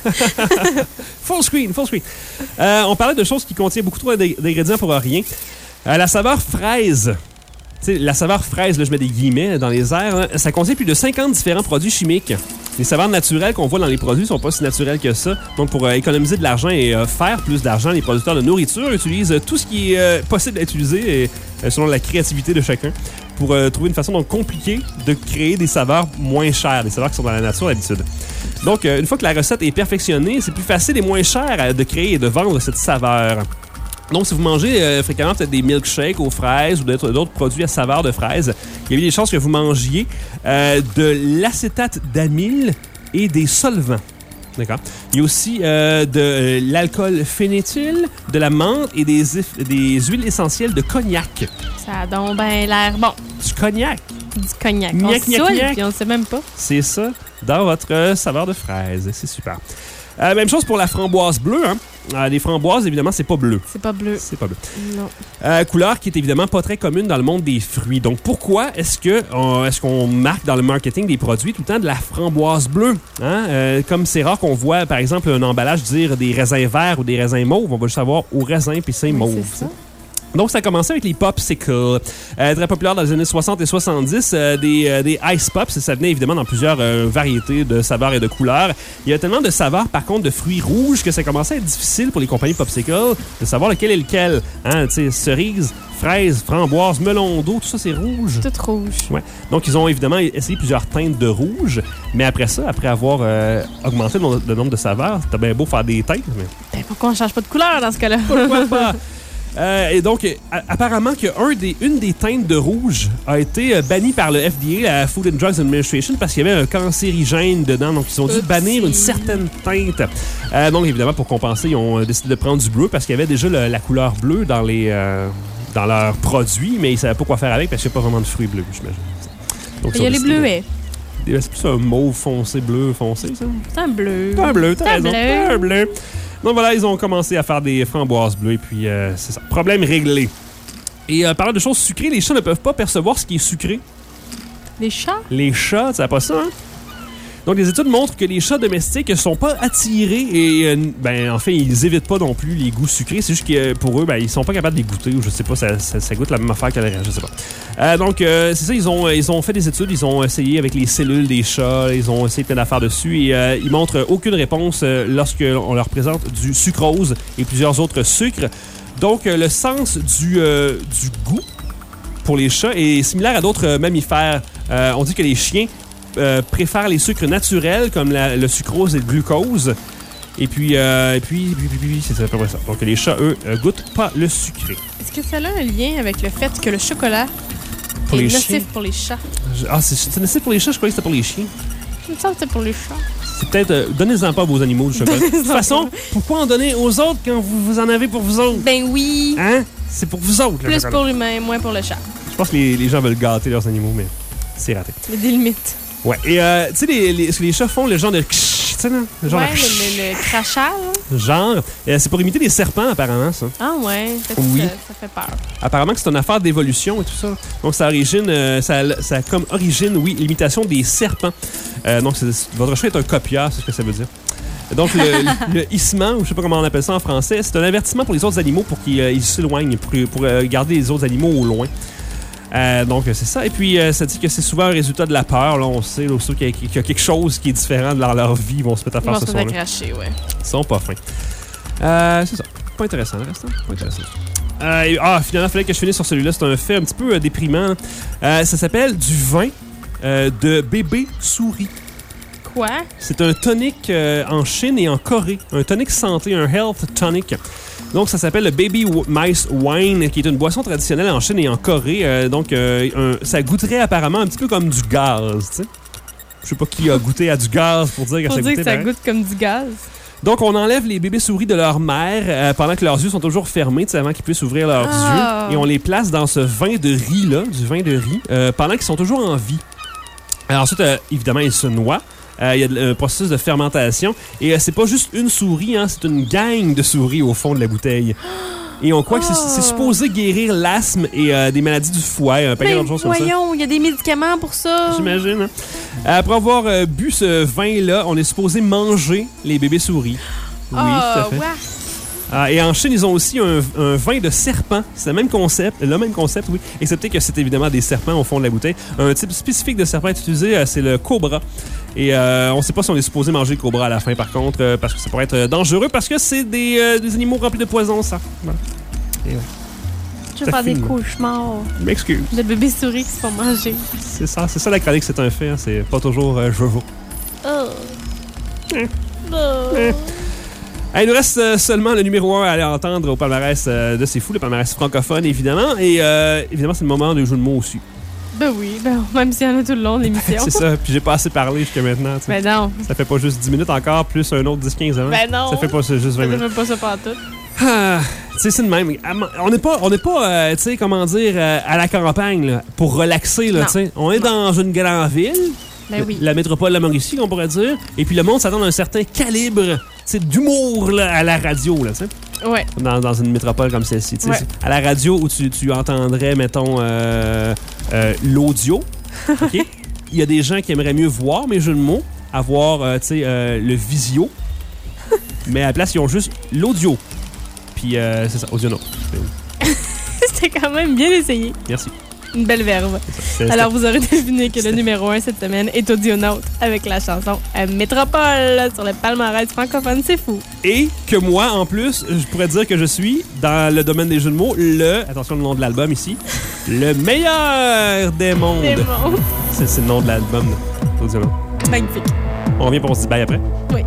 Full screen, full screen. Euh, on parlait de choses qui contiennent beaucoup trop d'ingrédients pour rien. Euh, la saveur fraise. T'sais, la saveur fraise, là, je mets des guillemets dans les airs, hein, ça contient plus de cinquante différents produits chimiques. Les saveurs naturelles qu'on voit dans les produits sont pas si naturelles que ça. Donc, pour euh, économiser de l'argent et euh, faire plus d'argent, les producteurs de nourriture utilisent euh, tout ce qui est euh, possible à utiliser et, euh, selon la créativité de chacun pour euh, trouver une façon donc compliquée de créer des saveurs moins chères, des saveurs qui sont dans la nature d'habitude. Donc, euh, une fois que la recette est perfectionnée, c'est plus facile et moins cher euh, de créer et de vendre cette saveur. Donc, si vous mangez euh, fréquemment peut-être des milkshakes aux fraises ou d'autres, d'autres produits à saveur de fraises, il y a des chances que vous mangiez euh, de l'acétate d'amyle et des solvants. D'accord. Il y a aussi euh, de euh, l'alcool phénétyl, de la menthe et des, eff- des huiles essentielles de cognac. Ça a donc ben l'air bon. Du cognac. Du cognac. Gnac, on gnac, se saoule, gnac. puis on ne sait même pas. C'est ça, dans votre euh, saveur de fraise. C'est super. Euh, même chose pour la framboise bleue. Hein. Euh, les framboises, évidemment, c'est pas bleu. C'est pas bleu. C'est pas bleu. Non. Euh, couleur qui est évidemment pas très commune dans le monde des fruits. Donc, pourquoi est-ce que euh, est-ce qu'on marque dans le marketing des produits tout le temps de la framboise bleue? Hein? Euh, comme c'est rare qu'on voit, par exemple, un emballage dire des raisins verts ou des raisins mauves, on va juste savoir au raisin puis c'est Oui, mauve. c'est ça. Donc, ça a commencé avec les popsicles. Euh, très populaire dans les années soixante et soixante-dix. Euh, des, euh, des ice pops. Ça venait évidemment dans plusieurs euh, variétés de saveurs et de couleurs. Il y a tellement de saveurs, par contre, de fruits rouges que ça commençait à être difficile pour les compagnies popsicles de savoir lequel est lequel. Hein, tu sais, cerise, fraise, framboise, melon d'eau, tout ça, c'est rouge. Tout rouge. Ouais. Donc, ils ont évidemment essayé plusieurs teintes de rouge. Mais après ça, après avoir euh, augmenté le, nom- le nombre de saveurs, t'as bien beau faire des teintes, mais... Ben, pourquoi on change pas de couleur dans ce cas-là? Pourquoi pas? Euh, et donc, euh, apparemment, que un des, une des teintes de rouge a été euh, bannie par le F D A, la Food and Drugs Administration, parce qu'il y avait un cancérigène dedans. Donc, ils ont dû Oupsie. bannir une certaine teinte. Euh, donc, évidemment, pour compenser, ils ont euh, décidé de prendre du bleu parce qu'il y avait déjà le- la couleur bleue dans, les, euh, dans leurs produits, mais ils ne savaient pas quoi faire avec parce qu'il n'y a pas vraiment de fruits bleus, j'imagine. Donc, Il y a ils ont les décidé de- bleuets. C'est plus un mauve foncé, bleu foncé, ça? C'est un bleu. C'est un bleu, t'as C'est un raison. bleu. C'est un bleu. Donc voilà, ils ont commencé à faire des framboises bleues et puis euh, c'est ça. Problème réglé. Et euh, parlant de choses sucrées, les chats ne peuvent pas percevoir ce qui est sucré. Les chats? Les chats, tu sais pas ça, hein? Donc, les études montrent que les chats domestiques ne sont pas attirés et, euh, ben, en fait, ils évitent pas non plus les goûts sucrés. C'est juste que euh, pour eux, ben, ils sont pas capables de les goûter ou je sais pas, ça, ça, ça goûte la même affaire que le reste, je sais pas. Euh, donc, euh, c'est ça, ils ont, ils ont fait des études, ils ont essayé avec les cellules des chats, ils ont essayé plein d'affaires dessus et euh, ils montrent aucune réponse euh, lorsque on leur présente du sucrose et plusieurs autres sucres. Donc, euh, le sens du, euh, du goût pour les chats est similaire à d'autres euh, mammifères. Euh, on dit que les chiens Euh, préfèrent les sucres naturels comme la- le sucrose et le glucose. Et puis, euh, et puis, puis, puis, puis, c'est à peu près ça. Donc, les chats, eux, euh, goûtent pas le sucré. Est-ce que ça a un lien avec le fait que le chocolat Pour est les nocif chiens. pour les chats? Je- Ah, c'est c'est nocif pour les chats, je croyais que c'était pour les chiens. Je me sens que c'est pour les chats. C'est peut-être... euh, donnez-en pas à vos animaux du chocolat. De toute façon, pourquoi en donner aux autres quand vous, vous en avez pour vous autres? Ben oui. Hein? C'est pour vous autres, le Plus chocolat. pour l'humain, moins pour le chat. Je pense que les, les gens veulent gâter leurs animaux, mais c'est raté. Il y a des limites. Ouais, et euh, tu sais, les, les, ce que les chats font, le genre de... ksh, tu sais, là? Le genre Ouais, de... ksh, le, le, le crachat, là. genre. Euh, c'est pour imiter des serpents, apparemment, ça. Ah ouais, ça, Oui. ça, ça fait peur. Apparemment que c'est une affaire d'évolution et tout ça. Donc, ça, origine, euh, ça, a- ça a comme origine, oui, l'imitation des serpents. Euh, donc, c'est- votre chat est un copieur, c'est ce que ça veut dire. Donc, le, le hissement, ou je sais pas comment on appelle ça en français, c'est un avertissement pour les autres animaux pour qu'ils euh, ils s'éloignent, pour, pour euh, garder les autres animaux au loin. Euh, donc, c'est ça. Et puis, euh, ça dit que c'est souvent un résultat de la peur. Là, on sait, là, aussitôt qu'il y, a- qu'il y a quelque chose qui est différent dans leur vie, ils vont se mettre à Ils faire vont ce se faire son-là. cracher, ouais. Ils sont pas fins. Euh, c'est ça. Pas intéressant, le reste. Hein? Pas intéressant. Euh, et- ah, finalement, il fallait que je finisse sur celui-là. C'est un fait un petit peu euh, déprimant. Euh, ça s'appelle du vin euh, de bébé souris. Quoi? C'est un tonic euh, en Chine et en Corée. Un tonic santé, un health tonic. Donc, ça s'appelle le Baby W- Mice Wine, qui est une boisson traditionnelle en Chine et en Corée. Euh, donc, euh, un- ça goûterait apparemment un petit peu comme du gaz, tu sais. Je sais pas qui a goûté à du gaz pour dire que Pour ça dire goûtait que ça pareil. goûte comme du gaz. Donc, on enlève les bébés souris de leur mère euh, pendant que leurs yeux sont toujours fermés, tu sais, avant qu'ils puissent ouvrir leurs Ah. yeux. Et on les place dans ce vin de riz-là, du vin de riz, euh, pendant qu'ils sont toujours en vie. Alors ensuite, euh, évidemment, ils se noient. Euh, Il y a de- un processus de fermentation. Et euh, c'est pas juste une souris, hein, c'est une gang de souris au fond de la bouteille. Et on croit que c'est- c'est supposé guérir l'asthme et euh, des maladies du foie, un paquet Ben, d'autres choses comme ça. voyons, il y a des médicaments pour ça. J'imagine. Hein? Après avoir euh, bu ce vin-là, on est supposé manger les bébés souris. Oui, Ah, tout à fait. ouais. Ah, et en Chine, ils ont aussi un, un vin de serpent. C'est le même concept, le même concept, oui. Excepté que c'est évidemment des serpents au fond de la bouteille. Un type spécifique de serpent utilisé, euh, c'est le cobra. Et euh, on ne sait pas si on est supposé manger le cobra à la fin, par contre, euh, parce que ça pourrait être euh, dangereux, parce que c'est des, euh, des animaux remplis de poison, ça. Voilà. Et, ouais. Je vais Ça faire des finit. cauchemars Je m'excuse. de bébés souris qui se font manger. C'est ça, c'est ça la chronique, c'est un fait. Hein. C'est pas toujours euh, je veux. Oh. Eh. Oh. Eh. Ah, il nous reste euh, seulement le numéro un à aller entendre au palmarès euh, de C'est Fou, le palmarès francophone, évidemment. Et euh, évidemment, c'est le moment du jeu de mots aussi. Ben oui, ben, même s'il y en a tout le long de l'émission. C'est ça, puis j'ai pas assez parlé jusqu'à maintenant. Tu sais. Ben non. Ça fait pas juste dix minutes encore, plus un autre dix quinze ans. Ben non. Ça fait pas ça, juste vingt Ça minutes. fait pas ça partout. Ah, tu sais, c'est de même. On n'est pas, on n'est pas euh, tu sais, comment dire, euh, à la campagne, là, pour relaxer, là, Non. tu sais. On est dans une grande ville. Ben oui. La métropole de la Mauricie, on pourrait dire. Et puis le monde s'attend à un certain calibre, tu sais, d'humour, là, à la radio, là, tu sais. Ouais. Dans, dans une métropole comme celle-ci. tu sais. Ouais. À la radio où tu, tu entendrais, mettons, euh, euh, l'audio. OK? Il y a des gens qui aimeraient mieux voir mes jeux de mots, avoir, euh, tu sais, euh, le visio. Mais à la place, ils ont juste l'audio. Puis, euh, c'est ça, audionaute. C'était quand même bien essayé. Merci. Une belle verve. C'est- Alors, vous aurez deviné que le numéro un cette semaine est Audionaute avec la chanson euh, Métropole sur le palmarès francophone. C'est fou. Et que moi, en plus, je pourrais dire que je suis, dans le domaine des jeux de mots, le, attention le nom de l'album ici, le meilleur des mondes. Des mondes. C'est c'est le nom de l'album. là. Audionaute. Magnifique. On revient pour on se dit bye après. Oui.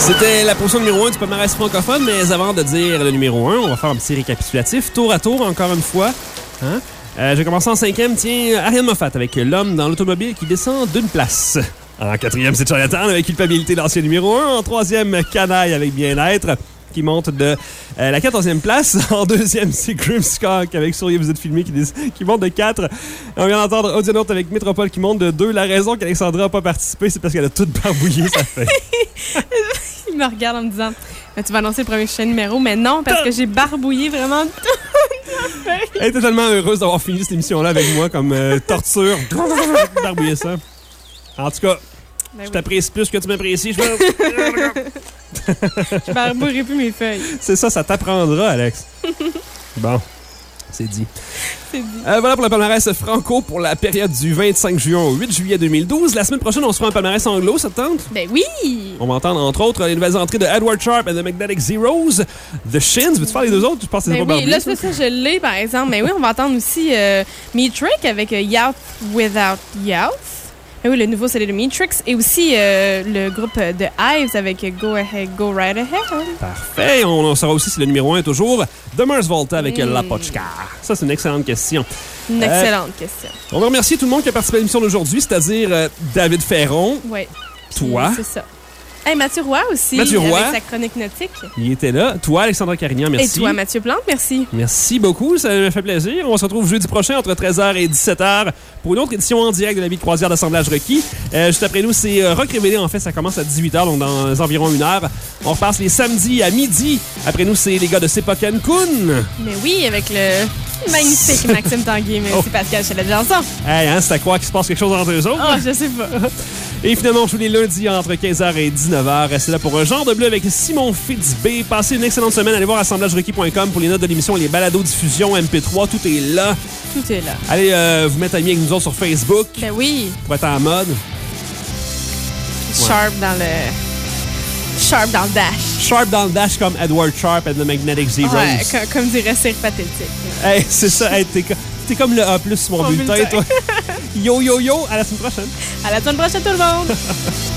C'était la position numéro un du palmarès francophone, mais avant de dire le numéro un, on va faire un petit récapitulatif, tour à tour, encore une fois. Hein? Euh, J'ai commencé en cinquième, tiens, Ariane Moffat avec L'homme dans l'automobile qui descend d'une place. En quatrième, c'est Charlatan avec Culpabilité, l'ancien numéro un. En troisième, Canaille avec Bien-être, qui monte de euh, la quatorzième place. En deuxième, c'est Grimskunk avec Souriez, vous êtes filmé, qui, qui monte de quatre. On vient d'entendre Audionaut avec Métropole qui monte de deux. La raison qu'Alexandra n'a pas participé, c'est parce qu'elle a tout barbouillé sa feuille. Il me regarde en me disant « Tu vas annoncer le premier prochain numéro, mais non, parce que j'ai barbouillé vraiment toute ma feuille. » Elle était tellement heureuse d'avoir fini cette émission-là avec moi comme euh, torture. Barbouiller ça. En tout cas, Ben je oui. t'apprécie plus que tu m'apprécies. Je Je barbouillerai plus mes feuilles. C'est ça, ça t'apprendra, Alex. Bon, c'est dit. C'est dit. Euh, voilà pour le palmarès franco pour la période du vingt-cinq juin au huit juillet deux mille douze. La semaine prochaine, on se fera un palmarès anglo, ça te tente? Ben oui! On va entendre, entre autres, les nouvelles entrées de Edward Sharp and the Magnetic Zeros, The Shins. Veux-tu faire les deux autres? Je pense que c'est Ben pas oui, barbouillé, là, ça? c'est ça, je l'ai, par exemple. Mais oui, on va entendre aussi euh, Meatrix avec euh, Youth Without Youth. Ben oui, le nouveau, c'est le Meatrix. Et aussi euh, le groupe euh, de Hives avec euh, Go Ahead, Go Right Ahead. Parfait. On, on saura aussi si le numéro un est toujours The Mars Volta avec Mm. La Pochka. Ça, c'est une excellente question. Une Euh, excellente question. On va remercier tout le monde qui a participé à l'émission d'aujourd'hui, c'est-à-dire euh, David Ferron, Oui. toi. C'est ça. Hey, Mathieu Roy aussi. Mathieu Roy. Avec sa chronique nautique. Il était là. Toi, Alexandra Carignan, merci. Et toi, Mathieu Plante, merci. Merci beaucoup, ça me fait plaisir. On se retrouve jeudi prochain entre treize heures et dix-sept heures pour une autre édition en direct de la vie de croisière d'assemblage requis. Euh, juste après nous, c'est euh, Rock Révélé. En fait, ça commence à dix-huit heures, donc dans environ une heure. On repasse les samedis à midi. Après nous, c'est les gars de Sepoken Kun. Mais oui, avec le magnifique Maxime Tanguy, mais Oh. c'est Pascal Chalet-Janson. Hey, hein, c'est à croire qu'il se passe quelque chose entre eux autres. Oh, je sais pas. Et finalement, tous les lundis entre quinze heures et dix-neuf heures. Restez là pour un genre de bleu avec Simon Fitzbé. Passez une excellente semaine. Allez voir assemblage requis point com pour les notes de l'émission, les balados-diffusions, M P trois. Tout est là. Tout est là. Allez euh, vous mettre amis avec nous autres sur Facebook Ben oui. pour être en mode. Sharp dans le... Sharp dans le dash. Sharp dans le dash comme Edward Sharp and the Magnetic Zeros. Ouais, co- comme dirait Cire Pathétique. Hey, c'est ça. Hey, t'es, co- t'es comme le A plus sur mon Mon bulletin, bulletin. toi. Yo, yo, yo. À la semaine prochaine. À la semaine prochaine, tout le monde!